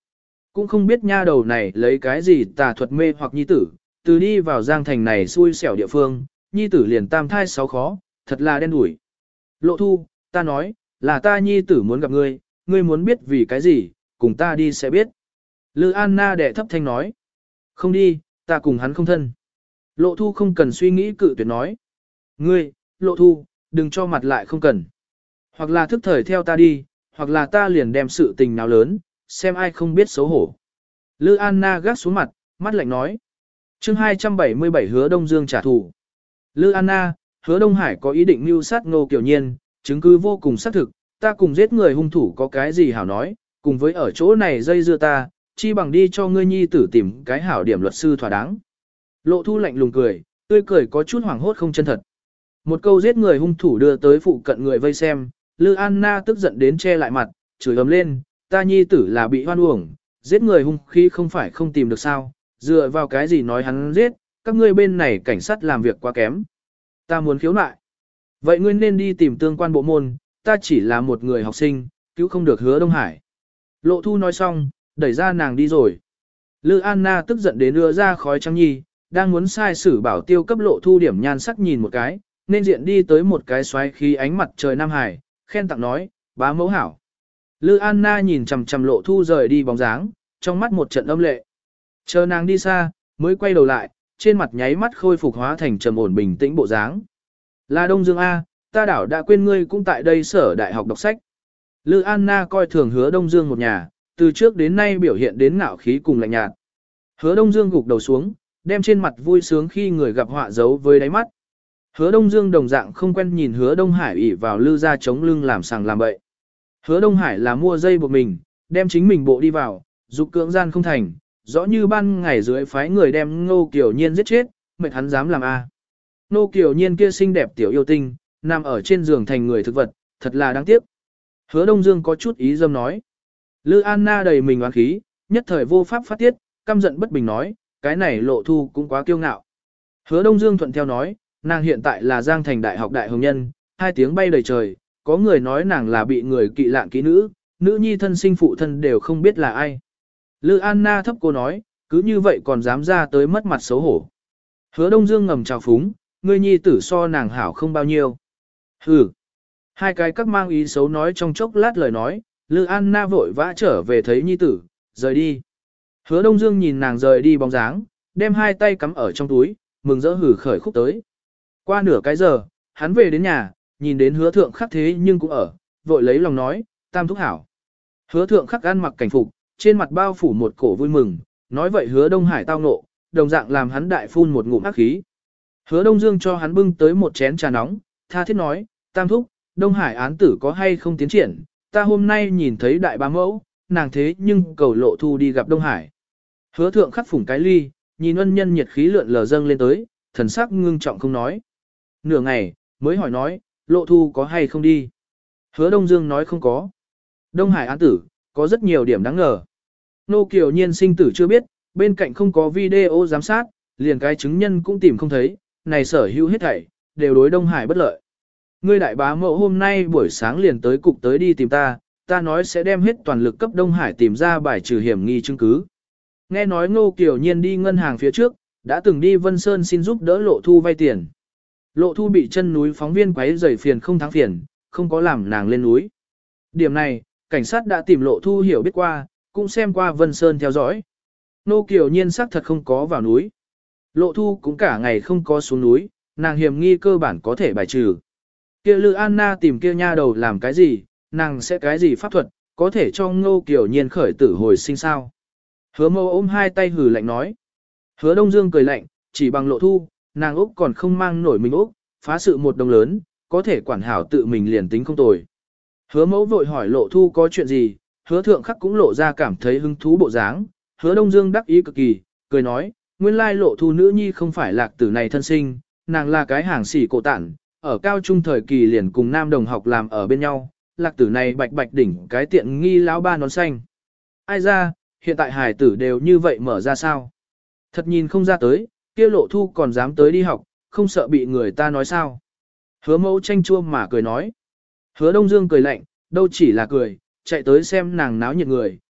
Cũng không biết nha đầu này lấy cái gì tà thuật mê hoặc nhi tử, từ đi vào Giang Thành này xui xẻo địa phương, nhi tử liền tam thai sáu khó, thật là đen đủi. Lộ Thu, ta nói, là ta nhi tử muốn gặp ngươi, ngươi muốn biết vì cái gì, cùng ta đi sẽ biết. Lư Anna đệ thấp thanh nói. Không đi, ta cùng hắn không thân. Lộ Thu không cần suy nghĩ cự tuyệt nói. Ngươi, Lộ Thu, đừng cho mặt lại không cần. Hoặc là thức thời theo ta đi, hoặc là ta liền đem sự tình nào lớn, xem ai không biết xấu hổ. Lư Anna gác xuống mặt, mắt lạnh nói. chương hai trăm bảy mươi bảy hứa Đông Dương trả thù. Lư Anna, hứa Đông Hải có ý định mưu sát Ngô Kiều Nhiên, chứng cứ vô cùng xác thực, ta cùng giết người hung thủ có cái gì hảo nói, cùng với ở chỗ này dây dưa ta, chi bằng đi cho ngươi nhi tử tìm cái hảo điểm luật sư thỏa đáng. Lộ Thu lạnh lùng cười, tươi cười có chút hoảng hốt không chân thật. Một câu giết người hung thủ đưa tới phụ cận người vây xem, Lư Anna tức giận đến che lại mặt, chửi ầm lên, ta nhi tử là bị hoan uổng, giết người hung khí không phải không tìm được sao, dựa vào cái gì nói hắn giết, các ngươi bên này cảnh sát làm việc quá kém. Ta muốn khiếu nại. Vậy ngươi nên đi tìm tương quan bộ môn, ta chỉ là một người học sinh, cứu không được hứa Đông Hải. Lộ Thu nói xong, đẩy ra nàng đi rồi. Lư Anna tức giận đến đưa ra khói trắng nhi, đang muốn sai sử bảo tiêu cấp Lộ Thu điểm nhan sắc nhìn một cái, nên diện đi tới một cái xoáy khí ánh mặt trời Nam Hải, khen tặng nói, bá mẫu hảo. Lư Anna nhìn chằm chằm Lộ Thu rời đi bóng dáng, trong mắt một trận âm lệ. Chờ nàng đi xa, mới quay đầu lại, trên mặt nháy mắt khôi phục hóa thành trầm ổn bình tĩnh bộ dáng. Là Đông Dương A, ta đảo đã quên ngươi cũng tại đây sở đại học đọc sách. Lư Anna coi thường hứa Đông Dương một nhà, từ trước đến nay biểu hiện đến ngạo khí cùng lạnh nhạt. Hứa Đông Dương gục đầu xuống, đem trên mặt vui sướng khi người gặp họa giấu với đáy mắt. Hứa Đông Dương đồng dạng không quen nhìn hứa Đông Hải ỉ vào Lư ra chống lưng làm sàng làm bậy. Hứa Đông Hải là mua dây buộc mình, đem chính mình bộ đi vào, dục cưỡng gian không thành, rõ như ban ngày dưới phái người đem Ngô Kiều Nhiên giết chết, mệt hắn dám làm a. Ngô Kiều Nhiên kia xinh đẹp tiểu yêu tinh, nằm ở trên giường thành người thực vật, thật là đáng tiếc. Hứa Đông Dương có chút ý dâm nói. Lư Anna đầy mình oán khí, nhất thời vô pháp phát tiết, căm giận bất bình nói, cái này Lộ Thu cũng quá kiêu ngạo. Hứa Đông Dương thuận theo nói, nàng hiện tại là Giang Thành Đại học đại hồng nhân, hai tiếng bay đầy trời, có người nói nàng là bị người kỵ lạn kỹ nữ, nữ nhi thân sinh phụ thân đều không biết là ai. Lư Anna thấp cô nói, cứ như vậy còn dám ra tới mất mặt xấu hổ. Hứa Đông Dương ngầm chào phúng, ngươi nhi tử so nàng hảo không bao nhiêu. Hừ. Hai cái các mang ý xấu nói trong chốc lát lời nói, Lư Anna vội vã trở về thấy nhi tử, rời đi. Hứa Đông Dương nhìn nàng rời đi bóng dáng, đem hai tay cắm ở trong túi, mừng rỡ hử khởi khúc tới. Qua nửa cái giờ, hắn về đến nhà, nhìn đến hứa thượng khắc thế nhưng cũng ở, vội lấy lòng nói, tam thúc hảo. Hứa thượng khắc ăn mặc cảnh phục, trên mặt bao phủ một cổ vui mừng, nói vậy hứa Đông Hải tao ngộ, đồng dạng làm hắn đại phun một ngụm ác khí. Hứa Đông Dương cho hắn bưng tới một chén trà nóng, tha thiết nói, tam thúc, Đông Hải án tử có hay không tiến triển, ta hôm nay nhìn thấy đại bá mẫu, nàng thế nhưng cầu Lộ Thu đi gặp Đông Hải. Hứa thượng khắc phủng cái ly, nhìn ân nhân nhiệt khí lượn lờ dâng lên tới, thần sắc ngưng trọng không nói. Nửa ngày, mới hỏi nói, Lộ Thu có hay không đi. Hứa Đông Dương nói không có. Đông Hải án tử, có rất nhiều điểm đáng ngờ. Nô Kiều Nhiên sinh tử chưa biết, bên cạnh không có video giám sát, liền cái chứng nhân cũng tìm không thấy, này sở hữu hết thảy, đều đối Đông Hải bất lợi. Ngươi đại bá mẫu hôm nay buổi sáng liền tới cục tới đi tìm ta, ta nói sẽ đem hết toàn lực cấp Đông Hải tìm ra bài trừ hiểm nghi chứng cứ. Nghe nói Ngô Kiều Nhiên đi ngân hàng phía trước, đã từng đi Vân Sơn xin giúp đỡ Lộ Thu vay tiền. Lộ Thu bị chân núi phóng viên quấy rầy phiền không thắng phiền, không có làm nàng lên núi. Điểm này, cảnh sát đã tìm Lộ Thu hiểu biết qua, cũng xem qua Vân Sơn theo dõi. Ngô Kiều Nhiên xác thật không có vào núi. Lộ Thu cũng cả ngày không có xuống núi, nàng hiểm nghi cơ bản có thể bài trừ. Kia Lư Anna tìm kia nha đầu làm cái gì, nàng sẽ cái gì pháp thuật, có thể cho Ngô Kiều Nhiên khởi tử hồi sinh sao. Hứa Mâu ôm hai tay hừ lạnh nói. Hứa Đông Dương cười lạnh, chỉ bằng Lộ Thu, nàng Úc còn không mang nổi mình Úc, phá sự một đồng lớn, có thể quản hảo tự mình liền tính không tồi. Hứa Mẫu vội hỏi Lộ Thu có chuyện gì, Hứa Thượng Khắc cũng lộ ra cảm thấy hứng thú bộ dáng. Hứa Đông Dương đắc ý cực kỳ, cười nói, nguyên lai Lộ Thu nữ nhi không phải lạc tử này thân sinh, nàng là cái hàng xỉ cổ tản, ở cao trung thời kỳ liền cùng nam đồng học làm ở bên nhau, lạc tử này bạch bạch đỉnh cái tiện nghi lão ba nón xanh. Ai ra, hiện tại hải tử đều như vậy mở ra sao? Thật nhìn không ra tới, kia Lộ Thu còn dám tới đi học, không sợ bị người ta nói sao? Hứa Mẫu tranh chua mà cười nói. Hứa Đông Dương cười lạnh, đâu chỉ là cười, chạy tới xem nàng náo nhiệt người,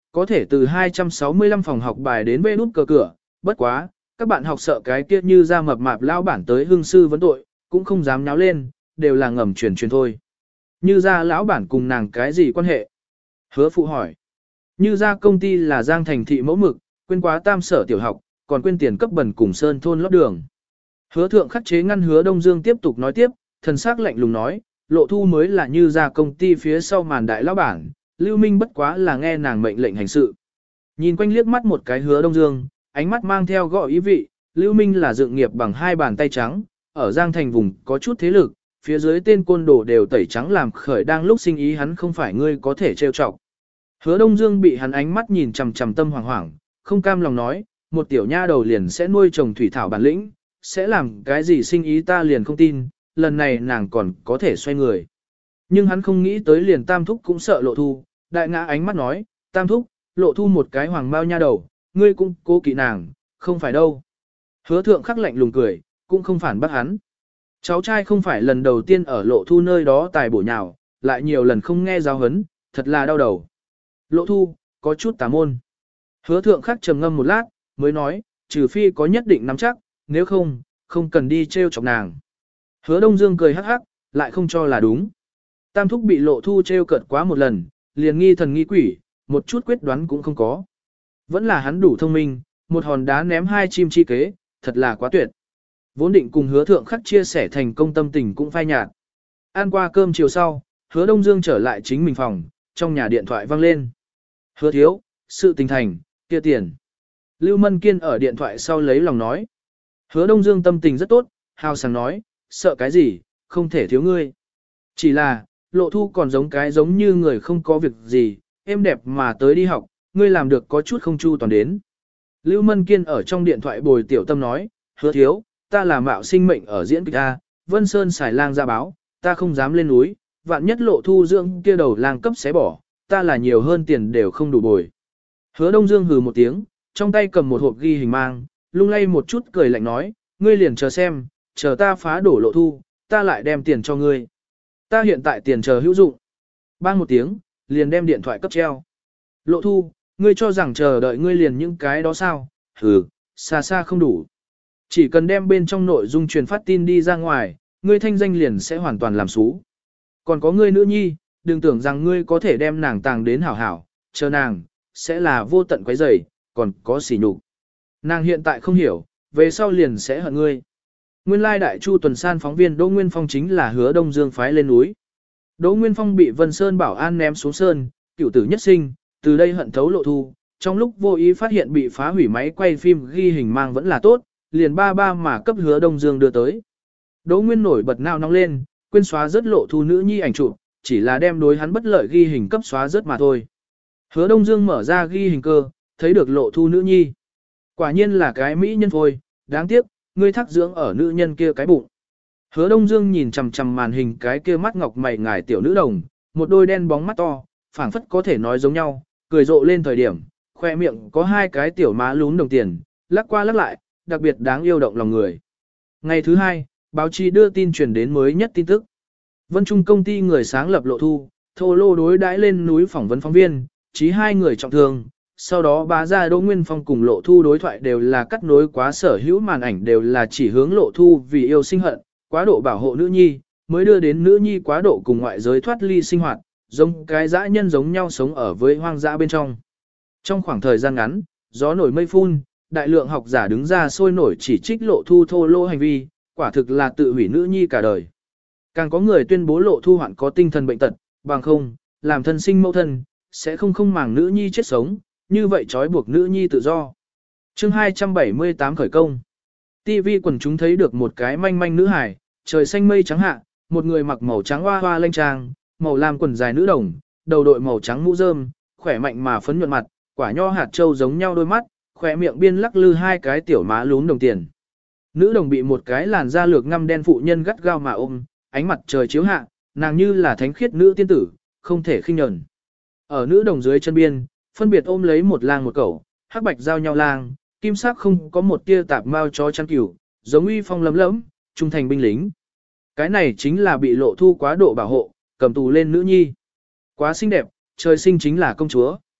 có thể từ hai trăm sáu mươi lăm phòng học bài đến vê nút cờ cửa, bất quá, các bạn học sợ cái kia như ra mập mạp lao bản tới hương sư vấn tội, cũng không dám nháo lên, đều là ngầm truyền truyền thôi. Như ra lão bản cùng nàng cái gì quan hệ? Hứa phụ hỏi. Như ra công ty là Giang Thành thị mẫu mực, quên quá tam sở tiểu học, còn quên tiền cấp bẩn cùng sơn thôn lót đường. Hứa thượng khắc chế ngăn hứa Đông Dương tiếp tục nói tiếp, thần sắc lạnh lùng nói, lộ thu mới là như ra công ty phía sau màn đại lão bản, Lưu Minh bất quá là nghe nàng mệnh lệnh hành sự. Nhìn quanh liếc mắt một cái hứa Đông Dương, ánh mắt mang theo gọi ý vị, Lưu Minh là dựng nghiệp bằng hai bàn tay trắng, ở Giang Thành vùng có chút thế lực, phía dưới tên côn đồ đều tẩy trắng làm khởi đang lúc sinh ý hắn không phải ngươi có thể trêu chọc. Hứa Đông Dương bị hắn ánh mắt nhìn chằm chằm tâm hoảng hoảng, không cam lòng nói, một tiểu nha đầu liền sẽ nuôi trồng thủy thảo bản lĩnh, sẽ làm cái gì sinh ý ta liền không tin, lần này nàng còn có thể xoay người. Nhưng hắn không nghĩ tới liền Tam Thúc cũng sợ Lộ Thu, đại ngã ánh mắt nói, Tam Thúc, Lộ Thu một cái hoàng bao nha đầu, ngươi cũng cố kỵ nàng, không phải đâu. Hứa thượng khắc lạnh lùng cười, cũng không phản bác hắn. Cháu trai không phải lần đầu tiên ở Lộ Thu nơi đó tài bổ nhào, lại nhiều lần không nghe giáo huấn, thật là đau đầu. Lộ Thu, có chút tà môn. Hứa thượng khắc trầm ngâm một lát, mới nói, trừ phi có nhất định nắm chắc, nếu không, không cần đi trêu chọc nàng. Hứa Đông Dương cười hắc hắc, lại không cho là đúng. Tam Thúc bị Lộ Thu trêu cợt quá một lần, liền nghi thần nghi quỷ, một chút quyết đoán cũng không có. Vẫn là hắn đủ thông minh, một hòn đá ném hai chim chi kế, thật là quá tuyệt. Vốn định cùng hứa thượng khắc chia sẻ thành công tâm tình cũng phai nhạt. Ăn qua cơm chiều sau, hứa Đông Dương trở lại chính mình phòng, trong nhà điện thoại vang lên. Hứa thiếu, sự tình thành, kia tiền. Lưu Mân Kiên ở điện thoại sau lấy lòng nói. Hứa Đông Dương tâm tình rất tốt, hào sảng nói, sợ cái gì, không thể thiếu ngươi. Chỉ là, Lộ Thu còn giống cái giống như người không có việc gì, êm đẹp mà tới đi học, ngươi làm được có chút không chu toàn đến. Lưu Mân Kiên ở trong điện thoại bồi tiểu tâm nói, hứa thiếu, ta là mạo sinh mệnh ở diễn kịch A, Vân Sơn xài lang ra báo, ta không dám lên núi, vạn nhất Lộ Thu dưỡng kia đầu lang cấp xé bỏ, ta là nhiều hơn tiền đều không đủ bồi. Hứa Đông Dương hừ một tiếng, trong tay cầm một hộp ghi hình mang, lung lay một chút cười lạnh nói, ngươi liền chờ xem, chờ ta phá đổ Lộ Thu, ta lại đem tiền cho ngươi. Ta hiện tại tiền chờ hữu dụng. Bang một tiếng, liền đem điện thoại cấp treo. Lộ Thu, ngươi cho rằng chờ đợi ngươi liền những cái đó sao? Hừ, xa xa không đủ. Chỉ cần đem bên trong nội dung truyền phát tin đi ra ngoài, ngươi thanh danh liền sẽ hoàn toàn làm xú. Còn có ngươi nữ nhi, đừng tưởng rằng ngươi có thể đem nàng tàng đến hảo hảo, chờ nàng, sẽ là vô tận quấy rầy, còn có sỉ nhục. Nàng hiện tại không hiểu, về sau liền sẽ hận ngươi. Nguyên lai đại chu tuần san phóng viên Đỗ Nguyên Phong chính là hứa Đông Dương phái lên núi. Đỗ Nguyên Phong bị Vân Sơn bảo an ném xuống sơn, cửu tử nhất sinh, từ đây hận thấu Lộ Thu. Trong lúc vô ý phát hiện bị phá hủy máy quay phim ghi hình mang vẫn là tốt, liền ba ba mà cấp hứa Đông Dương đưa tới. Đỗ Nguyên nổi bật nao nóng lên, quên xóa rất Lộ Thu nữ nhi ảnh chụp, chỉ là đem đối hắn bất lợi ghi hình cấp xóa rất mà thôi. Hứa Đông Dương mở ra ghi hình cơ, thấy được Lộ Thu nữ nhi. Quả nhiên là cái mỹ nhân thôi, đáng tiếc, ngươi thắc dưỡng ở nữ nhân kia cái bụng. Hứa Đông Dương nhìn chằm chằm màn hình cái kia mắt ngọc mày ngài tiểu nữ đồng, một đôi đen bóng mắt to, phảng phất có thể nói giống nhau, cười rộ lên thời điểm, khoe miệng có hai cái tiểu má lún đồng tiền, lắc qua lắc lại, đặc biệt đáng yêu động lòng người. Ngày thứ hai, báo chí đưa tin truyền đến mới nhất tin tức. Vân Trung công ty người sáng lập Lộ Thu, thô lô đối đãi lên núi phỏng vấn phóng viên, chí hai người trọng thương. Sau đó bá ra Đỗ Nguyên Phong cùng Lộ Thu đối thoại đều là cắt nối quá sở hữu màn ảnh đều là chỉ hướng Lộ Thu vì yêu sinh hận, quá độ bảo hộ nữ nhi, mới đưa đến nữ nhi quá độ cùng ngoại giới thoát ly sinh hoạt, giống cái dã nhân giống nhau sống ở với hoang dã bên trong. Trong khoảng thời gian ngắn, gió nổi mây phun, đại lượng học giả đứng ra sôi nổi chỉ trích Lộ Thu thô lỗ hành vi, quả thực là tự hủy nữ nhi cả đời. Càng có người tuyên bố Lộ Thu hoạn có tinh thần bệnh tật, bằng không, làm thân sinh mẫu thân, sẽ không không màng nữ nhi chết sống, như vậy trói buộc nữ nhi tự do. Chương hai trăm bảy mươi tám khởi công. ti vi quần chúng thấy được một cái manh manh nữ hải, trời xanh mây trắng hạ, một người mặc màu trắng hoa hoa lanh trang, màu lam quần dài nữ đồng, đầu đội màu trắng mũ rơm, khỏe mạnh mà phấn nhuận mặt, quả nho hạt châu giống nhau đôi mắt, khỏe miệng biên lắc lư hai cái tiểu má lún đồng tiền. Nữ đồng bị một cái làn da lược ngăm đen phụ nhân gắt gao mà ôm, ánh mặt trời chiếu hạ, nàng như là thánh khiết nữ tiên tử, không thể khinh nhẫn. Ở nữ đồng dưới chân biên, phân biệt ôm lấy một lang một cẩu, hắc bạch giao nhau lang, kim sắc không có một tia tạp mao chó chăn cừu, giống uy phong lấm lẫm, trung thành binh lính. Cái này chính là bị Lộ Thu quá độ bảo hộ, cầm tù lên nữ nhi. Quá xinh đẹp, trời sinh chính là công chúa.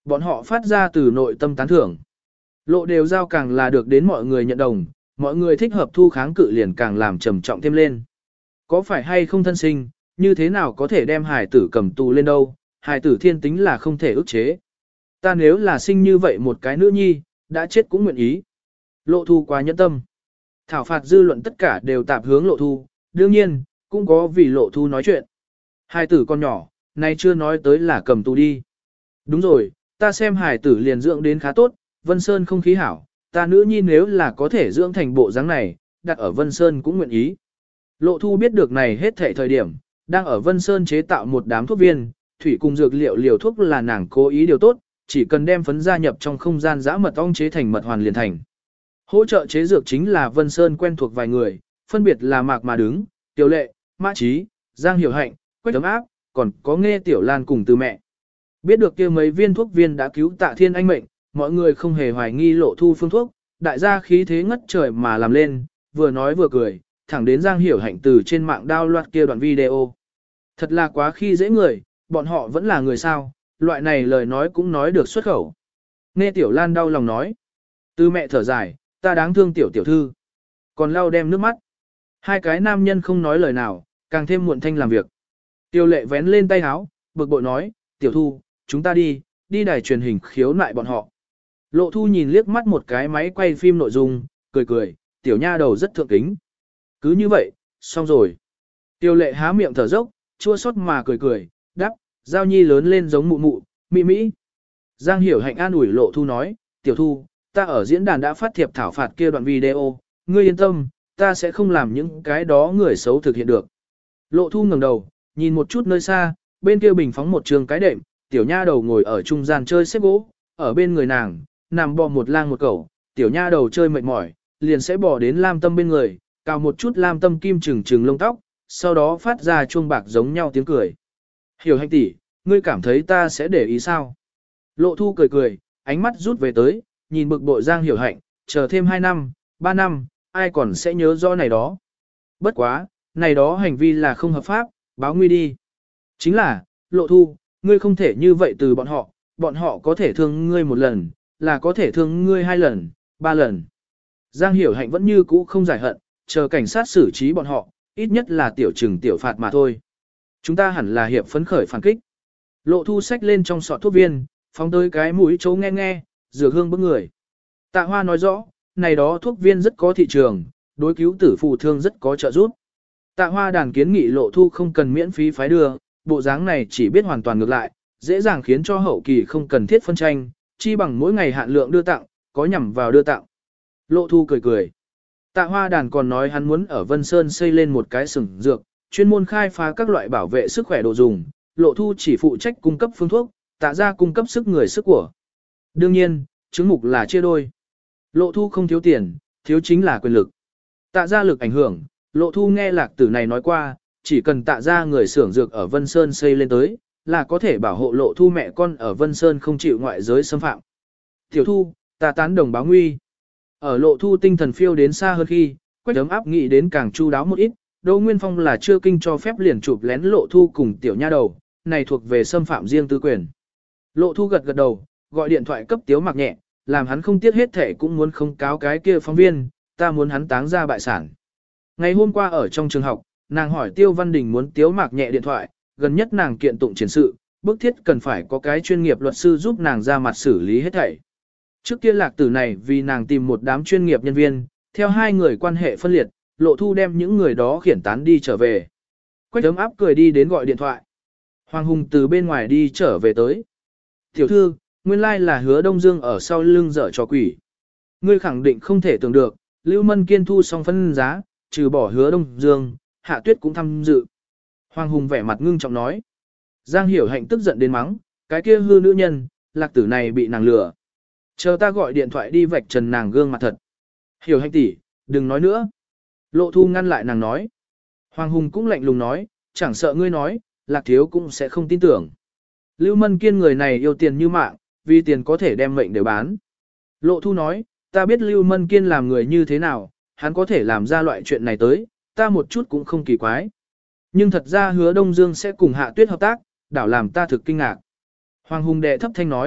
bọn họ phát ra từ nội tâm tán thưởng. Lộ đều giao càng là được đến mọi người nhận đồng, mọi người thích hợp thu kháng cự liền càng làm trầm trọng thêm lên. Có phải hay không thân sinh, như thế nào có thể đem hài tử cầm tù lên đâu, hài tử thiên tính là không thể ức chế. Ta nếu là sinh như vậy một cái nữ nhi, đã chết cũng nguyện ý. Lộ thu quá nhẫn tâm. Thảo phạt dư luận tất cả đều tạp hướng lộ thu, đương nhiên, cũng có vì lộ thu nói chuyện. Hài tử con nhỏ, nay chưa nói tới là cầm tù đi. Đúng rồi, ta xem hài tử liền dưỡng đến khá tốt, Vân Sơn không khí hảo, ta nữ nhi nếu là có thể dưỡng thành bộ dáng này, đặt ở Vân Sơn cũng nguyện ý. Lộ thu biết được này hết thể thời điểm, đang ở Vân Sơn chế tạo một đám thuốc viên, thủy cùng dược liệu liều thuốc là nàng cố ý điều tốt, chỉ cần đem phấn gia nhập trong không gian giã mật ong chế thành mật hoàn liền thành. Hỗ trợ chế dược chính là Vân Sơn quen thuộc vài người, phân biệt là Mạc Mà Đứng, Tiểu Lệ, Mã Trí, Giang Hiểu Hạnh, Quách Ấm Áp, còn có Nghe Tiểu Lan cùng từ mẹ. Biết được kia mấy viên thuốc viên đã cứu Tạ Thiên Anh mệnh, mọi người không hề hoài nghi lộ thu phương thuốc, đại gia khí thế ngất trời mà làm lên, vừa nói vừa cười, thẳng đến Giang Hiểu Hạnh từ trên mạng đao loạt kia đoạn video. Thật là quá khi dễ người, bọn họ vẫn là người sao, loại này lời nói cũng nói được xuất khẩu. Nghe Tiểu Lan đau lòng nói. Từ mẹ thở dài, ta đáng thương tiểu tiểu thư. Còn lau đem nước mắt. Hai cái nam nhân không nói lời nào, càng thêm muộn thanh làm việc. Tiêu lệ vén lên tay háo, bực bội nói, tiểu thu, chúng ta đi, đi đài truyền hình khiếu nại bọn họ. Lộ thu nhìn liếc mắt một cái máy quay phim nội dung, cười cười, tiểu nha đầu rất thượng kính. Cứ như vậy, xong rồi. Tiêu lệ há miệng thở dốc, chua xót mà cười cười, đáp, giao nhi lớn lên giống mụ mụ, mỹ mỹ. Giang Hiểu Hạnh an ủi lộ thu nói, tiểu thu, ta ở diễn đàn đã phát thiệp thảo phạt kia đoạn video, ngươi yên tâm, ta sẽ không làm những cái đó người xấu thực hiện được. Lộ thu ngẩng đầu, nhìn một chút nơi xa, bên kia bình phóng một trường cái đệm, tiểu nha đầu ngồi ở trung gian chơi xếp gỗ, ở bên người nàng, nằm bò một lang một cẩu, tiểu nha đầu chơi mệt mỏi, liền sẽ bò đến Lam Tâm bên người, cào một chút Lam Tâm kim trừng trừng lông tóc, sau đó phát ra chuông bạc giống nhau tiếng cười. Hiểu Hạnh tỷ, ngươi cảm thấy ta sẽ để ý sao? Lộ thu cười cười, ánh mắt rút về tới, nhìn bực bội Giang Hiểu Hạnh, chờ thêm hai năm, ba năm, ai còn sẽ nhớ rõ này đó. Bất quá, này đó hành vi là không hợp pháp, báo nguy đi. Chính là, lộ thu, ngươi không thể như vậy từ bọn họ, bọn họ có thể thương ngươi một lần, là có thể thương ngươi hai lần, ba lần. Giang Hiểu Hạnh vẫn như cũ không giải hận, chờ cảnh sát xử trí bọn họ, ít nhất là tiểu trừng tiểu phạt mà thôi. Chúng ta hẳn là hiệp phấn khởi phản kích. Lộ thu xách lên trong sọt thuốc viên, phóng tới cái mũi chấu nghe nghe, dược hương bức người. Tạ Hoa nói rõ, này đó thuốc viên rất có thị trường, đối cứu tử phù thương rất có trợ giúp. Tạ Hoa đàn kiến nghị lộ thu không cần miễn phí phái đưa, bộ dáng này chỉ biết hoàn toàn ngược lại, dễ dàng khiến cho hậu kỳ không cần thiết phân tranh, chi bằng mỗi ngày hạn lượng đưa tặng, có nhằm vào đưa tặng. Lộ thu cười cười. Tạ Hoa đàn còn nói hắn muốn ở Vân Sơn xây lên một cái xưởng dược, chuyên môn khai phá các loại bảo vệ sức khỏe đồ dùng, lộ thu chỉ phụ trách cung cấp phương thuốc, tạ ra cung cấp sức người sức của. Đương nhiên, chứng mục là chia đôi. Lộ thu không thiếu tiền, thiếu chính là quyền lực. Tạ ra lực ảnh hưởng, lộ thu nghe lạc tử này nói qua, chỉ cần tạ ra người xưởng dược ở Vân Sơn xây lên tới, là có thể bảo hộ lộ thu mẹ con ở Vân Sơn không chịu ngoại giới xâm phạm. Tiểu thu, ta tán đồng báo nguy. Ở lộ thu tinh thần phiêu đến xa hơn khi, Quách Ấm Áp nghĩ đến càng chu đáo một ít, Đỗ Nguyên Phong là chưa kinh cho phép liền chụp lén lộ thu cùng tiểu nha đầu, này thuộc về xâm phạm riêng tư quyền. Lộ thu gật gật đầu, gọi điện thoại cấp Tiếu Mạc Nhẹ, làm hắn không tiếc hết thể cũng muốn không cáo cái kia phóng viên, ta muốn hắn táng ra bại sản. Ngày hôm qua ở trong trường học, nàng hỏi Tiêu Văn Đình muốn Tiếu Mạc Nhẹ điện thoại, gần nhất nàng kiện tụng chiến sự, bức thiết cần phải có cái chuyên nghiệp luật sư giúp nàng ra mặt xử lý hết thảy. Trước kia lạc tử này vì nàng tìm một đám chuyên nghiệp nhân viên, theo hai người quan hệ phân liệt, lộ thu đem những người đó khiển tán đi trở về. Quách Ấm Áp cười đi đến gọi điện thoại. Hoàng Hùng từ bên ngoài đi trở về tới. Tiểu thư, nguyên lai là Hứa Đông Dương ở sau lưng dở trò quỷ. Ngươi khẳng định không thể tưởng được, Lưu Mân Kiên thu xong phân giá, trừ bỏ Hứa Đông Dương, Hạ Tuyết cũng tham dự. Hoàng Hùng vẻ mặt ngưng trọng nói. Giang Hiểu Hạnh tức giận đến mắng, cái kia hư nữ nhân, lạc tử này bị nàng lừa. Chờ ta gọi điện thoại đi vạch trần nàng gương mặt thật. Hiểu Hạnh tỷ, đừng nói nữa. Lộ thu ngăn lại nàng nói. Hoàng Hùng cũng lạnh lùng nói, chẳng sợ ngươi nói, lạc thiếu cũng sẽ không tin tưởng. Lưu Mân Kiên người này yêu tiền như mạng, vì tiền có thể đem mệnh đều bán. Lộ thu nói, ta biết Lưu Mân Kiên làm người như thế nào, hắn có thể làm ra loại chuyện này tới, ta một chút cũng không kỳ quái. Nhưng thật ra Hứa Đông Dương sẽ cùng Hạ Tuyết hợp tác, đảo làm ta thực kinh ngạc. Hoàng Hùng đệ thấp thanh nói,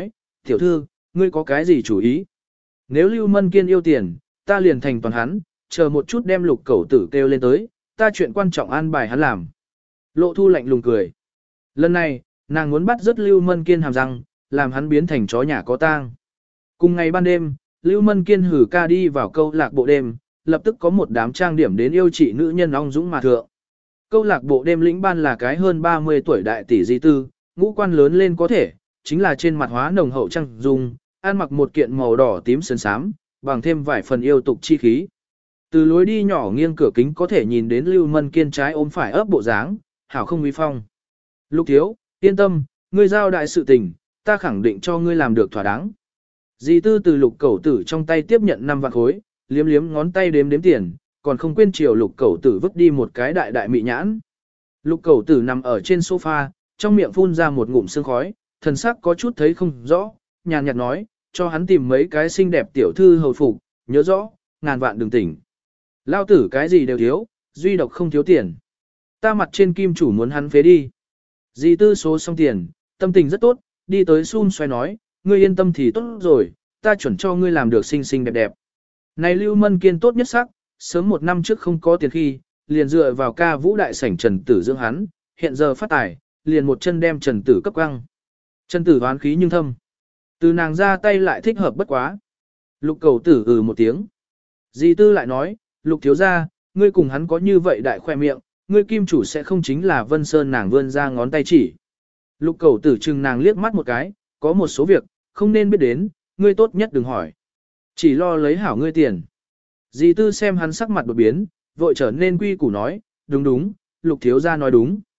Tiểu thư, ngươi có cái gì chủ ý? Nếu Lưu Mân Kiên yêu tiền, ta liền thành toàn hắn, chờ một chút đem lục cẩu tử kêu lên tới, ta chuyện quan trọng an bài hắn làm. Lộ thu lạnh lùng cười. Lần này, nàng muốn bắt rất Lưu Mân Kiên hàm răng, làm hắn biến thành chó nhà có tang. Cùng ngày ban đêm, Lưu Mân Kiên hử ca đi vào câu lạc bộ đêm, lập tức có một đám trang điểm đến yêu chị nữ nhân ong dũng mà thượng. Câu lạc bộ đêm lĩnh ban là cái hơn ba mươi tuổi đại tỷ di tư, ngũ quan lớn lên có thể, chính là trên mặt hóa nồng hậu trang dung, ăn mặc một kiện màu đỏ tím sơn sám, bằng thêm vài phần yêu tục chi khí. Từ lối đi nhỏ nghiêng cửa kính có thể nhìn đến Lưu Mân Kiên trái ôm phải ấp bộ dáng, hảo không uy phong. Lục thiếu, yên tâm, ngươi giao đại sự tình, ta khẳng định cho ngươi làm được thỏa đáng. Dì tư từ lục cẩu tử trong tay tiếp nhận năm vạn khối, liếm liếm ngón tay đếm đếm tiền, còn không quên chiều lục cẩu tử vứt đi một cái đại đại mị nhãn. Lục cẩu tử nằm ở trên sofa, trong miệng phun ra một ngụm sương khói, thần sắc có chút thấy không rõ, nhàn nhạt nói, cho hắn tìm mấy cái xinh đẹp tiểu thư hầu phục, nhớ rõ, ngàn vạn đừng tỉnh. Lao tử cái gì đều thiếu, duy độc không thiếu tiền. Ta mặt trên kim chủ muốn hắn phế đi. Dì tư số xong tiền, tâm tình rất tốt, đi tới xun xoay nói, ngươi yên tâm thì tốt rồi, ta chuẩn cho ngươi làm được xinh xinh đẹp đẹp. Này Lưu Mân Kiên tốt nhất sắc, sớm một năm trước không có tiền khi, liền dựa vào ca vũ đại sảnh Trần Tử dưỡng hắn, hiện giờ phát tài, liền một chân đem Trần Tử cấp căng. Trần Tử hoán khí nhưng thâm. Từ nàng ra tay lại thích hợp bất quá. Lục cầu tử ừ một tiếng. Dì tư lại nói, lục thiếu gia, ngươi cùng hắn có như vậy đại khoe miệng, ngươi kim chủ sẽ không chính là Vân Sơn nàng vươn ra ngón tay chỉ. Lục cầu tử chừng nàng liếc mắt một cái, có một số việc, không nên biết đến, ngươi tốt nhất đừng hỏi. Chỉ lo lấy hảo ngươi tiền. Dì tư xem hắn sắc mặt đột biến, vội trở nên quy củ nói, đúng đúng, lục thiếu gia nói đúng.